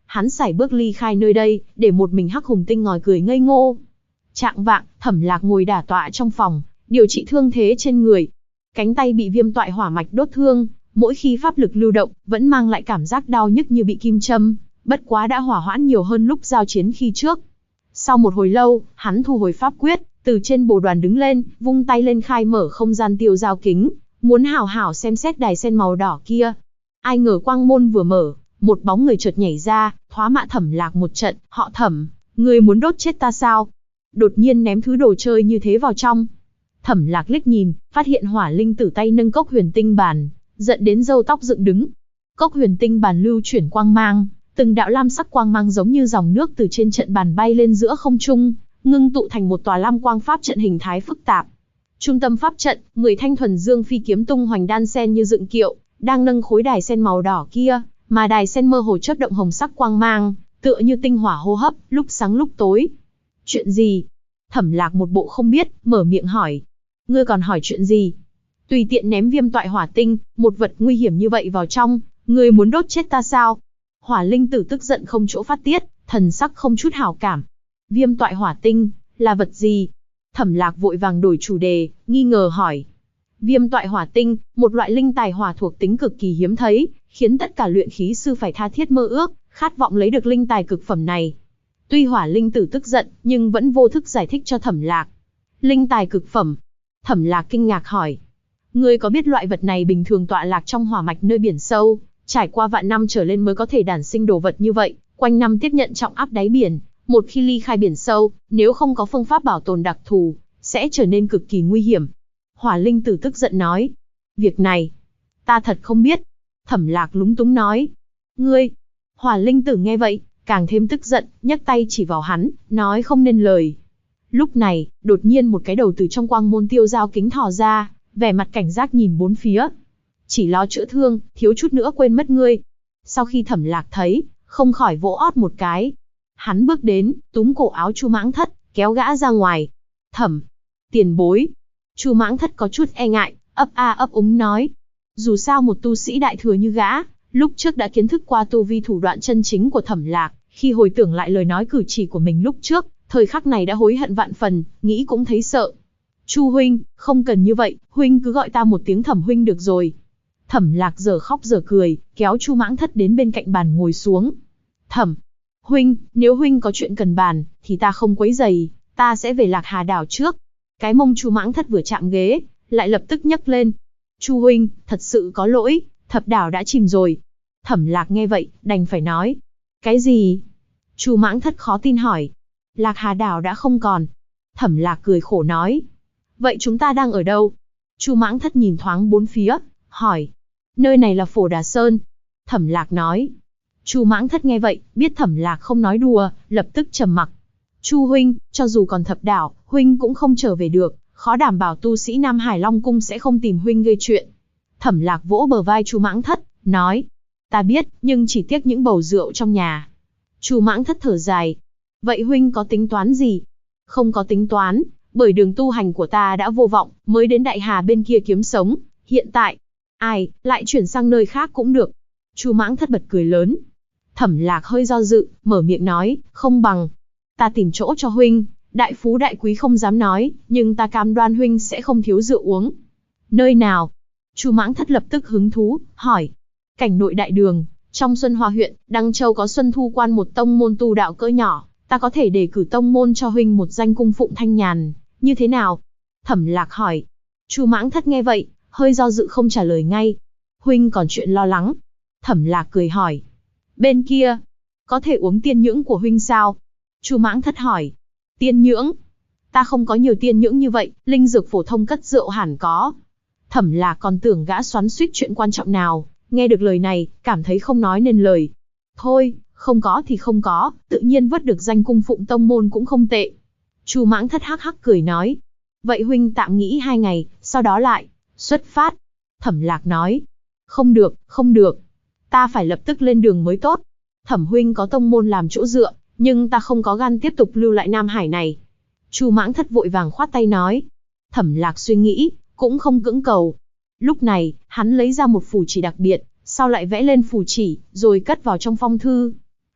hắn sải bước ly khai nơi đây, để một mình Hắc Hùng Tinh ngồi cười ngây ngô. Trạng vạng, Thẩm Lạc ngồi đả tọa trong phòng, điều trị thương thế trên người. Cánh tay bị viêm toại hỏa mạch đốt thương, mỗi khi pháp lực lưu động, vẫn mang lại cảm giác đau nhức như bị kim châm, bất quá đã hỏa hoãn nhiều hơn lúc giao chiến khi trước. Sau một hồi lâu, hắn thu hồi pháp quyết, từ trên bồ đoàn đứng lên, vung tay lên khai mở không gian tiêu giao kính, muốn hảo hảo xem xét đài sen màu đỏ kia. Ai ngờ quang môn vừa mở, một bóng người chợt nhảy ra, thoá mạ Thẩm Lạc một trận, họ Thẩm, người muốn đốt chết ta sao? Đột nhiên ném thứ đồ chơi như thế vào trong. Thẩm Lạc liếc nhìn, phát hiện Hỏa Linh Tử tay nâng cốc huyền tinh bàn, giận đến râu tóc dựng đứng. Cốc huyền tinh bàn lưu chuyển quang mang, từng đạo lam sắc quang mang giống như dòng nước từ trên trận bàn bay lên giữa không trung, ngưng tụ thành một tòa lam quang pháp trận hình thái phức tạp. Trung tâm pháp trận, 10 thanh thuần dương phi kiếm tung hoành đan sen như dựng kiệu, đang nâng khối đài sen màu đỏ kia, mà đài sen mơ hồ chớp động hồng sắc quang mang, tựa như tinh hỏa hô hấp, lúc sáng lúc tối. Chuyện gì? Thẩm Lạc một bộ không biết, mở miệng hỏi. Ngươi còn hỏi chuyện gì? Tùy tiện ném viêm toại hỏa tinh, một vật nguy hiểm như vậy vào trong, ngươi muốn đốt chết ta sao? Hỏa Linh Tử tức giận không chỗ phát tiết, thần sắc không chút hảo cảm. Viêm toại hỏa tinh, là vật gì? Thẩm Lạc vội vàng đổi chủ đề, nghi ngờ hỏi. Viêm toại hỏa tinh, một loại linh tài hỏa thuộc tính cực kỳ hiếm thấy, khiến tất cả luyện khí sư phải tha thiết mơ ước, khát vọng lấy được linh tài cực phẩm này. Tuy Hỏa Linh Tử tức giận, nhưng vẫn vô thức giải thích cho Thẩm Lạc. Linh tài cực phẩm? Thẩm Lạc kinh ngạc hỏi. Ngươi có biết loại vật này bình thường tọa lạc trong hỏa mạch nơi biển sâu, trải qua vạn năm trở lên mới có thể đản sinh đồ vật như vậy, quanh năm tiếp nhận trọng áp đáy biển, một khi ly khai biển sâu, nếu không có phương pháp bảo tồn đặc thù, sẽ trở nên cực kỳ nguy hiểm. Hỏa Linh Tử tức giận nói. Việc này, ta thật không biết. Thẩm Lạc lúng túng nói. Ngươi! Hỏa Linh Tử nghe vậy, càng thêm tức giận, nhấc tay chỉ vào hắn, nói không nên lời. Lúc này, đột nhiên một cái đầu từ trong quang môn tiêu giao kính thò ra, vẻ mặt cảnh giác nhìn bốn phía. Chỉ lo chữa thương, thiếu chút nữa quên mất ngươi. Sau khi Thẩm Lạc thấy, không khỏi vỗ ót một cái. Hắn bước đến, túm cổ áo Chu Mãng Thất, kéo gã ra ngoài. Thẩm, tiền bối. Chu Mãng Thất có chút e ngại, ấp a ấp úng nói. Dù sao một tu sĩ đại thừa như gã, lúc trước đã kiến thức qua tu vi thủ đoạn chân chính của Thẩm Lạc, khi hồi tưởng lại lời nói cử chỉ của mình lúc trước, thời khắc này đã hối hận vạn phần, nghĩ cũng thấy sợ. Chu huynh, không cần như vậy, huynh cứ gọi ta một tiếng Thẩm huynh được rồi. Thẩm Lạc giờ khóc giờ cười, kéo Chu Mãng Thất đến bên cạnh bàn ngồi xuống. Thẩm huynh, nếu huynh có chuyện cần bàn, thì ta không quấy rầy, ta sẽ về Lạc Hà đảo trước. Cái mông Chu Mãng Thất vừa chạm ghế, lại lập tức nhấc lên. Chu huynh, thật sự có lỗi, thập đảo đã chìm rồi. Thẩm Lạc nghe vậy, đành phải nói. Cái gì? Chu Mãng Thất khó tin hỏi. Lạc Hà đảo đã không còn. Thẩm Lạc cười khổ nói. Vậy chúng ta đang ở đâu? Chu Mãng Thất nhìn thoáng bốn phía, hỏi. Nơi này là Phổ Đà Sơn. Thẩm Lạc nói. Chu Mãng Thất nghe vậy, biết Thẩm Lạc không nói đùa, lập tức trầm mặc. Chu huynh, cho dù còn thập đảo, huynh cũng không trở về được, khó đảm bảo tu sĩ Nam Hải Long Cung sẽ không tìm huynh gây chuyện. Thẩm Lạc vỗ bờ vai Chu Mãng Thất, nói. Ta biết, nhưng chỉ tiếc những bầu rượu trong nhà. Chu Mãng Thất thở dài. Vậy huynh có tính toán gì? Không có tính toán, bởi đường tu hành của ta đã vô vọng, mới đến Đại Hà bên kia kiếm sống. Hiện tại, ai, lại chuyển sang nơi khác cũng được. Chu Mãng Thất bật cười lớn. Thẩm Lạc hơi do dự, mở miệng nói, không bằng. Ta tìm chỗ cho huynh, đại phú đại quý không dám nói, nhưng ta cam đoan huynh sẽ không thiếu rượu uống. Nơi nào? Chu Mãng Thất lập tức hứng thú, hỏi. Cảnh nội đại đường, trong Xuân Hoa huyện, Đăng Châu có Xuân Thu Quan một tông môn tu đạo cỡ nhỏ, ta có thể đề cử tông môn cho huynh một danh cung phụng thanh nhàn, như thế nào? Thẩm Lạc hỏi. Chu Mãng Thất nghe vậy, hơi do dự không trả lời ngay. Huynh còn chuyện lo lắng. Thẩm Lạc cười hỏi. Bên kia, có thể uống tiên nhưỡng của huynh sao? Chu Mãng Thất hỏi. Tiên nhưỡng? Ta không có nhiều tiên nhưỡng như vậy, linh dược phổ thông cất rượu hẳn có. Thẩm Lạc còn tưởng gã xoắn xuýt chuyện quan trọng nào, nghe được lời này, cảm thấy không nói nên lời. Thôi, không có thì không có, tự nhiên vớt được danh cung phụng tông môn cũng không tệ. Chu Mãng Thất hắc hắc cười nói. Vậy huynh tạm nghỉ 2 ngày, sau đó lại xuất phát. Thẩm Lạc nói. Không được, không được. Ta phải lập tức lên đường mới tốt. Thẩm huynh có tông môn làm chỗ dựa, nhưng ta không có gan tiếp tục lưu lại Nam Hải này. Chu Mãng Thất vội vàng khoát tay nói. Thẩm Lạc suy nghĩ, cũng không cưỡng cầu. Lúc này, hắn lấy ra một phù chỉ đặc biệt, sau lại vẽ lên phù chỉ, rồi cất vào trong phong thư.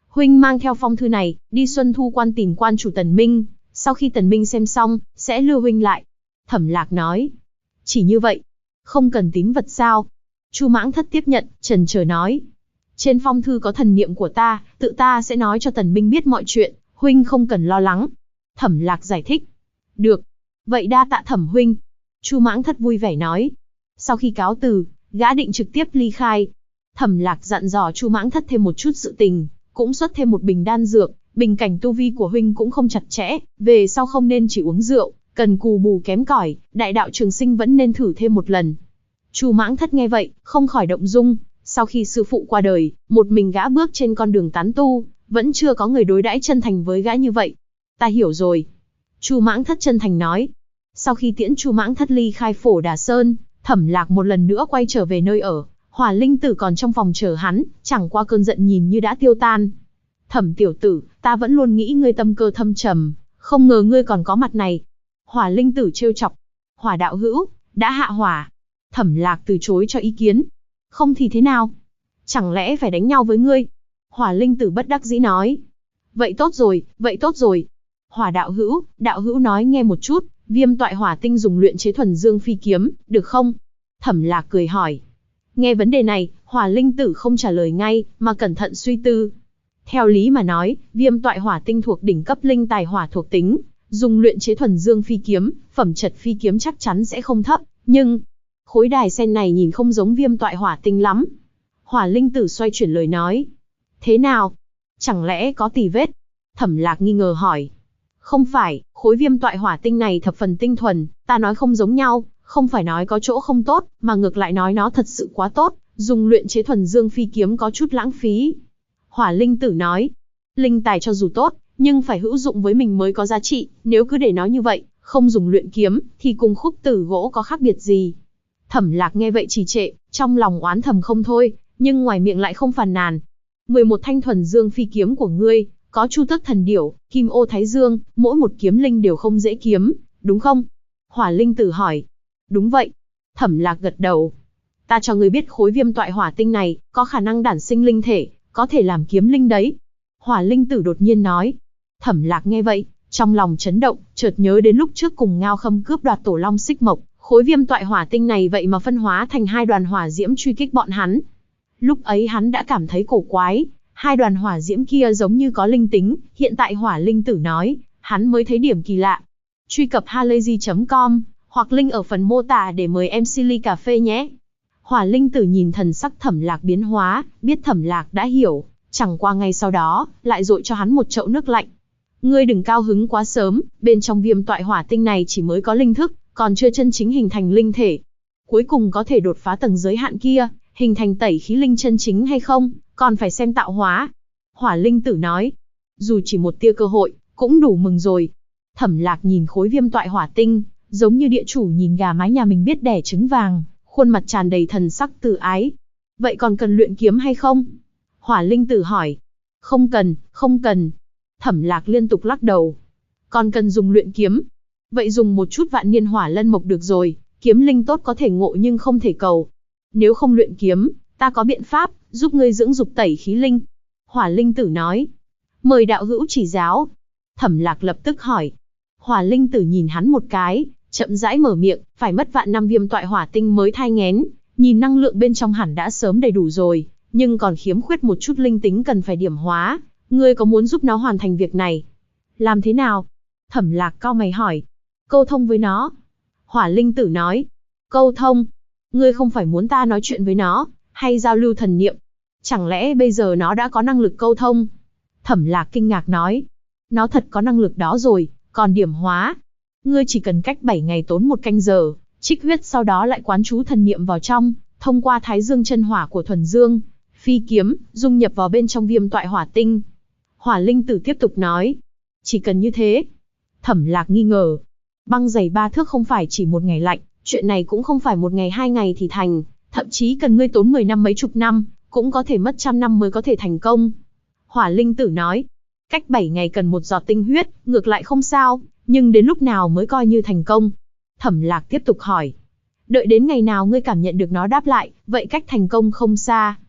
huynh mang theo phong thư này, đi Xuân Thu quan tìm quan chủ Tần Minh, sau khi Tần Minh xem xong, sẽ lưu huynh lại. Thẩm Lạc nói. Chỉ như vậy, không cần tín vật sao? Chu Mãng Thất tiếp nhận, chần chờ nói. Trên phong thư có thần niệm của ta, tự ta sẽ nói cho Tần Minh biết mọi chuyện, huynh không cần lo lắng. Thẩm Lạc giải thích. Được, vậy đa tạ Thẩm huynh. Chu Mãng Thất vui vẻ nói. Sau khi cáo từ, gã định trực tiếp ly khai. Thẩm Lạc dặn dò Chu Mãng Thất thêm một chút sự tình, cũng xuất thêm một bình đan dược, bình cảnh tu vi của huynh cũng không chặt chẽ, về sau không nên chỉ uống rượu, cần cù bù kém cỏi, đại đạo trường sinh vẫn nên thử thêm một lần. Chu Mãng Thất nghe vậy, không khỏi động dung, sau khi sư phụ qua đời, một mình gã bước trên con đường tán tu, vẫn chưa có người đối đãi chân thành với gã như vậy. Ta hiểu rồi. Chu Mãng Thất chân thành nói. Sau khi tiễn Chu Mãng Thất ly khai Phổ Đà Sơn, Thẩm Lạc một lần nữa quay trở về nơi ở, Hỏa Linh Tử còn trong phòng chờ hắn, chẳng qua cơn giận nhìn như đã tiêu tan. Thẩm tiểu tử, ta vẫn luôn nghĩ ngươi tâm cơ thâm trầm, không ngờ ngươi còn có mặt này. Hỏa Linh Tử trêu chọc. Hỏa đạo hữu, đã hạ hỏa. Thẩm Lạc từ chối cho ý kiến. Không thì thế nào? Chẳng lẽ phải đánh nhau với ngươi? Hỏa Linh Tử bất đắc dĩ nói. Vậy tốt rồi, vậy tốt rồi. Hỏa đạo hữu nói nghe một chút, Viêm Toại Hỏa Tinh dùng luyện chế thuần dương phi kiếm, được không? Thẩm Lạc cười hỏi. Nghe vấn đề này, Hỏa Linh Tử không trả lời ngay, mà cẩn thận suy tư. Theo lý mà nói, Viêm Toại Hỏa Tinh thuộc đỉnh cấp linh tài hỏa thuộc tính, dùng luyện chế thuần dương phi kiếm, phẩm chất phi kiếm chắc chắn sẽ không thấp, nhưng khối đài sen này nhìn không giống Viêm Toại Hỏa Tinh lắm. Hỏa Linh Tử xoay chuyển lời nói. Thế nào? Chẳng lẽ có tì vết? Thẩm Lạc nghi ngờ hỏi. Không phải, khối Viêm Toại Hỏa Tinh này thập phần tinh thuần, ta nói không giống nhau, không phải nói có chỗ không tốt, mà ngược lại nói nó thật sự quá tốt, dùng luyện chế thuần dương phi kiếm có chút lãng phí. Hỏa Linh Tử nói. Linh tài cho dù tốt, nhưng phải hữu dụng với mình mới có giá trị, nếu cứ để nó như vậy, không dùng luyện kiếm, thì cùng khúc tử gỗ có khác biệt gì. Thẩm Lạc nghe vậy trì trệ, trong lòng oán thầm không thôi, nhưng ngoài miệng lại không phàn nàn. 11 thanh thuần dương phi kiếm của ngươi, có Chu Tước Thần Điểu, Kim Ô Thái Dương, mỗi một kiếm linh đều không dễ kiếm, đúng không? Hỏa Linh Tử hỏi. Đúng vậy. Thẩm Lạc gật đầu. Ta cho ngươi biết khối Viêm Toại Hỏa Tinh này, có khả năng đản sinh linh thể, có thể làm kiếm linh đấy. Hỏa Linh Tử đột nhiên nói. Thẩm Lạc nghe vậy, trong lòng chấn động, chợt nhớ đến lúc trước cùng Ngao Khâm cướp đoạt Tổ Long Xích Mộc, khối Viêm Toại Hỏa Tinh này vậy mà phân hóa thành hai đoàn hỏa diễm truy kích bọn hắn. Lúc ấy hắn đã cảm thấy cổ quái, hai đoàn hỏa diễm kia giống như có linh tính, hiện tại Hỏa Linh Tử nói, hắn mới thấy điểm kỳ lạ. Truy cập halayzi.com hoặc link ở phần mô tả để mời em Silly Cà Phê nhé. Hỏa Linh Tử nhìn thần sắc Thẩm Lạc biến hóa, biết Thẩm Lạc đã hiểu, chẳng qua ngay sau đó, lại dội cho hắn một chậu nước lạnh. Ngươi đừng cao hứng quá sớm, bên trong Viêm Toại Hỏa Tinh này chỉ mới có linh thức, còn chưa chân chính hình thành linh thể. Cuối cùng có thể đột phá tầng giới hạn kia, hình thành tẩy khí linh chân chính hay không, còn phải xem tạo hóa. Hỏa Linh Tử nói, dù chỉ một tia cơ hội, cũng đủ mừng rồi. Thẩm Lạc nhìn khối Viêm Toại Hỏa Tinh, giống như địa chủ nhìn gà mái nhà mình biết đẻ trứng vàng, khuôn mặt tràn đầy thần sắc từ ái. Vậy còn cần luyện kiếm hay không? Hỏa Linh Tử hỏi. Không cần, không cần. Thẩm Lạc liên tục lắc đầu. Còn cần dùng luyện kiếm. Vậy dùng một chút Vạn Niên Hỏa Lân Mộc được rồi, kiếm linh tốt có thể ngộ nhưng không thể cầu. Nếu không luyện kiếm, ta có biện pháp, giúp ngươi dưỡng dục tẩy khí linh. Hỏa Linh Tử nói. Mời đạo hữu chỉ giáo. Thẩm Lạc lập tức hỏi. Hỏa Linh Tử nhìn hắn một cái, chậm rãi mở miệng, phải mất vạn năm Viêm Toại Hỏa Tinh mới thai nghén, nhìn năng lượng bên trong hẳn đã sớm đầy đủ rồi, nhưng còn khiếm khuyết một chút linh tính cần phải điểm hóa, ngươi có muốn giúp nó hoàn thành việc này? Làm thế nào? Thẩm Lạc cau mày hỏi. Câu thông với nó. Hỏa Linh Tử nói. Câu thông? Ngươi không phải muốn ta nói chuyện với nó, hay giao lưu thần niệm? Chẳng lẽ bây giờ nó đã có năng lực câu thông? Thẩm Lạc kinh ngạc nói. Nó thật có năng lực đó rồi, còn điểm hóa. Ngươi chỉ cần cách 7 ngày tốn 1 canh giờ, trích huyết sau đó lại quán chú thần niệm vào trong, thông qua Thái Dương chân hỏa của thuần dương phi kiếm, dung nhập vào bên trong Viêm Toại Hỏa Tinh. Hỏa Linh Tử tiếp tục nói. Chỉ cần như thế. Thẩm Lạc nghi ngờ. Băng dày 3 thước không phải chỉ 1 ngày lạnh, chuyện này cũng không phải 1 ngày 2 ngày thì thành, thậm chí cần ngươi tốn 10 năm mấy chục năm, cũng có thể mất 100 năm mới có thể thành công. Hỏa Linh Tử nói. Cách 7 ngày cần 1 giọt tinh huyết, ngược lại không sao, nhưng đến lúc nào mới coi như thành công? Thẩm Lạc tiếp tục hỏi. Đợi đến ngày nào ngươi cảm nhận được nó đáp lại, vậy cách thành công không xa.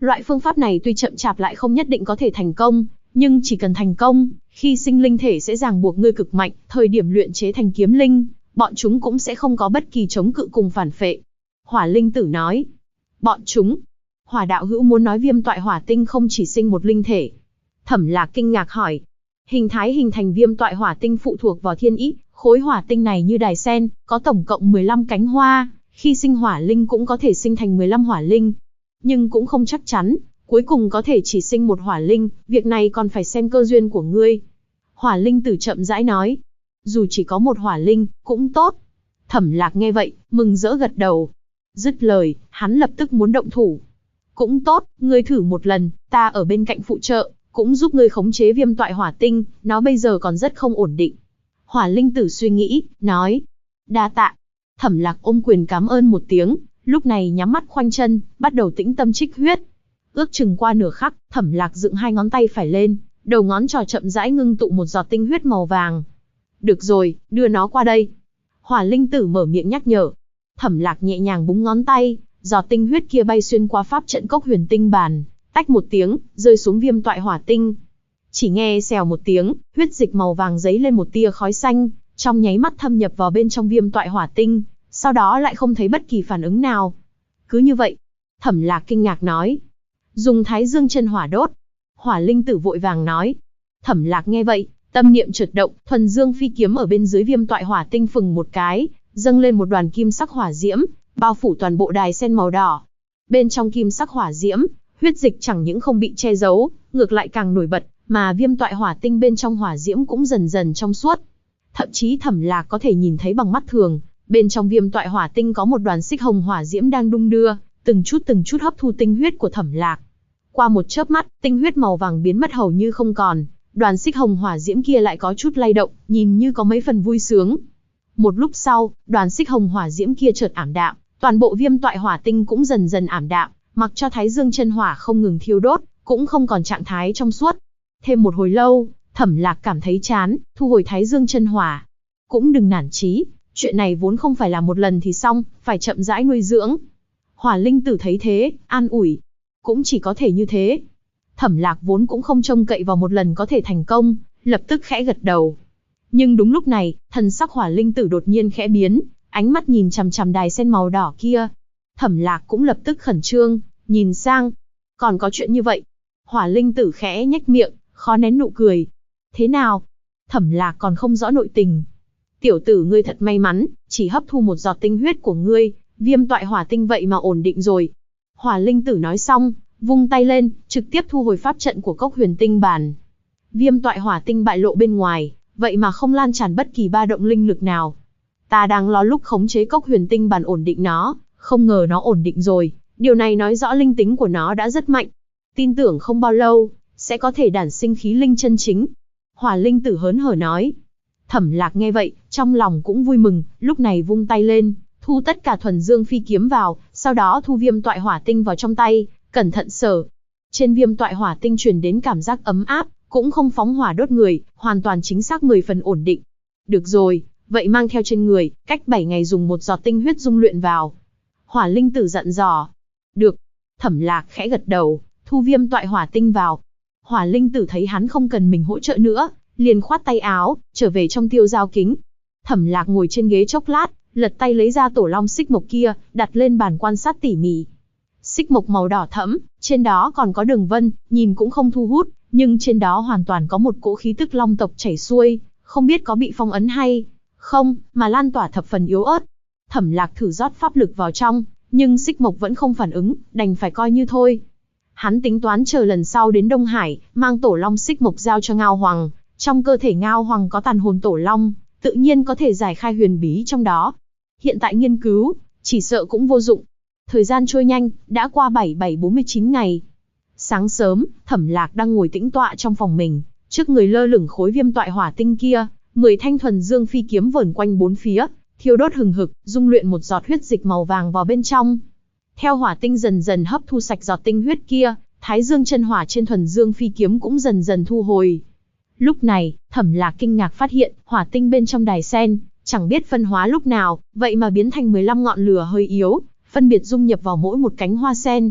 Loại phương pháp này tuy chậm chạp lại không nhất định có thể thành công, nhưng chỉ cần thành công, khi sinh linh thể sẽ ràng buộc ngươi cực mạnh, thời điểm luyện chế thành kiếm linh, bọn chúng cũng sẽ không có bất kỳ chống cự cùng phản phệ. Hỏa linh tử nói. Bọn chúng. Hỏa đạo hữu muốn nói viêm toại hỏa tinh không chỉ sinh một linh thể. Thẩm Lạc kinh ngạc hỏi. Hình thái hình thành viêm toại hỏa tinh phụ thuộc vào thiên ý, khối hỏa tinh này như đài sen, có tổng cộng 15 cánh hoa, khi sinh hỏa linh cũng có thể sinh thành 15 hỏa linh. Nhưng cũng không chắc chắn, cuối cùng có thể chỉ sinh một hỏa linh, việc này còn phải xem cơ duyên của ngươi. Hỏa linh tử chậm rãi nói. Dù chỉ có một hỏa linh, cũng tốt. Thẩm Lạc nghe vậy, mừng rỡ gật đầu. Dứt lời, hắn lập tức muốn động thủ. Cũng tốt, ngươi thử một lần, ta ở bên cạnh phụ trợ, cũng giúp ngươi khống chế viêm toại hỏa tinh, nó bây giờ còn rất không ổn định. Hỏa linh tử suy nghĩ, nói. Đa tạ. Thẩm Lạc ôm quyền cảm ơn một tiếng, lúc này nhắm mắt khoanh chân, bắt đầu tĩnh tâm trích huyết. Ước chừng qua nửa khắc, Thẩm Lạc dựng hai ngón tay phải lên, đầu ngón trỏ chậm rãi ngưng tụ một giọt tinh huyết màu vàng. Được rồi, đưa nó qua đây. Hỏa linh tử mở miệng nhắc nhở. Thẩm Lạc nhẹ nhàng búng ngón tay, giọt tinh huyết kia bay xuyên qua pháp trận cốc huyền tinh bàn, tách một tiếng, rơi xuống viêm toại hỏa tinh. Chỉ nghe xèo một tiếng, huyết dịch màu vàng dấy lên một tia khói xanh, trong nháy mắt thâm nhập vào bên trong viêm toại hỏa tinh, sau đó lại không thấy bất kỳ phản ứng nào. Cứ như vậy, Thẩm Lạc kinh ngạc nói. Dùng Thái Dương chân hỏa đốt. Hỏa linh tử vội vàng nói. Thẩm Lạc nghe vậy, tâm niệm chợt động, thuần dương phi kiếm ở bên dưới viêm toại hỏa tinh phừng một cái, dâng lên một đoàn kim sắc hỏa diễm, bao phủ toàn bộ đài sen màu đỏ. Bên trong kim sắc hỏa diễm, huyết dịch chẳng những không bị che giấu, ngược lại càng nổi bật, mà viêm toại hỏa tinh bên trong hỏa diễm cũng dần dần trong suốt. Thậm chí Thẩm Lạc có thể nhìn thấy bằng mắt thường, bên trong viêm toại hỏa tinh có một đoàn xích hồng hỏa diễm đang đung đưa, từng chút hấp thu tinh huyết của Thẩm Lạc. Qua một chớp mắt, tinh huyết màu vàng biến mất hầu như không còn, đoàn xích hồng hỏa diễm kia lại có chút lay động, nhìn như có mấy phần vui sướng. Một lúc sau, đoàn xích hồng hỏa diễm kia chợt ảm đạm, toàn bộ viêm toại hỏa tinh cũng dần dần ảm đạm, mặc cho Thái Dương chân hỏa không ngừng thiêu đốt, cũng không còn trạng thái trong suốt. Thêm một hồi lâu, Thẩm Lạc cảm thấy chán, thu hồi Thái Dương chân hỏa. Cũng đừng nản chí, chuyện này vốn không phải là một lần thì xong, phải chậm rãi nuôi dưỡng. Hỏa linh tử thấy thế, an ủi. Cũng chỉ có thể như thế. Thẩm Lạc vốn cũng không trông cậy vào một lần có thể thành công, lập tức khẽ gật đầu. Nhưng đúng lúc này, thần sắc hỏa linh tử đột nhiên khẽ biến, ánh mắt nhìn chằm chằm đài sen màu đỏ kia. Thẩm Lạc cũng lập tức khẩn trương, nhìn sang. Còn có chuyện như vậy? Hỏa linh tử khẽ nhếch miệng, khó nén nụ cười. Thế nào? Thẩm Lạc còn không rõ nội tình. Tiểu tử ngươi thật may mắn, chỉ hấp thu một giọt tinh huyết của ngươi, viêm toại hỏa tinh vậy mà ổn định rồi. Hỏa linh tử nói xong, vung tay lên, trực tiếp thu hồi pháp trận của cốc huyền tinh bàn. Viêm toại hỏa tinh bại lộ bên ngoài, vậy mà không lan tràn bất kỳ ba động linh lực nào. Ta đang lo lúc khống chế cốc huyền tinh bàn ổn định nó, không ngờ nó ổn định rồi, điều này nói rõ linh tính của nó đã rất mạnh. Tin tưởng không bao lâu, sẽ có thể đản sinh khí linh chân chính. Hỏa linh tử hớn hở nói. Thẩm Lạc nghe vậy, trong lòng cũng vui mừng, lúc này vung tay lên, thu tất cả thuần dương phi kiếm vào, sau đó thu viêm toại hỏa tinh vào trong tay, cẩn thận sờ. Trên viêm toại hỏa tinh truyền đến cảm giác ấm áp, cũng không phóng hỏa đốt người, hoàn toàn chính xác 10 phần ổn định. Được rồi, vậy mang theo trên người, cách 7 ngày dùng một giọt tinh huyết dung luyện vào. Hỏa linh tử dặn dò. Được. Thẩm Lạc khẽ gật đầu, thu viêm toại hỏa tinh vào. Hỏa linh tử thấy hắn không cần mình hỗ trợ nữa, liền khoát tay áo, trở về trong tiêu giao kính. Thẩm Lạc ngồi trên ghế chốc lát, lật tay lấy ra tổ long xích mộc kia, đặt lên bàn quan sát tỉ mỉ. Xích mộc màu đỏ thẫm, trên đó còn có đường vân, nhìn cũng không thu hút, nhưng trên đó hoàn toàn có một cỗ khí tức long tộc chảy xuôi, không biết có bị phong ấn hay không, mà lan tỏa thập phần yếu ớt. Thẩm Lạc thử rót pháp lực vào trong, nhưng xích mộc vẫn không phản ứng, đành phải coi như thôi. Hắn tính toán chờ lần sau đến Đông Hải, mang tổ long xích mộc giao cho Ngao Hoàng, trong cơ thể Ngao Hoàng có tàn hồn tổ long, tự nhiên có thể giải khai huyền bí trong đó. Hiện tại nghiên cứu, chỉ sợ cũng vô dụng. Thời gian trôi nhanh, đã qua 4749 ngày. Sáng sớm, Thẩm Lạc đang ngồi tĩnh tọa trong phòng mình, trước người lơ lửng khối viêm toại hỏa tinh kia, 10 thanh thuần dương phi kiếm vờn quanh bốn phía, thiêu đốt hừng hực, dung luyện một giọt huyết dịch màu vàng vào bên trong. Theo hỏa tinh dần dần hấp thu sạch giọt tinh huyết kia, Thái Dương chân hỏa trên thuần dương phi kiếm cũng dần dần thu hồi. Lúc này, Thẩm Lạc kinh ngạc phát hiện, hỏa tinh bên trong đài sen, chẳng biết phân hóa lúc nào, vậy mà biến thành 15 ngọn lửa hơi yếu, phân biệt dung nhập vào mỗi một cánh hoa sen.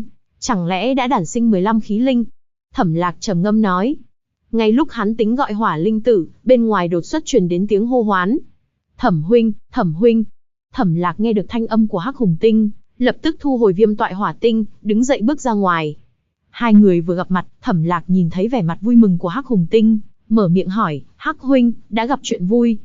chẳng lẽ đã đản sinh 15 khí linh? Thẩm Lạc trầm ngâm nói. Ngay lúc hắn tính gọi Hỏa Linh Tử, bên ngoài đột xuất truyền đến tiếng hô hoán. Thẩm huynh, Thẩm huynh. Thẩm Lạc nghe được thanh âm của Hắc Hùng Tinh, lập tức thu hồi Viêm Toại Hỏa Tinh, đứng dậy bước ra ngoài. Hai người vừa gặp mặt, Thẩm Lạc nhìn thấy vẻ mặt vui mừng của Hắc Hùng Tinh, mở miệng hỏi, Hắc huynh, đã gặp chuyện vui.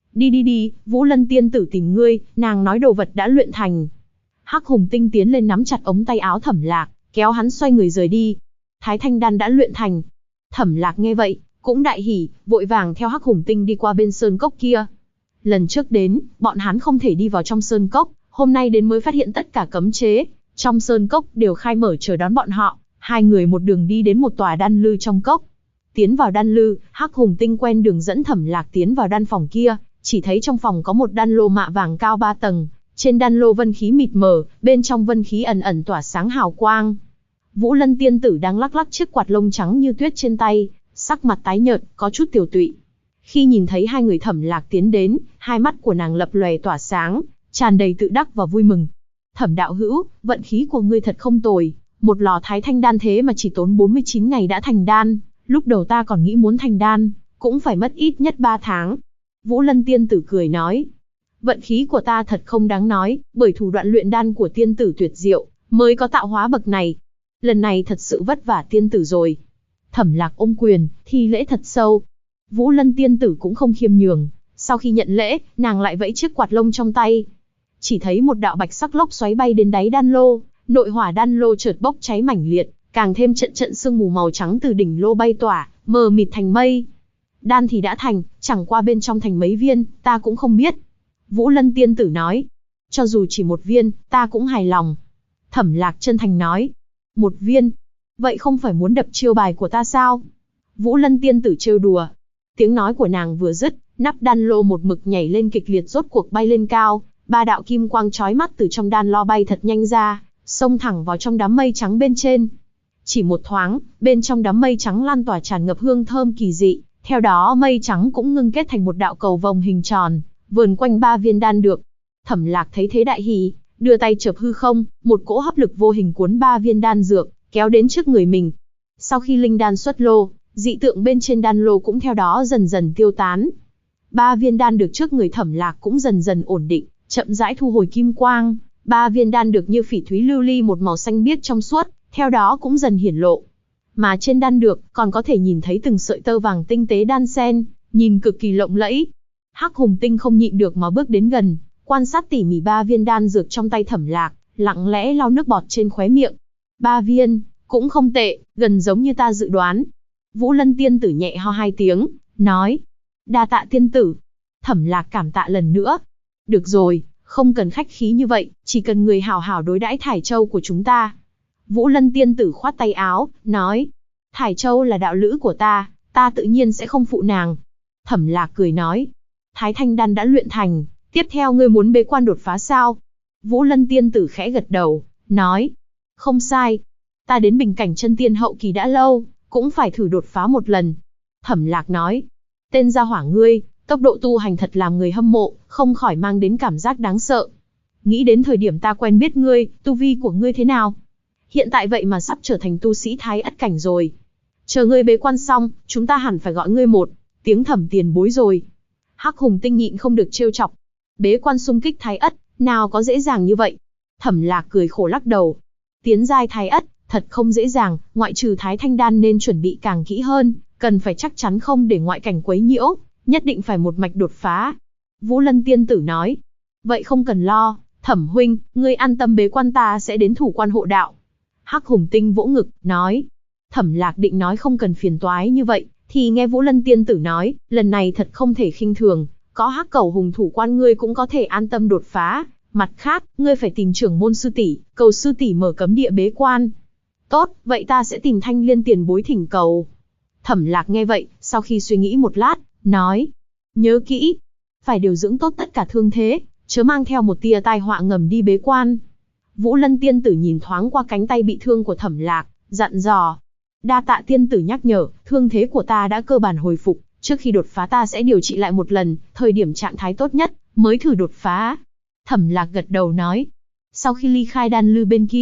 Đi, Vũ Lân tiên tử tìm ngươi, nàng nói đồ vật đã luyện thành. Hắc Hùng Tinh tiến lên nắm chặt ống tay áo Thẩm Lạc, kéo hắn xoay người rời đi. Thái Thanh đan đã luyện thành. Thẩm Lạc nghe vậy, cũng đại hỉ, vội vàng theo Hắc Hùng Tinh đi qua bên sơn cốc kia. Lần trước đến, bọn hắn không thể đi vào trong sơn cốc, hôm nay đến mới phát hiện tất cả cấm chế trong sơn cốc đều khai mở chờ đón bọn họ. Hai người một đường đi đến một tòa đan lư trong cốc. Tiến vào đan lư, Hắc Hùng Tinh quen đường dẫn Thẩm Lạc tiến vào đan phòng kia, chỉ thấy trong phòng có một đan lô mạ vàng cao 3 tầng, trên đan lô vân khí mịt mờ, bên trong vân khí ẩn ẩn tỏa sáng hào quang. Vũ Lân tiên tử đang lắc lắc chiếc quạt lông trắng như tuyết trên tay, sắc mặt tái nhợt, có chút tiều tụy. Khi nhìn thấy hai người Thẩm Lạc tiến đến, hai mắt của nàng lập lòe tỏa sáng, tràn đầy tự đắc và vui mừng. Thẩm đạo hữu, vận khí của ngươi thật không tồi, một lò Thái Thanh đan thế mà chỉ tốn 49 ngày đã thành đan, lúc đầu ta còn nghĩ muốn thành đan, cũng phải mất ít nhất 3 tháng. Vũ Lân tiên tử cười nói, vận khí của ta thật không đáng nói, bởi thủ đoạn luyện đan của tiên tử tuyệt diệu, mới có tạo hóa bậc này. Lần này thật sự vất vả tiên tử rồi. Thẩm Lạc ôm quyền, thi lễ thật sâu. Vũ Lân tiên tử cũng không khiêm nhường, sau khi nhận lễ, nàng lại vẫy chiếc quạt lông trong tay. Chỉ thấy một đạo bạch sắc lốc xoáy bay đến đáy đan lô, nội hỏa đan lô chợt bốc cháy mãnh liệt, càng thêm trận trận sương mù màu trắng từ đỉnh lô bay tỏa, mờ mịt thành mây. Đan thì đã thành, chẳng qua bên trong thành mấy viên, ta cũng không biết. Vũ Lân tiên tử nói, cho dù chỉ một viên, ta cũng hài lòng. Thẩm Lạc chân thành nói, một viên, vậy không phải muốn đập chiêu bài của ta sao? Vũ Lân tiên tử trêu đùa. Tiếng nói của nàng vừa dứt, nắp đan lô một mực nhảy lên kịch liệt rốt cuộc bay lên cao, 3 đạo kim quang chói mắt từ trong đan lo bay thật nhanh ra, xông thẳng vào trong đám mây trắng bên trên. Chỉ một thoáng, bên trong đám mây trắng lan tỏa tràn ngập hương thơm kỳ dị, theo đó mây trắng cũng ngưng kết thành một đạo cầu vồng hình tròn, vờn quanh 3 viên đan được. Thẩm Lạc thấy thế đại hỉ, đưa tay chộp hư không, một cỗ hấp lực vô hình cuốn 3 viên đan dược, kéo đến trước người mình. Sau khi linh đan xuất lô, dị tượng bên trên đan lô cũng theo đó dần dần tiêu tán. 3 viên đan được trước người Thẩm Lạc cũng dần dần ổn định, chậm rãi thu hồi kim quang. 3 viên đan được như phỉ thúy lưu ly một màu xanh biếc trong suốt, theo đó cũng dần hiển lộ. Mà trên đan được, còn có thể nhìn thấy từng sợi tơ vàng tinh tế đan xen, nhìn cực kỳ lộng lẫy. Hắc Hùng Tinh không nhịn được mà bước đến gần, quan sát tỉ mỉ 3 viên đan dược trong tay Thẩm Lạc, lặng lẽ lau nước bọt trên khóe miệng. 3 viên, cũng không tệ, gần giống như ta dự đoán. Vũ Lân tiên tử nhẹ ho 2 tiếng, nói, đa tạ tiên tử. Thẩm Lạc cảm tạ lần nữa. Được rồi, không cần khách khí như vậy, chỉ cần người hảo hảo đối đãi Thải Châu của chúng ta. Vũ Lân tiên tử khoát tay áo, nói, Thải Châu là đạo lữ của ta tự nhiên sẽ không phụ nàng. Thẩm Lạc cười nói, Thái Thanh đan đã luyện thành, tiếp theo ngươi muốn bế quan đột phá sao? Vũ Lân tiên tử khẽ gật đầu, nói, không sai, ta đến bình cảnh chân tiên hậu kỳ đã lâu, cũng phải thử đột phá một lần. Thẩm Lạc nói, tên gia hỏa ngươi, tốc độ tu hành thật làm người hâm mộ, không khỏi mang đến cảm giác đáng sợ. Nghĩ đến thời điểm ta quen biết ngươi, tu vi của ngươi thế nào? Hiện tại vậy mà sắp trở thành tu sĩ Thái Ất cảnh rồi. Chờ ngươi bế quan xong, chúng ta hẳn phải gọi ngươi một tiếng Thẩm tiền bối rồi. Hắc Hùng Tinh nhịn không được trêu chọc. Bế quan xung kích Thái Ất, nào có dễ dàng như vậy? Thẩm Lạc cười khổ lắc đầu. Tiến giai Thái Ất, thật không dễ dàng, ngoại trừ Thái Thanh đan nên chuẩn bị càng kỹ hơn, cần phải chắc chắn không để ngoại cảnh quấy nhiễu, nhất định phải một mạch đột phá. Vũ Lân tiên tử nói, vậy không cần lo, Thẩm huynh, ngươi an tâm bế quan, ta sẽ đến thủ quan hộ đạo. Hắc Hùng Tinh vỗ ngực, nói. Thẩm Lạc định nói không cần phiền toái như vậy, thì nghe Vũ Lân tiên tử nói, lần này thật không thể khinh thường, có Hắc Cẩu Hùng thủ quan ngươi cũng có thể an tâm đột phá, mặt khác, ngươi phải tìm trưởng môn sư tỷ, cầu sư tỷ mở cấm địa bế quan. Tốt, vậy ta sẽ tìm Thanh Liên tiền bối thỉnh cầu. Thẩm Lạc nghe vậy, sau khi suy nghĩ một lát, nói, nhớ kỹ, phải điều dưỡng tốt tất cả thương thế, chớ mang theo một tia tai họa ngầm đi bế quan. Vũ Lân tiên tử nhìn thoáng qua cánh tay bị thương của Thẩm Lạc, dặn dò, đa tạ tiên tử nhắc nhở, thương thế của ta đã cơ bản hồi phục, trước khi đột phá ta sẽ điều trị lại một lần, thời điểm trạng thái tốt nhất, mới thử đột phá. Thẩm Lạc gật đầu nói. Sau khi ly khai đan lư bên kia,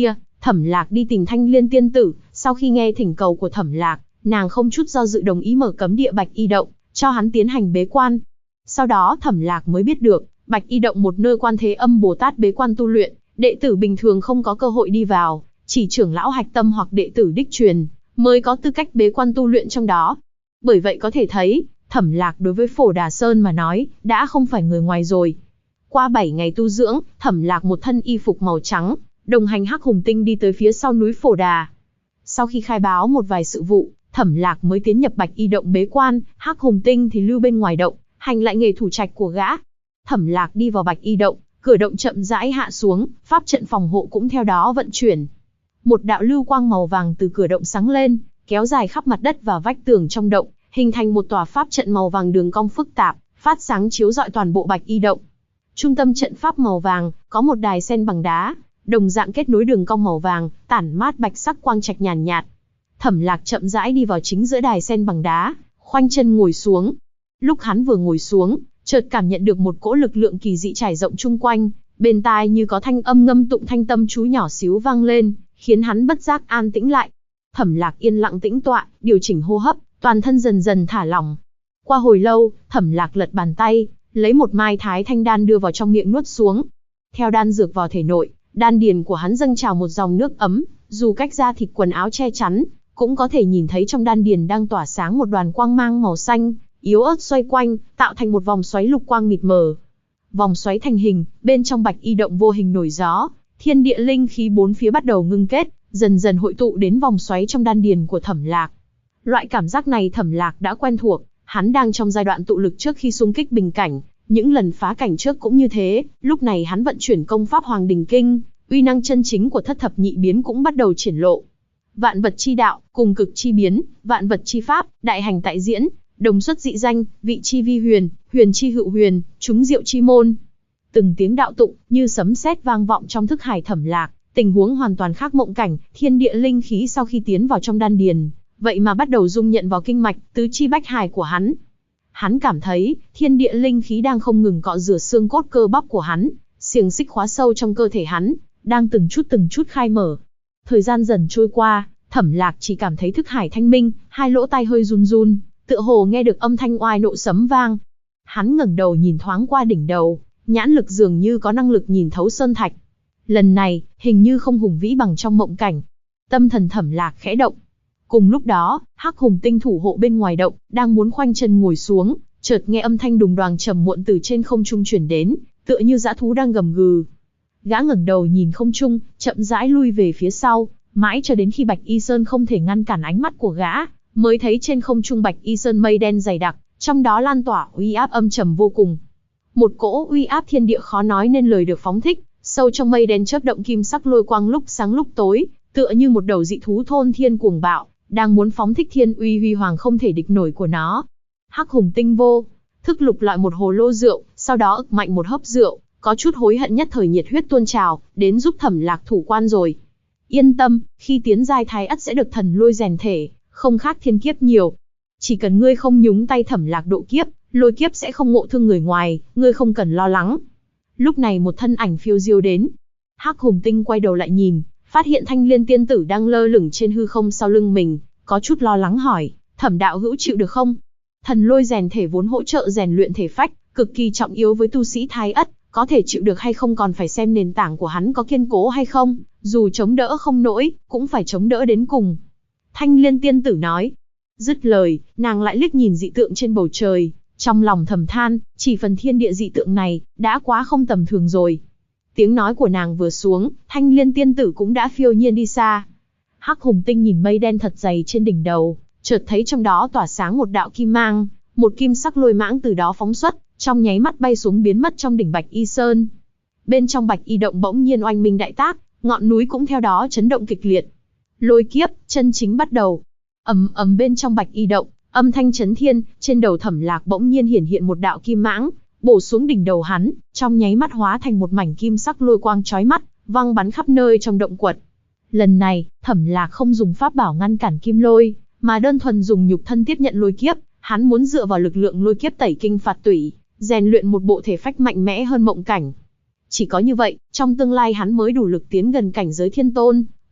Thẩm Lạc đi tìm Thanh Liên tiên tử, sau khi nghe thỉnh cầu của Thẩm Lạc, nàng không chút do dự đồng ý mở cấm địa Bạch Y Động, cho hắn tiến hành bế quan. Sau đó Thẩm Lạc mới biết được, Bạch Y Động một nơi Quan Thế Âm Bồ Tát bế quan tu luyện, đệ tử bình thường không có cơ hội đi vào, chỉ trưởng lão hạch tâm hoặc đệ tử đích truyền mới có tư cách bế quan tu luyện trong đó. Bởi vậy có thể thấy, Thẩm Lạc đối với Phổ Đà Sơn mà nói, đã không phải người ngoài rồi. Qua 7 ngày tu dưỡng, Thẩm Lạc một thân y phục màu trắng, đồng hành Hắc Hùng Tinh đi tới phía sau núi Phổ Đà. Sau khi khai báo một vài sự vụ, Thẩm Lạc mới tiến nhập Bạch Y Động bế quan, Hắc Hùng Tinh thì lưu bên ngoài động, hành lại nghề thủ trạch của gã. Thẩm Lạc đi vào Bạch Y Động, cửa động chậm rãi hạ xuống, pháp trận phòng hộ cũng theo đó vận chuyển. Một đạo lưu quang màu vàng từ cửa động sáng lên, kéo dài khắp mặt đất và vách tường trong động, hình thành một tòa pháp trận màu vàng đường cong phức tạp, phát sáng chiếu rọi toàn bộ Bạch Y Động. Trung tâm trận pháp màu vàng, có một đài sen bằng đá, đồng dạng kết nối đường cong màu vàng, tản mát bạch sắc quang trạch nhàn nhạt. Thẩm Lạc chậm rãi đi vào chính giữa đài sen bằng đá, khoanh chân ngồi xuống. Lúc hắn vừa ngồi xuống, chợt cảm nhận được một cỗ lực lượng kỳ dị trải rộng chung quanh, bên tai như có thanh âm ngâm tụng thanh tâm chú nhỏ xíu vang lên, khiến hắn bất giác an tĩnh lại. Thẩm Lạc yên lặng tĩnh tọa, điều chỉnh hô hấp, toàn thân dần dần thả lỏng. Qua hồi lâu, Thẩm Lạc lật bàn tay, lấy một mai thái thanh đan đưa vào trong miệng nuốt xuống. Theo đan dược vào thể nội, đan điền của hắn dâng trào một dòng nước ấm, dù cách da thịt quần áo che chắn, cũng có thể nhìn thấy trong đan điền đang tỏa sáng một đoàn quang mang màu xanh, yếu ớt xoay quanh, tạo thành một vòng xoáy lục quang mịt mờ. Vòng xoáy thành hình, bên trong Bạch Y Động vô hình nổi gió, thiên địa linh khí bốn phía bắt đầu ngưng kết, dần dần hội tụ đến vòng xoáy trong đan điền của Thẩm Lạc. Loại cảm giác này Thẩm Lạc đã quen thuộc, hắn đang trong giai đoạn tụ lực trước khi xung kích bình cảnh, những lần phá cảnh trước cũng như thế, lúc này hắn vận chuyển công pháp Hoàng Đình Kinh, uy năng chân chính của thất thập nhị biến cũng bắt đầu triển lộ. Vạn vật chi đạo, cùng cực chi biến, vạn vật chi pháp, đại hành tại diễn, đồng xuất dị danh, vị chi vi huyền, huyền chi hữu huyền, chúng diệu chi môn. Từng tiếng đạo tụng như sấm sét vang vọng trong thức hải Thẩm Lạc, tình huống hoàn toàn khác mộng cảnh, thiên địa linh khí sau khi tiến vào trong đan điền, vậy mà bắt đầu dung nhận vào kinh mạch, tứ chi bách hải của hắn. Hắn cảm thấy, thiên địa linh khí đang không ngừng cọ rửa xương cốt cơ bắp của hắn, xiềng xích khóa sâu trong cơ thể hắn, đang từng chút khai mở. Thời gian dần trôi qua, Thẩm Lạc chỉ cảm thấy thức hải thanh minh, hai lỗ tai hơi run run, tựa hồ nghe được âm thanh oai nộ sấm vang. Hắn ngẩng đầu nhìn thoáng qua đỉnh đầu, nhãn lực dường như có năng lực nhìn thấu sơn thạch. Lần này, hình như không hùng vĩ bằng trong mộng cảnh. Tâm thần Thẩm Lạc khẽ động. Cùng lúc đó, Hắc Hùng Tinh thủ hộ bên ngoài động, đang muốn khoanh chân ngồi xuống, chợt nghe âm thanh đùng đoàng trầm muộn từ trên không trung truyền đến, tựa như dã thú đang gầm gừ. Gã ngẩng đầu nhìn không trung, chậm rãi lui về phía sau, mãi cho đến khi Bạch Y Sơn không thể ngăn cản ánh mắt của gã, mới thấy trên không trung Bạch Y Sơn mây đen dày đặc, trong đó lan tỏa uy áp âm trầm vô cùng. Một cỗ uy áp thiên địa khó nói nên lời được phóng thích, sâu trong mây đen chớp động kim sắc lôi quang lúc sáng lúc tối, tựa như một đầu dị thú thôn thiên cuồng bạo, đang muốn phóng thích thiên uy huy hoàng không thể địch nổi của nó. Hắc Hùng Tinh vô thức lục loại một hồ lô rượu, sau đó ực mạnh một hớp rượu, có chút hối hận nhất thời nhiệt huyết tuôn trào, đến giúp Thẩm Lạc thủ quan rồi. Yên tâm, khi tiến giai thái ắt sẽ được thần lôi rèn thể, không khác thiên kiếp nhiều. Chỉ cần ngươi không nhúng tay Thẩm Lạc độ kiếp, lôi kiếp sẽ không ngộ thương người ngoài, ngươi không cần lo lắng. Lúc này một thân ảnh phiêu diêu đến. Hắc Hùng Tinh quay đầu lại nhìn, phát hiện Thanh Liên tiên tử đang lơ lửng trên hư không sau lưng mình, có chút lo lắng hỏi, Thẩm đạo hữu chịu được không? Thần lôi rèn thể vốn hỗ trợ rèn luyện thể phách, cực kỳ trọng yếu với tu sĩ thái ất, có thể chịu được hay không còn phải xem nền tảng của hắn có kiên cố hay không, dù chống đỡ không nổi, cũng phải chống đỡ đến cùng. Thanh Liên tiên tử nói. Dứt lời, nàng lại liếc nhìn dị tượng trên bầu trời, trong lòng thầm than, chỉ phần thiên địa dị tượng này, đã quá không tầm thường rồi. Tiếng nói của nàng vừa xuống, Thanh Liên tiên tử cũng đã phiêu nhiên đi xa. Hắc Hùng Tinh nhìn mây đen thật dày trên đỉnh đầu, chợt thấy trong đó tỏa sáng một đạo kim mang, một kim sắc lôi mãng từ đó phóng xuất, trong nháy mắt bay xuống biến mất trong đỉnh Bạch Y Sơn. Bên trong Bạch Y Động bỗng nhiên oanh minh đại tác, ngọn núi cũng theo đó chấn động kịch liệt. Lôi kiếp chân chính bắt đầu. Ầm ầm bên trong Bạch Y Động, âm thanh chấn thiên, trên đầu Thẩm Lạc bỗng nhiên hiển hiện một đạo kim mãng, bổ xuống đỉnh đầu hắn, trong nháy mắt hóa thành một mảnh kim sắc lôi quang chói mắt, văng bắn khắp nơi trong động quật. Lần này, Thẩm Lạc không dùng pháp bảo ngăn cản kim lôi, mà đơn thuần dùng nhục thân tiếp nhận lôi kiếp, hắn muốn dựa vào lực lượng lôi kiếp tẩy kinh phạt tủy, rèn luyện một bộ thể phách mạnh mẽ hơn mộng cảnh. Chỉ có như vậy, trong tương lai hắn mới đủ lực tiến gần cảnh giới thiên tôn,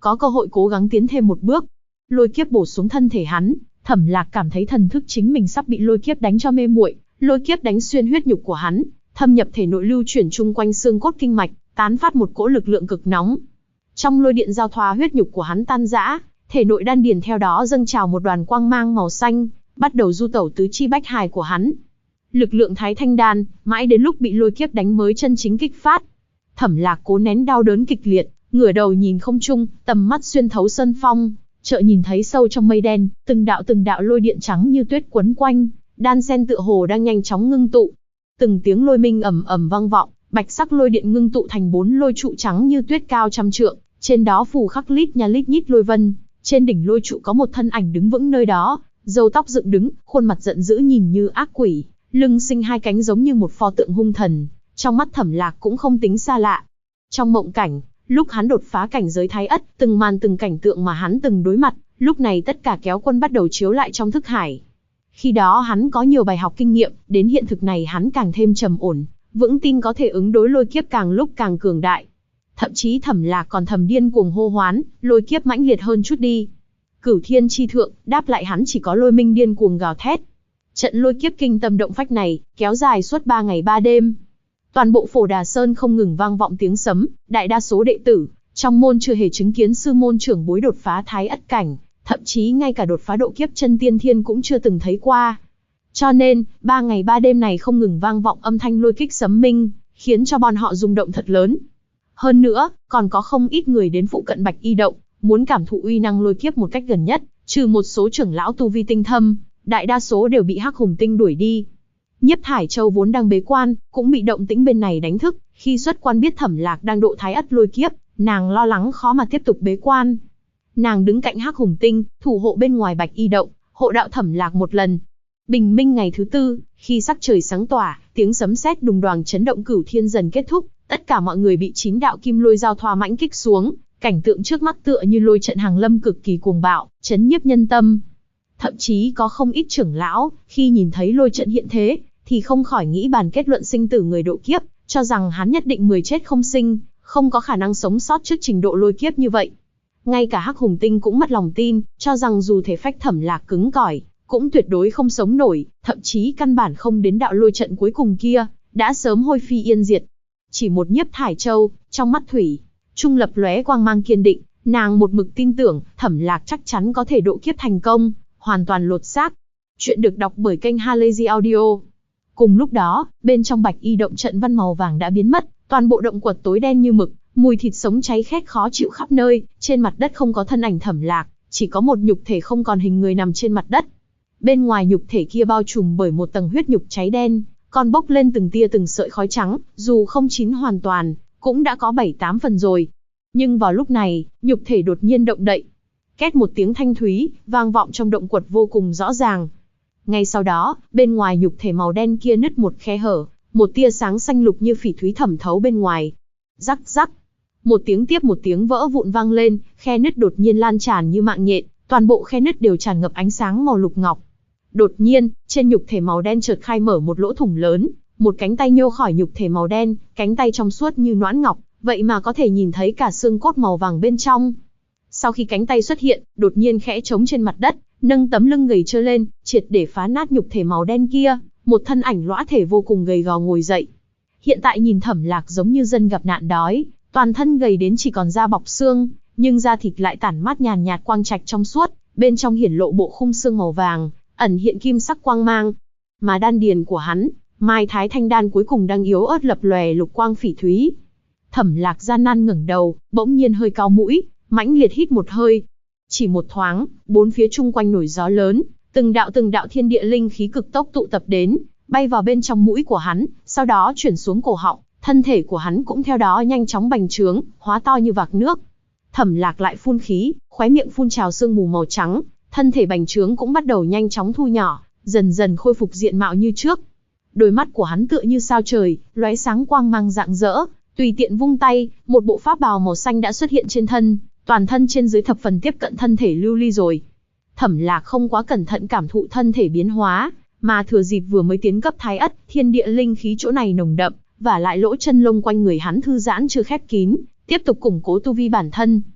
có cơ hội cố gắng tiến thêm một bước. Lôi kiếp bổ xuống thân thể hắn, Thẩm Lạc cảm thấy thần thức chính mình sắp bị lôi kiếp đánh cho mê muội, lôi kiếp đánh xuyên huyết nhục của hắn, thâm nhập thể nội lưu chuyển chung quanh xương cốt kinh mạch, tán phát một cỗ lực lượng cực nóng. Trong lôi điện giao thoa, huyết nhục của hắn tan rã, thể nội đan điền theo đó dâng trào một đoàn quang mang màu xanh, bắt đầu du tẩu tứ chi bách hài của hắn. Lực lượng Thái Thanh đan, mãi đến lúc bị lôi kiếp đánh mới chân chính kích phát. Thẩm Lạc cố nén đau đớn kịch liệt, ngửa đầu nhìn không trung, tầm mắt xuyên thấu sơn phong, chợt nhìn thấy sâu trong mây đen, từng đạo lôi điện trắng như tuyết quấn quanh, đan xen tựa hồ đang nhanh chóng ngưng tụ. Từng tiếng lôi minh ầm ầm vang vọng, bạch sắc lôi điện ngưng tụ thành 4 lôi trụ trắng như tuyết cao trăm trượng, trên đó phù khắc lít nha lít nhít lôi vân, trên đỉnh lôi trụ có một thân ảnh đứng vững nơi đó, râu tóc dựng đứng, khuôn mặt giận dữ nhìn như ác quỷ, lưng sinh 2 cánh giống như một pho tượng hung thần, trong mắt Thẩm Lạc cũng không tính xa lạ. Trong mộng cảnh, lúc hắn đột phá cảnh giới Thái Ất, từng màn từng cảnh tượng mà hắn từng đối mặt, lúc này tất cả kéo quân bắt đầu chiếu lại trong thức hải. Khi đó hắn có nhiều bài học kinh nghiệm, đến hiện thực này hắn càng thêm trầm ổn, vững tin có thể ứng đối lôi kiếp càng lúc càng cường đại. Thậm chí Thẩm Lạc còn thầm điên cuồng hô hoán, lôi kiếp mãnh liệt hơn chút đi. Cửu thiên chi thượng, đáp lại hắn chỉ có lôi minh điên cuồng gào thét. Trận lôi kiếp kinh tâm động phách này, kéo dài suốt 3 ngày 3 đêm. Toàn bộ Phổ Đà Sơn không ngừng vang vọng tiếng sấm, đại đa số đệ tử trong môn chưa hề chứng kiến sư môn trưởng bối đột phá Thái Ất cảnh, thậm chí ngay cả đột phá độ kiếp chân tiên thiên cũng chưa từng thấy qua. Cho nên, 3 ngày 3 đêm này không ngừng vang vọng âm thanh lôi kích sấm minh, khiến cho bọn họ rung động thật lớn. Hơn nữa, còn có không ít người đến phụ cận Bạch Y động, muốn cảm thụ uy năng lôi kiếp một cách gần nhất, trừ một số trưởng lão tu vi tinh thâm, đại đa số đều bị Hắc Hùng Tinh đuổi đi. Nhiếp Thải Châu vốn đang bế quan, cũng bị động tĩnh bên này đánh thức, khi xuất quan biết Thẩm Lạc đang độ Thái Ất lôi kiếp, nàng lo lắng khó mà tiếp tục bế quan. Nàng đứng cạnh Hắc Hùng Tinh, thủ hộ bên ngoài Bạch Y động, hộ đạo Thẩm Lạc một lần. Bình minh ngày thứ 4, khi sắc trời sáng tỏa, tiếng sấm sét đùng đoàng chấn động cửu thiên dần kết thúc, tất cả mọi người bị 9 đạo kim lôi giao thoa mãnh kích xuống, cảnh tượng trước mắt tựa như lôi trận hàng lâm cực kỳ cuồng bạo, chấn nhiếp nhân tâm. Thậm chí có không ít trưởng lão, khi nhìn thấy lôi trận hiện thế, thì không khỏi nghĩ bàn kết luận sinh tử người độ kiếp, cho rằng hắn nhất định 10 chết không sinh, không có khả năng sống sót trước trình độ lôi kiếp như vậy. Ngay cả Hắc Hùng Tinh cũng mất lòng tin, cho rằng dù thể phách Thẩm Lạc cứng cỏi, cũng tuyệt đối không sống nổi, thậm chí căn bản không đến đạo lôi trận cuối cùng kia, đã sớm hôi phi yên diệt. Chỉ một Nhiếp Thải Châu, trong mắt thủy trung lập lóe quang mang kiên định, nàng một mực tin tưởng Thẩm Lạc chắc chắn có thể độ kiếp thành công, hoàn toàn lột xác. Chuyện được đọc bởi kênh Halazy Audio. Cùng lúc đó, bên trong Bạch Y động trận văn màu vàng đã biến mất, toàn bộ động quật tối đen như mực, mùi thịt sống cháy khét khó chịu khắp nơi, trên mặt đất không có thân ảnh Thẩm Lạc, chỉ có một nhục thể không còn hình người nằm trên mặt đất. Bên ngoài nhục thể kia bao trùm bởi một tầng huyết nhục cháy đen, còn bốc lên từng tia từng sợi khói trắng, dù không chín hoàn toàn, cũng đã có 7-8 phần rồi. Nhưng vào lúc này, nhục thể đột nhiên động đậy. Két một tiếng thanh thúy, vang vọng trong động quật vô cùng rõ ràng. Ngay sau đó, bên ngoài nhục thể màu đen kia nứt một khe hở, một tia sáng xanh lục như phỉ thúy thẩm thấu bên ngoài. Rắc rắc, một tiếng tiếp một tiếng vỡ vụn vang lên, khe nứt đột nhiên lan tràn như mạng nhện, toàn bộ khe nứt đều tràn ngập ánh sáng màu lục ngọc. Đột nhiên, trên nhục thể màu đen chợt khai mở một lỗ thủng lớn, một cánh tay nhô khỏi nhục thể màu đen, cánh tay trong suốt như noãn ngọc, vậy mà có thể nhìn thấy cả xương cốt màu vàng bên trong. Sau khi cánh tay xuất hiện, đột nhiên khẽ trống trên mặt đất, nâng tấm lưng gầy trơ lên, triệt để phá nát nhục thể màu đen kia, một thân ảnh lõa thể vô cùng gầy gò ngồi dậy. Hiện tại nhìn Thẩm Lạc giống như dân gặp nạn đói, toàn thân gầy đến chỉ còn da bọc xương, nhưng da thịt lại tản mát nhàn nhạt quang trạch trong suốt, bên trong hiển lộ bộ khung xương màu vàng, ẩn hiện kim sắc quang mang. Mà đan điền của hắn, Mai Thái Thanh đan cuối cùng đang yếu ớt lập lòe lục quang phỉ thúy. Thẩm Lạc gian nan ngẩng đầu, bỗng nhiên hơi cau mũi, mãnh liệt hít một hơi. Chỉ một thoáng, bốn phía chung quanh nổi gió lớn, từng đạo thiên địa linh khí cực tốc tụ tập đến, bay vào bên trong mũi của hắn, sau đó chuyển xuống cổ họng, thân thể của hắn cũng theo đó nhanh chóng bành trướng, hóa to như vạc nước. Thẩm Lạc lại phun khí, khóe miệng phun trào sương mù màu trắng, thân thể bành trướng cũng bắt đầu nhanh chóng thu nhỏ, dần dần khôi phục diện mạo như trước. Đôi mắt của hắn tựa như sao trời, lóe sáng quang mang rạng rỡ, tùy tiện vung tay, một bộ pháp bào màu xanh đã xuất hiện trên thân, toàn thân trên dưới thập phần tiếp cận thân thể lưu ly rồi. Thẩm Lạc không quá cẩn thận cảm thụ thân thể biến hóa, mà thừa dịp vừa mới tiến cấp Thái Ất, thiên địa linh khí chỗ này nồng đậm, và lại lỗ chân lông quanh người hắn thư giãn chưa khép kín, tiếp tục củng cố tu vi bản thân.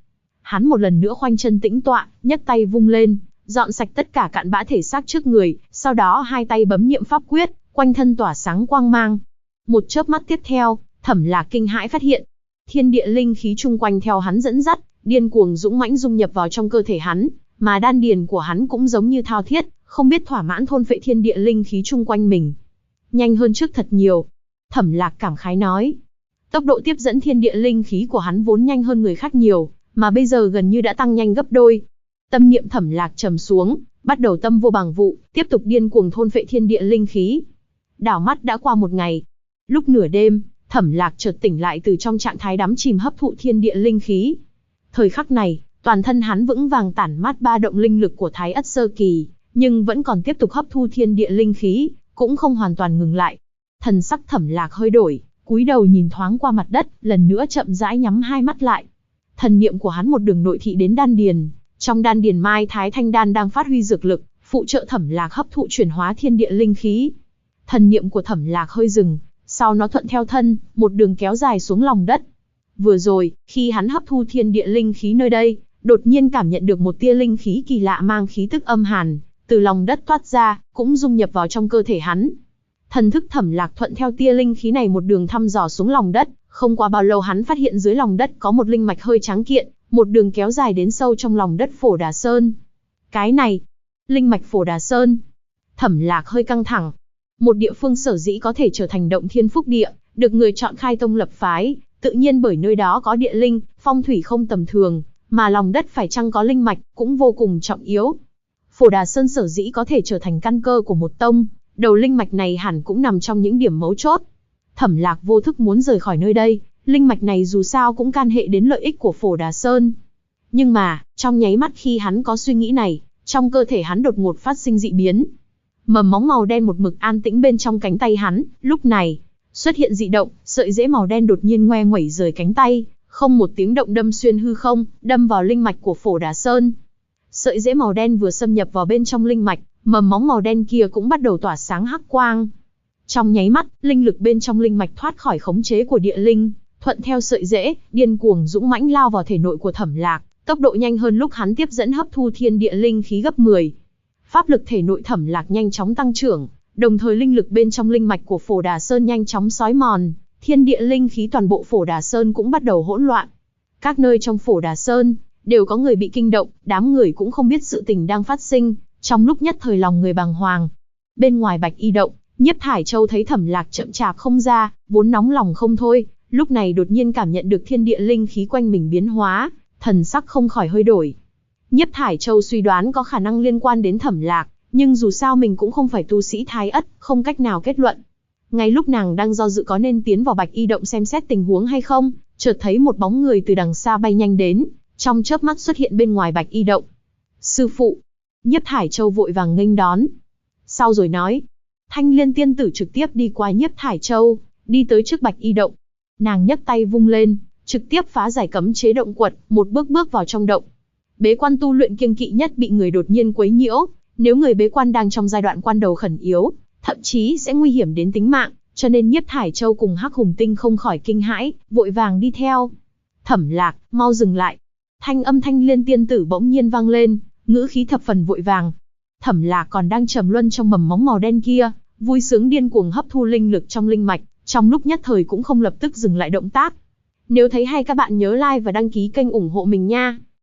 Hắn một lần nữa khoanh chân tĩnh tọa, nhấc tay vung lên, dọn sạch tất cả cặn bã thể xác trước người, sau đó hai tay bấm niệm pháp quyết, quanh thân tỏa sáng quang mang. Một chớp mắt tiếp theo, Thẩm Lạc kinh hãi phát hiện, thiên địa linh khí chung quanh theo hắn dẫn dắt, điên cuồng dũng mãnh dung nhập vào trong cơ thể hắn, mà đan điền của hắn cũng giống như thao thiết, không biết thỏa mãn thôn phệ thiên địa linh khí chung quanh mình. Nhanh hơn trước thật nhiều. Thẩm Lạc cảm khái nói. Tốc độ tiếp dẫn thiên địa linh khí của hắn vốn nhanh hơn người khác nhiều, mà bây giờ gần như đã tăng nhanh gấp đôi. Tâm niệm Thẩm Lạc trầm xuống, bắt đầu tâm vô bằng vụ, tiếp tục điên cuồng thôn phệ thiên địa linh khí. Đảo mắt đã qua một ngày. Lúc nửa đêm, Thẩm Lạc chợt tỉnh lại từ trong trạng thái đắm chìm hấp thụ thiên địa linh khí. Thời khắc này, toàn thân hắn vững vàng tản mát ba động linh lực của Thái Ất sơ kỳ, nhưng vẫn còn tiếp tục hấp thu thiên địa linh khí, cũng không hoàn toàn ngừng lại. Thần sắc Thẩm Lạc hơi đổi, cúi đầu nhìn thoáng qua mặt đất, lần nữa chậm rãi nhắm hai mắt lại. Thần niệm của hắn một đường nội thị đến đan điền, trong đan điền Mai Thái Thanh Đan đang phát huy dược lực, phụ trợ Thẩm Lạc hấp thụ chuyển hóa thiên địa linh khí. Thần niệm của Thẩm Lạc hơi dừng, sau nó thuận theo thân, một đường kéo dài xuống lòng đất. Vừa rồi, khi hắn hấp thu thiên địa linh khí nơi đây, đột nhiên cảm nhận được một tia linh khí kỳ lạ mang khí tức âm hàn, từ lòng đất toát ra, cũng dung nhập vào trong cơ thể hắn. Thần thức Thẩm Lạc thuận theo tia linh khí này một đường thăm dò xuống lòng đất, không qua bao lâu hắn phát hiện dưới lòng đất có một linh mạch hơi tráng kiện, một đường kéo dài đến sâu trong lòng đất Phổ Đà Sơn. Cái này, linh mạch Phổ Đà Sơn. Thẩm Lạc hơi căng thẳng. Một địa phương sở dĩ có thể trở thành động thiên phúc địa, được người chọn khai tông lập phái, tự nhiên bởi nơi đó có địa linh, phong thủy không tầm thường, mà lòng đất phải chăng có linh mạch cũng vô cùng trọng yếu. Phổ Đà Sơn sở dĩ có thể trở thành căn cơ của một tông, đầu linh mạch này hẳn cũng nằm trong những điểm mấu chốt. Thẩm Lạc vô thức muốn rời khỏi nơi đây, linh mạch này dù sao cũng can hệ đến lợi ích của Phổ Đà Sơn. Nhưng mà, trong nháy mắt khi hắn có suy nghĩ này, trong cơ thể hắn đột ngột phát sinh dị biến. Mầm móng màu đen một mực an tĩnh bên trong cánh tay hắn, lúc này xuất hiện dị động, sợi rễ màu đen đột nhiên ngoe nguẩy rời cánh tay, không một tiếng động đâm xuyên hư không, đâm vào linh mạch của Phổ Đà Sơn. Sợi rễ màu đen vừa xâm nhập vào bên trong linh mạch, mầm móng màu đen kia cũng bắt đầu tỏa sáng hắc quang. Trong nháy mắt, linh lực bên trong linh mạch thoát khỏi khống chế của địa linh, thuận theo sợi rễ, điên cuồng dũng mãnh lao vào thể nội của Thẩm Lạc, tốc độ nhanh hơn lúc hắn tiếp dẫn hấp thu thiên địa linh khí gấp 10. Pháp lực thể nội Thẩm Lạc nhanh chóng tăng trưởng, đồng thời linh lực bên trong linh mạch của Phổ Đà Sơn nhanh chóng xói mòn, thiên địa linh khí toàn bộ Phổ Đà Sơn cũng bắt đầu hỗn loạn. Các nơi trong Phổ Đà Sơn đều có người bị kinh động, đám người cũng không biết sự tình đang phát sinh, trong lúc nhất thời lòng người bàng hoàng. Bên ngoài Bạch Y động, Nhiếp Thải Châu thấy Thẩm Lạc chậm chạp không ra, vốn nóng lòng không thôi, lúc này đột nhiên cảm nhận được thiên địa linh khí quanh mình biến hóa, thần sắc không khỏi hơi đổi. Nhiếp Thải Châu suy đoán có khả năng liên quan đến Thẩm Lạc, nhưng dù sao mình cũng không phải tu sĩ Thái Ất, không cách nào kết luận. Ngay lúc nàng đang do dự có nên tiến vào Bạch Y động xem xét tình huống hay không, chợt thấy một bóng người từ đằng xa bay nhanh đến, trong chớp mắt xuất hiện bên ngoài Bạch Y động. Sư phụ! Nhiếp Thải Châu vội vàng nghênh đón. Sau rồi nói. Thanh Liên tiên tử trực tiếp đi qua Nhiếp Thải Châu, đi tới trước Bạch Y động. Nàng nhấc tay vung lên, trực tiếp phá giải cấm chế động quật, một bước bước vào trong động. Bế quan tu luyện kiêng kỵ nhất bị người đột nhiên quấy nhiễu, nếu người bế quan đang trong giai đoạn quan đầu khẩn yếu, thậm chí sẽ nguy hiểm đến tính mạng, cho nên Nhiếp Thải Châu cùng Hắc Hùng Tinh không khỏi kinh hãi, vội vàng đi theo. Thẩm Lạc, mau dừng lại. Thanh âm Thanh Liên tiên tử bỗng nhiên vang lên, ngữ khí thập phần vội vàng. Thẩm Lạc còn đang trầm luân trong mầm móng màu đen kia, vui sướng điên cuồng hấp thu linh lực trong linh mạch, trong lúc nhất thời cũng không lập tức dừng lại động tác. Nếu thấy hay các bạn nhớ like và đăng ký kênh ủng hộ mình nha.